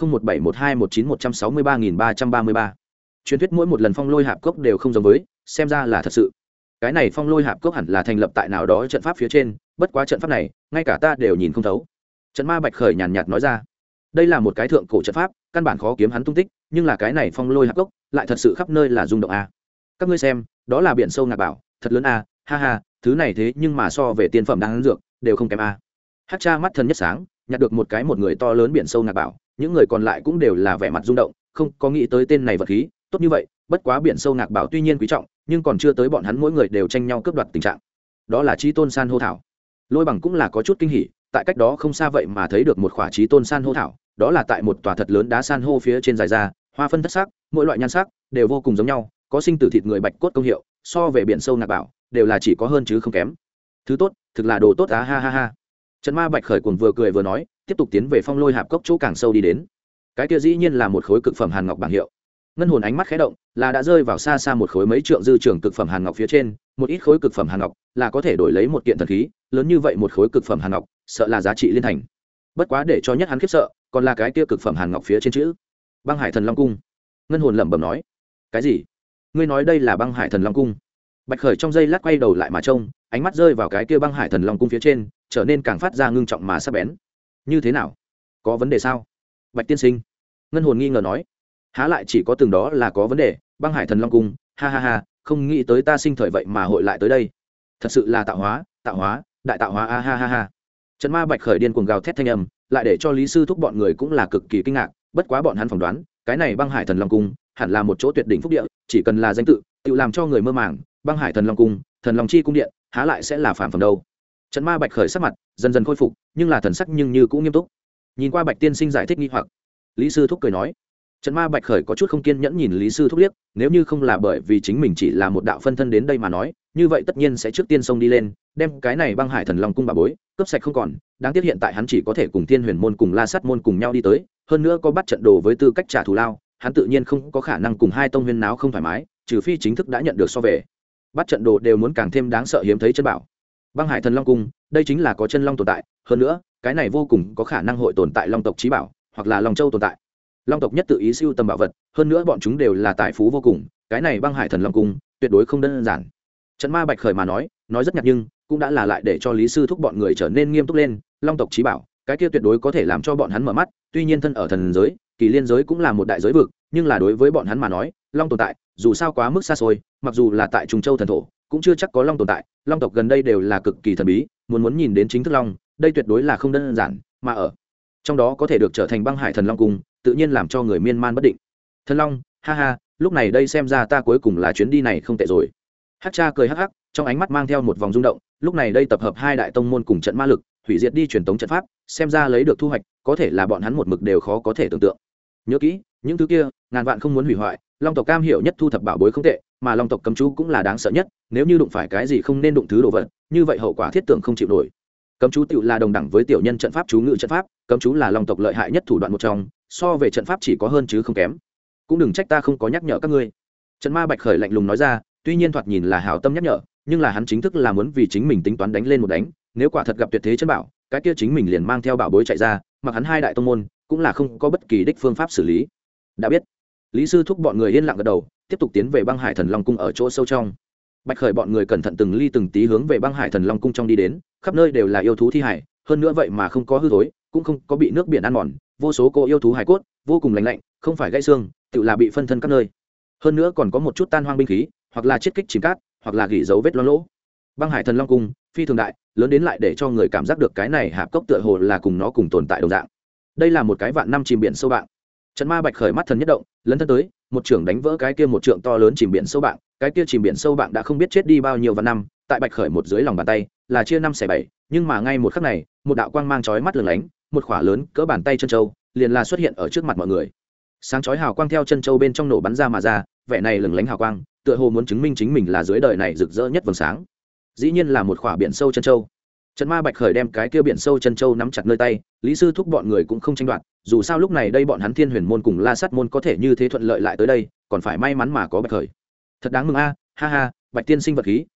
20171219163333. Truyền thuyết mỗi một lần phong lôi hạp cốc đều không giống với, xem ra là thật sự. Cái này phong lôi hạp cốc hẳn là thành lập tại nào đó trận pháp phía trên, bất quá trận pháp này, ngay cả ta đều nhìn không thấu. Trận Ma Bạch Khởi nhàn nhạt nói ra, đây là một cái thượng cổ trận pháp, căn bản khó kiếm hắn tung tích, nhưng là cái này phong lôi hạp cốc lại thật sự khắp nơi là rung động a. Các ngươi xem, đó là biển sâu ngạc bảo, thật lớn a, ha ha, thứ này thế nhưng mà so về tiên phẩm đáng dược, đều không kém a. Hắc Cha mắt thần nhất sáng, nhặt được một người to lớn biển sâu ngạc bảo, những người còn lại cũng đều là vẻ mặt rung động, không có nghĩ tới tên này vật khí tốt như vậy. Bất quá biển sâu ngạc bảo tuy nhiên quý trọng, nhưng còn chưa tới bọn hắn mỗi người đều tranh nhau cướp đoạt tình trạng. Đó là chí tôn san hô thảo. Lôi Bằng cũng là có chút kinh hỉ, tại cách đó không xa vậy mà thấy được một khỏa chí tôn san hô thảo, đó là tại một tòa thật lớn đá san hô phía trên dài ra, hoa phân thất sắc, mỗi loại nhan sắc đều vô cùng giống nhau, có sinh tử thịt người bạch cốt công hiệu, so về biển sâu ngạc bảo đều là chỉ có hơn chứ không kém. Thứ tốt, thực là đồ tốt á, ha ha ha. Trần Ma Bạch Khởi cuồng vừa cười vừa nói, tiếp tục tiến về phong lôi hạp cốc chỗ càng sâu đi đến. Cái kia dĩ nhiên là một khối cực phẩm hàn ngọc bảng hiệu. Ngân hồn ánh mắt khẽ động, là đã rơi vào xa xa một khối mấy trượng dư trưởng cực phẩm hàn ngọc phía trên, một ít khối cực phẩm hàn ngọc là có thể đổi lấy một kiện thần khí, lớn như vậy một khối cực phẩm hàn ngọc, sợ là giá trị liên thành. Bất quá để cho nhất hắn khiếp sợ, còn là cái kia cực phẩm hàn ngọc phía trên chữ Băng Hải Thần Long Cung. Ngân hồn lẩm bẩm nói, cái gì? Ngươi nói đây là Băng Hải Thần Long Cung? Bạch Khởi trong giây lát quay đầu lại mà trông, ánh mắt rơi vào cái kia Băng Hải Thần Long Cung phía trên, trở nên càng phát ra ngưng trọng mà sắc bén. Như thế nào? Có vấn đề sao? Bạch tiên sinh. Ngân hồn nghi ngờ nói, há lại chỉ có từng đó là có vấn đề. Băng Hải Thần Long Cung, ha ha ha, không nghĩ tới ta sinh thời vậy mà hội lại tới đây, thật sự là tạo hóa, đại tạo hóa, a ha ha ha. Trần Ma Bạch Khởi điên cuồng gào thét thanh âm, lại để cho Lý Sư Thúc bọn người cũng là cực kỳ kinh ngạc, bất quá bọn hắn phỏng đoán, cái này Băng Hải Thần Long Cung hẳn là một chỗ tuyệt đỉnh phúc địa, chỉ cần là danh tự, tự làm cho người mơ màng. Băng Hải Thần Long Cung, Thần Long Chi cung điện, há lại sẽ là phàm phẩm đâu. Trần Ma Bạch Khởi sắc mặt dần dần khôi phục, nhưng là thần sắc nhưng như cũng nghiêm túc. Nhìn qua Bạch tiên sinh giải thích nghi hoặc, Lý Sư Thúc cười nói. Trần Ma Bạch Khởi có chút không kiên nhẫn nhìn Lý Sư Thúc liếc, nếu như không là bởi vì chính mình chỉ là một đạo phân thân đến đây mà nói, như vậy tất nhiên sẽ trước tiên xông đi lên, đem cái này Băng Hải Thần Long Cung bà bối cướp sạch không còn. Đáng tiếc hiện tại hắn chỉ có thể cùng Thiên Huyền môn cùng La Sắt môn cùng nhau đi tới, hơn nữa có bắt trận đồ với tư cách trả thù lao, hắn tự nhiên không có khả năng cùng hai tông huyên náo không thoải mái, trừ phi chính thức đã nhận được so về. Bắt trận đồ đều muốn càng thêm đáng sợ hiếm thấy chân bảo. Băng Hải Thần Long Cung, đây chính là có chân long tồn tại, hơn nữa, cái này vô cùng có khả năng hội tồn tại long tộc chí bảo, hoặc là long châu tồn tại. Long tộc nhất tự ý siêu tầm bảo vật, hơn nữa bọn chúng đều là tài phú vô cùng, cái này Băng Hải Thần Long Cung tuyệt đối không đơn giản. Trần Ma Bạch Khởi mà nói rất nhạt nhưng cũng đã là lại để cho Lý Sư Thúc bọn người trở nên nghiêm túc lên. Long tộc chí bảo, cái kia tuyệt đối có thể làm cho bọn hắn mở mắt. Tuy nhiên thân ở thần giới, Kỳ Liên giới cũng là một đại giới vực, nhưng là đối với bọn hắn mà nói, long tồn tại dù sao quá mức xa xôi, mặc dù là tại Trùng Châu thần thổ, cũng chưa chắc có long tồn tại. Long tộc gần đây đều là cực kỳ thần bí, muốn nhìn đến chính thức long, đây tuyệt đối là không đơn giản, mà ở trong đó có thể được trở thành Băng Hải Thần Long Cung, tự nhiên làm cho người miên man bất định. Thần long, ha ha, lúc này đây xem ra ta cuối cùng là chuyến đi này không tệ rồi. Hắc Cha cười hắc hắc, trong ánh mắt mang theo một vòng rung động. Lúc này đây tập hợp hai đại tông môn cùng trận ma lực, hủy diệt đi truyền tống trận pháp, xem ra lấy được thu hoạch có thể là bọn hắn một mực đều khó có thể tưởng tượng. Nhớ kỹ, những thứ kia ngàn vạn không muốn hủy hoại. Long tộc cam hiểu nhất thu thập bảo bối không tệ, mà long tộc cấm chú cũng là đáng sợ nhất. Nếu như đụng phải cái gì không nên đụng thứ đồ vật, như vậy hậu quả thiết tưởng không chịu nổi. Cấm chú tựu là đồng đẳng với tiểu nhân trận pháp chú ngự trận pháp, cấm chú là long tộc lợi hại nhất thủ đoạn một trong, so về trận pháp chỉ có hơn chứ không kém. Cũng đừng trách ta không có nhắc nhở các ngươi. Trần Ma Bạch Khởi lạnh lùng nói ra, tuy nhiên thoạt nhìn là hảo tâm nhắc nhở, nhưng là hắn chính thức là muốn vì chính mình tính toán đánh lên một đánh. Nếu quả thật gặp tuyệt thế chân bảo, cái kia chính mình liền mang theo bảo bối chạy ra, mặc hắn hai đại tông môn cũng là không có bất kỳ đích phương pháp xử lý. Đã biết. Lý Sư Thúc bọn người yên lặng gật đầu, tiếp tục tiến về Băng Hải Thần Long Cung ở chỗ sâu trong. Bạch Khởi bọn người cẩn thận từng ly từng tí hướng về Băng Hải Thần Long Cung trong đi đến, khắp nơi đều là yêu thú thi hải, hơn nữa vậy mà không có hư thối, cũng không có bị nước biển ăn mòn, vô số cô yêu thú hải cốt, vô cùng lạnh lạnh, không phải gãy xương, tự là bị phân thân các nơi. Hơn nữa còn có một chút tan hoang binh khí, hoặc là chiết kích chìm cát, hoặc là gỉ dấu vết loang lỗ. Băng Hải Thần Long Cung phi thường đại, lớn đến lại để cho người cảm giác được cái này hạp cốc tựa hồ là cùng nó cùng tồn tại đồng dạng. Đây là một cái vạn năm chìm biển sâu bạn. Trần Ma Bạch Khởi mắt thần nhất động, lấn thân tới, một trưởng đánh vỡ cái kia một trượng to lớn chìm biển sâu bạn. Cái kia chìm biển sâu bạn đã không biết chết đi bao nhiêu vạn năm, tại Bạch Khởi một dưới lòng bàn tay là chia năm xẻ bảy, nhưng mà ngay một khắc này, một đạo quang mang chói mắt lừng lánh, một khỏa lớn cỡ bàn tay chân châu liền là xuất hiện ở trước mặt mọi người. Sáng chói hào quang theo chân châu bên trong nổ bắn ra mà ra, vẻ này lừng lánh hào quang, tựa hồ muốn chứng minh chính mình là dưới đời này rực rỡ nhất vầng sáng. Dĩ nhiên là một khỏa biển sâu chân châu. Trần Ma Bạch Khởi đem cái kia biển sâu chân châu nắm chặt nơi tay, Lý Sư Thúc bọn người cũng không tranh đoạt, dù sao lúc này đây bọn hắn Thiên Huyền môn cùng La Sắt môn có thể như thế thuận lợi lại tới đây, còn phải may mắn mà có Bạch Khởi. Thật đáng mừng a, ha ha, Bạch tiên sinh vật khí,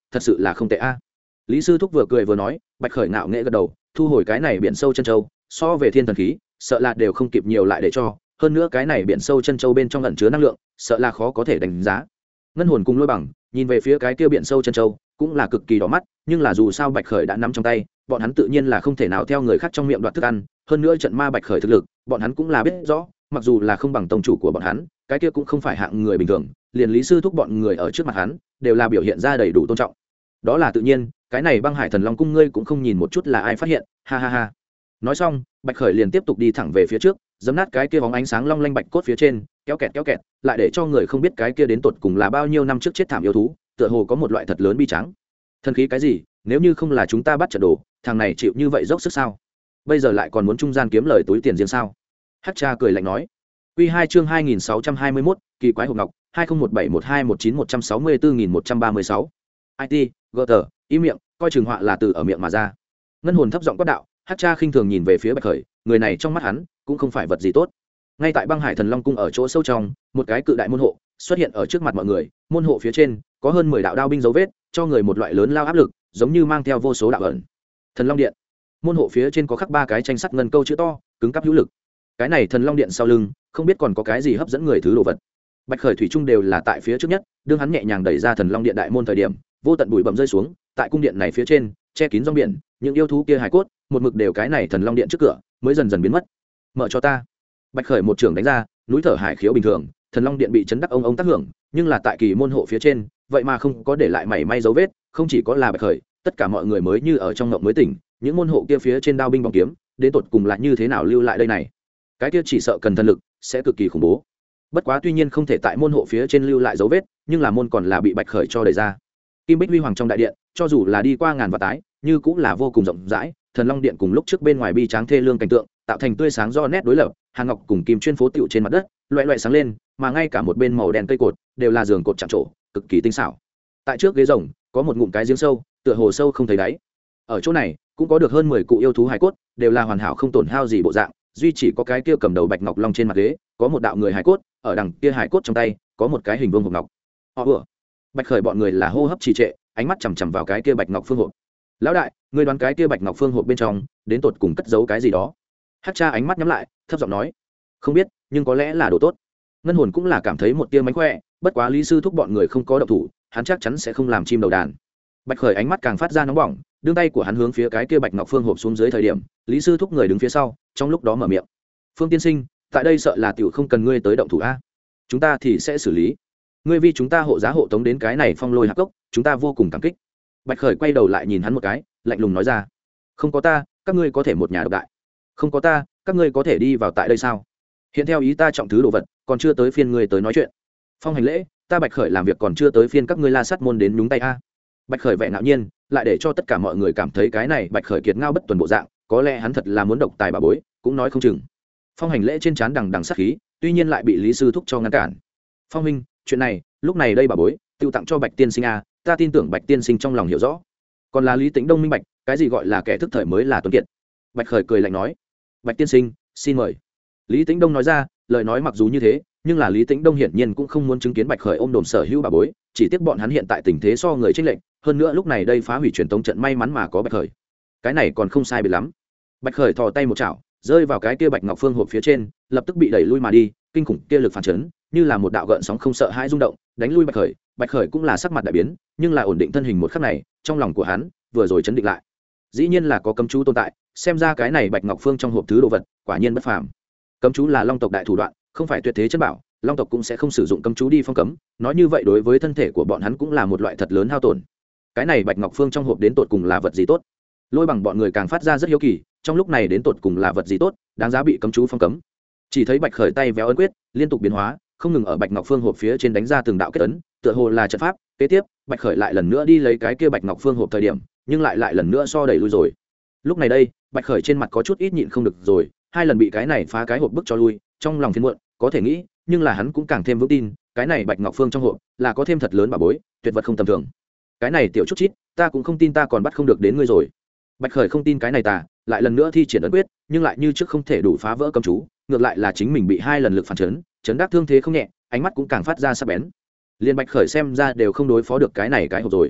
thật sự là không tệ a. Lý sư thúc vừa cười vừa nói. Bạch khởi ngạo nghễ gật đầu, thu hồi cái này biển sâu chân châu, so về thiên thần khí sợ là đều không kịp nhiều lại để cho, hơn nữa cái này biển sâu chân châu bên trong ẩn chứa năng lượng sợ là khó có thể đánh giá. Ngân hồn cùng Lôi Bằng nhìn về phía cái kia biển sâu chân châu cũng là cực kỳ đỏ mắt, nhưng là dù sao Bạch khởi đã nắm trong tay, bọn hắn tự nhiên là không thể nào theo người khác trong miệng đoạt thức ăn, hơn nữa trận ma Bạch khởi thực lực bọn hắn cũng là biết rõ, mặc dù là không bằng tông chủ của bọn hắn, cái kia cũng không phải hạng người bình thường, liền Lý sư thúc bọn người ở trước mặt hắn đều là biểu hiện ra đầy đủ tôn trọng. Đó là tự nhiên, cái này băng hải thần long cung ngươi cũng không nhìn một chút là ai phát hiện, ha ha ha. Nói xong Bạch khởi liền tiếp tục đi thẳng về phía trước, giấm nát cái kia bóng ánh sáng long lanh bạch cốt phía trên, kéo kẹt lại để cho người không biết cái kia đến tột cùng là bao nhiêu năm trước chết thảm yêu thú, tựa hồ có một loại thật lớn bi trắng. Thần khí cái gì, nếu như không là chúng ta bắt trận đồ, thằng này chịu như vậy dốc sức sao? Bây giờ lại còn muốn trung gian kiếm lời túi tiền riêng sao? Hắc Cha cười lạnh nói. Quy 2 chương 2621, kỳ quái hộp ngọc, 20171219164136. IT, Gutter, im miệng, coi chừng họa là từ ở miệng mà ra. Ngân hồn thấp giọng quát đạo. Hắc Cha khinh thường nhìn về phía Bạch khởi, người này trong mắt hắn cũng không phải vật gì tốt. Ngay tại băng hải thần long cung ở chỗ sâu trong, một cái cự đại môn hộ xuất hiện ở trước mặt mọi người, môn hộ phía trên có hơn 10 đạo đao binh dấu vết, cho người một loại lớn lao áp lực, giống như mang theo vô số đạo ẩn. Thần long điện. Môn hộ phía trên có khắc 3 cái tranh sắt ngân câu chữ to, cứng cáp hữu lực. Cái này thần long điện sau lưng không biết còn có cái gì hấp dẫn người thứ đồ vật. Bạch khởi thủy chung đều là tại phía trước nhất, đương hắn nhẹ nhàng đẩy ra thần long điện đại môn thời điểm, vô tận bụi bặm rơi xuống, tại cung điện này phía trên che kín rong biển, những yêu thú kia hài cốt một mực đều cái này thần long điện trước cửa mới dần dần biến mất. Mở cho ta. Bạch khởi một trường đánh ra, núi thở hải khiếu bình thường, thần long điện bị chấn đắc ông tác hưởng, nhưng là tại kỳ môn hộ phía trên vậy mà không có để lại mảy may dấu vết, không chỉ có là Bạch khởi, tất cả mọi người mới như ở trong ngộng mới tỉnh, những môn hộ kia phía trên đao binh bóng kiếm đến tột cùng là như thế nào lưu lại đây này? Cái kia chỉ sợ cần thần lực sẽ cực kỳ khủng bố. Bất quá tuy nhiên không thể tại môn hộ phía trên lưu lại dấu vết, nhưng là môn còn là bị Bạch khởi cho đẩy ra. Kim bích huy hoàng trong đại điện, cho dù là đi qua ngàn vạn tái, như cũng là vô cùng rộng rãi. Thần long điện cùng lúc trước bên ngoài bi tráng thê lương cảnh tượng tạo thành tươi sáng do nét đối lập, hàn ngọc cùng kim chuyên phố tựu trên mặt đất loẹ loẹ sáng lên, mà ngay cả một bên màu đen cây cột đều là giường cột chạm trổ, cực kỳ tinh xảo. Tại trước ghế rồng có một ngụm cái giếng sâu, tựa hồ sâu không thấy đáy. Ở chỗ này cũng có được hơn 10 cụ yêu thú hài cốt, đều là hoàn hảo không tổn hao gì bộ dạng, duy chỉ có cái kia cầm đầu bạch ngọc long trên mặt ghế có một đạo người hài cốt, ở đằng kia hài cốt trong tay có một cái hình vuông hộp ngọc. Họ vừa Bạch khởi bọn người là hô hấp trì trệ, ánh mắt chằm chằm vào cái kia bạch ngọc phương hộp. Lão đại, ngươi đoán cái kia bạch ngọc phương hộp bên trong đến tột cùng cất giấu cái gì đó? Hắc Cha ánh mắt nhắm lại, thấp giọng nói. Không biết, nhưng có lẽ là đồ tốt. Ngân hồn cũng là cảm thấy một tia mánh khỏe, bất quá Lý sư thúc bọn người không có động thủ, hắn chắc chắn sẽ không làm chim đầu đàn. Bạch khởi ánh mắt càng phát ra nóng bỏng, đưa tay của hắn hướng phía cái kia bạch ngọc phương hộp xuống dưới thời điểm, Lý sư thúc người đứng phía sau, trong lúc đó mở miệng. Phương tiên sinh, tại đây sợ là tiểu không cần ngươi tới động thủ a, chúng ta thì sẽ xử lý. Ngươi vì chúng ta hộ giá hộ tống đến cái này phong lôi hạc cốc, chúng ta vô cùng cảm kích. Bạch khởi quay đầu lại nhìn hắn một cái, lạnh lùng nói ra. Không có ta, các ngươi có thể một nhà độc đại. Không có ta, các ngươi có thể đi vào tại đây sao? Hiện theo ý ta trọng thứ đồ vật, còn chưa tới phiên ngươi tới nói chuyện. Phong hành lễ, ta Bạch khởi làm việc còn chưa tới phiên các ngươi La Sát môn đến nhúng tay a. Bạch khởi vẻ ngạo nhiên, lại để cho tất cả mọi người cảm thấy cái này Bạch khởi kiệt ngao bất tuần bộ dạng, có lẽ hắn thật là muốn độc tài bà bối, cũng nói không chừng. Phong hành lễ trên trán đằng đằng sát khí, tuy nhiên lại bị Lý sư thúc cho ngăn cản. Phong minh, chuyện này, lúc này đây bà bối, tiêu tặng cho Bạch tiên sinh a, ta tin tưởng Bạch tiên sinh trong lòng hiểu rõ. Còn là Lý Tĩnh Đông minh bạch, cái gì gọi là kẻ thức thời mới là tuấn kiệt. Bạch khởi cười lạnh nói. Bạch tiên sinh, xin mời. Lý Tĩnh Đông nói ra, lời nói mặc dù như thế, nhưng là Lý Tĩnh Đông hiển nhiên cũng không muốn chứng kiến Bạch khởi ôm đồm sở hữu bà bối, chỉ tiếc bọn hắn hiện tại tình thế so người chênh lệch, hơn nữa lúc này đây phá hủy truyền tống trận may mắn mà có Bạch khởi. Cái này còn không sai biệt lắm. Bạch khởi thò tay một chảo, rơi vào cái kia bạch ngọc phương hộp phía trên, lập tức bị đẩy lui mà đi, kinh khủng kia lực phản chấn, như là một đạo gợn sóng không sợ hãi rung động, đánh lui Bạch khởi. Bạch khởi cũng là sắc mặt đại biến, nhưng là ổn định thân hình một khắc này, trong lòng của hắn vừa rồi chấn định lại. Dĩ nhiên là có cấm chú tồn tại, xem ra cái này bạch ngọc phương trong hộp thứ đồ vật quả nhiên bất phàm. Cấm chú là long tộc đại thủ đoạn, không phải tuyệt thế chân bảo, long tộc cũng sẽ không sử dụng cấm chú đi phong cấm, nói như vậy đối với thân thể của bọn hắn cũng là một loại thật lớn hao tổn. Cái này bạch ngọc phương trong hộp đến tột cùng là vật gì tốt? Lôi Bằng bọn người càng phát ra rất hiếu kỳ, trong lúc này đến tột cùng là vật gì tốt, đáng giá bị cấm chú phong cấm. Chỉ thấy Bạch khởi tay véo ấn quyết, liên tục biến hóa, không ngừng ở bạch ngọc phương hộp phía trên đánh ra từng đạo kết ấn, tựa hồ là trận pháp. Kế tiếp, Bạch khởi lại lần nữa đi lấy cái kia bạch ngọc phương hộp thời điểm, nhưng lại lần nữa so đẩy lui rồi. Lúc này đây, Bạch khởi trên mặt có chút ít nhịn không được rồi, hai lần bị cái này phá cái hộp bức cho lui, trong lòng phiền muộn, có thể nghĩ, nhưng là hắn cũng càng thêm vững tin, cái này bạch ngọc phương trong hộp là có thêm thật lớn bảo bối, tuyệt vật không tầm thường. Cái này tiểu chút chít, ta cũng không tin ta còn bắt không được đến ngươi rồi. Bạch khởi không tin cái này ta, lại lần nữa thi triển ấn quyết, nhưng lại như trước không thể đủ phá vỡ cấm chú, ngược lại là chính mình bị hai lần lực phản chấn, chấn đắc thương thế không nhẹ, ánh mắt cũng càng phát ra sắc bén. Liên Bạch khởi xem ra đều không đối phó được cái này cái hộp rồi.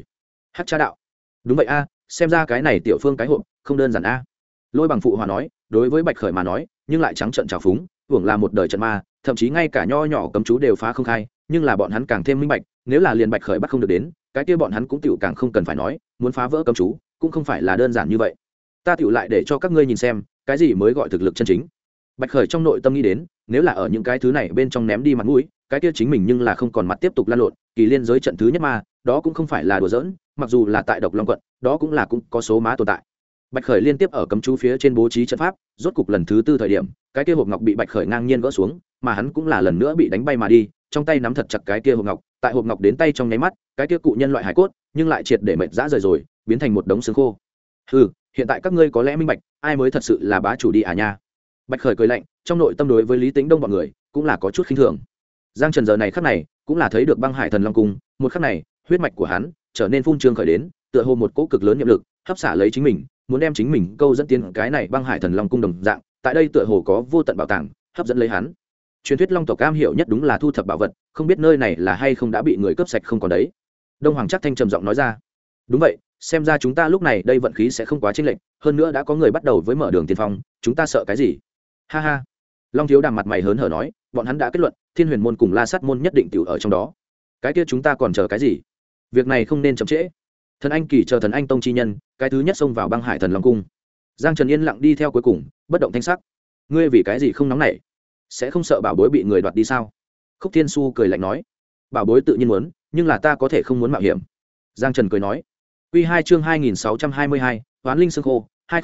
Hắc cha đạo. Đúng vậy a, xem ra cái này tiểu phương cái hộp không đơn giản a. Lôi bằng phụ hòa nói, đối với Bạch Khởi mà nói, nhưng lại trắng trợn trào phúng, hưởng là một đời trận ma, thậm chí ngay cả nho nhỏ cấm chú đều phá không khai, nhưng là bọn hắn càng thêm minh bạch, nếu là liền Bạch Khởi bắt không được đến, cái kia bọn hắn cũng tiểu càng không cần phải nói, muốn phá vỡ cấm chú, cũng không phải là đơn giản như vậy. Ta tiểu lại để cho các ngươi nhìn xem, cái gì mới gọi thực lực chân chính. Bạch Khởi trong nội tâm nghĩ đến, nếu là ở những cái thứ này bên trong ném đi mặt mũi, cái kia chính mình nhưng là không còn mặt tiếp tục lan lộn, kỳ liên giới trận thứ nhất mà, đó cũng không phải là đùa giỡn, mặc dù là tại Độc Long quận, đó cũng có số má tồn tại. Bạch Khởi liên tiếp ở cấm chú phía trên bố trí trận pháp, rốt cục lần thứ tư thời điểm, cái kia hộp ngọc bị Bạch Khởi ngang nhiên gỡ xuống, mà hắn cũng là lần nữa bị đánh bay mà đi, trong tay nắm thật chặt cái kia hộp ngọc, tại hộp ngọc đến tay trong nháy mắt, cái kia cụ nhân loại hải cốt, nhưng lại triệt để mệt rã rời rồi, biến thành một đống xương khô. Hừ, hiện tại các ngươi có lẽ minh bạch, ai mới thật sự là bá chủ đi à nha. Bạch Khởi cười lạnh, trong nội tâm đối với Lý Tĩnh Đông bọn người, cũng là có chút khinh thường. Giang Trần giờ này khắc này, cũng là thấy được băng hải thần long cung, một khắc này, huyết mạch của hắn trở nên phun trương khởi đến, tựa hồ một cỗ cực lớn nhiệm lực, hấp xả lấy chính mình, muốn đem chính mình câu dẫn tiến cái này băng hải thần long cung đồng dạng, tại đây tựa hồ có vô tận bảo tàng, hấp dẫn lấy hắn. Truyền thuyết long tộc cam hiểu nhất đúng là thu thập bảo vật, không biết nơi này là hay không đã bị người cướp sạch không còn đấy. Đông Hoàng Trác Thanh trầm giọng nói ra. Đúng vậy, xem ra chúng ta lúc này đây vận khí sẽ không quá chênh lệch, hơn nữa đã có người bắt đầu với mở đường tiên phong, chúng ta sợ cái gì? Ha ha. Long Thiếu Đàm mặt mày hớn hở nói, bọn hắn đã kết luận, Thiên Huyền môn cùng La Sát môn nhất định tiểu ở trong đó. Cái kia chúng ta còn chờ cái gì? Việc này không nên chậm trễ. Thần Anh Kỳ chờ Thần Anh tông chi nhân, cái thứ nhất xông vào băng hải thần long cung. Giang Trần yên lặng đi theo cuối cùng, bất động thanh sắc. Ngươi vì cái gì không nóng nảy? Sẽ không sợ bảo bối bị người đoạt đi sao? Khúc Thiên Su cười lạnh nói, bảo bối tự nhiên muốn, nhưng là ta có thể không muốn mạo hiểm. Giang Trần cười nói, Quy 2 chương 2622, Hoán Linh Sương Khô,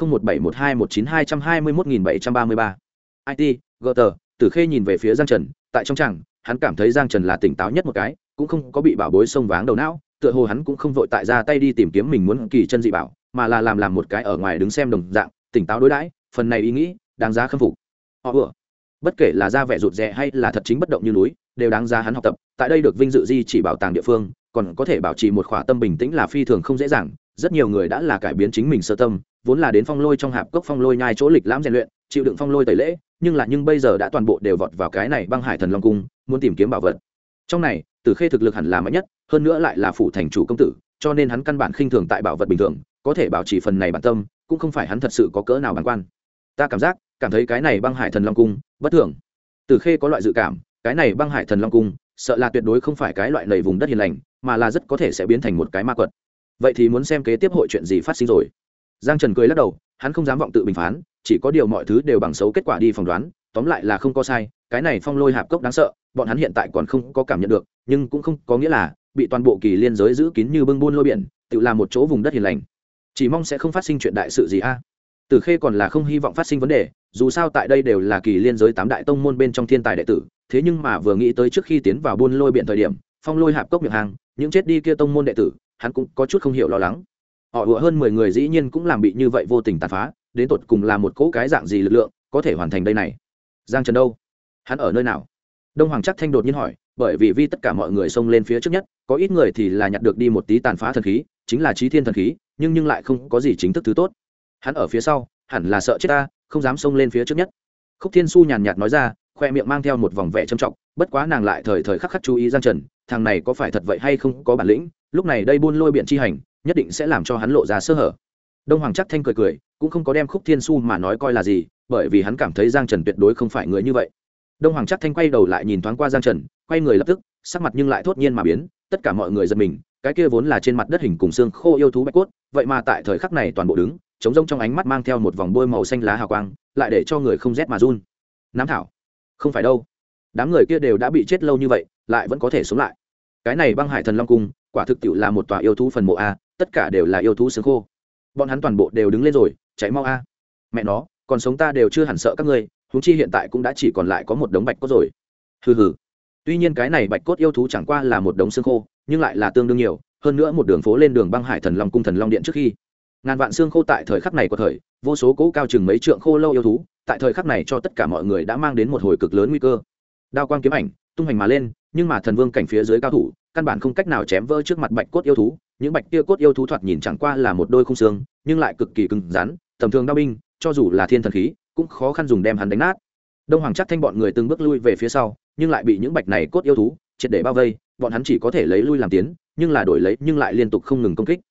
20171219221733. IT, Gutter, Tử Khê nhìn về phía Giang Trần, tại trong chẳng, hắn cảm thấy Giang Trần là tỉnh táo nhất một cái, cũng không có bị bảo bối xông váng đầu não, tựa hồ hắn cũng không vội tại ra tay đi tìm kiếm mình muốn kỳ chân dị bảo, mà là làm một cái ở ngoài đứng xem đồng dạng, tỉnh táo đối đãi, phần này ý nghĩ, đáng giá khâm phục. Họ vừa, bất kể là ra vẻ rụt rè hay là thật chính bất động như núi, đều đáng giá hắn học tập, tại đây được vinh dự di chỉ bảo tàng địa phương, còn có thể bảo trì một khỏa tâm bình tĩnh là phi thường không dễ dàng, rất nhiều người đã là cải biến chính mình sơ tâm, vốn là đến phong lôi trong hạp cốc phong lôi nhai chỗ lịch lãm rèn luyện, chịu đựng phong lôi tẩy lễ, nhưng bây giờ đã toàn bộ đều vọt vào cái này băng hải thần long cung, muốn tìm kiếm bảo vật. Trong này, Tử Khê thực lực hẳn là mạnh nhất, hơn nữa lại là phủ thành chủ công tử, cho nên hắn căn bản khinh thường tại bảo vật bình thường, có thể bảo trì phần này bản tâm, cũng không phải hắn thật sự có cỡ nào bản quan. Ta cảm thấy cái này băng hải thần long cung bất thường. Tử Khê có loại dự cảm, cái này băng hải thần long cung sợ là tuyệt đối không phải cái loại lầy vùng đất hiền lành, mà là rất có thể sẽ biến thành một cái ma quật. Vậy thì muốn xem kế tiếp hội chuyện gì phát sinh rồi. Giang Trần cười lắc đầu, hắn không dám vọng tự bình phán, chỉ có điều mọi thứ đều bằng xấu kết quả đi phỏng đoán, tóm lại là không có sai, cái này phong lôi hạp cốc đáng sợ, bọn hắn hiện tại còn không có cảm nhận được, nhưng cũng không có nghĩa là bị toàn bộ kỳ liên giới giữ kín như bưng buôn lôi biển, tự làm một chỗ vùng đất hiền lành. Chỉ mong sẽ không phát sinh chuyện đại sự gì a. Tử Khê còn là không hy vọng phát sinh vấn đề, dù sao tại đây đều là kỳ liên giới 8 đại tông môn bên trong thiên tài đệ tử, thế nhưng mà vừa nghĩ tới trước khi tiến vào buôn lôi biển thời điểm, phong lôi hạp cốc miệng hàng, những chết đi kia tông môn đệ tử, hắn cũng có chút không hiểu lo lắng. Họ ủa hơn 10 người dĩ nhiên cũng làm bị như vậy vô tình tàn phá, đến tột cùng là một cỗ cái dạng gì lực lượng có thể hoàn thành đây này. Giang Trần đâu? Hắn ở nơi nào? Đông Hoàng Trác Thanh đột nhiên hỏi, bởi vì tất cả mọi người xông lên phía trước nhất, có ít người thì là nhặt được đi một tí tàn phá thần khí, chính là chí thiên thần khí, nhưng lại không có gì chính thức thứ tốt. Hắn ở phía sau, hẳn là sợ chết ta, không dám xông lên phía trước nhất. Khúc Thiên Su nhàn nhạt nói ra, khoe miệng mang theo một vòng vẻ trầm trọng, bất quá nàng lại thời khắc chú ý Giang Trần, thằng này có phải thật vậy hay không có bản lĩnh, lúc này đây buôn lôi biển chi hành, nhất định sẽ làm cho hắn lộ ra sơ hở. Đông Hoàng Trác Thanh cười, cũng không có đem Khúc Thiên Su mà nói coi là gì, bởi vì hắn cảm thấy Giang Trần tuyệt đối không phải người như vậy. Đông Hoàng Trác Thanh quay đầu lại nhìn thoáng qua Giang Trần, quay người lập tức, sắc mặt nhưng lại thốt nhiên mà biến, tất cả mọi người giật mình, cái kia vốn là trên mặt đất hình cùng xương khô yêu thú bạch cốt, vậy mà tại thời khắc này toàn bộ đứng, trống rỗng trong ánh mắt mang theo một vòng bôi màu xanh lá hào quang, lại để cho người không rét mà run. Nám thảo, không phải đâu, đám người kia đều đã bị chết lâu như vậy, lại vẫn có thể sống lại. Cái này băng hải thần long cung, quả thực tiệu là một tòa yêu thú phần mộ a, tất cả đều là yêu thú xương khô. Bọn hắn toàn bộ đều đứng lên rồi, chạy mau a. Mẹ nó, còn sống ta đều chưa hẳn sợ các ngươi, huống chi hiện tại cũng đã chỉ còn lại có một đống bạch cốt rồi. Hừ hừ. Tuy nhiên cái này bạch cốt yêu thú chẳng qua là một đống xương khô, nhưng lại là tương đương nhiều, hơn nữa một đường phố lên đường băng hải thần long cung thần long điện trước khi. Ngàn vạn xương khô tại thời khắc này của thời, vô số cố cao chừng mấy trượng khô lâu yêu thú, tại thời khắc này cho tất cả mọi người đã mang đến một hồi cực lớn nguy cơ. Đao quang kiếm ảnh, tung hành mà lên, nhưng mà thần vương cảnh phía dưới cao thủ, căn bản không cách nào chém vỡ trước mặt bạch cốt yêu thú, những bạch kia cốt yêu thú thoạt nhìn chẳng qua là một đôi khung xương, nhưng lại cực kỳ cứng rắn, tầm thường đao binh, cho dù là thiên thần khí, cũng khó khăn dùng đem hắn đánh nát. Đông Hoàng Trác Thanh bọn người từng bước lui về phía sau, nhưng lại bị những bạch này cốt yêu thú triệt để bao vây, bọn hắn chỉ có thể lấy lui làm tiến, nhưng là đổi lấy nhưng lại liên tục không ngừng công kích,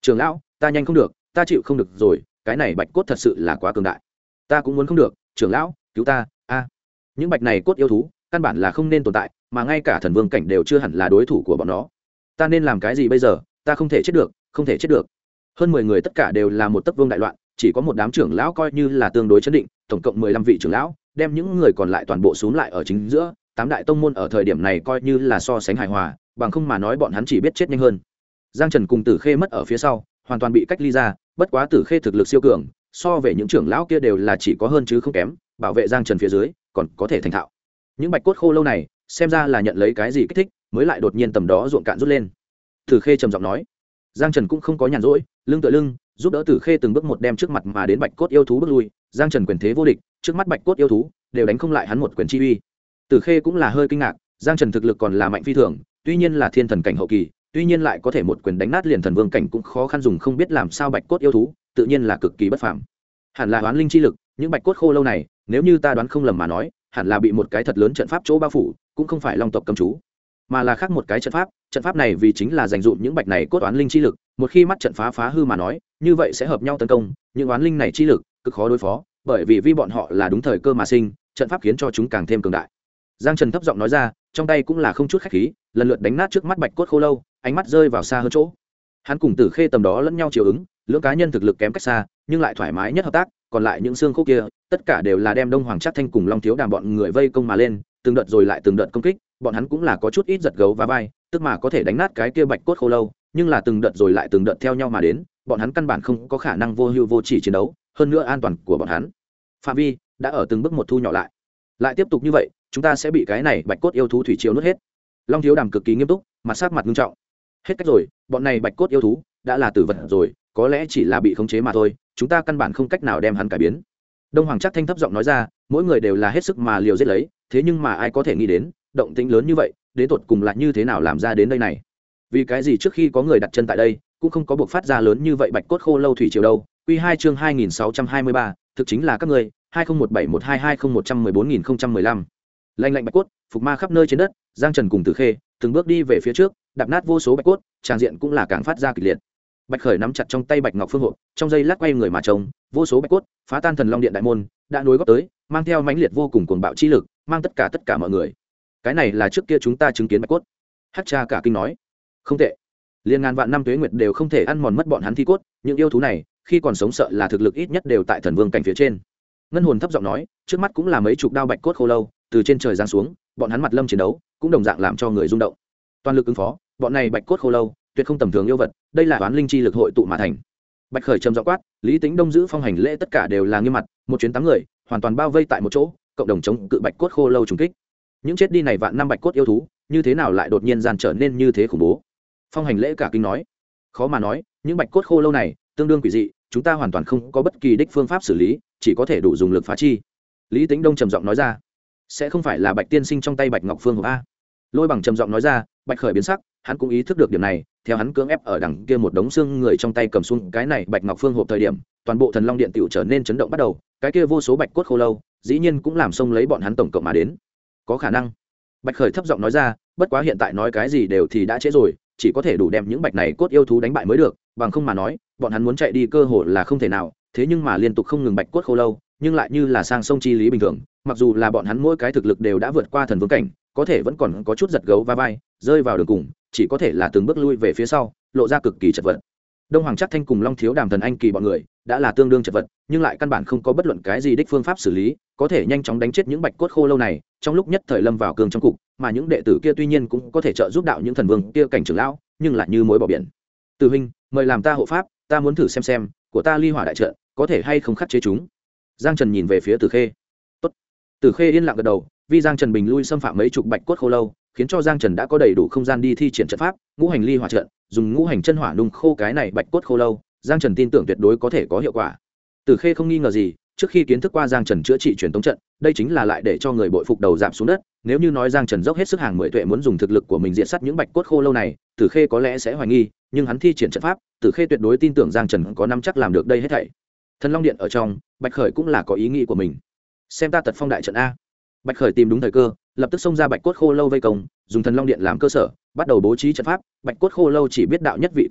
Trưởng lão, ta nhanh không được, ta chịu không được rồi, cái này bạch cốt thật sự là quá cường đại. Ta cũng muốn không được, trưởng lão, cứu ta, a. Những bạch này cốt yêu thú, căn bản là không nên tồn tại, mà ngay cả thần vương cảnh đều chưa hẳn là đối thủ của bọn nó. Ta nên làm cái gì bây giờ? Ta không thể chết được, không thể chết được. Hơn 10 người tất cả đều là một tấc vương đại loạn, chỉ có một đám trưởng lão coi như là tương đối chấn định, tổng cộng 15 vị trưởng lão, đem những người còn lại toàn bộ xuống lại ở chính giữa, tám đại tông môn ở thời điểm này coi như là so sánh hài hòa, bằng không mà nói bọn hắn chỉ biết chết nhanh hơn. Giang Trần cùng Tử Khê mất ở phía sau, hoàn toàn bị cách ly ra, bất quá Tử Khê thực lực siêu cường, so về những trưởng lão kia đều là chỉ có hơn chứ không kém, bảo vệ Giang Trần phía dưới, còn có thể thành thạo. Những bạch cốt khô lâu này, xem ra là nhận lấy cái gì kích thích, mới lại đột nhiên tầm đó ruộng cạn rút lên. Tử Khê trầm giọng nói. Giang Trần cũng không có nhàn rỗi, lưng tựa lưng, giúp đỡ Tử Khê từng bước một đem trước mặt mà đến bạch cốt yêu thú bước lui. Giang Trần quyền thế vô địch, trước mắt bạch cốt yêu thú đều đánh không lại hắn một quyền chi uy. Tử Khê cũng là hơi kinh ngạc, Giang Trần thực lực còn là mạnh phi thường, tuy nhiên là thiên thần cảnh hậu kỳ, tuy nhiên lại có thể một quyền đánh nát liền thần vương cảnh cũng khó khăn dùng, không biết làm sao bạch cốt yêu thú, tự nhiên là cực kỳ bất phàm. Hẳn là oán linh chi lực, những bạch cốt khô lâu này, nếu như ta đoán không lầm mà nói, hẳn là bị một cái thật lớn trận pháp chỗ bao phủ, cũng không phải long tộc cấm chú, mà là khác một cái trận pháp này vì chính là dành dụm những bạch này cốt oán linh chi lực, một khi mắt trận phá hư mà nói, như vậy sẽ hợp nhau tấn công, những oán linh này chi lực cực khó đối phó, bởi vì bọn họ là đúng thời cơ mà sinh, trận pháp khiến cho chúng càng thêm cường đại. Giang Trần thấp giọng nói ra, trong tay cũng là không chút khách khí, lần lượt đánh nát trước mắt bạch cốt khô lâu, ánh mắt rơi vào xa hơn chỗ. Hắn cùng Tử Khê tầm đó lẫn nhau chiều ứng, lưỡng cá nhân thực lực kém cách xa, nhưng lại thoải mái nhất hợp tác, còn lại những xương khô kia, tất cả đều là đem Đông Hoàng Trác Thanh cùng Long Thiếu Đàm bọn người vây công mà lên, từng đợt rồi lại từng đợt công kích, bọn hắn cũng là có chút ít giật gấu và vai, tức mà có thể đánh nát cái kia bạch cốt khô lâu, nhưng là từng đợt rồi lại từng đợt theo nhau mà đến, bọn hắn căn bản không có khả năng vô hưu vô chỉ chiến đấu, hơn nữa an toàn của bọn hắn phạm vi đã ở từng bước một thu nhỏ lại tiếp tục như vậy, chúng ta sẽ bị cái này bạch cốt yêu thú thủy triều nuốt hết. Long Thiếu Đàm cực kỳ nghiêm túc, mặt sắc mặt nghiêm trọng. Hết cách rồi, bọn này bạch cốt yêu thú đã là tử vật rồi, có lẽ chỉ là bị khống chế mà thôi, chúng ta căn bản không cách nào đem hắn cải biến. Đông Hoàng Trác Thanh thấp giọng nói ra, mỗi người đều là hết sức mà liều giết lấy, thế nhưng mà ai có thể nghĩ đến, động tĩnh lớn như vậy, đến tột cùng là như thế nào làm ra đến đây này? Vì cái gì trước khi có người đặt chân tại đây, cũng không có buộc phát ra lớn như vậy bạch cốt khô lâu thủy triều đâu? Quy 2 chương 2623, thực chính là các ngươi, 20171220114015. Lạnh lạnh bạch cốt, phục ma khắp nơi trên đất, Giang Trần cùng Tử Khê từng bước đi về phía trước, đạp nát vô số bạch cốt, tràng diện cũng là càng phát ra kịch liệt. Bạch Khởi nắm chặt trong tay bạch ngọc phương hộp, trong giây lát quay người mà trông, vô số bạch cốt phá tan thần long điện đại môn, đã nối góp tới, mang theo mãnh liệt vô cùng cuồng bạo chi lực, mang tất cả mọi người. Cái này là trước kia chúng ta chứng kiến bạch cốt. Hắc Cha cả kinh nói, không tệ, liên ngàn vạn năm tuế nguyệt đều không thể ăn mòn mất bọn hắn thi cốt, những yêu thú này khi còn sống sợ là thực lực ít nhất đều tại thần vương cảnh phía trên. Ngân Hồn thấp giọng nói, trước mắt cũng là mấy chục đao bạch cốt khô lâu từ trên trời giáng xuống, bọn hắn mặt lâm chiến đấu, cũng đồng dạng làm cho người rung động. Toàn lực ứng phó, bọn này bạch cốt khô lâu tuyệt không tầm thường yêu vật, đây là oán linh chi lực hội tụ mà thành. Bạch Khởi trầm giọng quát, Lý Tính Đông giữ phong hành lễ tất cả đều là nghiêm mặt, một chuyến 8 người hoàn toàn bao vây tại một chỗ, cộng đồng chống cự bạch cốt khô lâu trùng kích. Những chết đi này vạn năm bạch cốt yêu thú, như thế nào lại đột nhiên gian trở nên như thế khủng bố? Phong hành lễ cả kinh nói, khó mà nói, những bạch cốt khô lâu này tương đương quỷ dị, chúng ta hoàn toàn không có bất kỳ đích phương pháp xử lý, chỉ có thể đủ dùng lực phá chi. Lý Tính Đông trầm giọng nói ra, sẽ không phải là Bạch tiên sinh trong tay bạch ngọc phương hộp a? Lôi Bằng trầm giọng nói ra. Bạch Khởi biến sắc, hắn cũng ý thức được điểm này, theo hắn cưỡng ép ở đằng kia một đống xương người trong tay cầm xuống cái này bạch ngọc phương hộp thời điểm, toàn bộ thần long điện tiểu trở nên chấn động bắt đầu, cái kia vô số bạch cốt khô lâu dĩ nhiên cũng làm xông lấy bọn hắn tổng cộng mà đến. Có khả năng. Bạch Khởi thấp giọng nói ra, bất quá hiện tại nói cái gì đều thì đã trễ rồi, chỉ có thể đủ đem những bạch này cốt yêu thú đánh bại mới được, bằng không mà nói bọn hắn muốn chạy đi cơ hội là không thể nào. Thế nhưng mà liên tục không ngừng bạch cốt khô lâu, nhưng lại như là sang sông chi lý bình thường, mặc dù là bọn hắn mỗi cái thực lực đều đã vượt qua thần vương cảnh, có thể vẫn còn có chút giật gấu va vai, rơi vào đường cùng, chỉ có thể là từng bước lui về phía sau, lộ ra cực kỳ chật vật. Đông Hoàng Trác Thanh cùng Long Thiếu Đàm thần anh kỳ bọn người đã là tương đương chật vật, nhưng lại căn bản không có bất luận cái gì đích phương pháp xử lý, có thể nhanh chóng đánh chết những bạch cốt khô lâu này, trong lúc nhất thời lâm vào cương trong cục, mà những đệ tử kia tuy nhiên cũng có thể trợ giúp đạo những thần vương kia cảnh trưởng lão, nhưng lại như mối bỏ biển. Từ huynh, mời làm ta hộ pháp, ta muốn thử xem của ta ly hỏa đại trận có thể hay không khắc chế chúng. Giang Trần nhìn về phía Từ Khê. Tốt. Từ Khê yên lặng gật đầu, vì Giang Trần bình lui xâm phạm mấy chục bạch cốt khô lâu, khiến cho Giang Trần đã có đầy đủ không gian đi thi triển trận pháp, ngũ hành ly hỏa trận, dùng ngũ hành chân hỏa nung khô cái này bạch cốt khô lâu, Giang Trần tin tưởng tuyệt đối có thể có hiệu quả. Từ Khê không nghi ngờ gì, trước khi kiến thức qua Giang Trần chữa trị truyền tống trận, đây chính là lại để cho người bội phục đầu giảm xuống đất, nếu như nói Giang Trần dốc hết sức hàng mười tuệ muốn dùng thực lực của mình diệt sát những bạch cốt khô lâu này, Từ Khê có lẽ sẽ hoài nghi, nhưng hắn thi triển trận pháp, Từ Khê tuyệt đối tin tưởng Giang Trần có nắm chắc làm được đây hết thảy. Thần Long Điện ở trong, Bạch Khởi cũng là có ý nghĩ của mình. Xem ta Tật Phong đại trận a. Bạch Khởi tìm đúng thời cơ, lập tức xông ra bạch cốt khô lâu vây công, dùng Thần Long Điện làm cơ sở, bắt đầu bố trí trận pháp. Bạch cốt khô lâu chỉ biết đạo nhất vị công kích,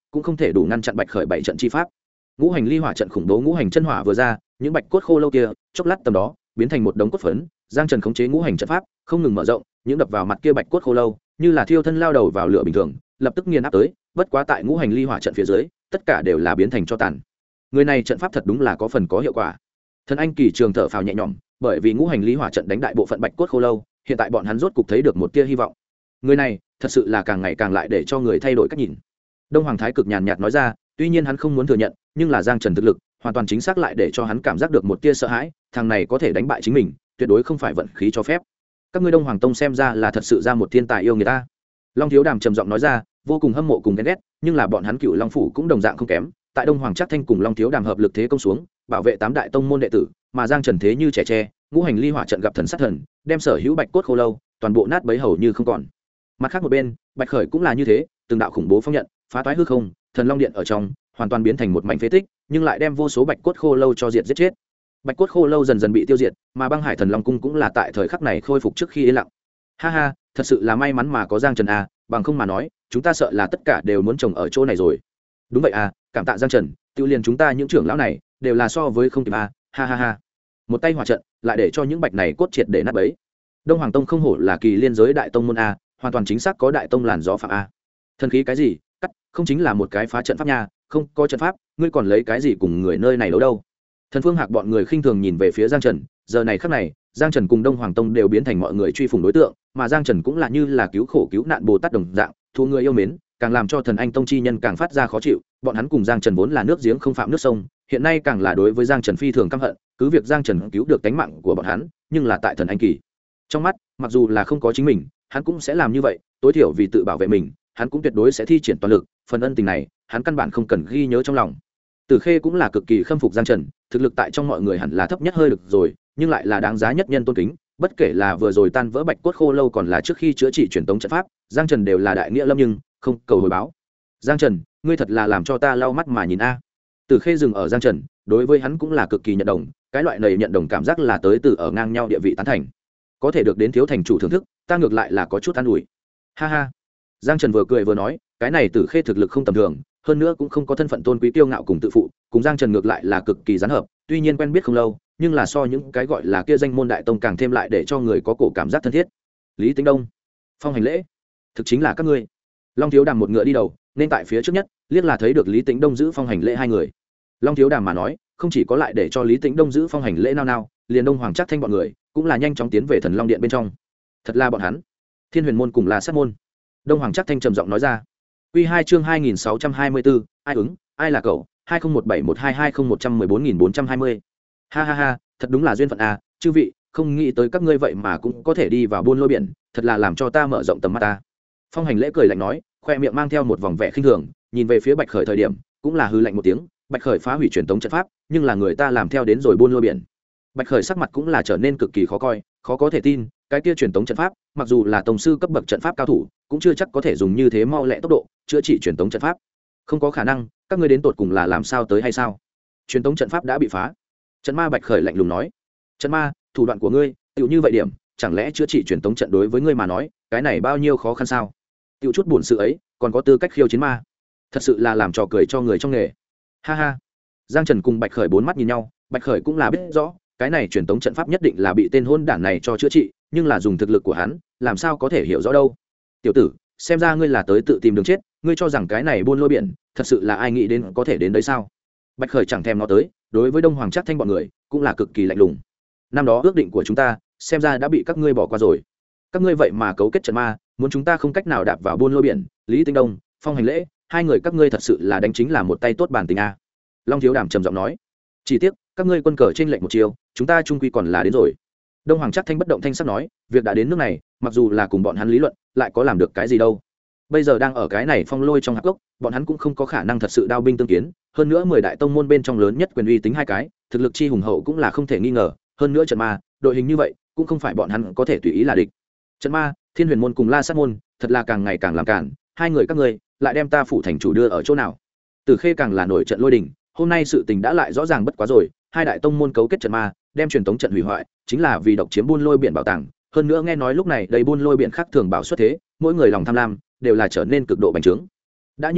cũng không thể đủ ngăn chặn bạch khởi bảy trận chi pháp. Ngũ hành ly hỏa trận khủng bố ngũ hành chân hỏa vừa ra, những bạch cốt khô lâu kia chốc lát tầm đó biến thành một đống cốt phấn. Giang Trần khống chế ngũ hành trận pháp không ngừng mở rộng, những đập vào mặt kia bạch cốt khô lâu như là thiêu thân lao đầu vào lửa bình thường, lập tức nghiền áp tới. Bất quá tại ngũ hành ly hỏa trận phía dưới, tất cả đều là biến thành cho tàn. Người này trận pháp thật đúng là có phần có hiệu quả. Thần Anh Kỳ trường thở phào nhẹ nhõm, bởi vì ngũ hành ly hỏa trận đánh đại bộ phận bạch cốt khô lâu, hiện tại bọn hắn rốt cục thấy được một tia hy vọng. Người này thật sự là càng ngày càng lại để cho người thay đổi cách nhìn. Đông Hoàng Thái cực nhàn nhạt nói ra, tuy nhiên hắn không muốn thừa nhận, nhưng là Giang Trần thực lực hoàn toàn chính xác lại để cho hắn cảm giác được một tia sợ hãi, thằng này có thể đánh bại chính mình, tuyệt đối không phải vận khí cho phép. Các ngươi Đông Hoàng Tông xem ra là thật sự ra một thiên tài yêu người ta. Long Thiếu Đàm trầm giọng nói ra, vô cùng hâm mộ cùng ghen ghét, nhưng là bọn hắn Cựu Long phủ cũng đồng dạng không kém, tại Đông Hoàng Trác Thanh cùng Long Thiếu Đàm hợp lực thế công xuống, bảo vệ 8 đại tông môn đệ tử, mà Giang Trần thế như trẻ tre, ngũ hành ly hỏa trận gặp thần sát thần, đem sở hữu bạch cốt khô lâu toàn bộ nát bấy hầu như không còn. Mặt khác một bên, Bạch Khởi cũng là như thế, từng đạo khủng bố phong nhận phá toái hư không, thần long điện ở trong hoàn toàn biến thành một mảnh phế tích, nhưng lại đem vô số bạch cốt khô lâu cho diệt giết chết. Bạch cốt khô lâu dần dần bị tiêu diệt, mà băng hải thần long cung cũng là tại thời khắc này khôi phục trước khi yên lặng. Ha ha, thật sự là may mắn mà có Giang Trần a, bằng không mà nói chúng ta sợ là tất cả đều muốn trồng ở chỗ này rồi. Đúng vậy à, cảm tạ Giang Trần, tiêu liền chúng ta những trưởng lão này đều là so với không kịp a. Ha ha ha, một tay hỏa trận lại để cho những bạch này cốt triệt để nát bấy. Đông Hoàng Tông không hổ là kỳ liên giới đại tông môn a, hoàn toàn chính xác có đại tông làn gió phạm a. Thần khí cái gì cắt, không chính là một cái phá trận pháp nha, không có trận pháp ngươi còn lấy cái gì cùng người nơi này đấu đâu. Thần Phương Hạc bọn người khinh thường nhìn về phía Giang Trần, giờ này khắc này Giang Trần cùng Đông Hoàng Tông đều biến thành mọi người truy phủng đối tượng, mà Giang Trần cũng là như là cứu khổ cứu nạn Bồ Tát đồng dạng, thu người yêu mến, càng làm cho Thần Anh Tông chi nhân càng phát ra khó chịu. Bọn hắn cùng Giang Trần vốn là nước giếng không phạm nước sông, hiện nay càng là đối với Giang Trần phi thường căm hận, cứ việc Giang Trần cứu được tính mạng của bọn hắn, nhưng là tại Thần Anh Kỳ trong mắt, mặc dù là không có chính mình, hắn cũng sẽ làm như vậy, tối thiểu vì tự bảo vệ mình, hắn cũng tuyệt đối sẽ thi triển toàn lực, phần ân tình này, hắn căn bản không cần ghi nhớ trong lòng. Tử Khê cũng là cực kỳ khâm phục Giang Trần, thực lực tại trong mọi người hẳn là thấp nhất hơi được rồi, nhưng lại là đáng giá nhất nhân tôn kính, bất kể là vừa rồi tan vỡ bạch cốt khô lâu còn là trước khi chữa trị truyền tống trận pháp, Giang Trần đều là đại nghĩa lâm nhưng không cầu hồi báo. Giang Trần, ngươi thật là làm cho ta lau mắt mà nhìn a. Tử Khê dừng ở Giang Trần, đối với hắn cũng là cực kỳ nhận đồng, cái loại này nhận đồng cảm giác là tới từ ở ngang nhau địa vị tán thành. Có thể được đến thiếu thành chủ thưởng thức, ta ngược lại là có chút an ủi. Ha ha. Giang Trần vừa cười vừa nói, cái này Tử Khê thực lực không tầm thường, hơn nữa cũng không có thân phận tôn quý kiêu ngạo cùng tự phụ, cùng Giang Trần ngược lại là cực kỳ gián hợp, tuy nhiên quen biết không lâu, nhưng là so những cái gọi là kia danh môn đại tông càng thêm lại để cho người có cổ cảm giác thân thiết. Lý Tĩnh Đông, Phong Hành Lễ, thực chính là các ngươi. Long Thiếu Đàm một ngựa đi đầu, nên tại phía trước nhất, liếc là thấy được Lý Tĩnh Đông giữ Phong Hành Lễ hai người. Long Thiếu Đàm mà nói, không chỉ có lại để cho Lý Tĩnh Đông giữ Phong Hành Lễ nao nao, liền Đông Hoàng Trác Thanh bọn người cũng là nhanh chóng tiến về Thần Long Điện bên trong. Thật là bọn hắn, Thiên Huyền môn cùng là sát môn. Đông Hoàng Trác Thanh trầm giọng nói ra. Quy 2 chương 2624, ai ứng, ai là cậu, 20171220111420. Ha ha ha, thật đúng là duyên phận à, chư vị, không nghĩ tới các ngươi vậy mà cũng có thể đi vào buôn lôi biển, thật là làm cho ta mở rộng tầm mắt ta. Phong Hành Lễ cười lạnh nói, khoe miệng mang theo một vòng vẻ khinh thường, nhìn về phía Bạch Khởi thời điểm, cũng là hư lạnh một tiếng, Bạch Khởi phá hủy truyền tống trận pháp, nhưng là người ta làm theo đến rồi buôn lôi biển. Bạch Khởi sắc mặt cũng là trở nên cực kỳ khó coi, khó có thể tin, cái kia truyền tống trận pháp, mặc dù là tổng sư cấp bậc trận pháp cao thủ, cũng chưa chắc có thể dùng như thế mau lẹ tốc độ chữa trị truyền tống trận pháp. Không có khả năng, các ngươi đến tột cùng là làm sao tới hay sao? Truyền tống trận pháp đã bị phá. Trận Ma Bạch Khởi lạnh lùng nói, trận Ma, thủ đoạn của ngươi tựu như vậy điểm, chẳng lẽ chữa trị truyền tống trận đối với ngươi mà nói, cái này bao nhiêu khó khăn sao? Tựu chút buồn sự ấy, còn có tư cách khiêu chiến ma, thật sự là làm trò cười cho người trong nghề. Ha ha. Giang Trần cùng Bạch Khởi bốn mắt nhìn nhau, Bạch Khởi cũng là biết rõ, cái này truyền tống trận pháp nhất định là bị tên hôn đản này cho chữa trị, nhưng là dùng thực lực của hắn, làm sao có thể hiểu rõ đâu. Tiểu tử, xem ra ngươi là tới tự tìm đường chết, ngươi cho rằng cái này buôn lôi biển, thật sự là ai nghĩ đến có thể đến đấy sao? Bạch Khởi chẳng thèm nó tới, đối với Đông Hoàng Trác Thanh bọn người, cũng là cực kỳ lạnh lùng. Năm đó ước định của chúng ta, xem ra đã bị các ngươi bỏ qua rồi. Các ngươi vậy mà cấu kết trận ma, muốn chúng ta không cách nào đạp vào buôn lôi biển, Lý Tĩnh Đông, Phong Hành Lễ, hai người các ngươi thật sự là đánh chính là một tay tốt bản tình a. Long Thiếu Đàm trầm giọng nói, chỉ tiếc các ngươi quân cờ trên lệnh một chiều, chúng ta chung quy còn là đến rồi. Đông Hoàng Trác Thanh bất động thanh sắc nói, việc đã đến nước này, mặc dù là cùng bọn hắn lý luận, lại có làm được cái gì đâu. Bây giờ đang ở cái này phong lôi trong hạp gốc, bọn hắn cũng không có khả năng thật sự đao binh tương kiến, hơn nữa 10 đại tông môn bên trong lớn nhất quyền uy tính hai cái, thực lực chi hùng hậu cũng là không thể nghi ngờ, hơn nữa trận ma, đội hình như vậy, cũng không phải bọn hắn có thể tùy ý là địch. Trận ma, Thiên Huyền môn cùng La Sát môn, thật là càng ngày càng làm cản, hai người các ngươi lại đem ta phủ thành chủ đưa ở chỗ nào? Tử Khê càng là nổi trận lôi đình, hôm nay sự tình đã lại rõ ràng bất quá rồi, hai đại tông môn cấu kết trận ma, đem truyền tống trận hủy hoại, chính là vì độc chiếm buôn lôi biển bảo tàng, hơn nữa nghe nói lúc này đầy buôn lôi biển khác thường bảo xuất thế, mỗi người lòng tham lam đều là trở nên cực độ bành trướng. Đã như vậy,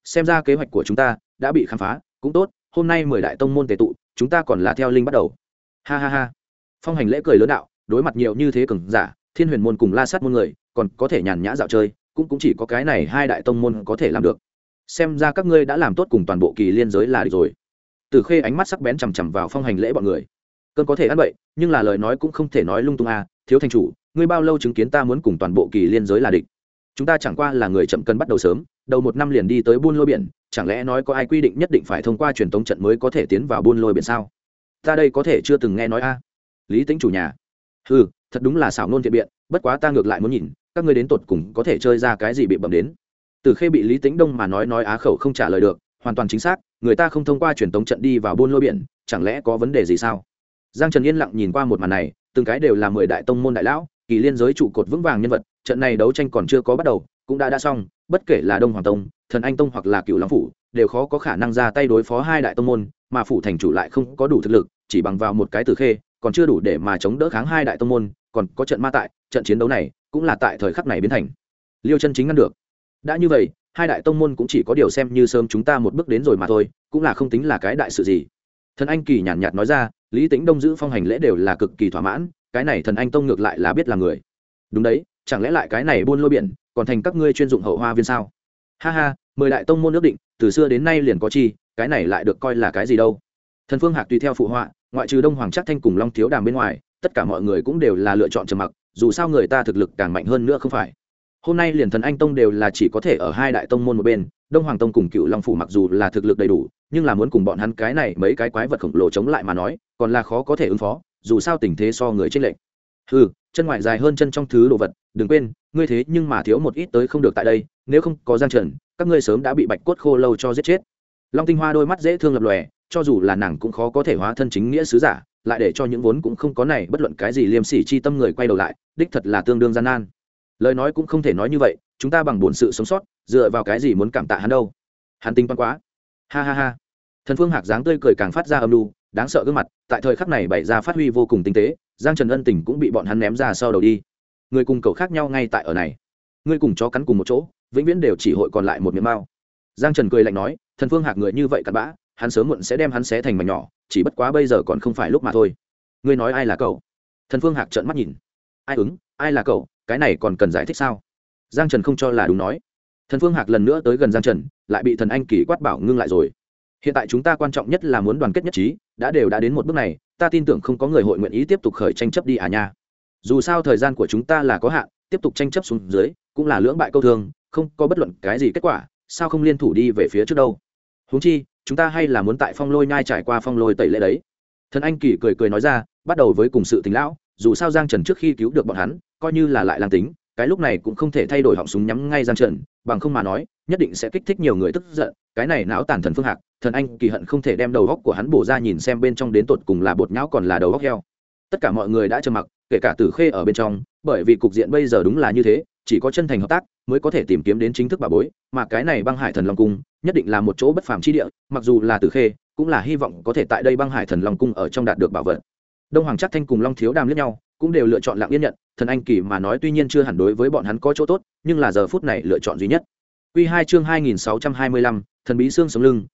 xem ra kế hoạch của chúng ta đã bị khám phá. Cũng tốt, hôm nay 10 đại tông môn tề tụ, chúng ta còn là theo linh bắt đầu. Ha ha ha. Phong Hành Lễ cười lớn đạo, đối mặt nhiều như thế cường giả, Thiên Huyền môn cùng La Sát môn người, còn có thể nhàn nhã dạo chơi, cũng chỉ có cái này hai đại tông môn có thể làm được. Xem ra các ngươi đã làm tốt cùng toàn bộ Kỳ Liên giới là được rồi. Tử Khê ánh mắt sắc bén chằm chằm vào Phong Hành Lễ bọn người. Cơn có thể ăn bậy, nhưng là lời nói cũng không thể nói lung tung à, thiếu thành chủ, ngươi bao lâu chứng kiến ta muốn cùng toàn bộ Kỳ Liên giới là địch? Chúng ta chẳng qua là người chậm cần bắt đầu sớm, đầu một năm liền đi tới Buôn Lôi biển, chẳng lẽ nói có ai quy định nhất định phải thông qua truyền tống trận mới có thể tiến vào Buôn Lôi biển sao? Ta đây có thể chưa từng nghe nói a. Lý Tĩnh chủ nhà. Hừ, thật đúng là xảo nôn thiện biện, bất quá ta ngược lại muốn nhìn, các ngươi đến tột cùng có thể chơi ra cái gì bị bẩm đến. Từ Khê bị Lý Tĩnh Đông mà nói á khẩu không trả lời được, hoàn toàn chính xác, người ta không thông qua truyền tống trận đi vào Buôn Lôi biển, chẳng lẽ có vấn đề gì sao? Giang Trần yên lặng nhìn qua một màn này, từng cái đều là 10 đại tông môn đại lão, Kỳ Liên giới trụ cột vững vàng nhân vật, trận này đấu tranh còn chưa có bắt đầu, cũng đã xong, bất kể là Đông Hoàng Tông, Thần Anh Tông hoặc là Cửu Long phủ, đều khó có khả năng ra tay đối phó hai đại tông môn, mà phủ thành chủ lại không có đủ thực lực, chỉ bằng vào một cái Tử Khê, còn chưa đủ để mà chống đỡ kháng hai đại tông môn, còn có trận ma tại, trận chiến đấu này cũng là tại thời khắc này biến thành liêu chân chính ngăn được. Đã như vậy, hai đại tông môn cũng chỉ có điều xem như sớm chúng ta một bước đến rồi mà thôi, cũng là không tính là cái đại sự gì. Thần Anh Kỳ nhàn nhạt nói ra, Lý Tĩnh Đông giữ Phong Hành Lễ đều là cực kỳ thỏa mãn, cái này Thần Anh Tông ngược lại là biết là người. Đúng đấy, chẳng lẽ lại cái này Buôn Lôi biển còn thành các ngươi chuyên dụng hậu hoa viên sao? Ha ha, 10 đại tông môn ước định, từ xưa đến nay liền có chi, cái này lại được coi là cái gì đâu? Thần Phương Hạc tùy theo phụ họa, ngoại trừ Đông Hoàng Trác Thanh cùng Long Thiếu Đàm bên ngoài, tất cả mọi người cũng đều là lựa chọn trầm mặc, dù sao người ta thực lực càng mạnh hơn nữa không phải. Hôm nay liền Thần Anh Tông đều là chỉ có thể ở hai đại tông môn một bên, Đông Hoàng Tông cùng Cựu Long phủ mặc dù là thực lực đầy đủ, nhưng là muốn cùng bọn hắn cái này mấy cái quái vật khổng lồ chống lại mà nói, còn là khó có thể ứng phó, dù sao tình thế so người trên lệnh. Hừ, chân ngoài dài hơn chân trong thứ đồ vật, đừng quên, ngươi thế nhưng mà thiếu một ít tới không được tại đây, nếu không có Giang Trần, các ngươi sớm đã bị Bạch Cốt Khô Lâu cho giết chết. Long Tinh Hoa đôi mắt dễ thương lập lòe, cho dù là nàng cũng khó có thể hóa thân chính nghĩa sứ giả, lại để cho những vốn cũng không có này bất luận cái gì liêm sỉ chi tâm người quay đầu lại, đích thật là tương đương gian nan. Lời nói cũng không thể nói như vậy, chúng ta bằng buồn sự sống sót, dựa vào cái gì muốn cảm tạ hắn đâu? Hắn tinh toán quá. Ha ha ha. Thần Phương Hạc dáng tươi cười càng phát ra âm u, đáng sợ gương mặt, tại thời khắc này bày ra phát huy vô cùng tinh tế, Giang Trần ân tình cũng bị bọn hắn ném ra sau đầu đi. Người cùng cậu khác nhau ngay tại ở này. Ngươi cùng chó cắn cùng một chỗ, vĩnh viễn đều chỉ hội còn lại một miếng mao. Giang Trần cười lạnh nói, Thần Phương Hạc người như vậy cặn bã, hắn sớm muộn sẽ đem hắn xé thành mảnh nhỏ, chỉ bất quá bây giờ còn không phải lúc mà thôi. Ngươi nói ai là cậu? Thần Phương Hạc trợn mắt nhìn. Ai ứng, ai là cậu, cái này còn cần giải thích sao? Giang Trần không cho là đúng nói. Thần Phương Hạc lần nữa tới gần Giang Trần, lại bị Thần Anh Kỳ quát bảo ngưng lại rồi. Hiện tại chúng ta quan trọng nhất là muốn đoàn kết nhất trí, đã đến một bước này, ta tin tưởng không có người hội nguyện ý tiếp tục khởi tranh chấp đi à nha. Dù sao thời gian của chúng ta là có hạn, tiếp tục tranh chấp xuống dưới cũng là lưỡng bại câu thương, không có bất luận cái gì kết quả, sao không liên thủ đi về phía trước đâu? Huống chi, chúng ta hay là muốn tại Phong Lôi nhai trải qua Phong Lôi tẩy lễ đấy. Thần Anh Kỳ cười nói ra, bắt đầu với cùng sự tình lão, dù sao Giang Trần trước khi cứu được bọn hắn, coi như là lại lang tính, cái lúc này cũng không thể thay đổi họng súng nhắm ngay Giang Trần, bằng không mà nói, nhất định sẽ kích thích nhiều người tức giận, cái này não tàn Thần Phương Hạc, Thần Anh Kỳ hận không thể đem đầu góc của hắn bổ ra nhìn xem bên trong đến tột cùng là bột nhão còn là đầu góc heo. Tất cả mọi người đã trầm mặc, kể cả Tử Khê ở bên trong, bởi vì cục diện bây giờ đúng là như thế, chỉ có chân thành hợp tác mới có thể tìm kiếm đến chính thức bảo bối, mà cái này Băng Hải Thần Long cung nhất định là một chỗ bất phàm chi địa, mặc dù là Tử Khê, cũng là hy vọng có thể tại đây Băng Hải Thần Long cung ở trong đạt được bảo vật. Đông Hoàng Trác Thanh cùng Long Thiếu Đàm liếc nhau, cũng đều lựa chọn lặng yên nhận, Thần Anh Kỳ mà nói tuy nhiên chưa hẳn đối với bọn hắn có chỗ tốt, nhưng là giờ phút này lựa chọn duy nhất. Quy 2 chương 2625, Thần bí xương sống lưng,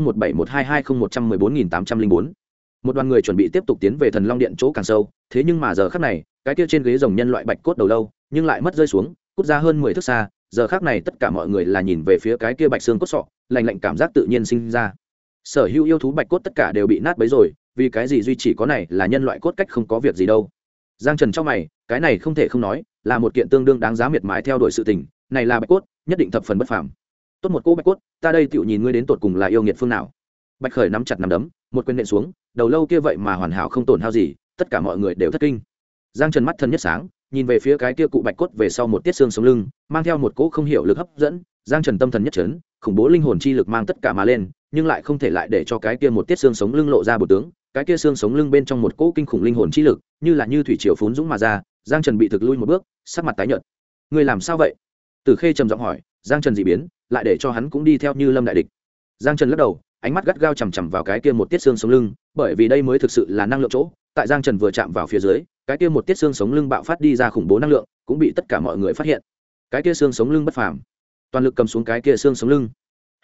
20171220114804. Một đoàn người chuẩn bị tiếp tục tiến về Thần Long Điện chỗ càng sâu, thế nhưng mà giờ khắc này, cái kia trên ghế rồng nhân loại bạch cốt đầu lâu, nhưng lại mất rơi xuống, cút ra hơn 10 thước xa, giờ khắc này tất cả mọi người là nhìn về phía cái kia bạch xương cốt sọ, lạnh lạnh cảm giác tự nhiên sinh ra. Sở hữu yêu thú bạch cốt tất cả đều bị nát bấy rồi, vì cái gì duy chỉ có này là nhân loại cốt cách không có việc gì đâu. Giang Trần trong mày, cái này không thể không nói, là một kiện tương đương đáng giá miệt mài theo đuổi sự tình, này là bạch cốt, nhất định thập phần bất phàm. Tốt một cô bạch cốt, ta đây tựu nhìn ngươi đến tột cùng là yêu nghiệt phương nào. Bạch Khởi nắm chặt nắm đấm, một quyền nện xuống, đầu lâu kia vậy mà hoàn hảo không tổn hao gì, tất cả mọi người đều thất kinh. Giang Trần mắt thần nhất sáng, nhìn về phía cái kia cụ bạch cốt về sau một tiết xương sống lưng, mang theo một cỗ không hiểu lực hấp dẫn, Giang Trần tâm thần nhất chấn, khủng bố linh hồn chi lực mang tất cả mà lên, nhưng lại không thể lại để cho cái kia một tiết xương sống lưng lộ ra bộ tướng, cái kia xương sống lưng bên trong một cỗ kinh khủng linh hồn chi lực, như là như thủy triều phún dũng mà ra, Giang Trần bị thực lui một bước, sắc mặt tái nhợt. Ngươi làm sao vậy? Tử Khê trầm giọng hỏi, Giang Trần dị biến, lại để cho hắn cũng đi theo như lâm đại địch. Giang Trần lắc đầu, ánh mắt gắt gao chằm chằm vào cái kia một tiết xương sống lưng, bởi vì đây mới thực sự là năng lượng chỗ, tại Giang Trần vừa chạm vào phía dưới, cái kia một tiết xương sống lưng bạo phát đi ra khủng bố năng lượng, cũng bị tất cả mọi người phát hiện. Cái kia xương sống lưng bất phàm, toàn lực cầm xuống cái kia xương sống lưng.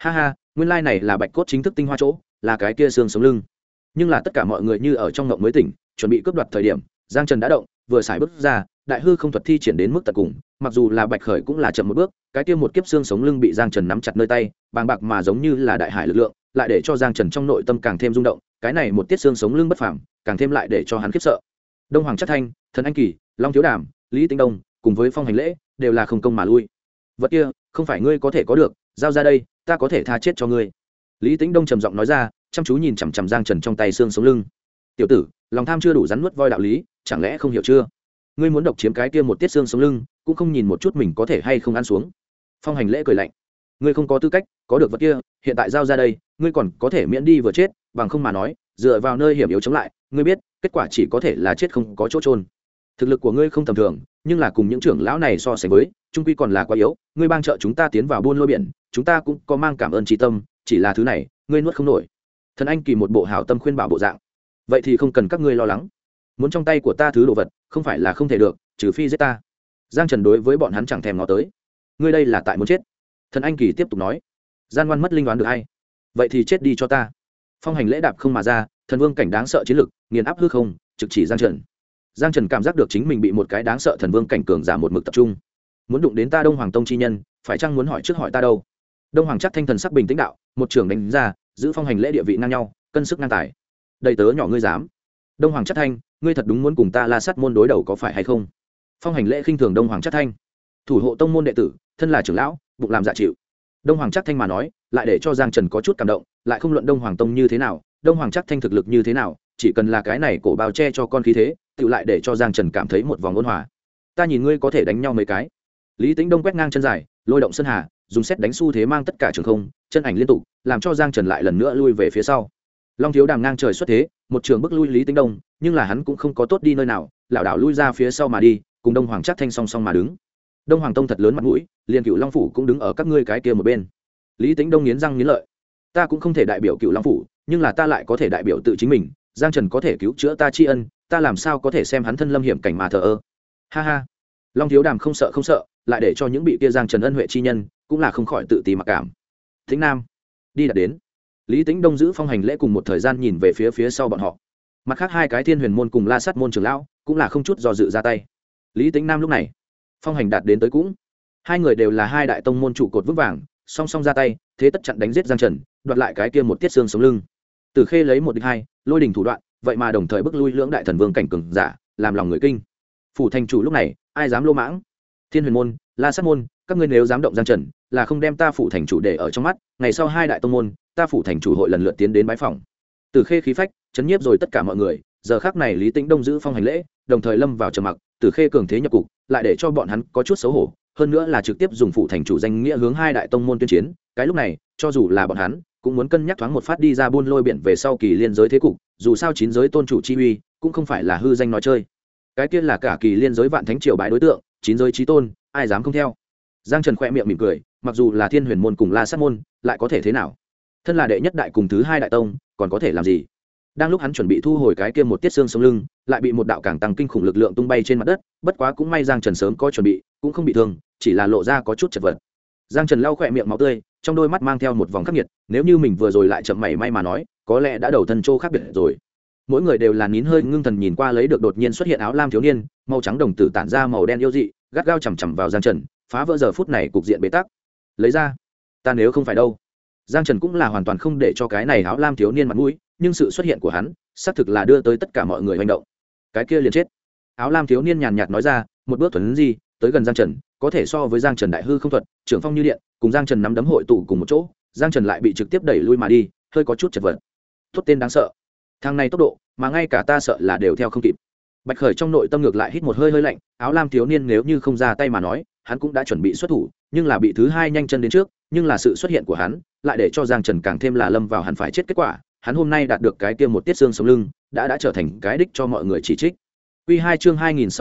Ha ha, nguyên lai này là bạch cốt chính thức tinh hoa chỗ, là cái kia xương sống lưng. Nhưng là tất cả mọi người như ở trong ngộng mới tỉnh, chuẩn bị cướp đoạt thời điểm, Giang Trần đã động, vừa xài bước ra, đại hư không thuật thi triển đến mức tận cùng, mặc dù là bạch khởi cũng là chậm một bước, cái kia một kiếp xương sống lưng bị Giang Trần nắm chặt nơi tay, bàng bạc mà giống như là đại hải lực lượng, lại để cho Giang Trần trong nội tâm càng thêm rung động, cái này một tiết xương sống lưng bất phàm, càng thêm lại để cho hắn khiếp sợ. Đông Hoàng Chắc Thanh, Thần Anh Kỳ, Long Thiếu Đàm, Lý Tĩnh Đông, cùng với Phong Hành Lễ, đều là không công mà lui. Vật kia, không phải ngươi có thể có được, giao ra đây, ta có thể tha chết cho ngươi. Lý Tĩnh Đông trầm giọng nói ra, chăm chú nhìn chằm chằm Giang Trần trong tay xương sống lưng. Tiểu tử, lòng tham chưa đủ rắn nuốt voi đạo lý, chẳng lẽ không hiểu chưa? Ngươi muốn độc chiếm cái kia một tiết xương sống lưng, cũng không nhìn một chút mình có thể hay không ăn xuống. Phong Hành Lễ cười lạnh, ngươi không có tư cách có được vật kia, hiện tại giao ra đây, ngươi còn có thể miễn đi vừa chết, bằng không mà nói, dựa vào nơi hiểm yếu chống lại, ngươi biết, kết quả chỉ có thể là chết không có chỗ trôn. Thực lực của ngươi không tầm thường, nhưng là cùng những trưởng lão này so sánh với, trung quy còn là quá yếu, ngươi bang trợ chúng ta tiến vào buôn lôi biển, chúng ta cũng có mang cảm ơn trí tâm, chỉ là thứ này, ngươi nuốt không nổi. Thần Anh Kỳ một bộ hảo tâm khuyên bảo bộ dạng, vậy thì không cần các ngươi lo lắng, muốn trong tay của ta thứ đồ vật, không phải là không thể được, trừ phi giết ta. Giang Trần đối với bọn hắn chẳng thèm ngó tới, ngươi đây là tại muốn chết. Thần Anh Kỳ tiếp tục nói, gian ngoan mất linh đoán được hay, vậy thì chết đi cho ta. Phong Hành Lễ đạp không mà ra, thần vương cảnh đáng sợ chiến lực, nghiền áp hư không, trực chỉ Giang Trần. Giang Trần cảm giác được chính mình bị một cái đáng sợ thần vương cảnh cường giả một mực tập trung, muốn đụng đến ta Đông Hoàng Tông chi nhân, phải chăng muốn hỏi trước hỏi ta đâu? Đông Hoàng Chắc Thanh thần sắc bình tĩnh đạo, một trường đánh ra, giữ Phong Hành Lễ địa vị ngang nhau, cân sức ngang tài. Đầy tớ nhỏ ngươi dám? Đông Hoàng Chắc Thanh, ngươi thật đúng muốn cùng ta La Sát môn đối đầu có phải hay không? Phong Hành Lễ khinh thường Đông Hoàng Chắc Thanh, thủ hộ tông môn đệ tử, thân là trưởng lão, bụng làm dạ chịu. Đông Hoàng Chắc Thanh mà nói, lại để cho Giang Trần có chút cảm động, lại không luận Đông Hoàng Tông như thế nào, Đông Hoàng Chắc Thanh thực lực như thế nào, chỉ cần là cái này cổ bao che cho con khí thế, tự lại để cho Giang Trần cảm thấy một vòng ôn hòa. Ta nhìn ngươi có thể đánh nhau mấy cái. Lý Tĩnh Đông quét ngang chân dài, lôi động sơn hà, dùng xét đánh xu thế mang tất cả trường không, chân ảnh liên tục, làm cho Giang Trần lại lần nữa lui về phía sau. Long Thiếu Đàm ngang trời xuất thế, một trường bức lui Lý Tĩnh Đông, nhưng là hắn cũng không có tốt đi nơi nào, lảo đảo lui ra phía sau mà đi, cùng Đông Hoàng Chắc Thanh song song mà đứng. Đông Hoàng Tông thật lớn mặt mũi, liền Cựu Long phủ cũng đứng ở các ngươi cái kia một bên. Lý Tĩnh Đông nghiến răng nghiến lợi, ta cũng không thể đại biểu Cựu Long phủ, nhưng là ta lại có thể đại biểu tự chính mình, Giang Trần có thể cứu chữa ta tri ân, ta làm sao có thể xem hắn thân lâm hiểm cảnh mà thờ ơ. Ha ha. Long Thiếu Đàm không sợ, lại để cho những bị kia Giang Trần ân huệ chi nhân cũng là không khỏi tự ti mặc cảm. Thính Nam, đi đặt đến. Lý Tĩnh Đông giữ Phong Hành Lễ cùng một thời gian nhìn về phía sau bọn họ. Mặt khác hai cái Thiên Huyền môn cùng La Sát môn trưởng lão cũng là không chút do dự ra tay. Lý Tĩnh Nam lúc này, Phong Hành đạt đến tới cũng. Hai người đều là hai đại tông môn trụ cột vững vàng, song song ra tay, thế tất chặn đánh giết Giang Trần, đoạt lại cái kia một tiết xương sống lưng. Tử Khê lấy một địch hai, lôi đình thủ đoạn, vậy mà đồng thời bức lui lưỡng đại thần vương cảnh cường giả, làm lòng người kinh. Phủ thành chủ lúc này, ai dám lô mãng? Thiên Huyền môn, La Sát môn, các ngươi nếu dám động Giang Trần, là không đem ta phủ thành chủ để ở trong mắt, ngày sau hai đại tông môn, ta phủ thành chủ hội lần lượt tiến đến bái phỏng. Tử Khê khí phách, chấn nhiếp rồi tất cả mọi người, giờ khắc này Lý Tĩnh Đông giữ Phong Hành Lễ, đồng thời lâm vào trầm mặc, Tử Khê cường thế nhập cục, lại để cho bọn hắn có chút xấu hổ, hơn nữa là trực tiếp dùng phủ thành chủ danh nghĩa hướng hai đại tông môn tuyên chiến, cái lúc này, cho dù là bọn hắn, cũng muốn cân nhắc thoáng một phát đi ra buôn lôi biển về sau kỳ liên giới thế cục, dù sao chín giới tôn chủ chi uy, cũng không phải là hư danh nói chơi. Cái kia là cả kỳ liên giới vạn thánh triều bái đối tượng, chín giới chí tôn, ai dám không theo. Giang Trần khẽ miệng mỉm cười, mặc dù là Thiên Huyền môn cùng La Sát môn, lại có thể thế nào? Thân là đệ nhất đại cùng thứ hai đại tông, còn có thể làm gì? Đang lúc hắn chuẩn bị thu hồi cái kia một tiết xương sống lưng, lại bị một đạo càng tăng kinh khủng lực lượng tung bay trên mặt đất, bất quá cũng may Giang Trần sớm có chuẩn bị, cũng không bị thương, chỉ là lộ ra có chút chật vật. Giang Trần lau khỏe miệng máu tươi, trong đôi mắt mang theo một vòng khắc nghiệt, nếu như mình vừa rồi lại chậm mảy may mà nói, có lẽ đã đầu thân trô khác biệt rồi. Mỗi người đều là nín hơi ngưng thần nhìn qua lấy được đột nhiên xuất hiện áo lam thiếu niên, màu trắng đồng tử tản ra màu đen yêu dị, gắt gao chằm chằm vào Giang Trần, phá vỡ giờ phút này cục diện bế tắc. Lấy ra, ta nếu không phải đâu. Giang Trần cũng là hoàn toàn không để cho cái này áo lam thiếu niên mặt mũi, nhưng sự xuất hiện của hắn, xác thực là đưa tới tất cả mọi người hành động. Cái kia liền chết. Áo lam thiếu niên nhàn nhạt nói ra, một bước thuần gì, tới gần Giang Trần, có thể so với Giang Trần đại hư không thuật, trưởng phong như điện, cùng Giang Trần nắm đấm hội tụ cùng một chỗ, Giang Trần lại bị trực tiếp đẩy lui mà đi, hơi có chút chật vật. Tốt tên đáng sợ. Thằng này tốc độ, mà ngay cả ta sợ là đều theo không kịp. Bạch Khởi trong nội tâm ngược lại hít một hơi hơi lạnh, áo lam thiếu niên nếu như không ra tay mà nói, hắn cũng đã chuẩn bị xuất thủ, nhưng là bị thứ hai nhanh chân đến trước, nhưng là sự xuất hiện của hắn, lại để cho Giang Trần càng thêm là lâm vào hắn phải chết kết quả. Hắn hôm nay đạt được cái kia một tiết xương sống lưng, đã trở thành cái đích cho mọi người chỉ trích. Quy 2 chương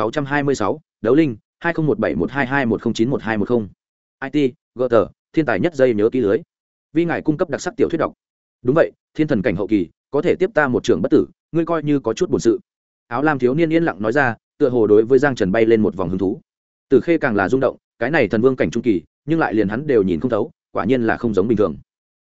2626, Đấu Linh, 20171221091210. IT, GT, thiên tài nhất giây nhớ ký lưới. Vì ngài cung cấp đặc sắc tiểu thuyết đọc. Đúng vậy, thiên thần cảnh hậu kỳ, có thể tiếp ta một trường bất tử, ngươi coi như có chút buồn sự. Áo lam thiếu niên yên lặng nói ra, tựa hồ đối với Giang Trần bay lên một vòng hứng thú. Tử Khê càng là rung động, cái này thần vương cảnh trung kỳ, nhưng lại liền hắn đều nhìn không thấu, quả nhiên là không giống bình thường.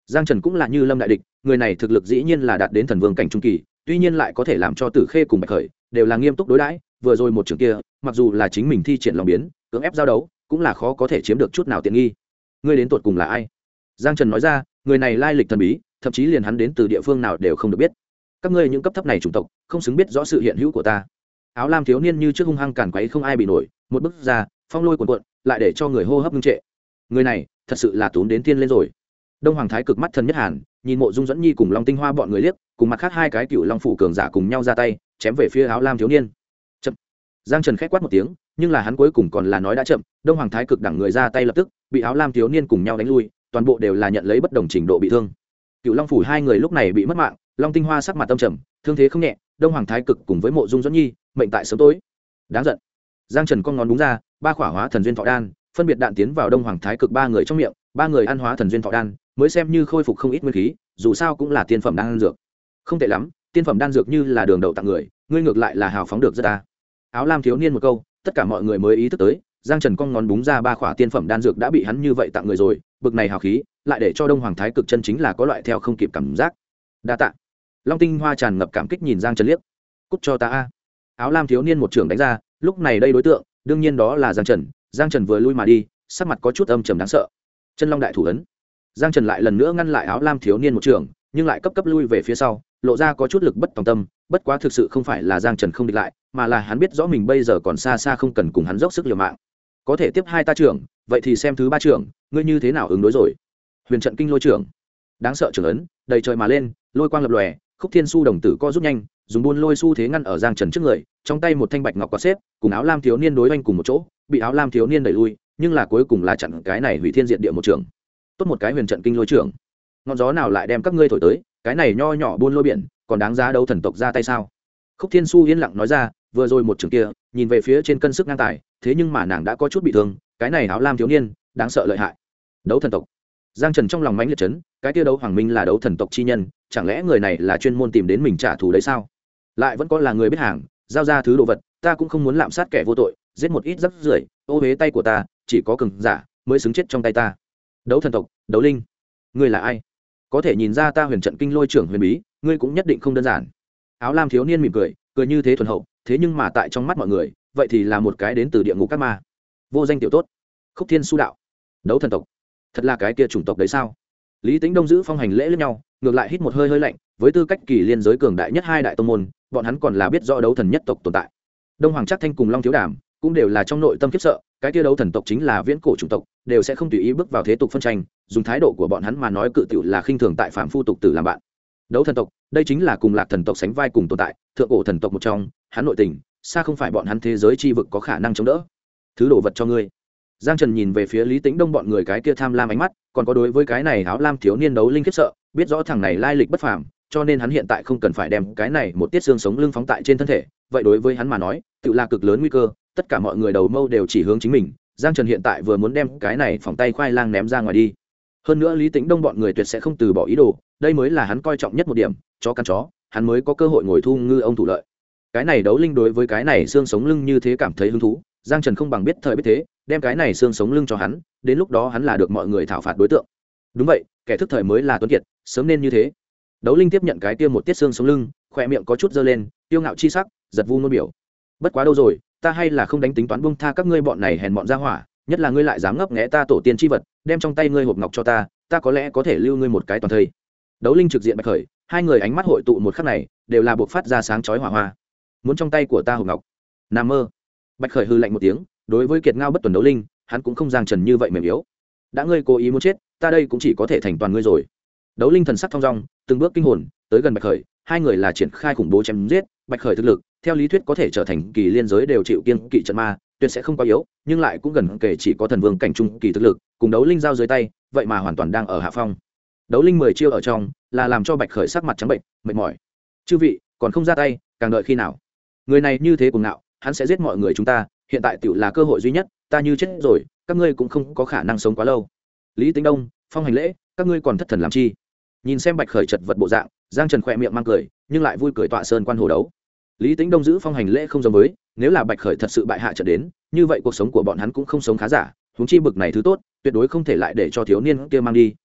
Giang Trần cũng là như lâm đại địch, người này thực lực dĩ nhiên là đạt đến thần vương cảnh trung kỳ, tuy nhiên lại có thể làm cho Tử Khê cùng Bạch Khởi đều là nghiêm túc đối đãi, vừa rồi một trường kia, mặc dù là chính mình thi triển lòng biến, cưỡng ép giao đấu, cũng là khó có thể chiếm được chút nào tiện nghi. Ngươi đến tuột cùng là ai? Giang Trần nói ra, người này lai lịch thần bí, thậm chí liền hắn đến từ địa phương nào đều không được biết. Các ngươi những cấp thấp này chủng tộc, không xứng biết rõ sự hiện hữu của ta. Áo lam thiếu niên như trước hung hăng càn quấy không ai bị nổi, một bước ra, phong lôi cuồn cuộn, lại để cho người hô hấp ngưng trệ. Người này, thật sự là tốn đến tiên lên rồi. Đông Hoàng Thái Cực mắt thần nhất hàn, nhìn Mộ Dung Dẫn Nhi cùng Long Tinh Hoa bọn người liếc, cùng mặt khác hai cái cựu long phủ cường giả cùng nhau ra tay, chém về phía áo lam thiếu niên. Chậm. Giang Trần khẽ quát một tiếng, nhưng là hắn cuối cùng còn là nói đã chậm, Đông Hoàng Thái Cực đẳng người ra tay lập tức, bị áo lam thiếu niên cùng nhau đánh lui, toàn bộ đều là nhận lấy bất đồng trình độ bị thương. Cựu long phủ hai người lúc này bị mất mạng, Long Tinh Hoa sắc mặt âm trầm, thương thế không nhẹ, Đông Hoàng Thái Cực cùng với Mộ Dung Dẫn Nhi, mệnh tại sớm tối. Đáng giận. Giang Trần con ngón đúng ra, ba khỏa hóa thần duyên thọ đan, phân biệt đạn tiến vào Đông Hoàng Thái Cực ba người trong miệng, ba người ăn hóa thần duyên thọ đan, mới xem như khôi phục không ít nguyên khí, dù sao cũng là tiên phẩm đan dược. Không tệ lắm, tiên phẩm đan dược như là đường đậu tặng người, ngươi ngược lại là hào phóng được rất ta. Áo lam thiếu niên một câu, tất cả mọi người mới ý thức tới, Giang Trần con ngón búng ra ba khỏa tiên phẩm đan dược đã bị hắn như vậy tặng người rồi, bực này hào khí, lại để cho Đông Hoàng Thái Cực chân chính là có loại theo không kịp cảm giác. Đa tạ. Long Tinh Hoa tràn ngập cảm kích nhìn Giang Trần liếc. Cút cho ta a. Áo lam thiếu niên một trường đánh ra, lúc này đây đối tượng, đương nhiên đó là Giang Trần. Giang Trần vừa lui mà đi, sắc mặt có chút âm trầm đáng sợ. Chân Long đại thủ ấn. Giang Trần lại lần nữa ngăn lại áo lam thiếu niên một trường, nhưng lại cấp lui về phía sau, lộ ra có chút lực bất tòng tâm, bất quá thực sự không phải là Giang Trần không địch lại, mà là hắn biết rõ mình bây giờ còn xa xa không cần cùng hắn dốc sức liều mạng. Có thể tiếp hai ta trưởng, vậy thì xem thứ ba trưởng, ngươi như thế nào ứng đối rồi. Huyền trận kinh lôi trưởng. Đáng sợ trưởng ấn, đầy trời mà lên, lôi quang lập lòe, Khúc Thiên Su đồng tử co rút nhanh, dùng buôn lôi xu thế ngăn ở Giang Trần trước người, trong tay một thanh bạch ngọc quạt xếp, cùng áo lam thiếu niên đối oanh cùng một chỗ, bị áo lam thiếu niên đẩy lui, nhưng là cuối cùng là chặn cái này hủy thiên diệt địa một trường. Tốt một cái huyền trận kinh lôi trưởng, ngọn gió nào lại đem các ngươi thổi tới, cái này nho nhỏ buôn lôi biển, còn đáng giá đấu thần tộc ra tay sao? Khúc Thiên Su yên lặng nói ra, vừa rồi một trường kia, nhìn về phía trên cân sức ngang tài, thế nhưng mà nàng đã có chút bị thương, cái này áo lam thiếu niên, đáng sợ lợi hại. Đấu thần tộc. Giang Trần trong lòng mãnh liệt chấn, cái kia đấu hoàng minh là đấu thần tộc chi nhân, chẳng lẽ người này là chuyên môn tìm đến mình trả thù đấy sao? Lại vẫn có là người biết hàng, giao ra thứ đồ vật, ta cũng không muốn lạm sát kẻ vô tội, giết một ít rắc rưởi, ô uế tay của ta, chỉ có cường giả mới xứng chết trong tay ta. Đấu thần tộc, đấu linh, ngươi là ai? Có thể nhìn ra ta huyền trận kinh lôi trưởng huyền bí, ngươi cũng nhất định không đơn giản. Áo lam thiếu niên mỉm cười, cười như thế thuần hậu, thế nhưng mà tại trong mắt mọi người, vậy thì là một cái đến từ địa ngục các ma. Vô danh tiểu tốt. Khúc Thiên Su đạo. Đấu thần tộc, thật là cái kia chủng tộc đấy sao? Lý Tĩnh Đông giữ phong hành lễ lẫn nhau, ngược lại hít một hơi hơi lạnh, với tư cách kỳ liên giới cường đại nhất hai đại tông môn, bọn hắn còn là biết rõ đấu thần nhất tộc tồn tại. Đông Hoàng Trác Thanh cùng Long Thiếu Đàm cũng đều là trong nội tâm khiếp sợ, cái kia đấu thần tộc chính là viễn cổ chủng tộc, đều sẽ không tùy ý bước vào thế tục phân tranh, dùng thái độ của bọn hắn mà nói cự tiểu là khinh thường tại phạm phu tục tử làm bạn. Đấu thần tộc, đây chính là cùng Lạc thần tộc sánh vai cùng tồn tại, thượng cổ thần tộc một trong, hắn nội tình, xa không phải bọn hắn thế giới chi vực có khả năng chống đỡ. Thứ đồ vật cho ngươi. Giang Trần nhìn về phía Lý Tĩnh Đông bọn người cái kia tham lam ánh mắt, còn có đối với cái này áo lam thiếu niên đấu linh khiếp sợ, biết rõ thằng này lai lịch bất phàm, cho nên hắn hiện tại không cần phải đem cái này một tiết xương sống lưng phóng tại trên thân thể, vậy đối với hắn mà nói, tự là cực lớn nguy cơ, tất cả mọi người đầu mâu đều chỉ hướng chính mình. Giang Trần hiện tại vừa muốn đem cái này phỏng tay khoai lang ném ra ngoài đi. Hơn nữa Lý Tĩnh Đông bọn người tuyệt sẽ không từ bỏ ý đồ, đây mới là hắn coi trọng nhất một điểm, chó cắn chó, hắn mới có cơ hội ngồi thu ngư ông thủ lợi. Cái này đấu linh đối với cái này xương sống lưng như thế cảm thấy hứng thú, Giang Trần không bằng biết thời biết thế, đem cái này xương sống lưng cho hắn, đến lúc đó hắn là được mọi người thảo phạt đối tượng. Đúng vậy, kẻ thức thời mới là tuấn kiệt, sớm nên như thế. Đấu linh tiếp nhận cái kia một tiết xương sống lưng, khỏe miệng có chút dơ lên, tiêu ngạo chi sắc, giật vu nôn biểu. Bất quá đâu rồi, ta hay là không đánh tính toán buông tha các ngươi bọn này hèn bọn ra hỏa, nhất là ngươi lại dám ngấp nghé ta tổ tiên chi vật, đem trong tay ngươi hộp ngọc cho ta, ta có lẽ có thể lưu ngươi một cái toàn thây. Đấu linh trực diện bạch khởi, hai người ánh mắt hội tụ một khắc này, đều là buộc phát ra sáng chói hỏa hoa. Muốn trong tay của ta hộp ngọc? Nằm mơ. Bạch khởi hư lạnh một tiếng, đối với kiệt ngao bất tuần đấu linh, hắn cũng không Giang Trần như vậy mềm yếu. Đã ngươi cố ý muốn chết, ta đây cũng chỉ có thể thành toàn ngươi rồi. Đấu linh thần sắc thong dong, từng bước kinh hồn, tới gần bạch khởi, hai người là triển khai khủng bố chém giết. Bạch khởi thực lực, theo lý thuyết có thể trở thành kỳ liên giới đều chịu kiêng kỵ trận ma, tuyệt sẽ không quá yếu, nhưng lại cũng gần kể chỉ có thần vương cảnh trung kỳ thực lực, cùng đấu linh giao dưới tay, vậy mà hoàn toàn đang ở hạ phong. Đấu linh 10 chiêu ở trong, là làm cho bạch khởi sắc mặt trắng bệnh, mệt mỏi. Chư vị, còn không ra tay, càng đợi khi nào? Người này như thế cuồng ngạo, hắn sẽ giết mọi người chúng ta, hiện tại tiểu là cơ hội duy nhất, ta như chết rồi, các ngươi cũng không có khả năng sống quá lâu. Lý Tĩnh Đông, phong hành lễ, các ngươi còn thất thần làm chi? Nhìn xem bạch khởi chật vật bộ dạng, Giang Trần khỏe miệng mang cười, nhưng lại vui cười tọa sơn quan hồ đấu. Lý Tĩnh Đông giữ phong hành lễ không giống với, nếu là bạch khởi thật sự bại hạ trận đến, như vậy cuộc sống của bọn hắn cũng không sống khá giả, huống chi bực này thứ tốt, tuyệt đối không thể lại để cho thiếu niên kia mang đi,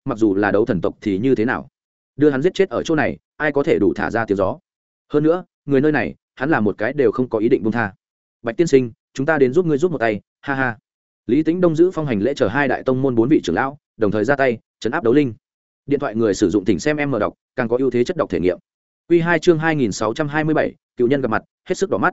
mặc dù là đấu thần tộc thì như thế nào, đưa hắn giết chết ở chỗ này ai có thể đủ thả ra tiếng gió. Hơn nữa người nơi này hắn là một cái đều không có ý định buông tha. Bạch tiên sinh, chúng ta đến giúp ngươi giúp một tay, ha ha. Lý Tĩnh Đông giữ phong hành lễ chờ hai đại tông môn 4 vị trưởng lão đồng thời ra tay chấn áp đấu linh. Điện thoại người sử dụng tỉnh xem em mở đọc càng có ưu thế chất đọc thể nghiệm. Quy 2 chương 2627, cựu nhân gặp mặt, hết sức đỏ mắt,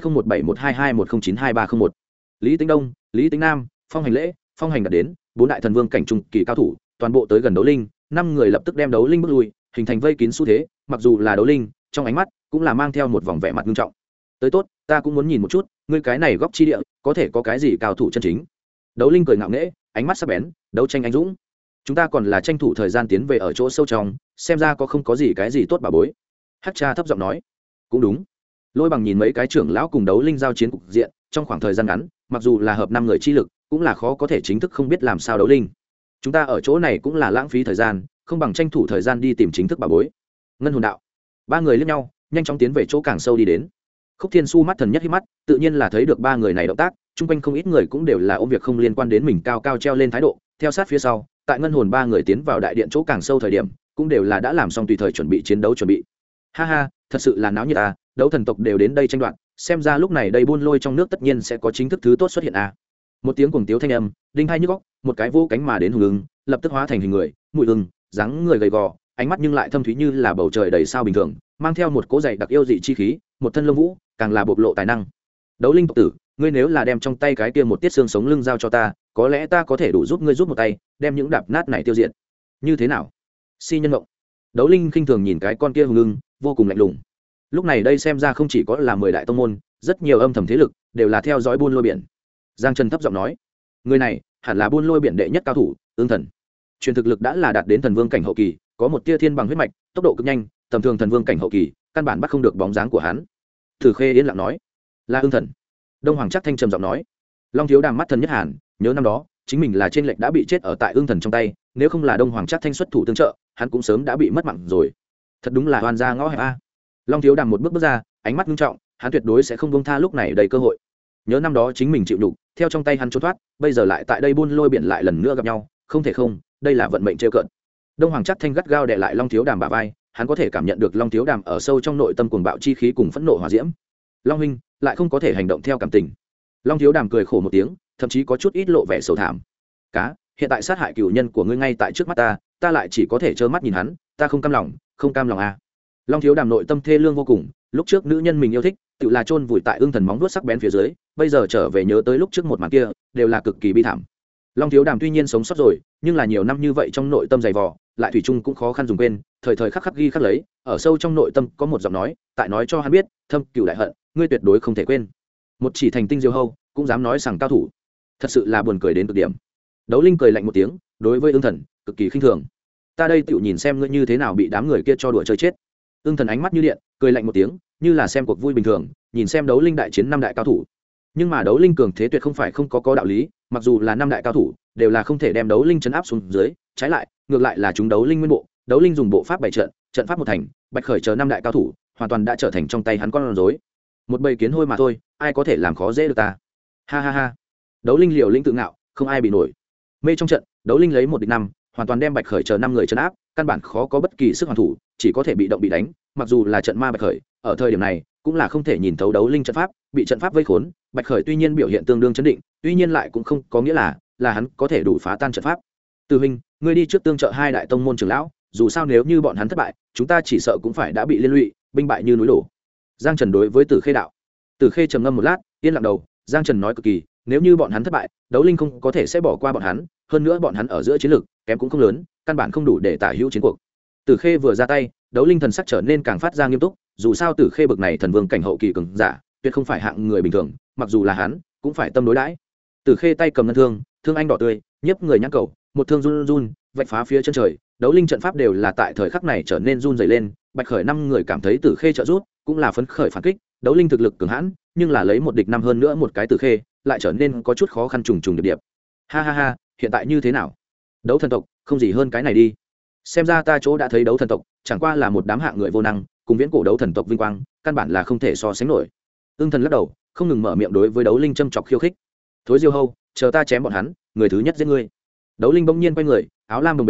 20171221092301. Lý Tĩnh Đông, Lý Tĩnh Nam, phong hành lễ, phong hành đạt đến, 4 đại thần vương cảnh trung kỳ cao thủ, toàn bộ tới gần đấu linh, 5 người lập tức đem đấu linh bước lui, hình thành vây kín xu thế, mặc dù là đấu linh, trong ánh mắt cũng là mang theo một vòng vẻ mặt nghiêm trọng. Tới tốt, ta cũng muốn nhìn một chút, ngươi cái này góc chi địa, có thể có cái gì cao thủ chân chính. Đấu linh cười ngạo nghễ, ánh mắt sắc bén, đấu tranh anh dũng. Chúng ta còn là tranh thủ thời gian tiến về ở chỗ sâu trong, xem ra có không có gì cái gì tốt bà bối. Hắc Cha thấp giọng nói. Cũng đúng. Lôi Bằng nhìn mấy cái trưởng lão cùng đấu linh giao chiến cục diện, trong khoảng thời gian ngắn, mặc dù là hợp 5 người chi lực, cũng là khó có thể chính thức không biết làm sao đấu linh. Chúng ta ở chỗ này cũng là lãng phí thời gian, không bằng tranh thủ thời gian đi tìm chính thức bà bối. Ngân hồn đạo. 3 người liếc nhau, nhanh chóng tiến về chỗ càng sâu đi đến. Khúc Thiên Su mắt thần nhất hít mắt, tự nhiên là thấy được 3 người này động tác, chung quanh không ít người cũng đều là ôm việc không liên quan đến mình cao cao treo lên thái độ, theo sát phía sau, tại ngân hồn 3 người tiến vào đại điện chỗ càng sâu thời điểm, cũng đều là đã làm xong tùy thời chuẩn bị chiến đấu chuẩn bị. Ha ha, thật sự là náo nhiệt à, đấu thần tộc đều đến đây tranh đoạt, xem ra lúc này đây buôn lôi trong nước tất nhiên sẽ có chính thức thứ tốt xuất hiện à. Một tiếng cuồng tiếu thanh âm, đinh hai nhức óc, một cái vô cánh mà đến hùng ưng, lập tức hóa thành hình người, mũi ưng, dáng người gầy gò, ánh mắt nhưng lại thâm thúy như là bầu trời đầy sao bình thường, mang theo một cỗ dày đặc yêu dị chi khí, một thân lông vũ, càng là bộc lộ tài năng. Đấu linh tộc tử, ngươi nếu là đem trong tay cái kia một tiết xương sống lưng giao cho ta, có lẽ ta có thể đủ giúp ngươi giúp một tay, đem những đạp nát này tiêu diệt. Như thế nào? Si nhân ngộng. Đấu linh khinh thường nhìn cái con kia hùng ưng, vô cùng lạnh lùng. Lúc này đây xem ra không chỉ có là 10 đại tông môn, rất nhiều âm thầm thế lực đều là theo dõi buôn lôi biển. Giang Trần thấp giọng nói, người này hẳn là buôn lôi biển đệ nhất cao thủ, Ưng Thần. Truyền thực lực đã là đạt đến thần vương cảnh hậu kỳ, có một tia thiên bằng huyết mạch, tốc độ cực nhanh, tầm thường thần vương cảnh hậu kỳ, căn bản bắt không được bóng dáng của hắn. Thử Khê yên lặng nói, là Ưng Thần. Đông Hoàng Trác thanh trầm giọng nói, Long Thiếu Đàm mắt thần nhất hàn, nhớ năm đó chính mình là trên lệnh đã bị chết ở tại Ưng Thần trong tay, nếu không là Đông Hoàng Trác thanh xuất thủ tương trợ, hắn cũng sớm đã bị mất mạng rồi. Thật đúng là oan gia ngõ hẹp a. Long Thiếu Đàm một bước bước ra, ánh mắt nghiêm trọng, hắn tuyệt đối sẽ không buông tha lúc này đầy cơ hội. Nhớ năm đó chính mình chịu nhục, theo trong tay hắn trốn thoát, bây giờ lại tại đây buôn lôi biển lại lần nữa gặp nhau, không thể không, đây là vận mệnh trêu cợt. Đông Hoàng Trác thanh gắt gao đè lại Long Thiếu Đàm bả vai, hắn có thể cảm nhận được Long Thiếu Đàm ở sâu trong nội tâm cuồng bạo chi khí cùng phẫn nộ hỏa diễm. Long huynh lại không có thể hành động theo cảm tình. Long Thiếu Đàm cười khổ một tiếng, thậm chí có chút ít lộ vẻ sầu thảm. Cá, hiện tại sát hại cửu nhân của ngươi ngay tại trước mắt ta, ta lại chỉ có thể trơ mắt nhìn hắn, ta không cam lòng, không cam lòng a. Long Thiếu Đàm nội tâm thê lương vô cùng, lúc trước nữ nhân mình yêu thích, tự là chôn vùi tại Ưng Thần móng vuốt sắc bén phía dưới, bây giờ trở về nhớ tới lúc trước một màn kia, đều là cực kỳ bi thảm. Long Thiếu Đàm tuy nhiên sống sót rồi, nhưng là nhiều năm như vậy trong nội tâm dày vò, lại thủy chung cũng khó khăn dùng quên, thời thời khắc khắc ghi khắc lấy, ở sâu trong nội tâm có một giọng nói, tại nói cho hắn biết, thâm cửu đại hận, ngươi tuyệt đối không thể quên. Một chỉ thành tinh diêu hâu, cũng dám nói rằng cao thủ, thật sự là buồn cười đến cực điểm. Đấu Linh cười lạnh một tiếng, đối với Ưng Thần cực kỳ khinh thường. Ta đây tựu nhìn xem ngươi như thế nào bị đám người kia cho đùa chơi chết. Ưng Thần ánh mắt như điện, cười lạnh một tiếng, như là xem cuộc vui bình thường, nhìn xem Đấu Linh đại chiến 5 đại cao thủ. Nhưng mà Đấu Linh cường thế tuyệt không phải không có đạo lý, mặc dù là 5 đại cao thủ, đều là không thể đem Đấu Linh chấn áp xuống dưới, trái lại, ngược lại là chúng Đấu Linh nguyên bộ, Đấu Linh dùng bộ pháp bày trận, trận pháp một thành, Bạch Khởi chờ 5 đại cao thủ, hoàn toàn đã trở thành trong tay hắn con rối. Một bầy kiến hôi mà thôi, ai có thể làm khó dễ được ta. Ha ha ha. Đấu Linh liều lĩnh tự ngạo, không ai bị nổi. Mê trong trận, Đấu Linh lấy 1 địch 5, hoàn toàn đem Bạch Khởi chờ 5 người trấn áp, căn bản khó có bất kỳ sức hoàn thủ, chỉ có thể bị động bị đánh, mặc dù là trận ma Bạch Khởi, ở thời điểm này cũng là không thể nhìn thấu Đấu Linh trận pháp, bị trận pháp vây khốn, Bạch Khởi tuy nhiên biểu hiện tương đương chấn định, tuy nhiên lại cũng không có nghĩa là hắn có thể đủ phá tan trận pháp. Từ huynh, ngươi đi trước tương trợ 2 đại tông môn trưởng lão, dù sao nếu như bọn hắn thất bại, chúng ta chỉ sợ cũng phải đã bị liên lụy, binh bại như núi đổ. Giang Trần đối với Tử Khê đạo. Tử Khê trầm ngâm một lát, yên lặng đầu, Giang Trần nói cực kỳ, nếu như bọn hắn thất bại, Đấu Linh không có thể sẽ bỏ qua bọn hắn, hơn nữa bọn hắn ở giữa chiến lược kém cũng không lớn, căn bản không đủ để tả hữu chiến cuộc. Tử Khê vừa ra tay, Đấu Linh thần sắc trở nên càng phát ra nghiêm túc, dù sao Tử Khê bực này thần vương cảnh hậu kỳ cường giả, tuyệt không phải hạng người bình thường, mặc dù là hắn, cũng phải tâm đối đãi. Tử Khê tay cầm ngân thương, thương anh đỏ tươi, nhiếp người nhãn cầu, một thương run run, vạch phá phía chân trời, Đấu Linh trận pháp đều là tại thời khắc này trở nên run rẩy lên, Bạch Khởi 5 người cảm thấy Tử Khê trợ giúp, cũng là phấn khởi phản kích, Đấu Linh thực lực cường hãn, nhưng là lấy 1 địch 5 hơn nữa một cái Tử Khê, lại trở nên có chút khó khăn trùng trùng điệp điệp. Ha ha ha, hiện tại như thế nào? Đấu thần tộc, không gì hơn cái này đi. Xem ra ta chỗ đã thấy đấu thần tộc, chẳng qua là một đám hạng người vô năng, cùng viễn cổ đấu thần tộc vinh quang, căn bản là không thể so sánh nổi. Ưng Thần lắc đầu, không ngừng mở miệng đối với Đấu Linh châm chọc khiêu khích. Thối Diêu Hâu, chờ ta chém bọn hắn, người thứ nhất giết ngươi. Đấu Linh bỗng nhiên quay người, áo lam bồng bềnh,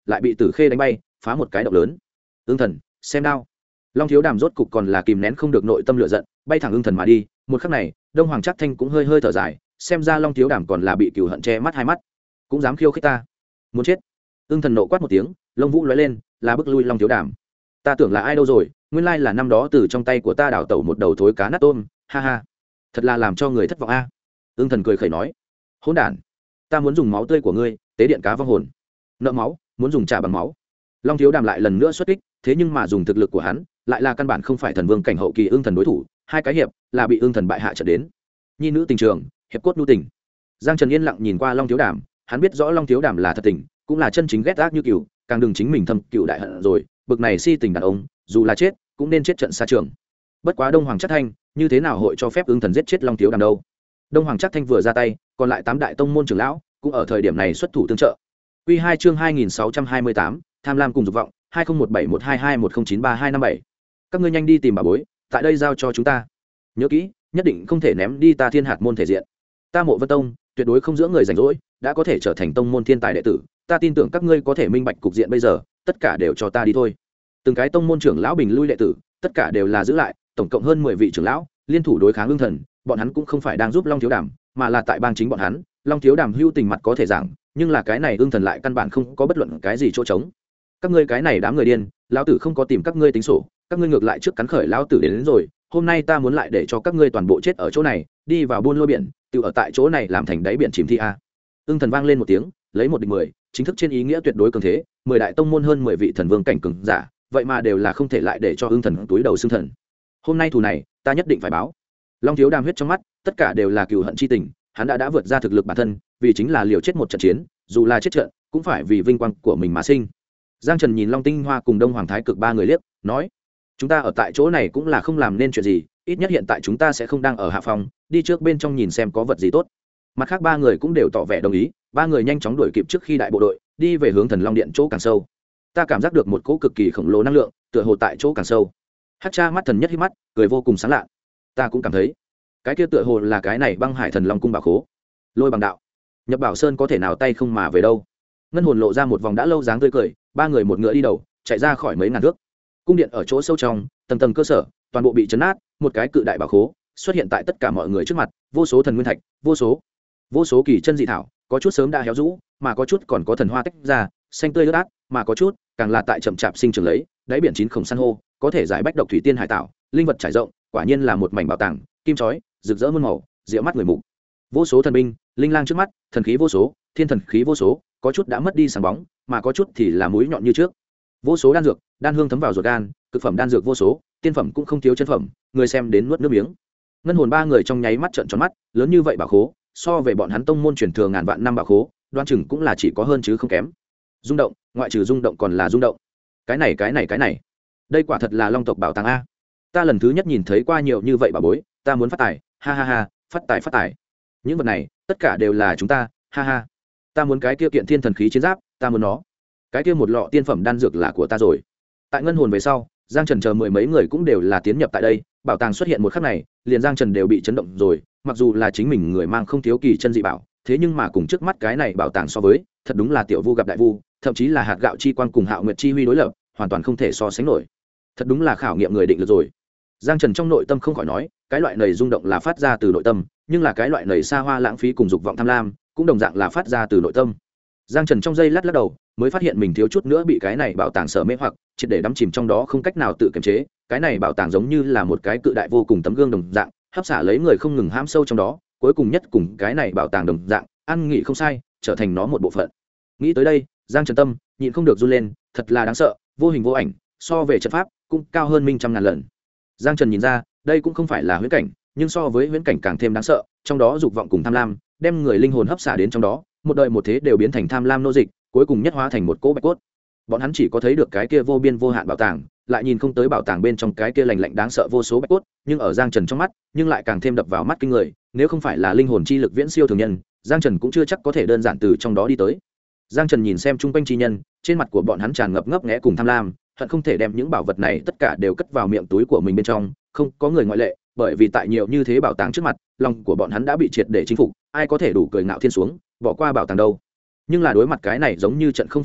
lại bị Tử Khê đánh bay, phá một cái động lớn. Ưng Thần, xem đao. Long Thiếu Đàm rốt cục còn là kìm nén không được nội tâm lửa giận, bay thẳng Ưng Thần mà đi. Một khắc này, Đông Hoàng Trác Thanh cũng hơi hơi thở dài, xem ra Long Thiếu Đàm còn là bị cừu hận che mắt hai mắt, cũng dám khiêu khích ta, muốn chết. Ưng Thần nộ quát một tiếng, lông vũ lóe lên, là bức lui Long Thiếu Đàm. Ta tưởng là ai đâu rồi, nguyên lai là năm đó từ trong tay của ta đào tẩu một đầu thối cá nát tôm, ha ha, thật là làm cho người thất vọng a. Ưng Thần cười khẩy nói, hỗn đản, ta muốn dùng máu tươi của ngươi tế điện cá vong hồn, nợ máu muốn dùng trả bằng máu. Long Thiếu Đàm lại lần nữa xuất kích, thế nhưng mà dùng thực lực của hắn lại là căn bản không phải thần vương cảnh hậu kỳ Ưng Thần đối thủ, hai cái hiệp là bị Ưng Thần bại hạ trận đến. Nhi nữ tình trường, hiệp cốt nhu tình. Giang Trần yên lặng nhìn qua Long Thiếu Đàm, hắn biết rõ Long Thiếu Đàm là thật tình, cũng là chân chính ghét ác như cừu, càng đừng chính mình thâm cừu đại hận rồi, bực này si tình đàn ông, dù là chết cũng nên chết trận xa trường. Bất quá Đông Hoàng Trác Thanh như thế nào hội cho phép Ưng Thần giết chết Long Thiếu Đàm đâu? Đông Hoàng Trác Thanh vừa ra tay, còn lại 8 đại tông môn trưởng lão cũng ở thời điểm này xuất thủ tương trợ. Quy 2 chương 2628, tham lam cùng dục vọng, 20171221093257. Các ngươi nhanh đi tìm bà bối, tại đây giao cho chúng ta. Nhớ kỹ, nhất định không thể ném đi ta Thiên Hạt môn thể diện. Ta Mộ Vân Tông tuyệt đối không giữa người rảnh rỗi, đã có thể trở thành tông môn thiên tài đệ tử, ta tin tưởng các ngươi có thể minh bạch cục diện bây giờ, tất cả đều cho ta đi thôi. Từng cái tông môn trưởng lão bình lui đệ tử, tất cả đều là giữ lại, tổng cộng hơn 10 vị trưởng lão, liên thủ đối kháng Ưng Thần, bọn hắn cũng không phải đang giúp Long Thiếu Đàm, mà là tại bang chính bọn hắn. Long Thiếu Đàm hưu tình mặt có thể giảng, nhưng là cái này Ưng Thần lại căn bản không có bất luận cái gì chỗ trống. Các ngươi cái này đám người điên, lão tử không có tìm các ngươi tính sổ, các ngươi ngược lại trước cắn khởi lão tử đến rồi, hôm nay ta muốn lại để cho các ngươi toàn bộ chết ở chỗ này, đi vào buôn lôi biển, tự ở tại chỗ này làm thành đáy biển chìm thi a. Ưng Thần vang lên một tiếng, lấy 1 địch 10, chính thức trên ý nghĩa tuyệt đối cường thế, 10 đại tông môn hơn 10 vị thần vương cảnh cường giả, vậy mà đều là không thể lại để cho Ưng Thần túi đầu xương thần. Hôm nay thù này, ta nhất định phải báo. Long Thiếu Đàm huyết trong mắt, tất cả đều là cừu hận chi tình, hắn đã vượt ra thực lực bản thân, vì chính là liều chết một trận chiến, dù là chết trận, cũng phải vì vinh quang của mình mà sinh. Giang Trần nhìn Long Tinh Hoa cùng Đông Hoàng Thái Cực ba người liếc, nói: "Chúng ta ở tại chỗ này cũng là không làm nên chuyện gì, ít nhất hiện tại chúng ta sẽ không đang ở hạ phòng, đi trước bên trong nhìn xem có vật gì tốt." Mặt khác ba người cũng đều tỏ vẻ đồng ý, ba người nhanh chóng đuổi kịp trước khi đại bộ đội đi về hướng Thần Long Điện chỗ càng sâu. Ta cảm giác được một cỗ cực kỳ khổng lồ năng lượng, tựa hồ tại chỗ càng sâu. Hắc Cha mắt thần nhất hí mắt, cười vô cùng sáng lạ. Ta cũng cảm thấy, cái kia tựa hồ là cái này Băng Hải Thần Long cung bảo khố. Lôi Bằng đạo, Nhập Bảo Sơn có thể nào tay không mà về đâu. Ngân Hồn lộ ra một vòng đã lâu dáng tươi cười, ba người một ngựa đi đầu, chạy ra khỏi mấy ngàn thước. Cung điện ở chỗ sâu trong, tầng tầng cơ sở, toàn bộ bị chấn nát, một cái cự đại bảo khố xuất hiện tại tất cả mọi người trước mặt, vô số thần nguyên thạch, vô số kỳ chân dị thảo, có chút sớm đã héo rũ, mà có chút còn có thần hoa tách ra, xanh tươi ướt át, mà có chút càng là tại chậm chạp sinh trưởng lấy, đáy biển chín khổng san hô, có thể giải bách độc thủy tiên hải tạo, linh vật trải rộng, quả nhiên là một mảnh bảo tàng, kim chói, rực rỡ muôn màu, diệu mắt người mù. Vô số thần binh, linh lang trước mắt, thần khí vô số, thiên thần khí vô số, có chút đã mất đi sáng bóng, mà có chút thì là mũi nhọn như trước. Vô số đan dược, đan hương thấm vào ruột gan, cực phẩm đan dược vô số, tiên phẩm cũng không thiếu chân phẩm, người xem đến nuốt nước miếng. Ngân Hồn ba người trong nháy mắt trợn tròn mắt, lớn như vậy bảo khố, so về bọn hắn tông môn truyền thừa ngàn vạn năm bảo khố, đoan chừng cũng là chỉ có hơn chứ không kém. Rung động, ngoại trừ rung động còn là rung động. Cái này, đây quả thật là Long tộc bảo tàng a. Ta lần thứ nhất nhìn thấy qua nhiều như vậy bảo bối, ta muốn phát tài, ha ha ha, phát tài. Những vật này, tất cả đều là chúng ta, ha ha. Ta muốn cái kia kiện thiên thần khí chiến giáp, ta muốn nó. Cái kia một lọ tiên phẩm đan dược là của ta rồi. Tại Ngân Hồn về sau, Giang Trần chờ 10 mấy người cũng đều là tiến nhập tại đây, bảo tàng xuất hiện một khắc này, liền Giang Trần đều bị chấn động rồi, mặc dù là chính mình người mang không thiếu kỳ chân dị bảo, thế nhưng mà cùng trước mắt cái này bảo tàng so với, thật đúng là tiểu vu gặp đại vu, thậm chí là hạt gạo chi quan cùng Hạo Nguyệt chi huy đối lập, hoàn toàn không thể so sánh nổi. Thật đúng là khảo nghiệm người định lực rồi. Giang Trần trong nội tâm không khỏi nói, cái loại này rung động là phát ra từ nội tâm, nhưng là cái loại này xa hoa lãng phí cùng dục vọng tham lam, cũng đồng dạng là phát ra từ nội tâm. Giang Trần trong giây lát đầu, mới phát hiện mình thiếu chút nữa bị cái này bảo tàng sở mê hoặc, triệt để đắm chìm trong đó không cách nào tự kiềm chế. Cái này bảo tàng giống như là một cái cự đại vô cùng tấm gương đồng dạng, hấp xả lấy người không ngừng hãm sâu trong đó, cuối cùng nhất cùng cái này bảo tàng đồng dạng, ăn nghỉ không sai, trở thành nó một bộ phận. Nghĩ tới đây, Giang Trần tâm nhịn không được run lên, thật là đáng sợ, vô hình vô ảnh, so về trận pháp cũng cao hơn minh trăm ngàn lần. Giang Trần nhìn ra, đây cũng không phải là huyễn cảnh, nhưng so với huyễn cảnh càng thêm đáng sợ, trong đó dục vọng cùng tham lam, đem người linh hồn hấp xả đến trong đó, một đời một thế đều biến thành tham lam nô dịch, cuối cùng nhất hóa thành một cỗ bạch cốt. Bọn hắn chỉ có thấy được cái kia vô biên vô hạn bảo tàng, lại nhìn không tới bảo tàng bên trong cái kia lạnh lạnh đáng sợ vô số bạch cốt, nhưng ở Giang Trần trong mắt, nhưng lại càng thêm đập vào mắt kinh người, nếu không phải là linh hồn chi lực viễn siêu thường nhân, Giang Trần cũng chưa chắc có thể đơn giản từ trong đó đi tới. Giang Trần nhìn xem chung quanh chi nhân, trên mặt của bọn hắn tràn ngập ngấp nghé cùng tham lam, hận không thể đem những bảo vật này tất cả đều cất vào miệng túi của mình bên trong, không có người ngoại lệ, bởi vì tại nhiều như thế bảo tàng trước mặt, lòng của bọn hắn đã bị triệt để chinh phục, ai có thể đủ cười ngạo thiên xuống, bỏ qua bảo tàng đâu. Nhưng là đối mặt cái này giống như trận không phải trận,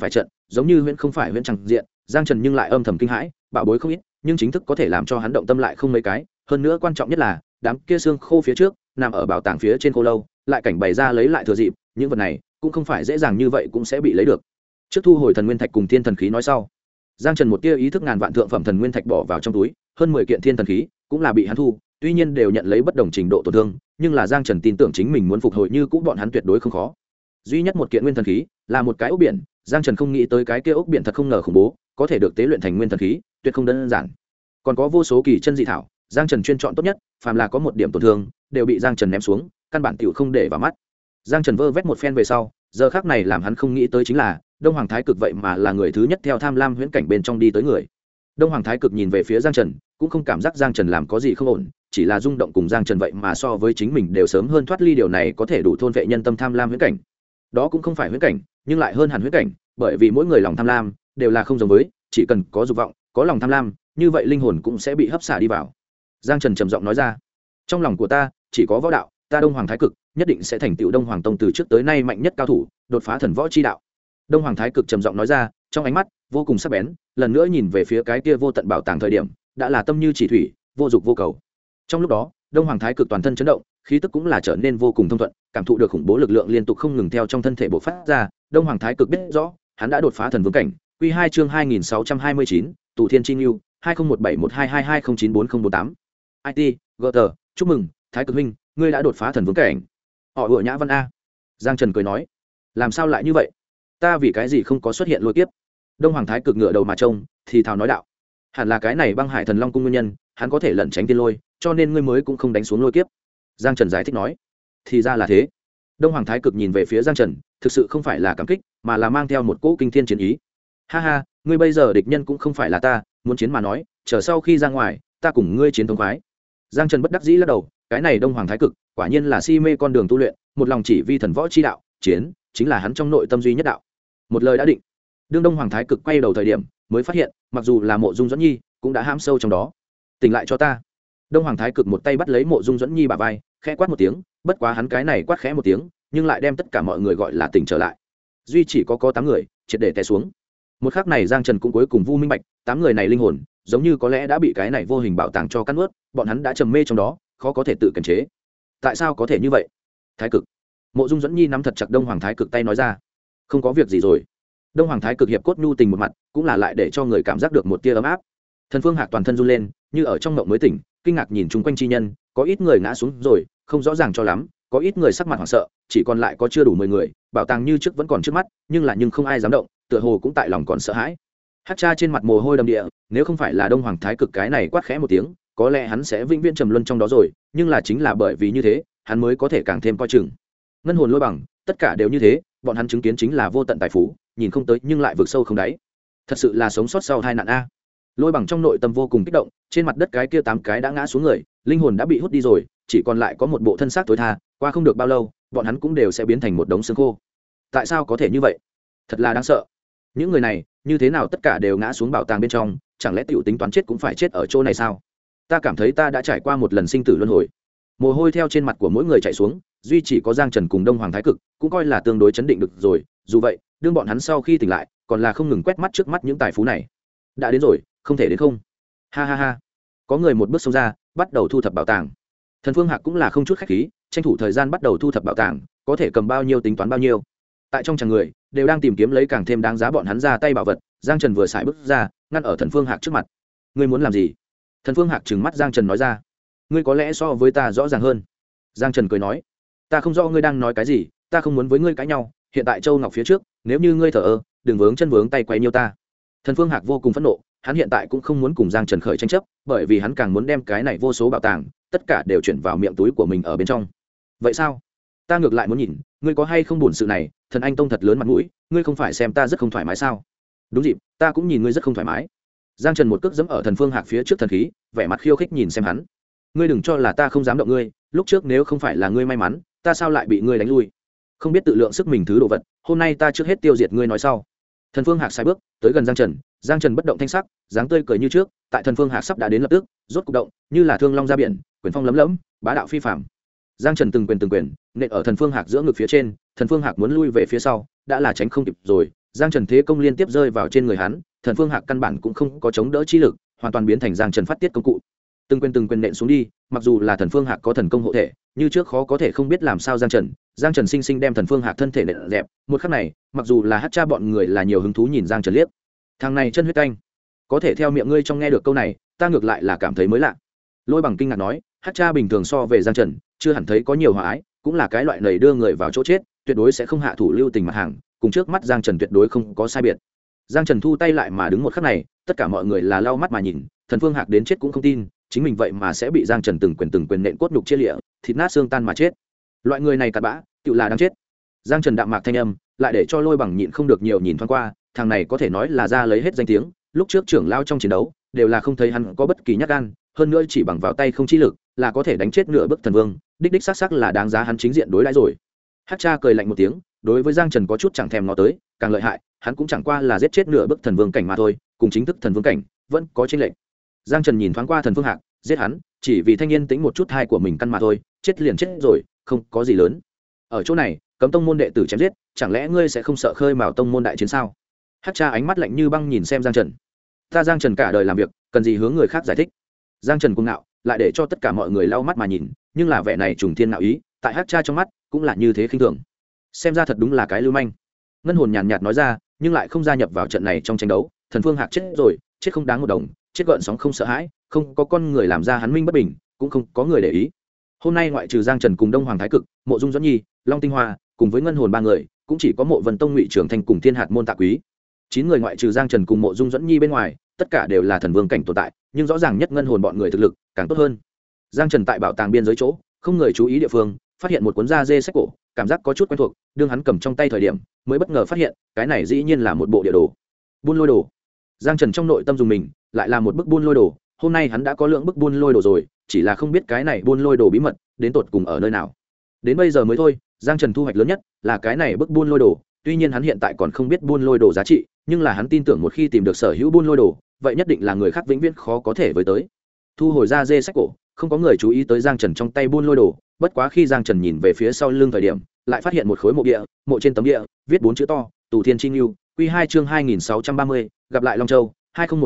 giống như huyễn không phải huyễn chẳng diện, Giang Trần nhưng lại âm thầm kinh hãi, bạo bối không ít, nhưng chính thức có thể làm cho hắn động tâm lại không mấy cái, hơn nữa quan trọng nhất là, đám kia xương khô phía trước, nằm ở bảo tàng phía trên khô lâu, lại cảnh bày ra lấy lại thừa dịp, những vật này cũng không phải dễ dàng như vậy cũng sẽ bị lấy được. Trước thu hồi thần nguyên thạch cùng thiên thần khí nói sau, Giang Trần một tia ý thức ngàn vạn thượng phẩm thần nguyên thạch bỏ vào trong túi, hơn 10 kiện thiên thần khí cũng là bị hắn thu, tuy nhiên đều nhận lấy bất đồng trình độ tổn thương, nhưng là Giang Trần tin tưởng chính mình muốn phục hồi như cũ bọn hắn tuyệt đối không khó. Duy nhất một kiện nguyên thần khí là một cái ốc biển, Giang Trần không nghĩ tới cái kia ốc biển thật không ngờ khủng bố, có thể được tế luyện thành nguyên thần khí, tuyệt không đơn giản. Còn có vô số kỳ chân dị thảo, Giang Trần chuyên chọn tốt nhất, phàm là có một điểm tổn thương, đều bị Giang Trần ném xuống, căn bản tiểu không để vào mắt. Giang Trần vơ vét một phen về sau, giờ khắc này làm hắn không nghĩ tới chính là Đông Hoàng Thái Cực vậy mà là người thứ nhất theo tham lam huyễn cảnh bên trong đi tới người. Đông Hoàng Thái Cực nhìn về phía Giang Trần, cũng không cảm giác Giang Trần làm có gì không ổn, chỉ là rung động cùng Giang Trần vậy mà so với chính mình đều sớm hơn thoát ly, điều này có thể đủ thôn vệ nhân tâm tham lam huyễn cảnh. Đó cũng không phải huyễn cảnh, nhưng lại hơn hẳn huyễn cảnh, bởi vì mỗi người lòng tham lam đều là không giống với, chỉ cần có dục vọng, có lòng tham lam, như vậy linh hồn cũng sẽ bị hấp xả đi vào. Giang Trần trầm giọng nói ra, trong lòng của ta chỉ có võ đạo, ta Đông Hoàng Thái Cực nhất định sẽ thành tựu Đông Hoàng Tông từ trước tới nay mạnh nhất cao thủ, đột phá thần võ chi đạo. Đông Hoàng Thái Cực trầm giọng nói ra, trong ánh mắt vô cùng sắc bén, lần nữa nhìn về phía cái kia vô tận bảo tàng thời điểm, đã là tâm như chỉ thủy, vô dục vô cầu. Trong lúc đó, Đông Hoàng Thái Cực toàn thân chấn động, khí tức cũng là trở nên vô cùng thông thuận, cảm thụ được khủng bố lực lượng liên tục không ngừng theo trong thân thể bộc phát ra. Đông Hoàng Thái Cực biết rõ, hắn đã đột phá thần vương cảnh. Quy 2 chương 2629, Tù Thiên Chi Nưu, 20171222094048. IT, GT, chúc mừng, Thái Cực huynh, ngươi đã đột phá thần vương cảnh. Họ Hựa Nhã Văn a. Giang Trần cười nói, làm sao lại như vậy? Ta vì cái gì không có xuất hiện lôi kiếp? Đông Hoàng Thái Cực ngửa đầu mà trông, thì thào nói đạo, hẳn là cái này băng hải thần long cung nguyên nhân, hắn có thể lẩn tránh tiên lôi, cho nên ngươi mới cũng không đánh xuống lôi kiếp. Giang Trần giải thích nói, thì ra là thế. Đông Hoàng Thái Cực nhìn về phía Giang Trần, thực sự không phải là cảm kích, mà là mang theo một cỗ kinh thiên chiến ý. Ha ha, ngươi bây giờ địch nhân cũng không phải là ta, muốn chiến mà nói, chờ sau khi ra ngoài, ta cùng ngươi chiến thống khoái. Giang Trần bất đắc dĩ lắc đầu, cái này Đông Hoàng Thái Cực, quả nhiên là si mê con đường tu luyện, một lòng chỉ vi thần võ chi đạo, chiến chính là hắn trong nội tâm duy nhất đạo. Một lời đã định. Đương Đông Hoàng Thái Cực quay đầu thời điểm, mới phát hiện, mặc dù là Mộ Dung Duẫn Nhi, cũng đã hãm sâu trong đó. Tỉnh lại cho ta. Đông Hoàng Thái Cực một tay bắt lấy Mộ Dung Duẫn Nhi bả vai, khẽ quát một tiếng, bất quá hắn cái này quát khẽ một tiếng, nhưng lại đem tất cả mọi người gọi là tỉnh trở lại. Duy chỉ có 8 người, triệt để té xuống. Một khắc này Giang Trần cũng cuối cùng vu minh bạch, 8 người này linh hồn, giống như có lẽ đã bị cái này vô hình bảo tàng cho cắn nuốt, bọn hắn đã trầm mê trong đó, khó có thể tự kiềm chế. Tại sao có thể như vậy? Thái Cực. Mộ Dung Duẫn Nhi nắm thật chặt Đông Hoàng Thái Cực tay nói ra, không có việc gì rồi. Đông Hoàng Thái Cực hiệp cốt nhu tình một mặt, cũng là lại để cho người cảm giác được một tia ấm áp. Thần Phương Hạc toàn thân run lên, như ở trong mộng mới tỉnh, kinh ngạc nhìn chung quanh chi nhân, có ít người ngã xuống rồi, không rõ ràng cho lắm, có ít người sắc mặt hoảng sợ, chỉ còn lại có chưa đủ 10 người, bảo tàng như trước vẫn còn trước mắt, nhưng không ai dám động, tựa hồ cũng tại lòng còn sợ hãi. Hắc Cha trên mặt mồ hôi đầm địa, nếu không phải là Đông Hoàng Thái Cực cái này quát khẽ một tiếng, có lẽ hắn sẽ vĩnh viễn trầm luân trong đó rồi, nhưng là chính là bởi vì như thế, hắn mới có thể càng thêm coi chừng. Ngân hồn lôi bằng, tất cả đều như thế, bọn hắn chứng kiến chính là vô tận tài phú, nhìn không tới nhưng lại vượt sâu không đáy. Thật sự là sống sót sau tai nạn a. Lôi bằng trong nội tâm vô cùng kích động, trên mặt đất cái kia 8 cái đã ngã xuống người, linh hồn đã bị hút đi rồi, chỉ còn lại có một bộ thân xác tối tha, qua không được bao lâu, bọn hắn cũng đều sẽ biến thành một đống xương khô. Tại sao có thể như vậy? Thật là đáng sợ. Những người này, như thế nào tất cả đều ngã xuống bảo tàng bên trong, chẳng lẽ tiểu tính toán chết cũng phải chết ở chỗ này sao? Ta cảm thấy ta đã trải qua một lần sinh tử luân hồi. Mồ hôi theo trên mặt của mỗi người chảy xuống, duy chỉ có Giang Trần cùng Đông Hoàng Thái Cực cũng coi là tương đối chấn định được rồi, dù vậy, đương bọn hắn sau khi tỉnh lại, còn là không ngừng quét mắt trước mắt những tài phú này. Đã đến rồi, không thể đến không? Ha ha ha. Có người một bước xông ra, bắt đầu thu thập bảo tàng. Thần Phương Hạc cũng là không chút khách khí, tranh thủ thời gian bắt đầu thu thập bảo tàng, có thể cầm bao nhiêu tính toán bao nhiêu. Tại trong chàng người, đều đang tìm kiếm lấy càng thêm đáng giá bọn hắn ra tay bảo vật. Giang Trần vừa xài bước ra, ngăn ở Thần Phương Hạc trước mặt. Ngươi muốn làm gì? Thần Phương Hạc trừng mắt Giang Trần nói ra. Ngươi có lẽ so với ta rõ ràng hơn. Giang Trần cười nói. Ta không rõ ngươi đang nói cái gì, ta không muốn với ngươi cãi nhau, hiện tại Châu Ngọc phía trước, nếu như ngươi thờ ơ, đừng vướng chân vướng tay quay nhiêu ta. Thần Phương Hạc vô cùng phẫn nộ, hắn hiện tại cũng không muốn cùng Giang Trần khởi tranh chấp, bởi vì hắn càng muốn đem cái này vô số bảo tàng, tất cả đều chuyển vào miệng túi của mình ở bên trong. Vậy sao? Ta ngược lại muốn nhìn, ngươi có hay không buồn sự này, Thần Anh Tông thật lớn mặt mũi, ngươi không phải xem ta rất không thoải mái sao? Đúng dịp, ta cũng nhìn ngươi rất không thoải mái. Giang Trần một cước giẫm ở Thần Phương Hạc phía trước thần khí, vẻ mặt khiêu khích nhìn xem hắn. Ngươi đừng cho là ta không dám động ngươi, lúc trước nếu không phải là ngươi may mắn, ta sao lại bị ngươi đánh lui? Không biết tự lượng sức mình thứ đồ vật, hôm nay ta trước hết tiêu diệt ngươi nói sau. Thần Phương Hạc sai bước tới gần Giang Trần, Giang Trần bất động thanh sắc, dáng tươi cười như trước, tại Thần Phương Hạc sắp đã đến lập tức, rốt cục động, như là thương long ra biển, quyền phong lấm lấm, bá đạo phi phàm. Giang Trần từng quyền nện ở Thần Phương Hạc giữa ngực phía trên, Thần Phương Hạc muốn lui về phía sau, đã là tránh không kịp rồi, Giang Trần thế công liên tiếp rơi vào trên người hắn, Thần Phương Hạc căn bản cũng không có chống đỡ chi lực, hoàn toàn biến thành Giang Trần phát tiết công cụ. Từng quyền nện xuống đi, mặc dù là Thần Phương Hạc có thần công hộ thể, như trước khó có thể không biết làm sao Giang Trần sinh sinh đem Thần Phương Hạc thân thể nện dẹp. Một khắc này, mặc dù là Hát Cha bọn người là nhiều hứng thú nhìn Giang Trần liếc. Thằng này chân huyết canh, có thể theo miệng ngươi trong nghe được câu này, ta ngược lại là cảm thấy mới lạ. Lôi Bằng kinh ngạc nói, Hát Cha bình thường so về Giang Trần, chưa hẳn thấy có nhiều hòa ái, cũng là cái loại nầy đưa người vào chỗ chết, tuyệt đối sẽ không hạ thủ lưu tình mặt hàng, cùng trước mắt Giang Trần tuyệt đối không có sai biệt. Giang Trần thu tay lại mà đứng một khắc này, tất cả mọi người là lau mắt mà nhìn, Thần Phương Hạc đến chết cũng không tin, chính mình vậy mà sẽ bị Giang Trần từng quyền nện cốt nhục chia lịa, thịt nát xương tan mà chết. Loại người này cặn bã, tự là đáng chết. Giang Trần đạm mạc thanh âm, lại để cho Lôi Bằng nhịn không được nhiều nhìn thoáng qua, thằng này có thể nói là ra lấy hết danh tiếng, lúc trước trưởng lao trong chiến đấu, đều là không thấy hắn có bất kỳ nhát gan, hơn nữa chỉ bằng vào tay không chi lực, là có thể đánh chết nửa bức thần vương, đích xác là đáng giá hắn chính diện đối đãi rồi. Hát Cha cười lạnh một tiếng, đối với Giang Trần có chút chẳng thèm ngó tới, càng lợi hại, hắn cũng chẳng qua là giết chết nửa bức thần vương cảnh mà thôi, cùng chính thức thần vương cảnh vẫn có chênh lệch. Giang Trần nhìn thoáng qua Thần Phương Hạc, giết hắn, chỉ vì thanh niên tính một chút hai của mình căn mà thôi, chết liền chết rồi, không có gì lớn. Ở chỗ này, cấm tông môn đệ tử chém giết, chẳng lẽ ngươi sẽ không sợ khơi mào tông môn đại chiến sao? Hát Cha ánh mắt lạnh như băng nhìn xem Giang Trần. Ta Giang Trần cả đời làm việc, cần gì hướng người khác giải thích? Giang Trần cuồng ngạo, lại để cho tất cả mọi người lau mắt mà nhìn, nhưng là vẻ này trùng thiên ngạo ý, tại Hát Cha trong mắt, cũng là như thế khinh thường. Xem ra thật đúng là cái lưu manh. Ngân Hồn nhàn nhạt nói ra, nhưng lại không gia nhập vào trận này trong tranh đấu. Thần Phương Hạc chết rồi, chết không đáng một đồng, chết gợn sóng không sợ hãi, không có con người làm ra hắn minh bất bình, cũng không có người để ý. Hôm nay ngoại trừ Giang Trần cùng Đông Hoàng Thái Cực, Mộ Dung Doãn Nhi, Long Tinh Hoa, cùng với Ngân Hồn ba người, cũng chỉ có Mộ Vân Tông Ngụy Trường Thành cùng Thiên Hạt môn Tạ Quý. 9 người ngoại trừ Giang Trần cùng Mộ Dung Doãn Nhi bên ngoài, tất cả đều là thần vương cảnh tồn tại, nhưng rõ ràng nhất Ngân Hồn bọn người thực lực càng tốt hơn. Giang Trần tại bảo tàng biên giới chỗ, không người chú ý địa phương, phát hiện một cuốn da dê sách cổ, cảm giác có chút quen thuộc, đương hắn cầm trong tay thời điểm, mới bất ngờ phát hiện, cái này dĩ nhiên là một bộ địa đồ. Buôn lôi đồ. Giang Trần trong nội tâm dùng mình, lại là một bức buôn lôi đồ, hôm nay hắn đã có lượng bức buôn lôi đồ rồi, chỉ là không biết cái này buôn lôi đồ bí mật đến tột cùng ở nơi nào. Đến bây giờ mới thôi, Giang Trần thu hoạch lớn nhất là cái này bức buôn lôi đồ, tuy nhiên hắn hiện tại còn không biết buôn lôi đồ giá trị, nhưng là hắn tin tưởng một khi tìm được sở hữu buôn lôi đồ, vậy nhất định là người khác vĩnh viễn khó có thể với tới. Thu hồi ra dê sách cổ, không có người chú ý tới Giang Trần trong tay buôn lôi đồ, bất quá khi Giang Trần nhìn về phía sau lưng thời điểm, lại phát hiện một khối mộ địa, mộ trên tấm địa viết 4 chữ to, Tù Thiên Chi Nưu, Quy 2 chương 2630, gặp lại Long Châu,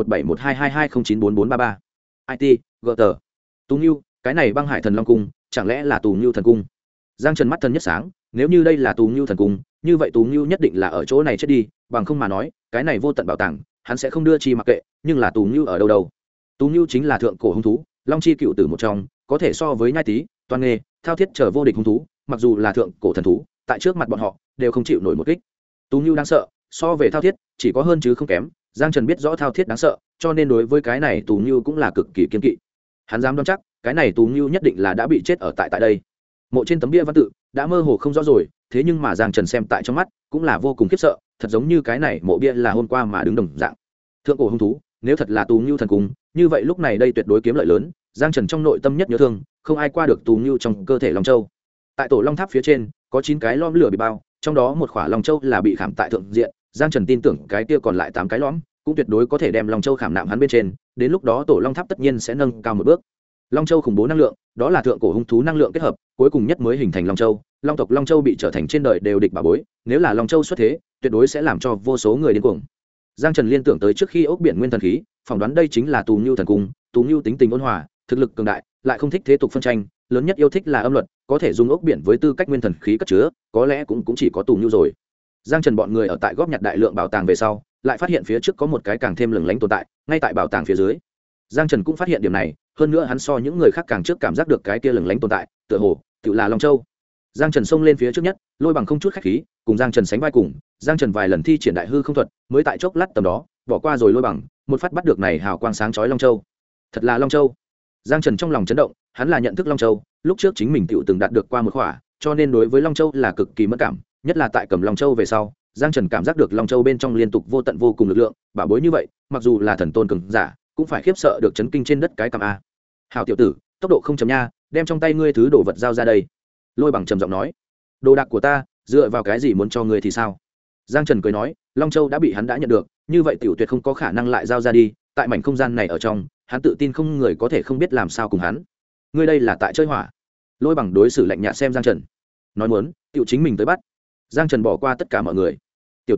20171222094433. IT, GT. Tú Nưu, cái này Băng Hải Thần Long cung, chẳng lẽ là Tù Nưu thần cung? Giang Trần mắt thần nhất sáng, nếu như đây là Tù Nưu thần cung, như vậy Tù Nưu nhất định là ở chỗ này chết đi, bằng không mà nói, cái này vô tận bảo tàng, hắn sẽ không đưa chi mặc kệ, nhưng là Tù Nưu ở đâu đâu? Tù Nưu chính là thượng cổ hung thú, Long chi cựu tử một trong, có thể so với Nhai Tý, Toan Nghê, Thao Thiết trở vô địch hung thú, mặc dù là thượng cổ thần thú, tại trước mặt bọn họ đều không chịu nổi một kích. Tú Nưu đáng sợ, so về Thao Thiết chỉ có hơn chứ không kém. Giang Trần biết rõ Thao Thiết đáng sợ, cho nên đối với cái này Tú Nưu cũng là cực kỳ kiên kỵ. Hắn dám đoán chắc, cái này Tú Nưu nhất định là đã bị chết ở tại đây. Mộ trên tấm bia văn tự đã mơ hồ không rõ rồi, thế nhưng mà Giang Trần xem tại trong mắt cũng là vô cùng khiếp sợ, thật giống như cái này mộ bia là hôm qua mà đứng đồng dạng. Thượng cổ hung thú, nếu thật là Tú Nưu thần cung, như vậy lúc này đây tuyệt đối kiếm lợi lớn. Giang Trần trong nội tâm nhất nhớ thương, không ai qua được Tú Nưu trong cơ thể Long Châu. Tại tổ Long Tháp phía trên, có 9 cái lõm lửa bị bao, trong đó một khỏa Long Châu là bị khảm tại thượng diện. Giang Trần tin tưởng cái kia còn lại 8 cái lõm cũng tuyệt đối có thể đem Long Châu khảm nạm hắn bên trên, đến lúc đó tổ Long Tháp tất nhiên sẽ nâng cao một bước. Long Châu khủng bố năng lượng, đó là thượng cổ hung thú năng lượng kết hợp, cuối cùng nhất mới hình thành Long Châu. Long tộc Long Châu bị trở thành trên đời đều địch bà bối, nếu là Long Châu xuất thế, tuyệt đối sẽ làm cho vô số người điên cuồng. Giang Trần liên tưởng tới trước khi ốc biển nguyên thần khí, phỏng đoán đây chính là Tú Nưu thần cung. Tú Nưu tính tình ôn hòa, thực lực cường đại, lại không thích thế tục phân tranh, lớn nhất yêu thích là âm luật, có thể dùng ốc biển với tư cách nguyên thần khí cất chứa, có lẽ cũng chỉ có Tú Nưu rồi. Giang Trần bọn người ở tại góp nhặt đại lượng bảo tàng về sau, lại phát hiện phía trước có một cái càng thêm lừng lánh tồn tại, ngay tại bảo tàng phía dưới. Giang Trần cũng phát hiện điểm này, hơn nữa hắn so những người khác càng trước cảm giác được cái kia lừng lánh tồn tại, tựa hồ tự là Long Châu. Giang Trần xông lên phía trước nhất, Lôi Bằng không chút khách khí, cùng Giang Trần sánh vai cùng. Giang Trần vài lần thi triển đại hư không thuật, mới tại chốc lát tầm đó, bỏ qua rồi Lôi Bằng, một phát bắt được này hào quang sáng chói Long Châu. Thật là Long Châu. Giang Trần trong lòng chấn động, hắn là nhận thức Long Châu, lúc trước chính mình tựu từng đạt được qua một khỏa, cho nên đối với Long Châu là cực kỳ mẫn cảm, nhất là tại cầm Long Châu về sau, Giang Trần cảm giác được Long Châu bên trong liên tục vô tận vô cùng lực lượng, bảo bối như vậy, mặc dù là thần tôn cường giả, cũng phải khiếp sợ được chấn kinh trên đất cái cầm a. Hảo tiểu tử, tốc độ không chậm nha, đem trong tay ngươi thứ đồ vật giao ra đây. Lôi Bằng trầm giọng nói. Đồ đạc của ta, dựa vào cái gì muốn cho ngươi thì sao? Giang Trần cười nói, Long Châu đã bị hắn đã nhận được, như vậy tiểu tuyệt không có khả năng lại giao ra đi, tại mảnh không gian này ở trong, hắn tự tin không người có thể không biết làm sao cùng hắn. Ngươi đây là tại chơi hỏa. Lôi Bằng đối xử lạnh nhạt xem Giang Trần, nói muốn tiểu chính mình tới bắt. Giang Trần bỏ qua tất cả mọi người. Tiểu tử,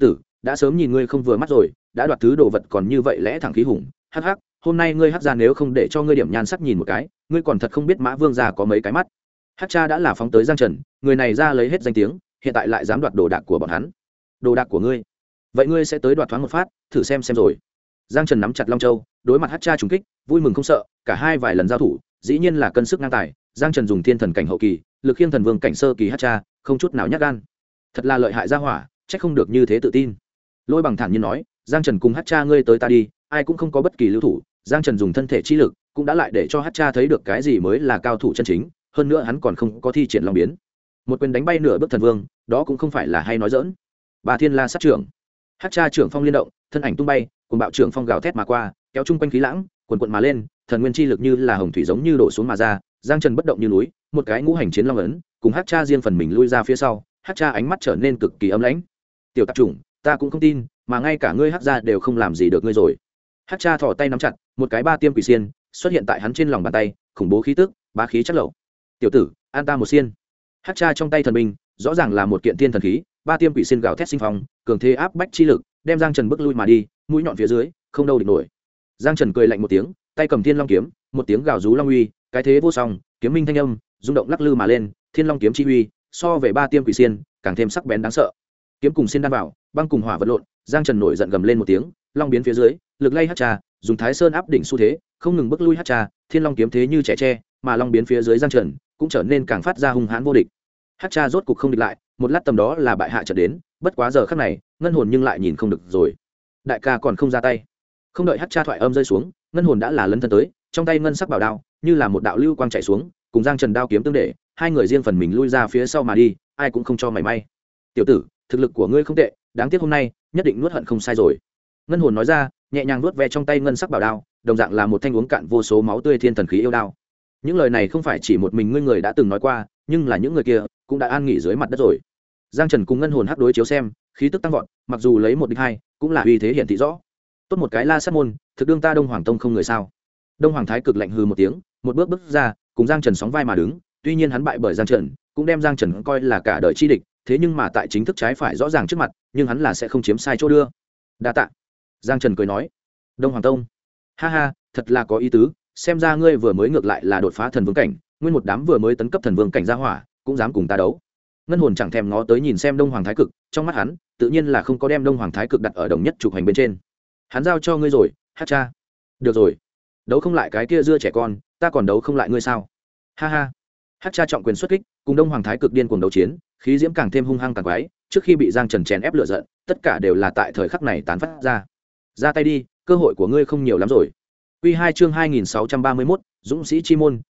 đã sớm nhìn ngươi không vừa mắt rồi, đã đoạt thứ đồ vật còn như vậy lẽ thẳng khí hùng, hắc hắc, hôm nay ngươi hắc gia nếu không để cho ngươi điểm nhan sắc nhìn một cái, ngươi còn thật không biết Mã Vương gia có mấy cái mắt. Hắc cha đã là phóng tới Giang Trần, người này ra lấy hết danh tiếng, hiện tại lại dám đoạt đồ đạc của bọn hắn. Đồ đạc của ngươi? Vậy ngươi sẽ tới đoạt thoáng một phát, thử xem rồi. Giang Trần nắm chặt Long Châu, đối mặt Hắc cha trùng kích, vui mừng không sợ, cả hai vài lần giao thủ, dĩ nhiên là cân sức ngang tài. Giang Trần dùng thiên thần cảnh hậu kỳ, lực khiêng thần vương cảnh sơ kỳ Hắc cha, không chút nào nhát gan. Thật là lợi hại gia hỏa, chắc không được như thế tự tin. Lôi Bằng thản nhiên nói, Giang Trần cùng Hắc cha ngươi tới ta đi, ai cũng không có bất kỳ lưu thủ. Giang Trần dùng thân thể chi lực, cũng đã lại để cho Hắc cha thấy được cái gì mới là cao thủ chân chính, hơn nữa hắn còn không có thi triển long biến. Một quyền đánh bay nửa bước thần vương, đó cũng không phải là hay nói dỡn. Bà Thiên La sát trưởng, Hắc cha trưởng phong liên động, thân ảnh tung bay, cùng bạo trưởng phong gào thét mà qua, kéo chung quanh khí lãng, quần quần mà lên, thần nguyên chi lực như là hồng thủy giống như đổ xuống mà ra. Giang Trần bất động như núi, một cái ngũ hành chiến long ấn, cùng Hắc cha riêng phần mình lui ra phía sau. Hắc cha ánh mắt trở nên cực kỳ ấm lãnh. Tiểu tạp chủng, ta cũng không tin, mà ngay cả ngươi Hắc gia đều không làm gì được ngươi rồi. Hắc cha thò tay nắm chặt, một cái ba tiêm quỷ xiên xuất hiện tại hắn trên lòng bàn tay, khủng bố khí tức, bá khí chắc lậu. Tiểu tử, an ta một xiên. Hắc cha trong tay thần binh, rõ ràng là một kiện tiên thần khí, ba tiêm quỷ xiên gào thét sinh phong, cường thế áp bách chi lực, đem Giang Trần bước lui mà đi, mũi nhọn phía dưới, không đâu địch nổi. Giang Trần cười lạnh một tiếng, tay cầm Thiên Long kiếm, một tiếng gào rú long uy, cái thế vô song, kiếm minh thanh âm, rung động lắc lư mà lên, Thiên Long kiếm chi uy, so về ba tiêm quỷ xiên, càng thêm sắc bén đáng sợ. Kiếm cùng xiên đan vào, băng cùng hỏa vật lộn, Giang Trần nổi giận gầm lên một tiếng, long biến phía dưới, lực lay Hắc cha, dùng Thái Sơn áp đỉnh xu thế, không ngừng bước lui Hắc cha, Thiên Long kiếm thế như trẻ tre, mà long biến phía dưới Giang Trần cũng trở nên càng phát ra hung hãn vô địch. Hắc cha rốt cục không địch lại, một lát tầm đó là bại hạ trận đến, bất quá giờ khắc này, ngân hồn nhưng lại nhìn không được rồi. Đại ca còn không ra tay. Không đợi Hắc cha thoại âm rơi xuống, ngân hồn đã là lấn thân tới, trong tay ngân sắc bảo đao, như là một đạo lưu quang chạy xuống, cùng Giang Trần đao kiếm tương để, hai người riêng phần mình lui ra phía sau mà đi, ai cũng không cho mảy may. Tiểu tử, thực lực của ngươi không tệ, đáng tiếc hôm nay nhất định nuốt hận không sai rồi. Ngân hồn nói ra, nhẹ nhàng nuốt ve trong tay ngân sắc bảo đao, đồng dạng là một thanh uống cạn vô số máu tươi thiên thần khí yêu đao. Những lời này không phải chỉ một mình ngươi người đã từng nói qua, nhưng là những người kia cũng đã an nghỉ dưới mặt đất rồi. Giang Trần cùng ngân hồn hắc đối chiếu xem, khí tức tăng vọt, mặc dù lấy một địch hai, cũng là uy thế hiển thị rõ. Tốt một cái La Sát môn, thực đương ta Đông Hoàng tông không người sao? Đông Hoàng thái cực lạnh hừ một tiếng, một bước bước ra, cùng Giang Trần sóng vai mà đứng. Tuy nhiên hắn bại bởi Giang Trần, cũng đem Giang Trần coi là cả đời chi địch, thế nhưng mà tại chính thức trái phải rõ ràng trước mặt, nhưng hắn là sẽ không chiếm sai chỗ đưa. Đa tạ. Giang Trần cười nói. Đông Hoàng tông, ha ha, thật là có ý tứ, xem ra ngươi vừa mới ngược lại là đột phá thần vương cảnh, nguyên một đám vừa mới tấn cấp thần vương cảnh ra hỏa, cũng dám cùng ta đấu. Ngân hồn chẳng thèm ngó tới nhìn xem Đông Hoàng thái cực, trong mắt hắn tự nhiên là không có đem Đông Hoàng thái cực đặt ở đồng nhất trục hành bên trên. Hắn giao cho ngươi rồi, Hắc cha. Được rồi, đấu không lại cái kia dưa trẻ con, ta còn đấu không lại ngươi sao? Ha ha. Hắc cha trọng quyền xuất kích, cùng Đông Hoàng thái cực điên cuồng đấu chiến, khí diễm càng thêm hung hăng càng quái, trước khi bị Giang Trần chèn ép lửa giận, tất cả đều là tại thời khắc này tán phát ra. Ra tay đi, cơ hội của ngươi không nhiều lắm rồi. Quy 2 chương 2631, Dũng sĩ chi môn,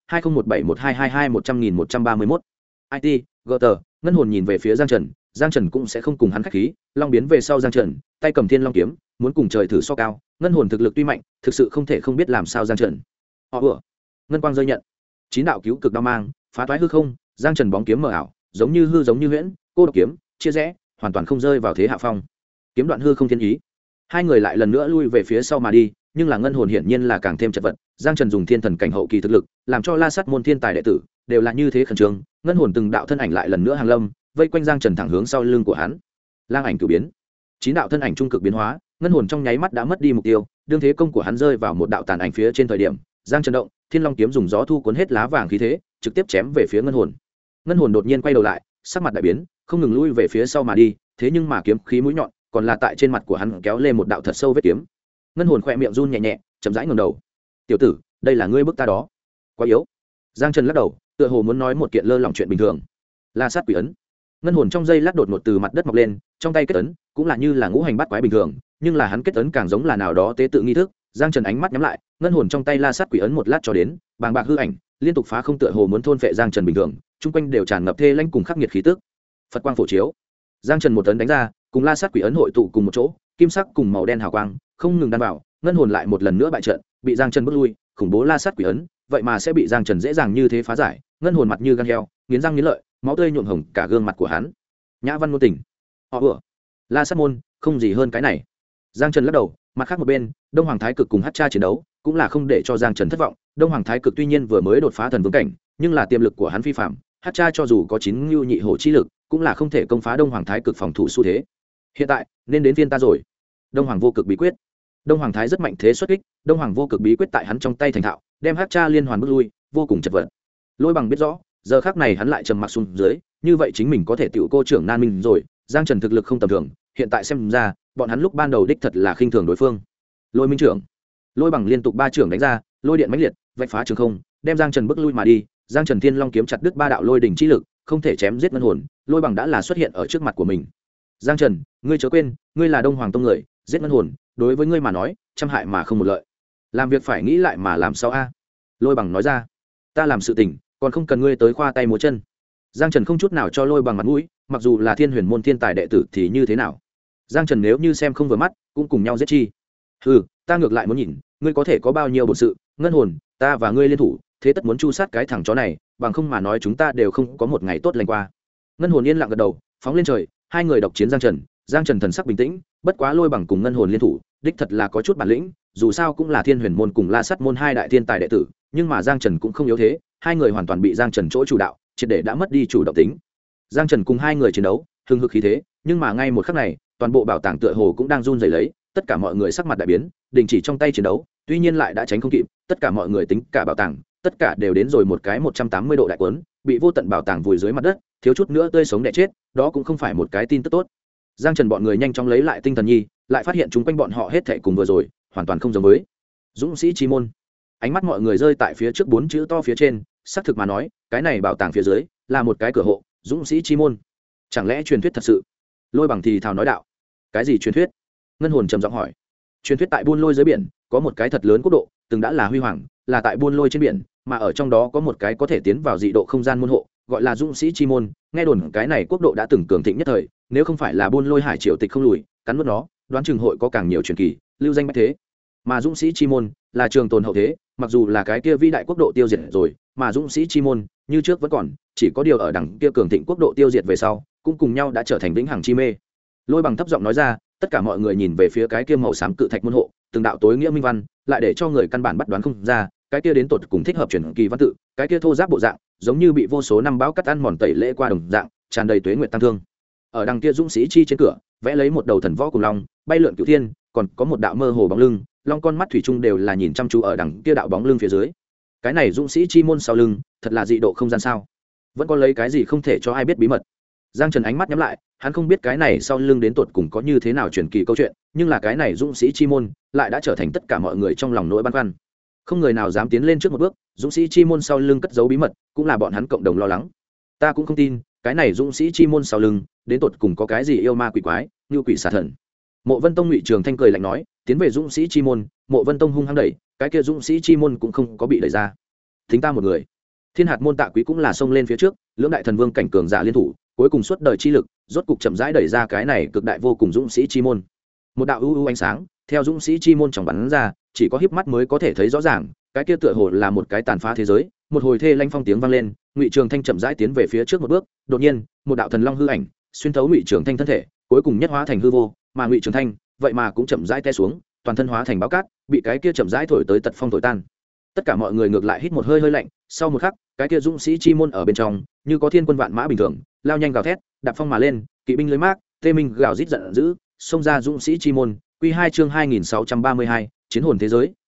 20171222100131. IT, Gutter, ngân hồn nhìn về phía Giang Trần, Giang Trần cũng sẽ không cùng hắn khách khí, long biến về sau Giang Trần, tay cầm Thiên Long kiếm, muốn cùng trời thử so cao, ngân hồn thực lực tuy mạnh, thực sự không thể không biết làm sao Giang Trần. Ngân quang rơi nhận, chín đạo cứu cực đao mang, phá toái hư không, Giang Trần bóng kiếm mờ ảo, giống như hư giống như huyễn, cô độc kiếm, chia rẽ, hoàn toàn không rơi vào thế hạ phong. Kiếm đoạn hư không thiên ý. Hai người lại lần nữa lui về phía sau mà đi, nhưng là ngân hồn hiển nhiên là càng thêm chật vật. Giang Trần dùng thiên thần cảnh hậu kỳ thực lực, làm cho La Sát môn thiên tài đệ tử đều là như thế khẩn trương. Ngân hồn từng đạo thân ảnh lại lần nữa hàng lâm, vây quanh Giang Trần thẳng hướng sau lưng của hắn. Lang ảnh cửu biến, chín đạo thân ảnh trung cực biến hóa, ngân hồn trong nháy mắt đã mất đi mục tiêu. Đương thế công của hắn rơi vào một đạo tàn ảnh phía trên thời điểm, Giang Trần động, Thiên Long kiếm dùng gió thu cuốn hết lá vàng khí thế, trực tiếp chém về phía ngân hồn. Ngân hồn đột nhiên quay đầu lại, sắc mặt đại biến, không ngừng lui về phía sau mà đi. Thế nhưng mà kiếm khí mũi nhọn còn là tại trên mặt của hắn kéo lên một đạo thật sâu vết kiếm. Ngân hồn khỏe miệng run nhẹ nhẹ, chậm rãi ngẩng đầu. Tiểu tử, đây là ngươi bức ta đó, quá yếu. Giang Trần lắc đầu, tựa hồ muốn nói một kiện lơ lỏng chuyện bình thường. La sát quỷ ấn. Ngân hồn trong giây lát đột ngột từ mặt đất mọc lên, trong tay kết ấn cũng là như là ngũ hành bát quái bình thường, nhưng là hắn kết ấn càng giống là nào đó tế tự nghi thức. Giang Trần ánh mắt nhắm lại, ngân hồn trong tay la sát quỷ ấn một lát cho đến, bàng bạc hư ảnh liên tục phá không, tựa hồ muốn thôn phệ Giang Trần bình thường, chung quanh đều tràn ngập thê lãnh cùng khắc nghiệt khí tức. Phật quang phổ chiếu, Giang Trần một ấn đánh ra, cùng la sát quỷ ấn hội tụ cùng một chỗ, kim sắc cùng màu đen hào quang không ngừng đan vào, ngân hồn lại một lần nữa bại trận, bị Giang Trần bước lui. Khủng bố la sát quỷ ấn vậy mà sẽ bị Giang Trần dễ dàng như thế phá giải. Ngân hồn mặt như gan heo, nghiến răng nghiến lợi, máu tươi nhuộm hồng cả gương mặt của hắn. Nhã văn ngôn tình, la sát môn không gì hơn cái này. Giang Trần lắc đầu, mặt khác một bên, Đông Hoàng thái cực cùng Hắc cha chiến đấu cũng là không để cho Giang Trần thất vọng. Đông Hoàng thái cực tuy nhiên vừa mới đột phá thần vương cảnh, nhưng là tiềm lực của hắn phi phàm. Hắc cha cho dù có 9 ngưu nhị hổ chi lực, cũng là không thể công phá Đông Hoàng thái cực phòng thủ xu thế. hiện tại nên đến phiên ta rồi. Đông Hoàng vô cực bí quyết. Đông Hoàng thái rất mạnh thế xuất kích, Đông Hoàng vô cực bí quyết tại hắn trong tay thành thạo, đem Hắc Cha liên hoàn bước lui, vô cùng chật vật. Lôi Bằng biết rõ, giờ khắc này hắn lại trầm mặc xuống dưới, như vậy chính mình có thể tiểu cô trưởng nan minh rồi. Giang Trần thực lực không tầm thường, hiện tại xem ra, bọn hắn lúc ban đầu đích thật là khinh thường đối phương. Lôi Minh trưởng. Lôi Bằng liên tục 3 trưởng đánh ra, lôi điện mãnh liệt, vạch phá trường không, đem Giang Trần bước lui mà đi. Giang Trần Thiên Long kiếm chặt đứt 3 đạo lôi đỉnh chi lực, không thể chém giết ngân hồn. Lôi Bằng đã là xuất hiện ở trước mặt của mình. Giang Trần, ngươi chớ quên, ngươi là Đông Hoàng tông người, giết ngân hồn, đối với ngươi mà nói, trăm hại mà không một lợi. Làm việc phải nghĩ lại mà làm sao a? Lôi Bằng nói ra. Ta làm sự tình, còn không cần ngươi tới khoa tay múa chân. Giang Trần không chút nào cho Lôi Bằng mặt mũi, mặc dù là Thiên Huyền môn thiên tài đệ tử thì như thế nào? Giang Trần nếu như xem không vừa mắt, cũng cùng nhau giết chi. Ừ, ta ngược lại muốn nhìn, ngươi có thể có bao nhiêu bổn sự, ngân hồn, ta và ngươi liên thủ, thế tất muốn chu sát cái thằng chó này, bằng không mà nói chúng ta đều không có một ngày tốt lành qua. Ngân hồn yên lặng gật đầu, phóng lên trời, hai người độc chiến Giang Trần. Giang Trần thần sắc bình tĩnh, bất quá Lôi Bằng cùng ngân hồn liên thủ, đích thật là có chút bản lĩnh, dù sao cũng là Thiên Huyền môn cùng La Sắt môn hai đại thiên tài đệ tử, nhưng mà Giang Trần cũng không yếu thế, hai người hoàn toàn bị Giang Trần chỗ chủ đạo, triệt để đã mất đi chủ động tính. Giang Trần cùng hai người chiến đấu, hưng hực khí thế, nhưng mà ngay một khắc này, toàn bộ bảo tàng tựa hồ cũng đang run rẩy lấy, tất cả mọi người sắc mặt đại biến, đình chỉ trong tay chiến đấu, tuy nhiên lại đã tránh không kịp, tất cả mọi người tính cả bảo tàng, tất cả đều đến rồi một cái 180 độ đại cuốn, bị vô tận bảo tàng vùi dưới mặt đất, thiếu chút nữa tươi sống đẻ chết, đó cũng không phải một cái tin tức tốt. Giang Trần bọn người nhanh chóng lấy lại tinh thần nhi, lại phát hiện chúng quanh bọn họ hết thảy cùng vừa rồi, hoàn toàn không giống với Dũng sĩ chi môn. Ánh mắt mọi người rơi tại phía trước 4 chữ to phía trên, xác thực mà nói, cái này bảo tàng phía dưới là một cái cửa hộ, Dũng sĩ chi môn. Chẳng lẽ truyền thuyết thật sự? Lôi Bằng thì thào nói đạo. Cái gì truyền thuyết? Ngân hồn trầm giọng hỏi. Truyền thuyết tại Buôn Lôi dưới biển, có một cái thật lớn quốc độ, từng đã là huy hoàng, là tại Buôn Lôi trên biển, mà ở trong đó có một cái có thể tiến vào dị độ không gian môn hộ, gọi là Dũng sĩ chi môn. Nghe đồn cái này quốc độ đã từng cường thịnh nhất thời, nếu không phải là Buôn Lôi hải triều tịch không lùi, cắn nuốt nó, đoán chừng hội có càng nhiều truyền kỳ, lưu danh bách thế. Mà Dũng sĩ chi môn là trường tồn hậu thế, mặc dù là cái kia vĩ đại quốc độ tiêu diệt rồi, mà Dũng sĩ chi môn như trước vẫn còn, chỉ có điều ở đằng kia cường thịnh quốc độ tiêu diệt về sau, cũng cùng nhau đã trở thành vĩnh hằng chi mê. Lôi Bằng thấp giọng nói ra, tất cả mọi người nhìn về phía cái kia màu xám cự thạch môn hộ, từng đạo tối nghĩa minh văn, lại để cho người căn bản bắt đoán không ra, cái kia đến tột cùng thích hợp truyền kỳ văn tự, cái kia thô giáp bộ dạng, giống như bị vô số năm bão cắt ăn mòn tẩy lễ qua đồng dạng, tràn đầy tuế nguyệt tăng thương. Ở đằng kia Dũng sĩ chi trên cửa, vẽ lấy một đầu thần võ cùng long, bay lượn cửu thiên, còn có một đạo mơ hồ bóng lưng, long con mắt thủy chung đều là nhìn chăm chú ở đằng kia đạo bóng lưng phía dưới. Cái này Dũng sĩ chi môn sau lưng, thật là dị độ không gian sao? Vẫn có lấy cái gì không thể cho ai biết bí mật. Giang Trần ánh mắt nhắm lại, hắn không biết cái này sau lưng đến tột cùng có như thế nào truyền kỳ câu chuyện, nhưng là cái này Dũng sĩ chi môn lại đã trở thành tất cả mọi người trong lòng nỗi băn khoăn. Không người nào dám tiến lên trước một bước, Dũng sĩ chi môn sau lưng cất giấu bí mật, cũng là bọn hắn cộng đồng lo lắng. Ta cũng không tin, cái này Dũng sĩ chi môn sau lưng, đến tột cùng có cái gì yêu ma quỷ quái, như quỷ xà thần. Mộ Vân Tông Ngụy Trường Thanh cười lạnh nói, tiến về Dũng sĩ chi môn, Mộ Vân Tông hung hăng đẩy, cái kia Dũng sĩ chi môn cũng không có bị đẩy ra. Thính ta một người. Thiên Hạt môn Tạ Quý cũng là xông lên phía trước, lưỡng đại thần vương cảnh cường giả liên thủ, cuối cùng suốt đời chi lực, rốt cục chậm rãi đẩy ra cái này cực đại vô cùng Dũng sĩ chi môn. Một đạo u ánh sáng, theo Dũng sĩ chi môn trong bắn ra, chỉ có híp mắt mới có thể thấy rõ ràng, cái kia tựa hồ là một cái tàn phá thế giới. Một hồi thê lanh phong tiếng vang lên, Ngụy Trường Thanh chậm rãi tiến về phía trước một bước, đột nhiên, một đạo thần long hư ảnh xuyên thấu Ngụy Trường Thanh thân thể, cuối cùng nhất hóa thành hư vô, mà Ngụy Trường Thanh, vậy mà cũng chậm rãi té xuống, toàn thân hóa thành báo cát, bị cái kia chậm rãi thổi tới tật phong thổi tan. Tất cả mọi người ngược lại hít một hơi hơi lạnh, sau một khắc, cái kia Dũng sĩ chi môn ở bên trong, như có thiên quân vạn mã bình thường, lao nhanh gào thét, đạp phong mà lên, kỵ binh lưới mác, tê minh gào rít giận dữ, xông ra Dũng sĩ chi môn. Quy 2 chương 2632, chiến hồn thế giới,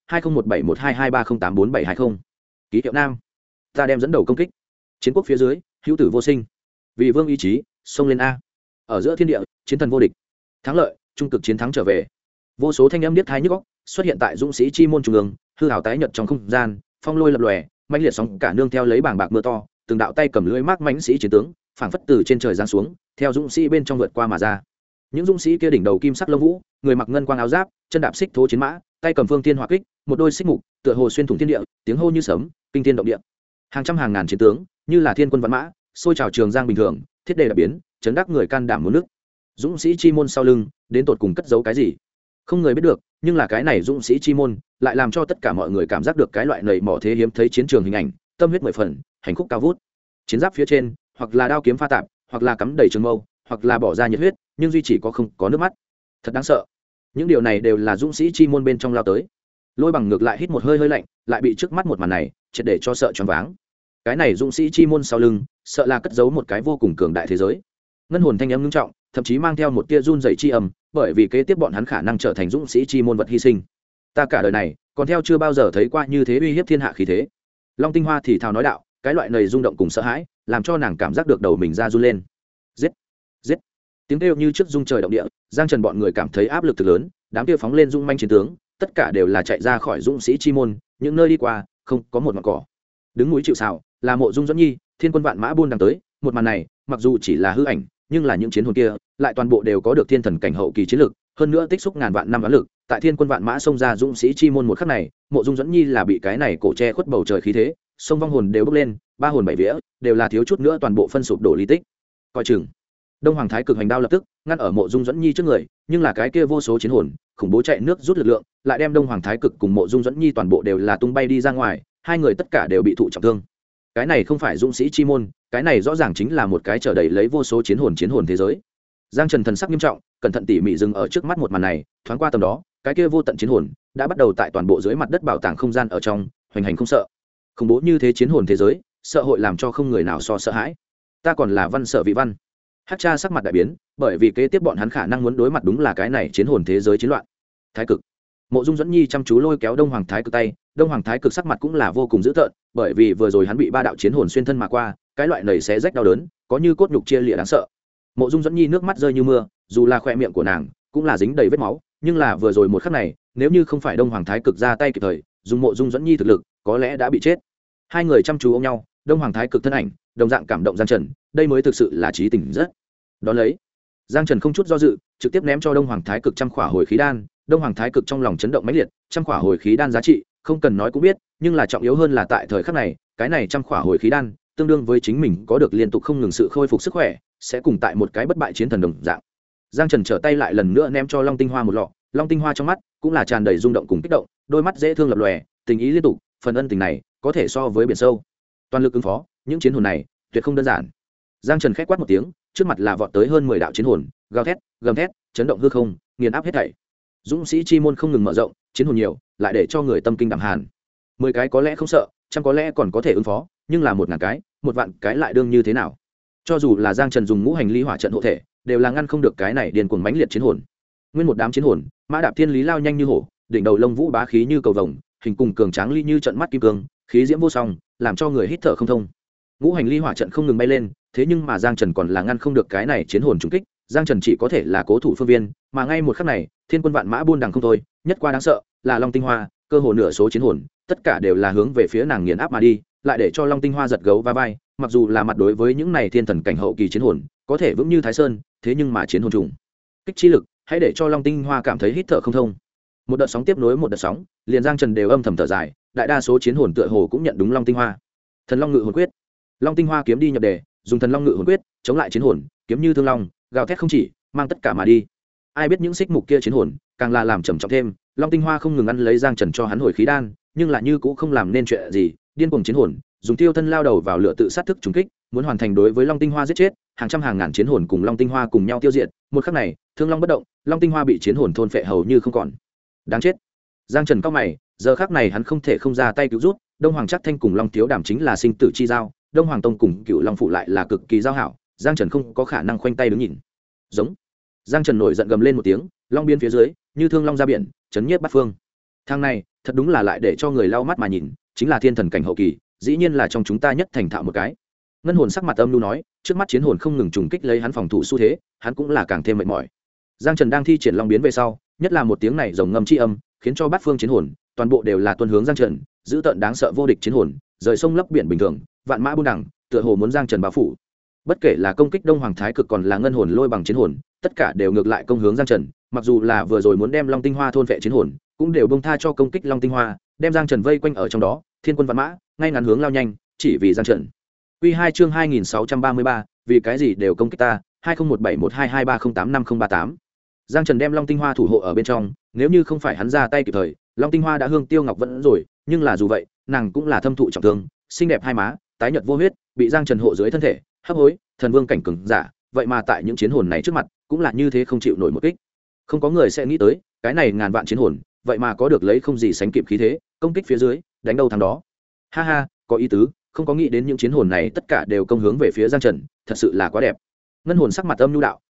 20171223084720. Ký hiệu Nam. Ta đem dẫn đầu công kích. Chiến quốc phía dưới, hữu tử vô sinh. Vì vương ý chí, xông lên a. Ở giữa thiên địa, chiến thần vô địch. Thắng lợi, trung cực chiến thắng trở về. Vô số thanh âm điếc tai nhức óc xuất hiện tại Dũng sĩ chi môn trung ương, hư ảo tái nhật trong không gian, phong lôi lập lòe, mãnh liệt sóng cả nương theo lấy bảng bạc mưa to, từng đạo tay cầm lưỡi mác mãnh sĩ chiến tướng, phảng phất từ trên trời giáng xuống, theo dũng sĩ bên trong vượt qua mà ra. Những dũng sĩ kia đỉnh đầu kim sắc lông vũ, người mặc ngân quang áo giáp, chân đạp xích thố chiến mã, tay cầm phương thiên hỏa kích, một đôi xích mục, tựa hồ xuyên thủng thiên địa, tiếng hô như sấm, kinh thiên động địa. Hàng trăm hàng ngàn chiến tướng, như là thiên quân vạn mã, xôi trào trường giang bình thường, thiết đề đập biến, chấn đắc người can đảm muốn nước. Dũng sĩ chi môn sau lưng, đến tột cùng cất giấu cái gì? Không người biết được, nhưng là cái này dũng sĩ chi môn lại làm cho tất cả mọi người cảm giác được cái loại nảy mỏ thế hiếm thấy chiến trường hình ảnh, tâm huyết mười phần, hành khúc cao vút. Chiến giáp phía trên, hoặc là đao kiếm pha tạp, hoặc là cắm đầy trường mâu, hoặc là bỏ ra nhiệt huyết, nhưng duy chỉ có không có nước mắt. Thật đáng sợ. Những điều này đều là dũng sĩ chi môn bên trong lao tới. Lôi Bằng ngược lại hít một hơi hơi lạnh, lại bị trước mắt một màn này triệt để cho sợ choáng váng. Cái này dũng sĩ chi môn sau lưng, sợ là cất giấu một cái vô cùng cường đại thế giới. Ngân hồn thanh âm ngưng trọng, thậm chí mang theo một tia run dày chi âm, bởi vì kế tiếp bọn hắn khả năng trở thành dũng sĩ chi môn vật hy sinh. Ta cả đời này còn theo chưa bao giờ thấy qua như thế uy hiếp thiên hạ khí thế. Long Tinh Hoa thì thào nói đạo, cái loại này rung động cùng sợ hãi làm cho nàng cảm giác được đầu mình ra run lên. Giết, giết, tiếng kêu như trước rung trời động địa. Giang Trần bọn người cảm thấy áp lực thực lớn, đám kia phóng lên dung manh chiến tướng tất cả đều là chạy ra khỏi dũng sĩ chi môn, những nơi đi qua không có một ngọn cỏ. Đứng núi chịu sào là Mộ Dung Dẫn Nhi, thiên quân vạn mã buôn đang tới. Một màn này mặc dù chỉ là hư ảnh, nhưng là những chiến hồn kia lại toàn bộ đều có được thiên thần cảnh hậu kỳ chiến lực, hơn nữa tích xúc ngàn vạn năm ván lực. Tại thiên quân vạn mã xông ra dũng sĩ chi môn một khắc này, Mộ Dung Dẫn Nhi là bị cái này cổ che khuất bầu trời khí thế, sông vong hồn đều bốc lên, ba hồn bảy vía đều là thiếu chút nữa toàn bộ phân sụp đổ ly tích. Coi chừng. Đông Hoàng Thái Cực hành đao lập tức ngăn ở Mộ Dung Dẫn Nhi trước người, nhưng là cái kia vô số chiến hồn khủng bố chạy nước rút lực lượng lại đem Đông Hoàng Thái Cực cùng Mộ Dung Dẫn Nhi toàn bộ đều là tung bay đi ra ngoài, hai người tất cả đều bị thụ trọng thương. Cái này không phải dũng sĩ chi môn, cái này rõ ràng chính là một cái chở đầy lấy vô số chiến hồn thế giới. Giang Trần thần sắc nghiêm trọng, cẩn thận tỉ mỉ dừng ở trước mắt một màn này, thoáng qua tầm đó, cái kia vô tận chiến hồn đã bắt đầu tại toàn bộ dưới mặt đất bảo tàng không gian ở trong hoành hành không sợ. Khủng bố như thế chiến hồn thế giới, sợ hội làm cho không người nào so sợ hãi. Ta còn là văn sợ vị văn. Hắc Cha sắc mặt đại biến, bởi vì kế tiếp bọn hắn khả năng muốn đối mặt đúng là cái này chiến hồn thế giới chiến loạn. Thái Cực. Mộ Dung Dẫn Nhi chăm chú lôi kéo Đông Hoàng Thái Cực tay, Đông Hoàng Thái Cực sắc mặt cũng là vô cùng dữ tợn, bởi vì vừa rồi hắn bị ba đạo chiến hồn xuyên thân mà qua, cái loại nảy xé rách đau đớn, có như cốt nhục chia lìa đáng sợ. Mộ Dung Dẫn Nhi nước mắt rơi như mưa, dù là khóe miệng của nàng cũng là dính đầy vết máu, nhưng là vừa rồi một khắc này, nếu như không phải Đông Hoàng Thái Cực ra tay kịp thời, dùng Mộ Dung Dẫn Nhi thực lực, có lẽ đã bị chết. Hai người chăm chú ôm nhau, Đông Hoàng Thái Cực thân ảnh, đồng dạng cảm động Giang Trần, đây mới thực sự là trí tình rất. Đón lấy, Giang Trần không chút do dự, trực tiếp ném cho Đông Hoàng Thái Cực trăm khỏa hồi khí đan. Đông Hoàng Thái Cực trong lòng chấn động mãnh liệt, trăm khỏa hồi khí đan giá trị, không cần nói cũng biết, nhưng là trọng yếu hơn là tại thời khắc này, cái này trăm khỏa hồi khí đan, tương đương với chính mình có được liên tục không ngừng sự khôi phục sức khỏe, sẽ cùng tại một cái bất bại chiến thần đồng dạng. Giang Trần trở tay lại lần nữa ném cho Long Tinh Hoa một lọ, Long Tinh Hoa trong mắt cũng là tràn đầy rung động cùng kích động, đôi mắt dễ thương lập lòe, tình ý liên tục, phần ân tình này có thể so với biển sâu. Toàn lực ứng phó, những chiến hồn này tuyệt không đơn giản. Giang Trần khẽ quát một tiếng, trước mặt là vọt tới hơn 10 đạo chiến hồn, gào thét, gầm thét, chấn động hư không, nghiền áp hết thảy. Dũng sĩ chi môn không ngừng mở rộng, chiến hồn nhiều, lại để cho người tâm kinh đảm hàn. 10 cái có lẽ không sợ, trăm có lẽ còn có thể ứng phó, nhưng là 1000 cái, 1 vạn cái lại đương như thế nào? Cho dù là Giang Trần dùng ngũ hành ly hỏa trận hộ thể, đều là ngăn không được cái này điên cuồng mãnh liệt chiến hồn. Nguyên một đám chiến hồn, mã đạp thiên lý lao nhanh như hổ, đỉnh đầu lông vũ bá khí như cầu vồng, hình cùng cường tráng ly như trận mắt kim cương, khí diễm vô song, làm cho người hít thở không thông. Ngũ hành ly hỏa trận không ngừng bay lên, thế nhưng mà Giang Trần còn là ngăn không được cái này chiến hồn trùng kích. Giang Trần chỉ có thể là cố thủ phương viên, mà ngay một khắc này, thiên quân vạn mã buôn đằng không thôi, nhất qua đáng sợ là Long Tinh Hoa, cơ hồ nửa số chiến hồn, tất cả đều là hướng về phía nàng nghiền áp mà đi, lại để cho Long Tinh Hoa giật gấu va vai, mặc dù là mặt đối với những này thiên thần cảnh hậu kỳ chiến hồn, có thể vững như Thái Sơn, thế nhưng mà chiến hồn trùng kích chi lực, hãy để cho Long Tinh Hoa cảm thấy hít thở không thông. Một đợt sóng tiếp nối một đợt sóng, liền Giang Trần đều âm thầm thở dài, đại đa số chiến hồn tựa hồ cũng nhận đúng Long Tinh Hoa. Thần Long Ngự Hồn Quyết. Long Tinh Hoa kiếm đi nhập đề, dùng Thần Long Ngự Hồn Quyết chống lại chiến hồn, kiếm như thương long, gào thét không chỉ, mang tất cả mà đi. Ai biết những xích mục kia chiến hồn, càng là làm trầm trọng thêm, Long Tinh Hoa không ngừng ăn lấy Giang Trần cho hắn hồi khí đan, nhưng là như cũng không làm nên chuyện gì, điên cuồng chiến hồn, dùng tiêu thân lao đầu vào lửa tự sát thức trùng kích, muốn hoàn thành đối với Long Tinh Hoa giết chết, hàng trăm hàng ngàn chiến hồn cùng Long Tinh Hoa cùng nhau tiêu diệt, một khắc này, Thương Long bất động, Long Tinh Hoa bị chiến hồn thôn phệ hầu như không còn. Đáng chết. Giang Trần cao mày, giờ khắc này hắn không thể không ra tay cứu rút, Đông Hoàng Trác Thanh cùng Long Thiếu Đàm chính là sinh tử chi giao, Đông Hoàng Tông cùng Cựu Long phụ lại là cực kỳ giao hảo, Giang Trần không có khả năng khoanh tay đứng nhìn. Giống. Giang Trần nổi giận gầm lên một tiếng, long biên phía dưới, như thương long ra biển, chấn nhiếp bát phương. Thang này, thật đúng là lại để cho người lau mắt mà nhìn, chính là thiên thần cảnh hậu kỳ, dĩ nhiên là trong chúng ta nhất thành thạo một cái. Ngân hồn sắc mặt âm lưu nói, trước mắt chiến hồn không ngừng trùng kích lấy hắn phòng thủ xu thế, hắn cũng là càng thêm mệt mỏi. Giang Trần đang thi triển long biến về sau, nhất là một tiếng này rồng ngâm chi âm, khiến cho bát phương chiến hồn, toàn bộ đều là tuân hướng Giang Trần, giữ tận đáng sợ vô địch chiến hồn, rời sông lấp biển bình thường, vạn mã buôn đẳng, tựa hồ muốn Giang Trần bao phủ. Bất kể là công kích Đông Hoàng Thái Cực còn là ngân hồn lôi bằng chiến hồn, tất cả đều ngược lại công hướng Giang Trần, mặc dù là vừa rồi muốn đem Long Tinh Hoa thôn vệ chiến hồn, cũng đều bông tha cho công kích Long Tinh Hoa, đem Giang Trần vây quanh ở trong đó, thiên quân vạn mã, ngay ngắn hướng lao nhanh, chỉ vì Giang Trần. Quy 2 chương 2633, vì cái gì đều công kích ta, 20171223085038. Giang Trần đem Long Tinh Hoa thủ hộ ở bên trong, nếu như không phải hắn ra tay kịp thời, Long Tinh Hoa đã hương tiêu ngọc vẫn rồi, nhưng là dù vậy, nàng cũng là thâm thụ trọng thương, xinh đẹp hai má, tái nhợt vô huyết, bị Giang Trần hộ dưới thân thể, hấp hối, thần vương cảnh cường giả, vậy mà tại những chiến hồn này trước mặt, cũng là như thế không chịu nổi một kích. Không có người sẽ nghĩ tới, cái này ngàn vạn chiến hồn, vậy mà có được lấy không gì sánh kịp khí thế, công kích phía dưới, đánh đâu thắng đó. Ha ha, có ý tứ, không có nghĩ đến những chiến hồn này tất cả đều công hướng về phía Giang Trần, thật sự là quá đẹp. Ngân hồn sắc mặt âm nhu đạo,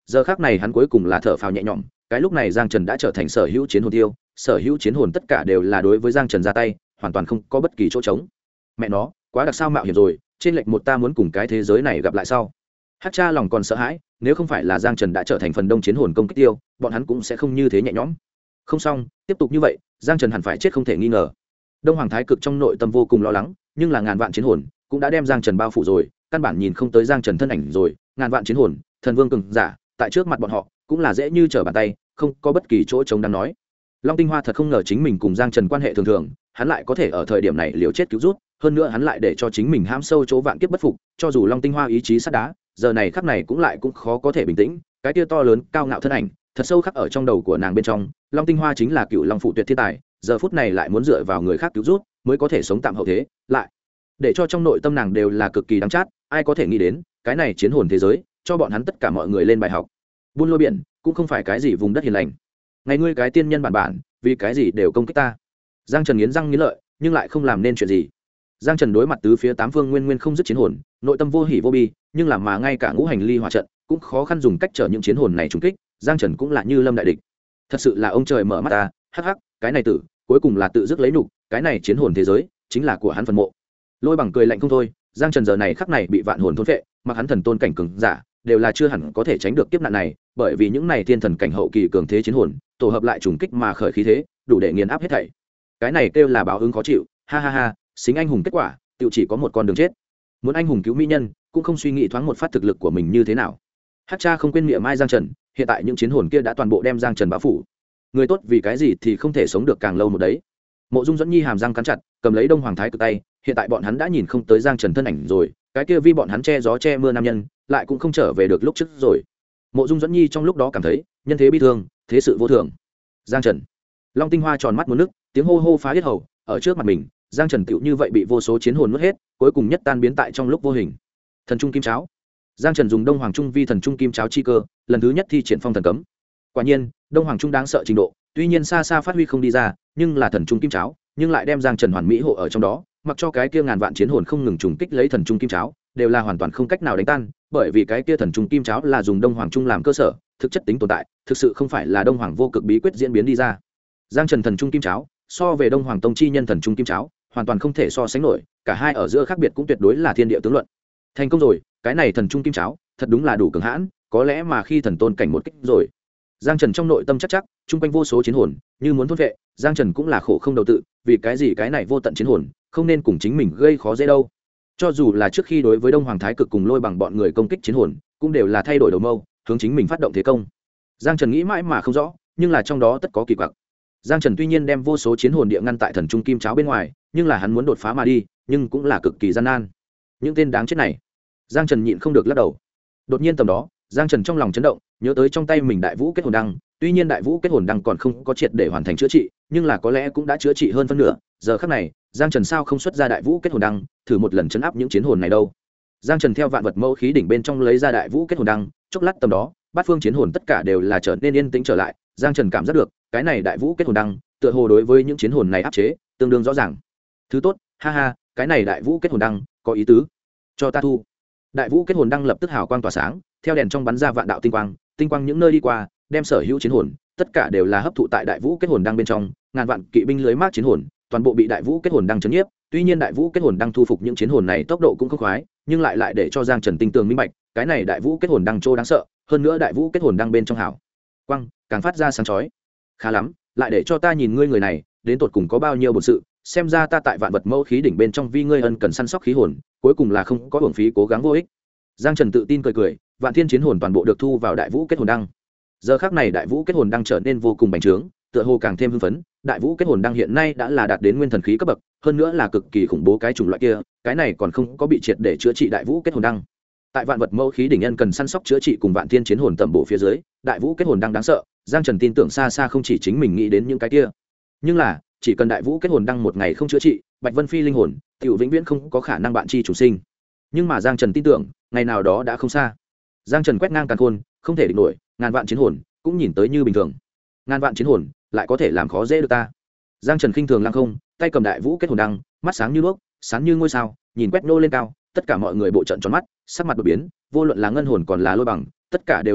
giờ khác này hắn cuối cùng là thở phào nhẹ nhõm. Cái lúc này Giang Trần đã trở thành sở hữu chiến hồn tiêu, sở hữu chiến hồn tất cả đều là đối với Giang Trần ra tay, hoàn toàn không có bất kỳ chỗ trống. Mẹ nó quá đặc sao mạo hiểm rồi, trên lệch một ta muốn cùng cái thế giới này gặp lại sau. Hát cha lòng còn sợ hãi, nếu không phải là Giang Trần đã trở thành phần đông chiến hồn công kích tiêu, bọn hắn cũng sẽ không như thế nhẹ nhõm. Không xong, tiếp tục như vậy Giang Trần hẳn phải chết không thể nghi ngờ. Đông Hoàng Thái Cực trong nội tâm vô cùng lo lắng, nhưng là ngàn vạn chiến hồn cũng đã đem Giang Trần bao phủ rồi, căn bản nhìn không tới Giang Trần thân ảnh rồi. Ngàn vạn chiến hồn, thần vương cường giả, tại trước mặt bọn họ cũng là dễ như trở bàn tay, không có bất kỳ chỗ trống đáng nói. Long Tinh Hoa thật không ngờ chính mình cùng Giang Trần quan hệ thường thường, hắn lại có thể ở thời điểm này liều chết cứu rút, hơn nữa hắn lại để cho chính mình hãm sâu chỗ vạn kiếp bất phục, cho dù Long Tinh Hoa ý chí sắt đá, giờ này khắc này cũng khó có thể bình tĩnh. Cái tia to lớn cao ngạo thân ảnh thật sâu khắc ở trong đầu của nàng bên trong. Long Tinh Hoa chính là cựu long phụ tuyệt thiên tài, giờ phút này lại muốn dựa vào người khác cứu rút mới có thể sống tạm hậu thế, lại để cho trong nội tâm nàng đều là cực kỳ đắng chát. Ai có thể nghĩ đến cái này chiến hồn thế giới cho bọn hắn tất cả mọi người lên bài học. Buôn lôi biển cũng không phải cái gì vùng đất hiền lành. Ngày ngươi cái tiên nhân bản vì cái gì đều công kích ta. Giang Trần nghiến răng nghiến lợi nhưng lại không làm nên chuyện gì. Giang Trần đối mặt tứ phía tám phương nguyên không dứt chiến hồn, nội tâm vô hỉ vô bi, nhưng làm mà ngay cả ngũ hành ly hỏa trận cũng khó khăn dùng cách trở những chiến hồn này trùng kích. Giang Trần cũng là như lâm đại địch. Thật sự là ông trời mở mắt ta, hắc hắc, cái này tử cuối cùng là tự dứt lấy nhục, cái này chiến hồn thế giới chính là của hắn phần mộ. Lôi Bằng cười lạnh không thôi. Giang Trần giờ này khắc này bị vạn hồn thôn phệ, mặc hắn thần tôn cảnh cường giả đều là chưa hẳn có thể tránh được kiếp nạn này, bởi vì những này thiên thần cảnh hậu kỳ cường thế chiến hồn tổ hợp lại trùng kích mà khởi khí thế, đủ để nghiền áp hết thảy. Cái này kêu là báo ứng khó chịu, ha ha ha, xính anh hùng kết quả, tự chỉ có một con đường chết. Muốn anh hùng cứu mỹ nhân, cũng không suy nghĩ thoáng một phát thực lực của mình như thế nào. Hát cha không quên miệng mai Giang Trần, hiện tại những chiến hồn kia đã toàn bộ đem Giang Trần bao phủ. Người tốt vì cái gì thì không thể sống được càng lâu một đấy. Mộ Dung Dẫn Nhi hàm răng cắn chặt, cầm lấy Đông Hoàng Thái Cực tay, hiện tại bọn hắn đã nhìn không tới Giang Trần thân ảnh rồi, cái kia vì bọn hắn che gió che mưa nam nhân, lại cũng không trở về được lúc trước rồi. Mộ Dung Dẫn Nhi trong lúc đó cảm thấy, nhân thế bi thương, thế sự vô thường. Giang Trần, Long Tinh Hoa tròn mắt muốn nước, tiếng hô hô phá hết hầu, ở trước mặt mình, Giang Trần tựu như vậy bị vô số chiến hồn nuốt hết, cuối cùng nhất tan biến tại trong lúc vô hình. Thần trung kim cháo. Giang Trần dùng Đông Hoàng Trung vi thần trung kim cháo chi cơ, lần thứ nhất thi triển phong thần cấm. Quả nhiên, Đông Hoàng Trung đáng sợ trình độ, tuy nhiên xa xa phát huy không đi ra, nhưng là thần trung kim cháo, nhưng lại đem Giang Trần hoàn mỹ hộ ở trong đó, mặc cho cái kia ngàn vạn chiến hồn không ngừng trùng kích lấy thần trung kim cháo, đều là hoàn toàn không cách nào đánh tan, bởi vì cái kia thần trung kim cháo là dùng Đông Hoàng Trung làm cơ sở, thực chất tính tồn tại, thực sự không phải là Đông Hoàng vô cực bí quyết diễn biến đi ra. Giang Trần thần trung kim cháo, so về Đông Hoàng Tông chi nhân thần trung kim cháo, hoàn toàn không thể so sánh nổi, cả hai ở giữa khác biệt cũng tuyệt đối là thiên địa tướng luận. Thành công rồi, cái này thần trung kim cháo, thật đúng là đủ cường hãn, có lẽ mà khi thần tôn cảnh một kích rồi. Giang Trần trong nội tâm chắc chung quanh vô số chiến hồn, như muốn thôn vệ, Giang Trần cũng là khổ không đầu tự, vì cái gì cái này vô tận chiến hồn, không nên cùng chính mình gây khó dễ đâu. Cho dù là trước khi đối với Đông Hoàng Thái Cực cùng Lôi Bằng bọn người công kích chiến hồn, cũng đều là thay đổi đầu mâu, hướng chính mình phát động thế công. Giang Trần nghĩ mãi mà không rõ, nhưng là trong đó tất có kỳ quặc. Giang Trần tuy nhiên đem vô số chiến hồn địa ngăn tại thần trung kim cháo bên ngoài, nhưng là hắn muốn đột phá mà đi, nhưng cũng là cực kỳ gian nan. Những tên đáng chết này, Giang Trần nhịn không được lắc đầu. Đột nhiên tầm đó, Giang Trần trong lòng chấn động, nhớ tới trong tay mình Đại Vũ Kết Hồn Đăng, tuy nhiên Đại Vũ Kết Hồn Đăng còn không có triệt để hoàn thành chữa trị, nhưng là có lẽ cũng đã chữa trị hơn phân nửa. Giờ khắc này, Giang Trần sao không xuất ra Đại Vũ Kết Hồn Đăng, thử một lần chấn áp những chiến hồn này đâu. Giang Trần theo vạn vật mẫu khí đỉnh bên trong lấy ra Đại Vũ Kết Hồn Đăng, chốc lát tầm đó, bát phương chiến hồn tất cả đều là trở nên yên tĩnh trở lại. Giang Trần cảm giác được, cái này Đại Vũ Kết Hồn Đăng, tựa hồ đối với những chiến hồn này áp chế tương đương rõ ràng. Thứ tốt, ha ha, cái này Đại Vũ Kết Hồn Đăng có ý tứ, cho ta thu. Đại Vũ Kết Hồn Đăng lập tức hào quang tỏa sáng, theo đèn trong bắn ra vạn đạo tinh quang những nơi đi qua, đem sở hữu chiến hồn tất cả đều là hấp thụ tại Đại Vũ Kết Hồn Đăng bên trong, ngàn vạn kỵ binh lưới mác chiến hồn toàn bộ bị Đại Vũ Kết Hồn Đăng chấn nhiếp. Tuy nhiên Đại Vũ Kết Hồn Đăng thu phục những chiến hồn này tốc độ cũng không khoái, nhưng lại để cho Giang Trần tinh tường minh bạch, cái này Đại Vũ Kết Hồn Đăng trô đáng sợ, hơn nữa Đại Vũ Kết Hồn Đăng bên trong hảo quang càng phát ra sáng chói. Khá lắm, lại để cho ta nhìn ngươi người này đến tột cùng có bao nhiêu bổn sự, xem ra ta tại vạn vật mẫu khí đỉnh bên trong vi ngươi ân cần săn sóc khí hồn, cuối cùng là không có hưởng phí cố gắng vô ích. Giang Trần tự tin cười, vạn thiên chiến hồn toàn bộ được thu vào Đại Vũ Kết Hồn Đăng. Giờ khắc này Đại Vũ Kết Hồn Đăng trở nên vô cùng bành trướng, tựa hồ càng thêm hưng phấn. Đại Vũ Kết Hồn Đăng hiện nay đã là đạt đến nguyên thần khí cấp bậc, hơn nữa là cực kỳ khủng bố cái chủng loại kia, cái này còn không có bị triệt để chữa trị Đại Vũ Kết Hồn Đăng. Tại vạn vật mẫu khí đỉnh nhân cần săn sóc chữa trị cùng vạn thiên chiến hồn tầm bộ phía dưới, Đại Vũ Kết Hồn Đăng đáng sợ, Giang Trần tin tưởng xa xa không chỉ chính mình nghĩ đến những cái kia. Nhưng là, chỉ cần Đại Vũ Kết Hồn Đăng một ngày không chữa trị, Bạch Vân Phi linh hồn tiểu vĩnh viễn không có khả năng bạn chi chủ sinh. Nhưng mà Giang Trần tin tưởng, ngày nào đó đã không xa. Giang Trần quét ngang càn khôn, không thể địch nổi, ngàn vạn chiến hồn cũng nhìn tới như bình thường. Ngàn vạn chiến hồn lại có thể làm khó dễ được ta. Giang Trần khinh thường lăng không, tay cầm Đại Vũ Kết Hồn Đăng, mắt sáng như đuốc, sáng như ngôi sao, nhìn quét nô lên cao, tất cả mọi người bộ trận tròn mắt, sắc mặt đột biến, vô luận là ngân hồn còn là Lôi Bằng, tất cả đều như thế,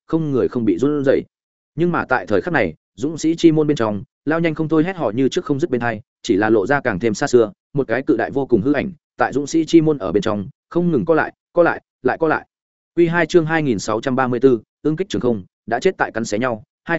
không người không bị run rẩy. Nhưng mà tại thời khắc này, dũng sĩ chi môn bên trong lao nhanh không thôi hét họ như trước không dứt bên hai, chỉ là lộ ra càng thêm xa xưa, một cái cự đại vô cùng hư ảnh tại dũng sĩ chi môn ở bên trong không ngừng co lại lại co lại. Quy 2 chương 2634, ương kích trường không đã chết tại cắn xé nhau.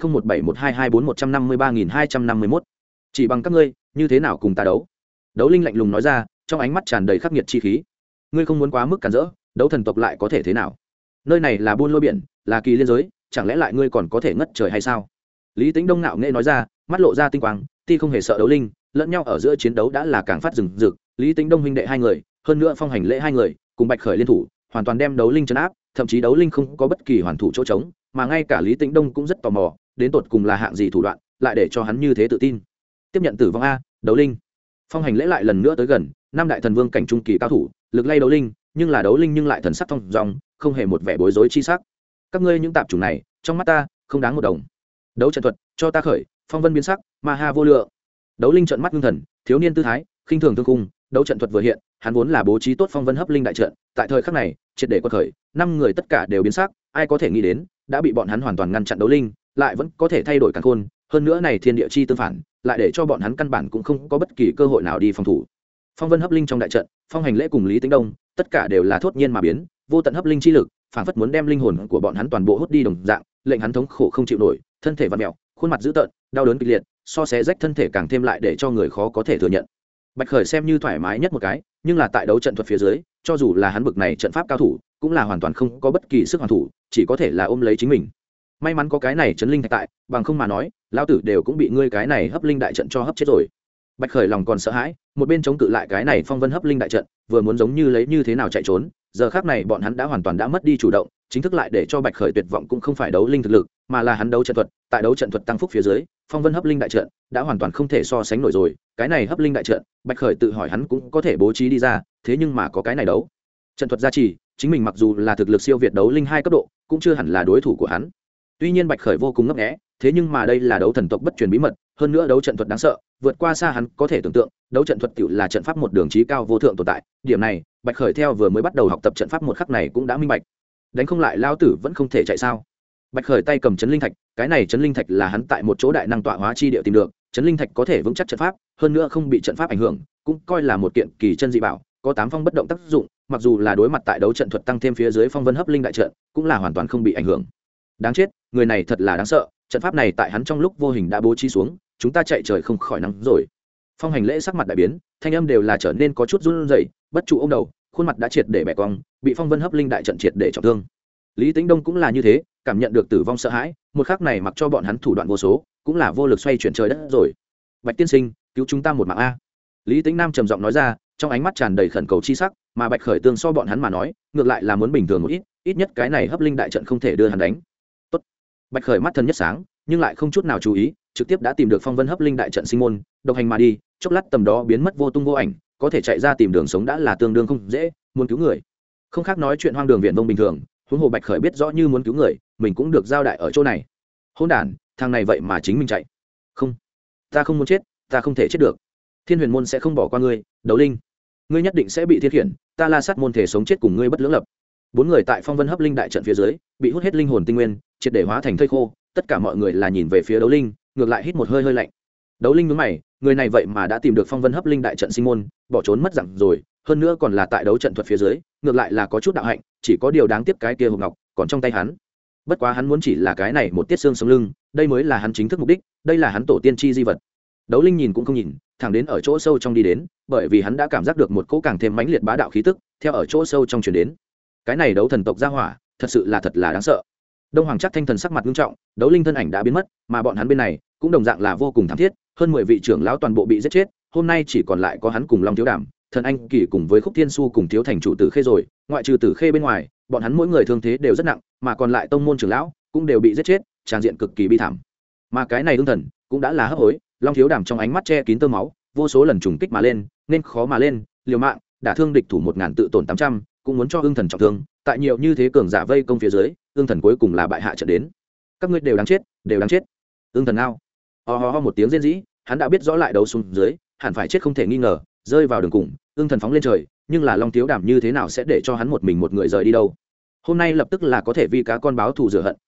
20171224153251. Chỉ bằng các ngươi, như thế nào cùng ta đấu? Đấu Linh lạnh lùng nói ra, trong ánh mắt tràn đầy khắc nghiệt chi khí. Ngươi không muốn quá mức cản rỡ, đấu thần tộc lại có thể thế nào? Nơi này là buôn lôi biển, là kỳ liên giới, chẳng lẽ lại ngươi còn có thể ngất trời hay sao? Lý Tĩnh Đông ngạo nghễ nói ra, mắt lộ ra tinh quang, ti không hề sợ Đấu Linh, lẫn nhau ở giữa chiến đấu đã là càng phát rừng rực. Lý Tĩnh Đông huynh đệ hai người, hơn nữa Phong Hành Lễ hai người, cùng Bạch Khởi liên thủ, hoàn toàn đem Đấu Linh trấn áp, thậm chí Đấu Linh không có bất kỳ hoàn thủ chỗ trống, mà ngay cả Lý Tĩnh Đông cũng rất tò mò, đến tột cùng là hạng gì thủ đoạn, lại để cho hắn như thế tự tin. Tiếp nhận tử vong a, Đấu Linh. Phong Hành Lễ lại lần nữa tới gần, năm đại thần vương cảnh trung kỳ cao thủ, lực lay Đấu Linh, nhưng là Đấu Linh nhưng lại thần sắc thông dong, không hề một vẻ bối rối chi sắc. Các ngươi những tạp chủng này, trong mắt ta, không đáng một đồng. Đấu trận thuật, cho ta khởi, phong vân biến sắc, ma ha vô lượng. Đấu Linh trợn mắt ngưng thần, thiếu niên tư thái, khinh thường thương cung, đấu trận thuật vừa hiện, hắn vốn là bố trí tốt phong vân hấp linh đại trận, tại thời khắc này, triệt để quật khởi, năm người tất cả đều biến sắc, ai có thể nghĩ đến, đã bị bọn hắn hoàn toàn ngăn chặn Đấu Linh, lại vẫn có thể thay đổi càn khôn, hơn nữa này thiên địa chi tương phản, lại để cho bọn hắn căn bản cũng không có bất kỳ cơ hội nào đi phòng thủ. Phong vân hấp linh trong đại trận, Phong Hành Lễ cùng Lý Tĩnh Đông, tất cả đều là thốt nhiên mà biến, vô tận hấp linh chi lực, phảng phất muốn đem linh hồn của bọn hắn toàn bộ hút đi đồng dạng, lệnh hắn thống khổ không chịu nổi, thân thể vặn mèo, khuôn mặt dữ tợn, đau đớn kịch liệt, so xé rách thân thể càng thêm lại để cho người khó có thể thừa nhận. Bạch Khởi xem như thoải mái nhất một cái, nhưng là tại đấu trận thuật phía dưới, cho dù là hắn bực này trận pháp cao thủ, cũng là hoàn toàn không có bất kỳ sức hoàn thủ, chỉ có thể là ôm lấy chính mình. May mắn có cái này chấn linh thạch tại, bằng không mà nói, lão tử đều cũng bị ngươi cái này hấp linh đại trận cho hấp chết rồi. Bạch Khởi lòng còn sợ hãi, một bên chống cự lại cái này phong vân hấp linh đại trận, vừa muốn giống như lấy như thế nào chạy trốn, giờ khắc này bọn hắn đã hoàn toàn đã mất đi chủ động, chính thức lại để cho Bạch Khởi tuyệt vọng cũng không phải đấu linh thực lực, mà là hắn đấu trận thuật, tại đấu trận thuật tăng phúc phía dưới, phong vân hấp linh đại trận đã hoàn toàn không thể so sánh nổi rồi, cái này hấp linh đại trận, Bạch Khởi tự hỏi hắn cũng có thể bố trí đi ra, thế nhưng mà có cái này đấu trận thuật gia trì, chính mình mặc dù là thực lực siêu việt đấu linh 2 cấp độ, cũng chưa hẳn là đối thủ của hắn. Tuy nhiên Bạch Khởi vô cùng ngấp nghé, thế nhưng mà đây là đấu thần tộc bất truyền bí mật, hơn nữa đấu trận thuật đáng sợ, vượt qua xa hắn có thể tưởng tượng, đấu trận thuật tiểu là trận pháp một đường chí cao vô thượng tồn tại, điểm này, Bạch Khởi theo vừa mới bắt đầu học tập trận pháp một khắc này cũng đã minh bạch. Đánh không lại lao tử vẫn không thể chạy sao? Bạch Khởi tay cầm chấn linh thạch, cái này chấn linh thạch là hắn tại một chỗ đại năng tọa hóa chi địa tìm được, chấn linh thạch có thể vững chắc trận pháp, hơn nữa không bị trận pháp ảnh hưởng, cũng coi là một kiện kỳ chân dị bảo, có 8 phong bất động tác dụng, mặc dù là đối mặt tại đấu trận thuật tăng thêm phía dưới phong vân hấp linh đại trận, cũng là hoàn toàn không bị ảnh hưởng. Đáng chết, người này thật là đáng sợ, trận pháp này tại hắn trong lúc vô hình đã bố trí xuống, chúng ta chạy trời không khỏi nắng rồi. Phong Hành Lễ sắc mặt đại biến, thanh âm đều là trở nên có chút run rẩy, bất trụ ôm đầu, khuôn mặt đã triệt để bẻ cong, bị phong vân hấp linh đại trận triệt để trọng thương. Lý Tĩnh Đông cũng là như thế, cảm nhận được tử vong sợ hãi, một khắc này mặc cho bọn hắn thủ đoạn vô số, cũng là vô lực xoay chuyển trời đất rồi. Bạch tiên sinh, cứu chúng ta một mạng a. Lý Tĩnh Nam trầm giọng nói ra, trong ánh mắt tràn đầy khẩn cầu chi sắc, mà Bạch Khởi tương so bọn hắn mà nói, ngược lại là muốn bình thường một ít, ít nhất cái này hấp linh đại trận không thể đưa hắn đánh. Tốt. Bạch Khởi mắt thần nhất sáng, nhưng lại không chút nào chú ý, trực tiếp đã tìm được phong vân hấp linh đại trận sinh môn, độc hành mà đi, chốc lát tầm đó biến mất vô tung vô ảnh, có thể chạy ra tìm đường sống đã là tương đương không dễ, muốn cứu người không khác nói chuyện hoang đường viện vông bình thường, huống hồ Bạch Khởi biết rõ như muốn cứu người, mình cũng được giao đại ở chỗ này. Hỗn đản, thằng này vậy mà chính mình chạy. Không, ta không muốn chết, ta không thể chết được. Thiên Huyền môn sẽ không bỏ qua ngươi, Đấu Linh, ngươi nhất định sẽ bị thiên khiển, ta La Sát môn thể sống chết cùng ngươi bất lưỡng lập. 4 người tại phong vân hấp linh đại trận phía dưới, bị hút hết linh hồn tinh nguyên, triệt để hóa thành thây khô, tất cả mọi người là nhìn về phía Đấu Linh, ngược lại hít một hơi hơi lạnh. Đấu Linh nhướng mày, người này vậy mà đã tìm được phong vân hấp linh đại trận sinh môn, bỏ trốn mất dặn rồi, hơn nữa còn là tại đấu trận thuật phía dưới, ngược lại là có chút đạo hạnh, chỉ có điều đáng tiếc cái kia hộp ngọc còn trong tay hắn. Bất quá hắn muốn chỉ là cái này một tiết xương sống lưng, đây mới là hắn chính thức mục đích, đây là hắn tổ tiên chi di vật. Đấu Linh nhìn cũng không nhìn, thẳng đến ở chỗ sâu trong đi đến, bởi vì hắn đã cảm giác được một cỗ càng thêm mãnh liệt bá đạo khí tức, theo ở chỗ sâu trong truyền đến. Cái này đấu thần tộc gia hỏa, thật là đáng sợ. Đông Hoàng Trác Thanh thần sắc mặt nghiêm trọng, Đấu Linh thân ảnh đã biến mất, mà bọn hắn bên này cũng đồng dạng là vô cùng thảm thiết, hơn 10 vị trưởng lão toàn bộ bị giết chết, hôm nay chỉ còn lại có hắn cùng Long Thiếu Đàm, Thần Anh Kỳ cùng với Khúc Thiên Su cùng thiếu thành chủ Tử Khê rồi, ngoại trừ Tử Khê bên ngoài, bọn hắn mỗi người thương thế đều rất nặng, mà còn lại tông môn trưởng lão cũng đều bị giết chết, tràng diện cực kỳ bi thảm. Mà cái này Ưng Thần cũng đã là hấp hối, Long Thiếu Đàm trong ánh mắt che kín tơ máu, vô số lần trùng kích mà lên, nên khó mà lên, liều mạng, đả thương địch thủ 1000 tự tổn 800, cũng muốn cho Ưng Thần trọng thương, tại nhiều như thế cường giả vây công phía dưới, Ưng Thần cuối cùng là bại hạ trận đến. Các ngươi đều đáng chết, đều đáng chết. Ưng Thần ao. Ho một tiếng rên rỉ, hắn đã biết rõ lại đấu xuống dưới, hẳn phải chết không thể nghi ngờ, rơi vào đường cùng, Ưng Thần phóng lên trời, nhưng là Long Thiếu Đàm như thế nào sẽ để cho hắn một mình một người rời đi đâu? Hôm nay lập tức là có thể vì cá con báo thù rửa hận,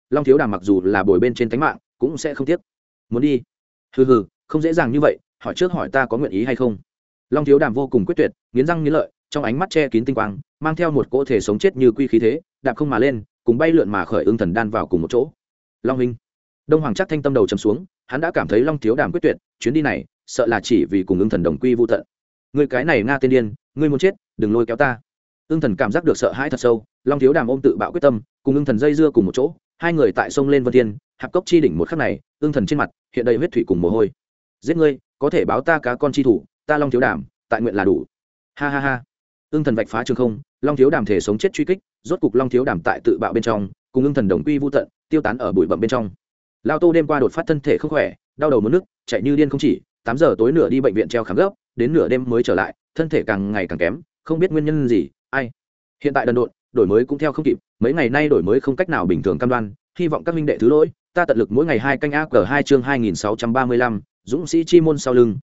long thiếu đàm mặc dù là bồi bên trên tánh mạng cũng sẽ không tiếc. Muốn đi? Hừ hừ, không dễ dàng như vậy, hỏi trước hỏi ta có nguyện ý hay không. Long thiếu đàm vô cùng quyết tuyệt, nghiến răng nghiến lợi, trong ánh mắt che kín tinh quang, mang theo một cỗ thể sống chết như quy khí thế, đạp không mà lên, cùng bay lượn mà khởi ưng thần đan vào cùng một chỗ. Long huynh. Đông Hoàng Trác Thanh tâm đầu trầm xuống, hắn đã cảm thấy Long thiếu đàm quyết tuyệt, chuyến đi này sợ là chỉ vì cùng ưng thần đồng quy vu tận. Ngươi cái này nga tiên điên, ngươi muốn chết, đừng lôi kéo ta. Ưng thần cảm giác được sợ hãi thật sâu, Long thiếu đàm ôm tự bạo quyết tâm, cùng ưng thần dây dưa cùng một chỗ, hai người tại sông lên vân thiên, hạp cốc chi đỉnh một khắc này, ưng thần trên mặt hiện đầy huyết thủy cùng mồ hôi. Giết ngươi, có thể báo ta cá con chi thủ, ta Long thiếu đàm, tại nguyện là đủ. Ha ha ha. Ưng thần vạch phá trường không, Long thiếu đàm thể sống chết truy kích, rốt cục Long thiếu đàm tại tự bạo bên trong, cùng ưng thần đồng quy vu tận, tiêu tán ở bụi bặm bên trong. Lao Tô đêm qua đột phát thân thể không khỏe, đau đầu muốn nức, chạy như điên không chỉ, 8 giờ tối nửa đi bệnh viện treo khám gấp, đến nửa đêm mới trở lại, thân thể càng ngày càng kém, không biết nguyên nhân gì, ai. Hiện tại đần độn, đổi mới cũng theo không kịp, mấy ngày nay đổi mới không cách nào bình thường cam đoan, hy vọng các minh đệ thứ lỗi, ta tận lực mỗi ngày 2 canh AQ2 chương 2635, Dũng sĩ chi môn sau lưng,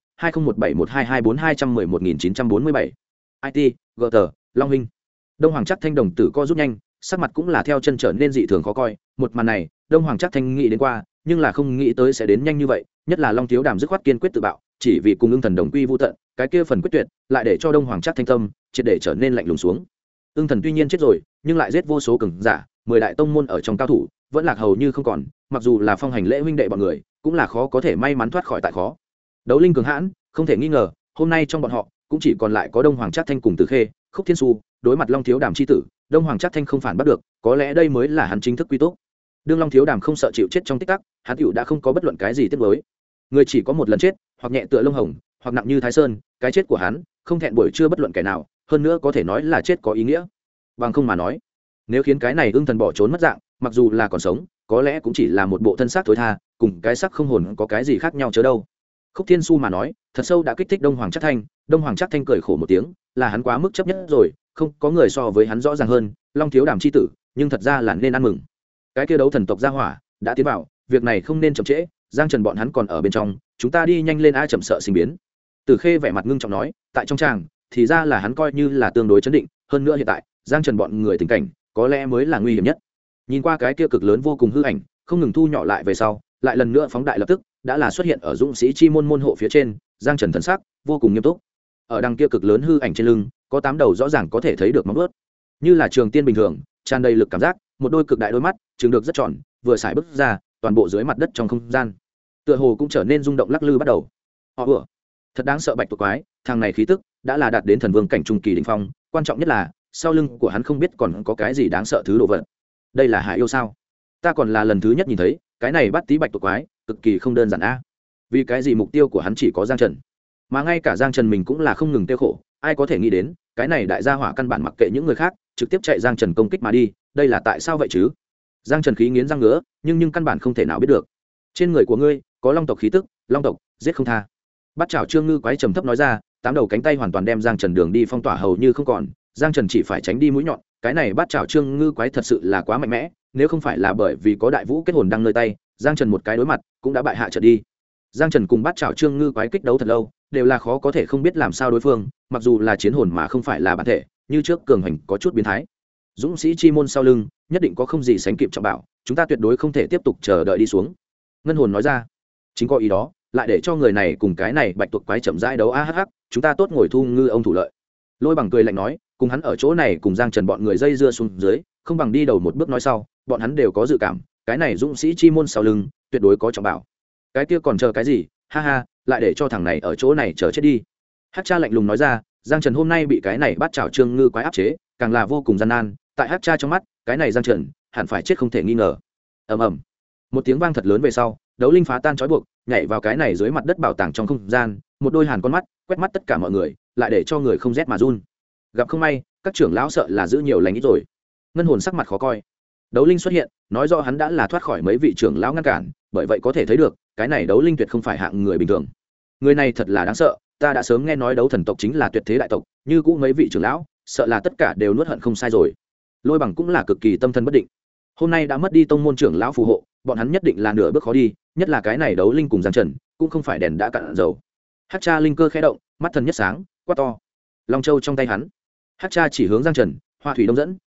20171222411947. IT, GT, Long huynh. Đông Hoàng Trác Thanh đồng tử co rút nhanh, sắc mặt cũng là theo chân trở nên dị thường khó coi, một màn này, Đông Hoàng Trác Thanh nghĩ đến qua, nhưng là không nghĩ tới sẽ đến nhanh như vậy, nhất là Long thiếu đàm dứt khoát kiên quyết tự bạo, chỉ vì cùng ưng thần đồng quy vu tận, cái kia phần quyết tuyệt, lại để cho Đông Hoàng Trác Thanh tâm triệt để trở nên lạnh lùng xuống. Ưng thần tuy nhiên chết rồi, nhưng lại giết vô số cường giả, 10 đại tông môn ở trong cao thủ, vẫn lạc hầu như không còn, mặc dù là Phong Hành Lễ huynh đệ bọn người, cũng là khó có thể may mắn thoát khỏi tại khó. Đấu linh cường hãn, không thể nghi ngờ, hôm nay trong bọn họ, cũng chỉ còn lại có Đông Hoàng Trác Thanh cùng Từ Khê, Khúc Thiên Su, đối mặt Long thiếu đàm chi tử, Đông Hoàng Trác Thanh không phản bắt được, có lẽ đây mới là hắn chính thức quy tốt. Đương Long thiếu đàm không sợ chịu chết trong tích tắc, hắn tiểu đã không có bất luận cái gì tiếc nuối. Người chỉ có một lần chết, hoặc nhẹ tựa lông hồng, hoặc nặng như Thái Sơn, cái chết của hắn, không thẹn buổi trưa bất luận kẻ nào, hơn nữa có thể nói là chết có ý nghĩa. Bằng không mà nói, nếu khiến cái này ưng thần bỏ trốn mất dạng, mặc dù là còn sống, có lẽ cũng chỉ là một bộ thân xác thối tha, cùng cái xác không hồn có cái gì khác nhau chớ đâu. Khúc Thiên Su mà nói, thật sâu đã kích thích Đông Hoàng Trác Thanh, Đông Hoàng Trác Thanh cười khổ một tiếng, là hắn quá mức chấp nhất rồi, không có người so với hắn rõ ràng hơn, Long thiếu đàm chi tử, nhưng thật ra là nên ăn mừng. Cái kia đấu thần tộc gia hỏa đã tiến vào, việc này không nên chậm trễ, Giang Trần bọn hắn còn ở bên trong, chúng ta đi nhanh lên a, chậm sợ sinh biến. Từ Khê vẻ mặt ngưng trọng nói, tại trong tràng, thì ra là hắn coi như là tương đối chấn định, hơn nữa hiện tại, Giang Trần bọn người tình cảnh, có lẽ mới là nguy hiểm nhất. Nhìn qua cái kia cực lớn vô cùng hư ảnh, không ngừng thu nhỏ lại về sau, lại lần nữa phóng đại lập tức, đã là xuất hiện ở Dũng sĩ chi môn môn hộ phía trên, Giang Trần thần sắc vô cùng nghiêm túc. Ở đằng kia cực lớn hư ảnh trên lưng, có 8 đầu rõ ràng có thể thấy được móng vuốt, như là trường tiên bình thường, tràn đầy lực cảm giác, một đôi cực đại đôi mắt, trừng được rất tròn, vừa xài bước ra, toàn bộ dưới mặt đất trong không gian, tựa hồ cũng trở nên rung động lắc lư bắt đầu. Họ thật đáng sợ bạch tuộc quái, thằng này khí tức đã là đạt đến thần vương cảnh trung kỳ đỉnh phong, quan trọng nhất là sau lưng của hắn không biết còn có cái gì đáng sợ thứ đồ vật. Đây là hải yêu sao? Ta còn là lần thứ nhất nhìn thấy, cái này bắt tí bạch tuộc quái, cực kỳ không đơn giản a. Vì cái gì mục tiêu của hắn chỉ có Giang Trần, mà ngay cả Giang Trần mình cũng là không ngừng tiêu khổ, ai có thể nghĩ đến, cái này đại gia hỏa căn bản mặc kệ những người khác, trực tiếp chạy Giang Trần công kích mà đi, đây là tại sao vậy chứ? Giang Trần khí nghiến răng ngứa, nhưng căn bản không thể nào biết được. Trên người của ngươi có long tộc khí tức, long tộc giết không tha. Bắt chảo Trương Ngư quái trầm thấp nói ra, 8 đầu cánh tay hoàn toàn đem Giang Trần đường đi phong tỏa hầu như không còn, Giang Trần chỉ phải tránh đi mũi nhọn, cái này bắt chảo Trương Ngư quái thật sự là quá mạnh mẽ, nếu không phải là bởi vì có đại vũ kết hồn đang nơi tay, Giang Trần một cái đối mặt cũng đã bại hạ trận đi. Giang Trần cùng bắt chảo Trương Ngư quái kích đấu thật lâu, đều là khó có thể không biết làm sao đối phương, mặc dù là chiến hồn mà không phải là bản thể, như trước cường hành có chút biến thái. Dũng sĩ chi môn sau lưng, nhất định có không gì sánh kịp trọng bảo, chúng ta tuyệt đối không thể tiếp tục chờ đợi đi xuống. Ngân hồn nói ra, chính có ý đó, lại để cho người này cùng cái này bạch tuộc quái chậm rãi đấu a, chúng ta tốt ngồi thu ngư ông thủ lợi. Lôi Bằng cười lạnh nói, cùng hắn ở chỗ này cùng Giang Trần bọn người dây dưa xuống dưới, không bằng đi đầu một bước nói sau, bọn hắn đều có dự cảm, cái này dũng sĩ chi môn sau lưng, tuyệt đối có trọng bảo. Cái kia còn chờ cái gì, ha ha, lại để cho thằng này ở chỗ này chờ chết đi. Hắc Cha lạnh lùng nói ra, Giang Trần hôm nay bị cái này bắt chảo Trương Ngư quái áp chế, càng là vô cùng gian nan, tại Hắc Cha trong mắt, cái này Giang Trần hẳn phải chết không thể nghi ngờ. Ầm ầm. Một tiếng vang thật lớn về sau, đấu linh phá tan trói buộc, nhảy vào cái này dưới mặt đất bảo tàng trong không gian, một đôi hàn con mắt quét mắt tất cả mọi người, lại để cho người không rét mà run. Gặp không may, các trưởng lão sợ là giữ nhiều lành ít rồi. Ngân hồn sắc mặt khó coi. Đấu linh xuất hiện, nói rõ hắn đã là thoát khỏi mấy vị trưởng lão ngăn cản, bởi vậy có thể thấy được, cái này đấu linh tuyệt không phải hạng người bình thường. Người này thật là đáng sợ, ta đã sớm nghe nói đấu thần tộc chính là tuyệt thế đại tộc, như cũ mấy vị trưởng lão, sợ là tất cả đều nuốt hận không sai rồi. Lôi Bằng cũng là cực kỳ tâm thần bất định. Hôm nay đã mất đi tông môn trưởng lão phù hộ, bọn hắn nhất định là nửa bước khó đi, nhất là cái này đấu linh cùng Giang Trần, cũng không phải đèn đã cạn dầu. Hắc Cha linh cơ khẽ động, mắt thần nhất sáng, quát to. Long châu trong tay hắn. Hắc Cha chỉ hướng Giang Trần, hoa thủy đông dẫn,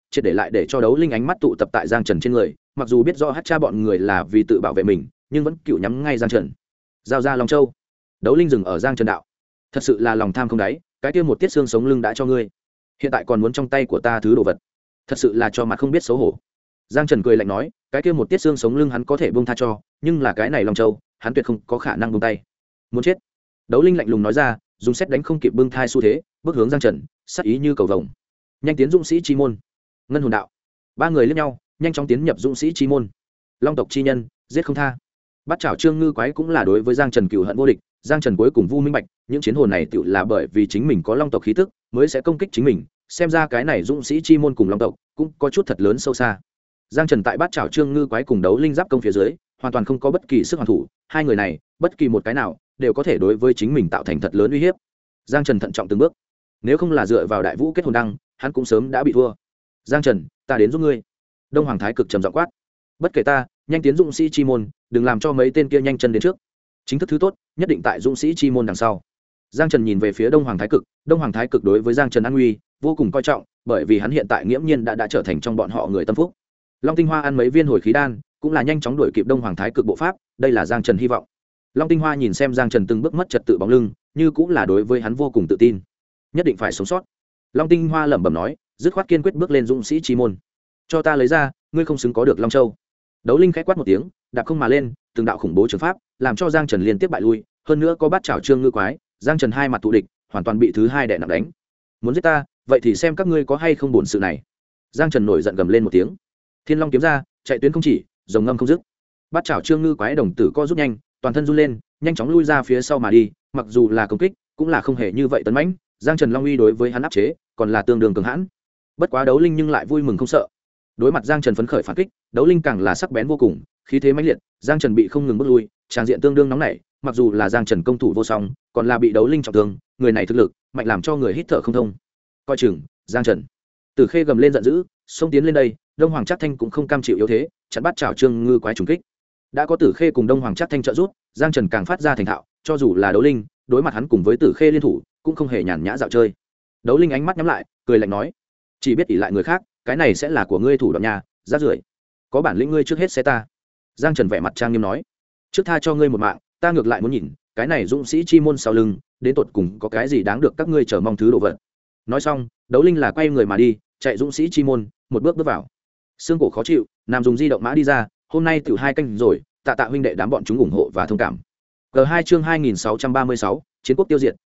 triệt để lại để cho đấu linh ánh mắt tụ tập tại Giang Trần trên người, mặc dù biết rõ hát cha bọn người là vì tự bảo vệ mình, nhưng vẫn cựu nhắm ngay Giang Trần. Giao ra Long Châu. Đấu linh dừng ở Giang Trần đạo. Thật sự là lòng tham không đáy, cái kia một tiết xương sống lưng đã cho ngươi, hiện tại còn muốn trong tay của ta thứ đồ vật, thật sự là cho mặt không biết xấu hổ. Giang Trần cười lạnh nói, cái kia một tiết xương sống lưng hắn có thể buông tha cho, nhưng là cái này Long Châu, hắn tuyệt không có khả năng buông tay. Muốn chết. Đấu linh lạnh lùng nói ra, dùng xét đánh không kịp bưng thai xu thế, bước hướng Giang Trần, sát ý như cầu vồng. Nhanh tiến dũng sĩ chi môn. Ngân hồn đạo. Ba người liếc nhau, nhanh chóng tiến nhập dũng sĩ chi môn. Long tộc chi nhân, giết không tha. Bắt chảo Trương Ngư Quái cũng là đối với Giang Trần cừu hận vô địch, Giang Trần cuối cùng vu minh bạch, những chiến hồn này tựu là bởi vì chính mình có long tộc khí tức, mới sẽ công kích chính mình, xem ra cái này dũng sĩ chi môn cùng long tộc cũng có chút thật lớn sâu xa. Giang Trần tại Bát Trảo Trương Ngư Quái cùng đấu linh giáp công phía dưới, hoàn toàn không có bất kỳ sức hoàn thủ, hai người này, bất kỳ một cái nào đều có thể đối với chính mình tạo thành thật lớn uy hiếp. Giang Trần thận trọng từng bước, nếu không là dựa vào đại vũ kết hồn đăng, hắn cũng sớm đã bị thua. Giang Trần, ta đến giúp ngươi. Đông Hoàng Thái Cực trầm giọng quát. Bất kể ta, nhanh tiến dũng sĩ chi môn, đừng làm cho mấy tên kia nhanh chân đến trước. Chính thức thứ tốt, nhất định tại dũng sĩ chi môn đằng sau. Giang Trần nhìn về phía Đông Hoàng Thái Cực, Đông Hoàng Thái Cực đối với Giang Trần an nguy vô cùng coi trọng, bởi vì hắn hiện tại nghiễm nhiên đã trở thành trong bọn họ người tâm phúc. Long Tinh Hoa ăn mấy viên hồi khí đan, cũng là nhanh chóng đuổi kịp Đông Hoàng Thái Cực bộ pháp, đây là Giang Trần hy vọng. Long Tinh Hoa nhìn xem Giang Trần từng bước mất trật tự bóng lưng, như cũng là đối với hắn vô cùng tự tin, nhất định phải sống sót. Long Tinh Hoa lẩm bẩm nói, dứt khoát kiên quyết bước lên dũng sĩ chi môn. Cho ta lấy ra, ngươi không xứng có được Long Châu. Đấu linh khẽ quát một tiếng, đạp không mà lên, từng đạo khủng bố trường pháp, làm cho Giang Trần liên tiếp bại lui, hơn nữa có Bát Trảo Trương Ngư Quái, Giang Trần hai mặt thù địch, hoàn toàn bị thứ hai đè nặng đánh. Muốn giết ta, vậy thì xem các ngươi có hay không bổn sự này. Giang Trần nổi giận gầm lên một tiếng, Thiên Long kiếm ra, chạy tuyến không chỉ, rồng ngâm không dứt. Bát Trảo Trương Ngư Quái đồng tử co rút nhanh, toàn thân run lên, nhanh chóng lui ra phía sau mà đi, mặc dù là công kích, cũng là không hề như vậy tấn mãnh, Giang Trần Long uy đối với hắn áp chế, còn là tương đương cường hãn. Bất quá đấu linh nhưng lại vui mừng không sợ. Đối mặt Giang Trần phấn khởi phản kích, đấu linh càng là sắc bén vô cùng, khí thế mãnh liệt, Giang Trần bị không ngừng bước lui, tràng diện tương đương nóng nảy, mặc dù là Giang Trần công thủ vô song, còn là bị đấu linh trọng thương, người này thực lực mạnh làm cho người hít thở không thông. Coi chừng, Giang Trần. Tử Khê gầm lên giận dữ, xông tiến lên đây, Đông Hoàng Trác Thanh cũng không cam chịu yếu thế, chặn Bát Trảo Trương Ngư Quái trùng kích. Đã có Tử Khê cùng Đông Hoàng Trác Thanh trợ giúp, Giang Trần càng phát ra thành thạo, cho dù là đấu linh, đối mặt hắn cùng với Tử Khê liên thủ, cũng không hề nhàn nhã dạo chơi. Đấu linh ánh mắt nhắm lại, cười lạnh nói, chỉ biết ỷ lại người khác, cái này sẽ là của ngươi thủ đoạn nhà, rác rưởi. Có bản lĩnh ngươi trước hết sẽ ta. Giang Trần vẻ mặt trang nghiêm nói, trước tha cho ngươi một mạng, ta ngược lại muốn nhìn, cái này dũng sĩ chi môn sau lưng, đến tột cùng có cái gì đáng được các ngươi chờ mong thứ đồ vật. Nói xong, đấu linh là quay người mà đi, chạy dũng sĩ chi môn, một bước bước vào. Xương cổ khó chịu, Nam dùng di động mã đi ra, hôm nay tiểu 2 canh rồi, tạ tạ huynh đệ đám bọn chúng ủng hộ và thông cảm. G2 chương 2636, chiến quốc tiêu diệt,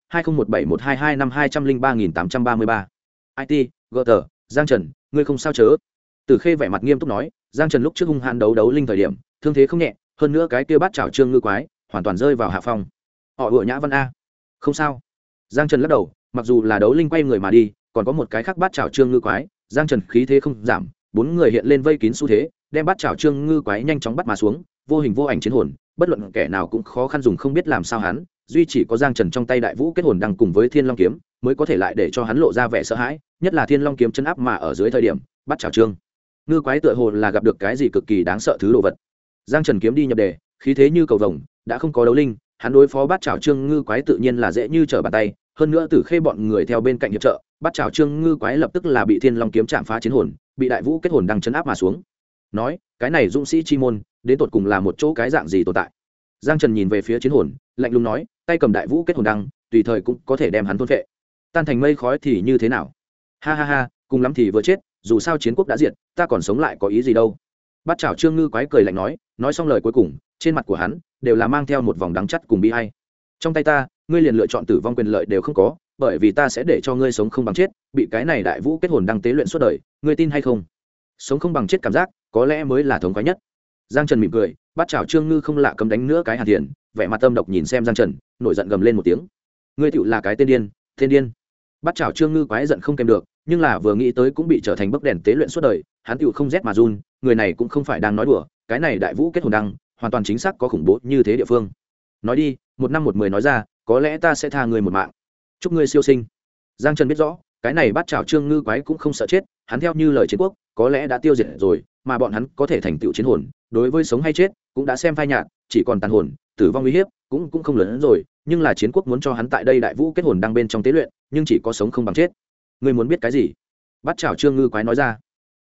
2017122205203833. IT, GT, Giang Trần, ngươi không sao chớ? Tử Khê vẻ mặt nghiêm túc nói, Giang Trần lúc trước hung hãn đấu linh thời điểm, thương thế không nhẹ, hơn nữa cái kia Bát Trảo Trương Ngư Quái, hoàn toàn rơi vào hạ phong. Họ ủa Nhã Văn a. Không sao. Giang Trần lắc đầu, mặc dù là đấu linh quay người mà đi, còn có một cái khác Bát Trảo Trương Ngư Quái, Giang Trần khí thế không giảm, bốn người hiện lên vây kín xu thế, đem Bát Trảo Trương Ngư Quái nhanh chóng bắt mà xuống, vô hình vô ảnh chiến hồn, bất luận kẻ nào cũng khó khăn dùng không biết làm sao hắn, duy chỉ có Giang Trần trong tay đại vũ kết hồn đang cùng với Thiên Long kiếm, mới có thể lại để cho hắn lộ ra vẻ sợ hãi, nhất là Thiên Long kiếm chân áp mà ở dưới thời điểm, Bát Trảo Trương Ngư Quái tựa hồ là gặp được cái gì cực kỳ đáng sợ thứ đồ vật. Giang Trần kiếm đi nhập đề, khí thế như cầu vồng, đã không có đấu linh, hắn đối phó Bát Trảo Trương Ngư Quái tự nhiên là dễ như trở bàn tay, hơn nữa Tử Khê bọn người theo bên cạnh hiệp trợ, Bát Trảo Trương Ngư Quái lập tức là bị Thiên Long kiếm chạm phá chiến hồn, bị đại vũ kết hồn đang chấn áp mà xuống. Nói, cái này dũng sĩ chi môn, đến tột cùng là một chỗ cái dạng gì tồn tại. Giang Trần nhìn về phía chiến hồn, lạnh lùng nói, tay cầm đại vũ kết hồn đăng, tùy thời cũng có thể đem hắn thôn phệ. Tan thành mây khói thì như thế nào? Ha ha ha, cùng lắm thì vừa chết, dù sao chiến quốc đã diệt, ta còn sống lại có ý gì đâu. Bát Trảo Trương Ngư Quái cười lạnh nói xong lời cuối cùng, trên mặt của hắn đều là mang theo một vòng đắng chắt cùng bi ai. Trong tay ta, ngươi liền lựa chọn tử vong quyền lợi đều không có, bởi vì ta sẽ để cho ngươi sống không bằng chết, bị cái này đại vũ kết hồn đăng tế luyện suốt đời, ngươi tin hay không? Sống không bằng chết cảm giác, có lẽ mới là thống khoái nhất. Giang Trần mỉm cười, Bát Trảo Trương Ngư không lạ cấm đánh nữa cái Hàn Thiền, vẻ mặt tâm độc nhìn xem Giang Trần, nổi giận gầm lên một tiếng. Ngươi tựu là cái tên điên, tên điên. Bát Trảo Trương Ngư Quái giận không kèm được, nhưng là vừa nghĩ tới cũng bị trở thành bấc đèn tế luyện suốt đời, hắn tựu không rét mà run, người này cũng không phải đang nói đùa, cái này đại vũ kết hồn đăng, hoàn toàn chính xác có khủng bố như thế địa phương. Nói đi, 1 năm 1 10 nói ra, có lẽ ta sẽ tha ngươi một mạng. Chúc ngươi siêu sinh. Giang Trần biết rõ, cái này Bát Trảo Trương Ngư Quái cũng không sợ chết, hắn theo như lời chiến quốc, có lẽ đã tiêu diệt rồi, mà bọn hắn có thể thành tựu chiến hồn, đối với sống hay chết cũng đã xem phai nhạt, chỉ còn tàn hồn, tử vong uy hiếp cũng không lớn hơn rồi, nhưng là chiến quốc muốn cho hắn tại đây đại vũ kết hồn đang bên trong tế luyện, nhưng chỉ có sống không bằng chết. Ngươi muốn biết cái gì? Bát Trảo Trương Ngư Quái nói ra.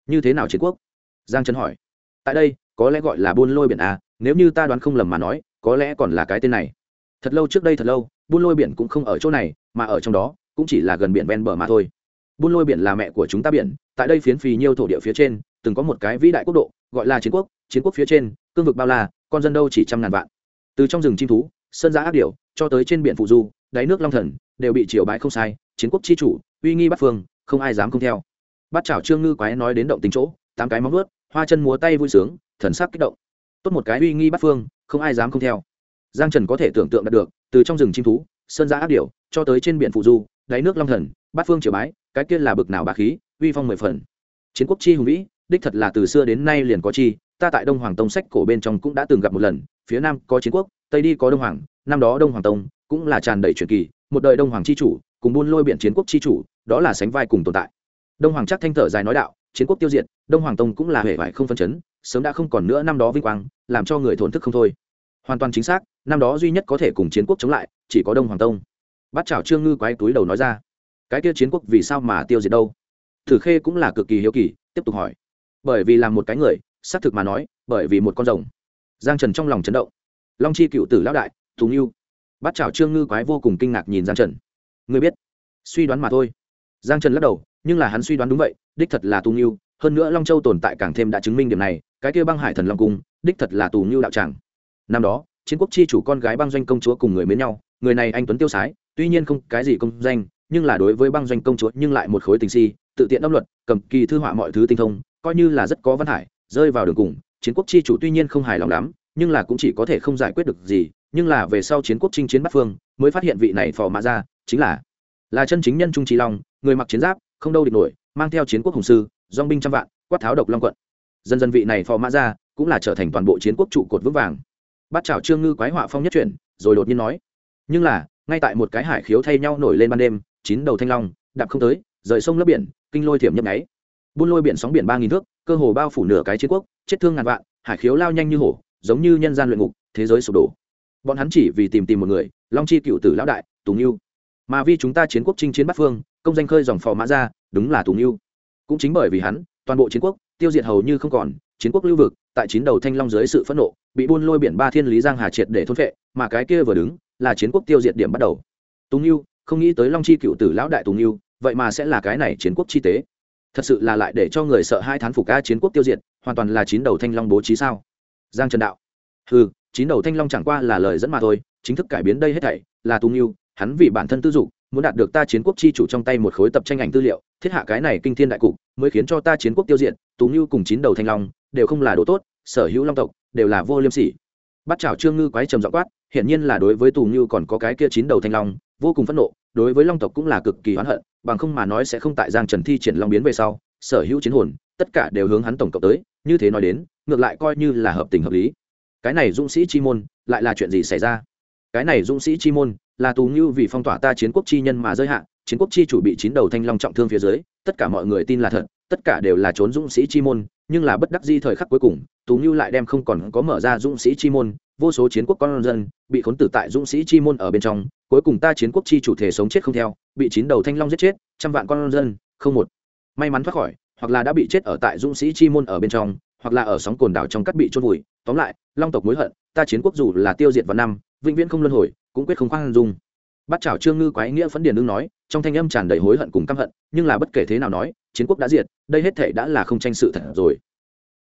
như thế nào chiến quốc? Giang Trần hỏi. Tại đây có lẽ gọi là buôn lôi biển à, nếu như ta đoán không lầm mà nói có lẽ còn là cái tên này. Thật lâu trước đây, thật lâu, buôn lôi biển cũng không ở chỗ này, mà ở trong đó cũng chỉ là gần biển ven bờ mà thôi. Buôn lôi biển là mẹ của chúng ta biển, tại đây phiến phì nhiêu thổ địa phía trên từng có một cái vĩ đại quốc độ gọi là chiến quốc. Chiến quốc phía trên cương vực bao la, con dân đâu chỉ trăm ngàn vạn. Từ trong rừng chim thú, sơn giã ác điểu cho tới trên biển phụ du, đáy nước long thần đều bị triều bái không sai. Chiến quốc chi chủ uy nghi bát phương, không ai dám không theo. Bát chảo trương ngư quái nói đến động tình chỗ, 8 cái móng vuốt, hoa chân múa tay vui sướng, thần sắc kích động. Tốt một cái uy nghi bát phương, không ai dám không theo. Giang Trần có thể tưởng tượng được, từ trong rừng chim thú, sơn giã ác điểu cho tới trên biển phụ du, đáy nước long thần, bát phương triều bái, cái kia là bực nào bá khí, uy phong 10 phần. Chiến quốc chi hùng vĩ, đích thật là từ xưa đến nay liền có chi, ta tại Đông Hoàng Tông sách cổ bên trong cũng đã từng gặp một lần, phía nam có chiến quốc, tây đi có Đông Hoàng, năm đó Đông Hoàng Tông cũng là tràn đầy truyền kỳ, một đời Đông Hoàng chi chủ, cùng buôn lôi biển chiến quốc chi chủ, đó là sánh vai cùng tồn tại. Đông Hoàng chắc thanh thở dài nói đạo, chiến quốc tiêu diệt, Đông Hoàng Tông cũng là hề vải không phân chấn, sớm đã không còn nữa năm đó vinh quang, làm cho người thổn thức không thôi. Hoàn toàn chính xác, năm đó duy nhất có thể cùng chiến quốc chống lại, chỉ có Đông Hoàng Tông. Bát chảo trương ngư quái túi đầu nói ra, cái kia chiến quốc vì sao mà tiêu diệt đâu? Thử Khê cũng là cực kỳ hiếu kỳ, tiếp tục hỏi. Bởi vì làm một cái người, xác thực mà nói, bởi vì một con rồng. Giang Trần trong lòng chấn động. Long chi cựu tử lão đại, Tùng Nưu. Bát chảo trương ngư quái vô cùng kinh ngạc nhìn Giang Trần. Ngươi biết? Suy đoán mà thôi. Giang Trần lắc đầu, nhưng là hắn suy đoán đúng vậy, đích thật là Tùng Nưu, hơn nữa Long Châu tồn tại càng thêm đã chứng minh điểm này, cái kia Băng Hải Thần Long cung, đích thật là Tùng Nưu đạo tràng. Năm đó, chiến quốc chi chủ con gái Băng Doanh công chúa cùng người mến nhau, người này anh tuấn tiêu sái, tuy nhiên không cái gì công danh, nhưng là đối với Băng Doanh công chúa nhưng lại một khối tình si, tự tiện âm luật, cầm kỳ thư họa mọi thứ tinh thông, coi như là rất có văn hải, rơi vào đường cùng. Chiến quốc chi chủ tuy nhiên không hài lòng lắm, nhưng là cũng chỉ có thể không giải quyết được gì. Nhưng là về sau chiến quốc chinh chiến Bắc Phương, mới phát hiện vị này phò mã ra chính là chân chính nhân trung trí long, người mặc chiến giáp, không đâu địch nổi, mang theo chiến quốc hùng sư, dòng binh trăm vạn, quát tháo độc long quận. Dần dần vị này phò mã ra cũng là trở thành toàn bộ chiến quốc trụ cột vững vàng. Bát chảo trương ngư quái họa phong nhất chuyển, rồi đột nhiên nói, nhưng là ngay tại một cái hải khiếu thay nhau nổi lên ban đêm, 9 đầu thanh long đạp không tới, rời sông lấp biển, kinh lôi thiểm nhấp nháy, buôn lôi biển sóng biển 3000 thước, cơ hồ bao phủ nửa cái chiến quốc, chết thương ngàn vạn, hải khiếu lao nhanh như hổ, giống như nhân gian luyện ngục, thế giới sụp đổ. Bọn hắn chỉ vì tìm một người, Long chi cựu tử lão đại, Tùng Nưu. Mà vì chúng ta chiến quốc chinh chiến Bắc Phương, công danh khơi dòng phò mã ra, đúng là Tùng Nưu. Cũng chính bởi vì hắn, toàn bộ chiến quốc tiêu diệt hầu như không còn, chiến quốc lưu vực, tại 9 đầu thanh long dưới sự phẫn nộ, bị buôn lôi biển ba thiên lý giang hà triệt để thôn phệ, mà cái kia vừa đứng, là chiến quốc tiêu diệt điểm bắt đầu. Tùng Nưu, không nghĩ tới Long chi cựu tử lão đại Tùng Nưu, vậy mà sẽ là cái này chiến quốc chi tế. Thật sự là lại để cho người sợ hai thán phục ca, chiến quốc tiêu diệt, hoàn toàn là 9 đầu thanh long bố trí sao? Giang Trần đạo. Hừ, 9 đầu thanh long chẳng qua là lời dẫn mà thôi, chính thức cải biến đây hết thảy là Tùng Nưu, hắn vì bản thân tư dục, muốn đạt được ta chiến quốc chi chủ trong tay một khối tập tranh ảnh tư liệu, thiết hạ cái này kinh thiên đại cục, mới khiến cho ta chiến quốc tiêu diệt. Tùng Nưu cùng 9 đầu thanh long đều không là đồ tốt, sở hữu long tộc đều là vô liêm sỉ. Bắt chảo trương ngư quái trầm giọng quát, hiển nhiên là đối với Tùng Nưu còn có cái kia 9 đầu thanh long vô cùng phẫn nộ, đối với long tộc cũng là cực kỳ oán hận, bằng không mà nói sẽ không tại Giang Trần thi triển long biến về sau, sở hữu chiến hồn tất cả đều hướng hắn tổng cộng tới, như thế nói đến, ngược lại coi như là hợp tình hợp lý. Cái này dũng sĩ chi môn lại là chuyện gì xảy ra? Cái này dũng sĩ chi môn là Tùng Nưu vì phong tỏa ta chiến quốc chi nhân mà rơi hạ, chiến quốc chi chủ bị 9 đầu thanh long trọng thương phía dưới, tất cả mọi người tin là thật, tất cả đều là trốn dũng sĩ chi môn, nhưng là bất đắc dĩ thời khắc cuối cùng, Tùng Nưu lại đem không còn có mở ra dũng sĩ chi môn, vô số chiến quốc con dân bị khốn tử tại dũng sĩ chi môn ở bên trong, cuối cùng ta chiến quốc chi chủ thể sống chết không theo, bị 9 đầu thanh long giết chết, trăm vạn con dân không một may mắn thoát khỏi, hoặc là đã bị chết ở tại dũng sĩ chi môn ở bên trong, hoặc là ở sóng cồn đảo trong cát bị chôn vùi. Tóm lại, long tộc mối hận, ta chiến quốc dù là tiêu diệt vào năm, vĩnh viễn không luân hồi, cũng quyết không khoan dung. Bắt chảo trương ngư quái nghĩa phấn điền đương nói, trong thanh âm tràn đầy hối hận cùng căm hận, nhưng là bất kể thế nào nói, chiến quốc đã diệt, đây hết thể đã là không tranh sự thật rồi.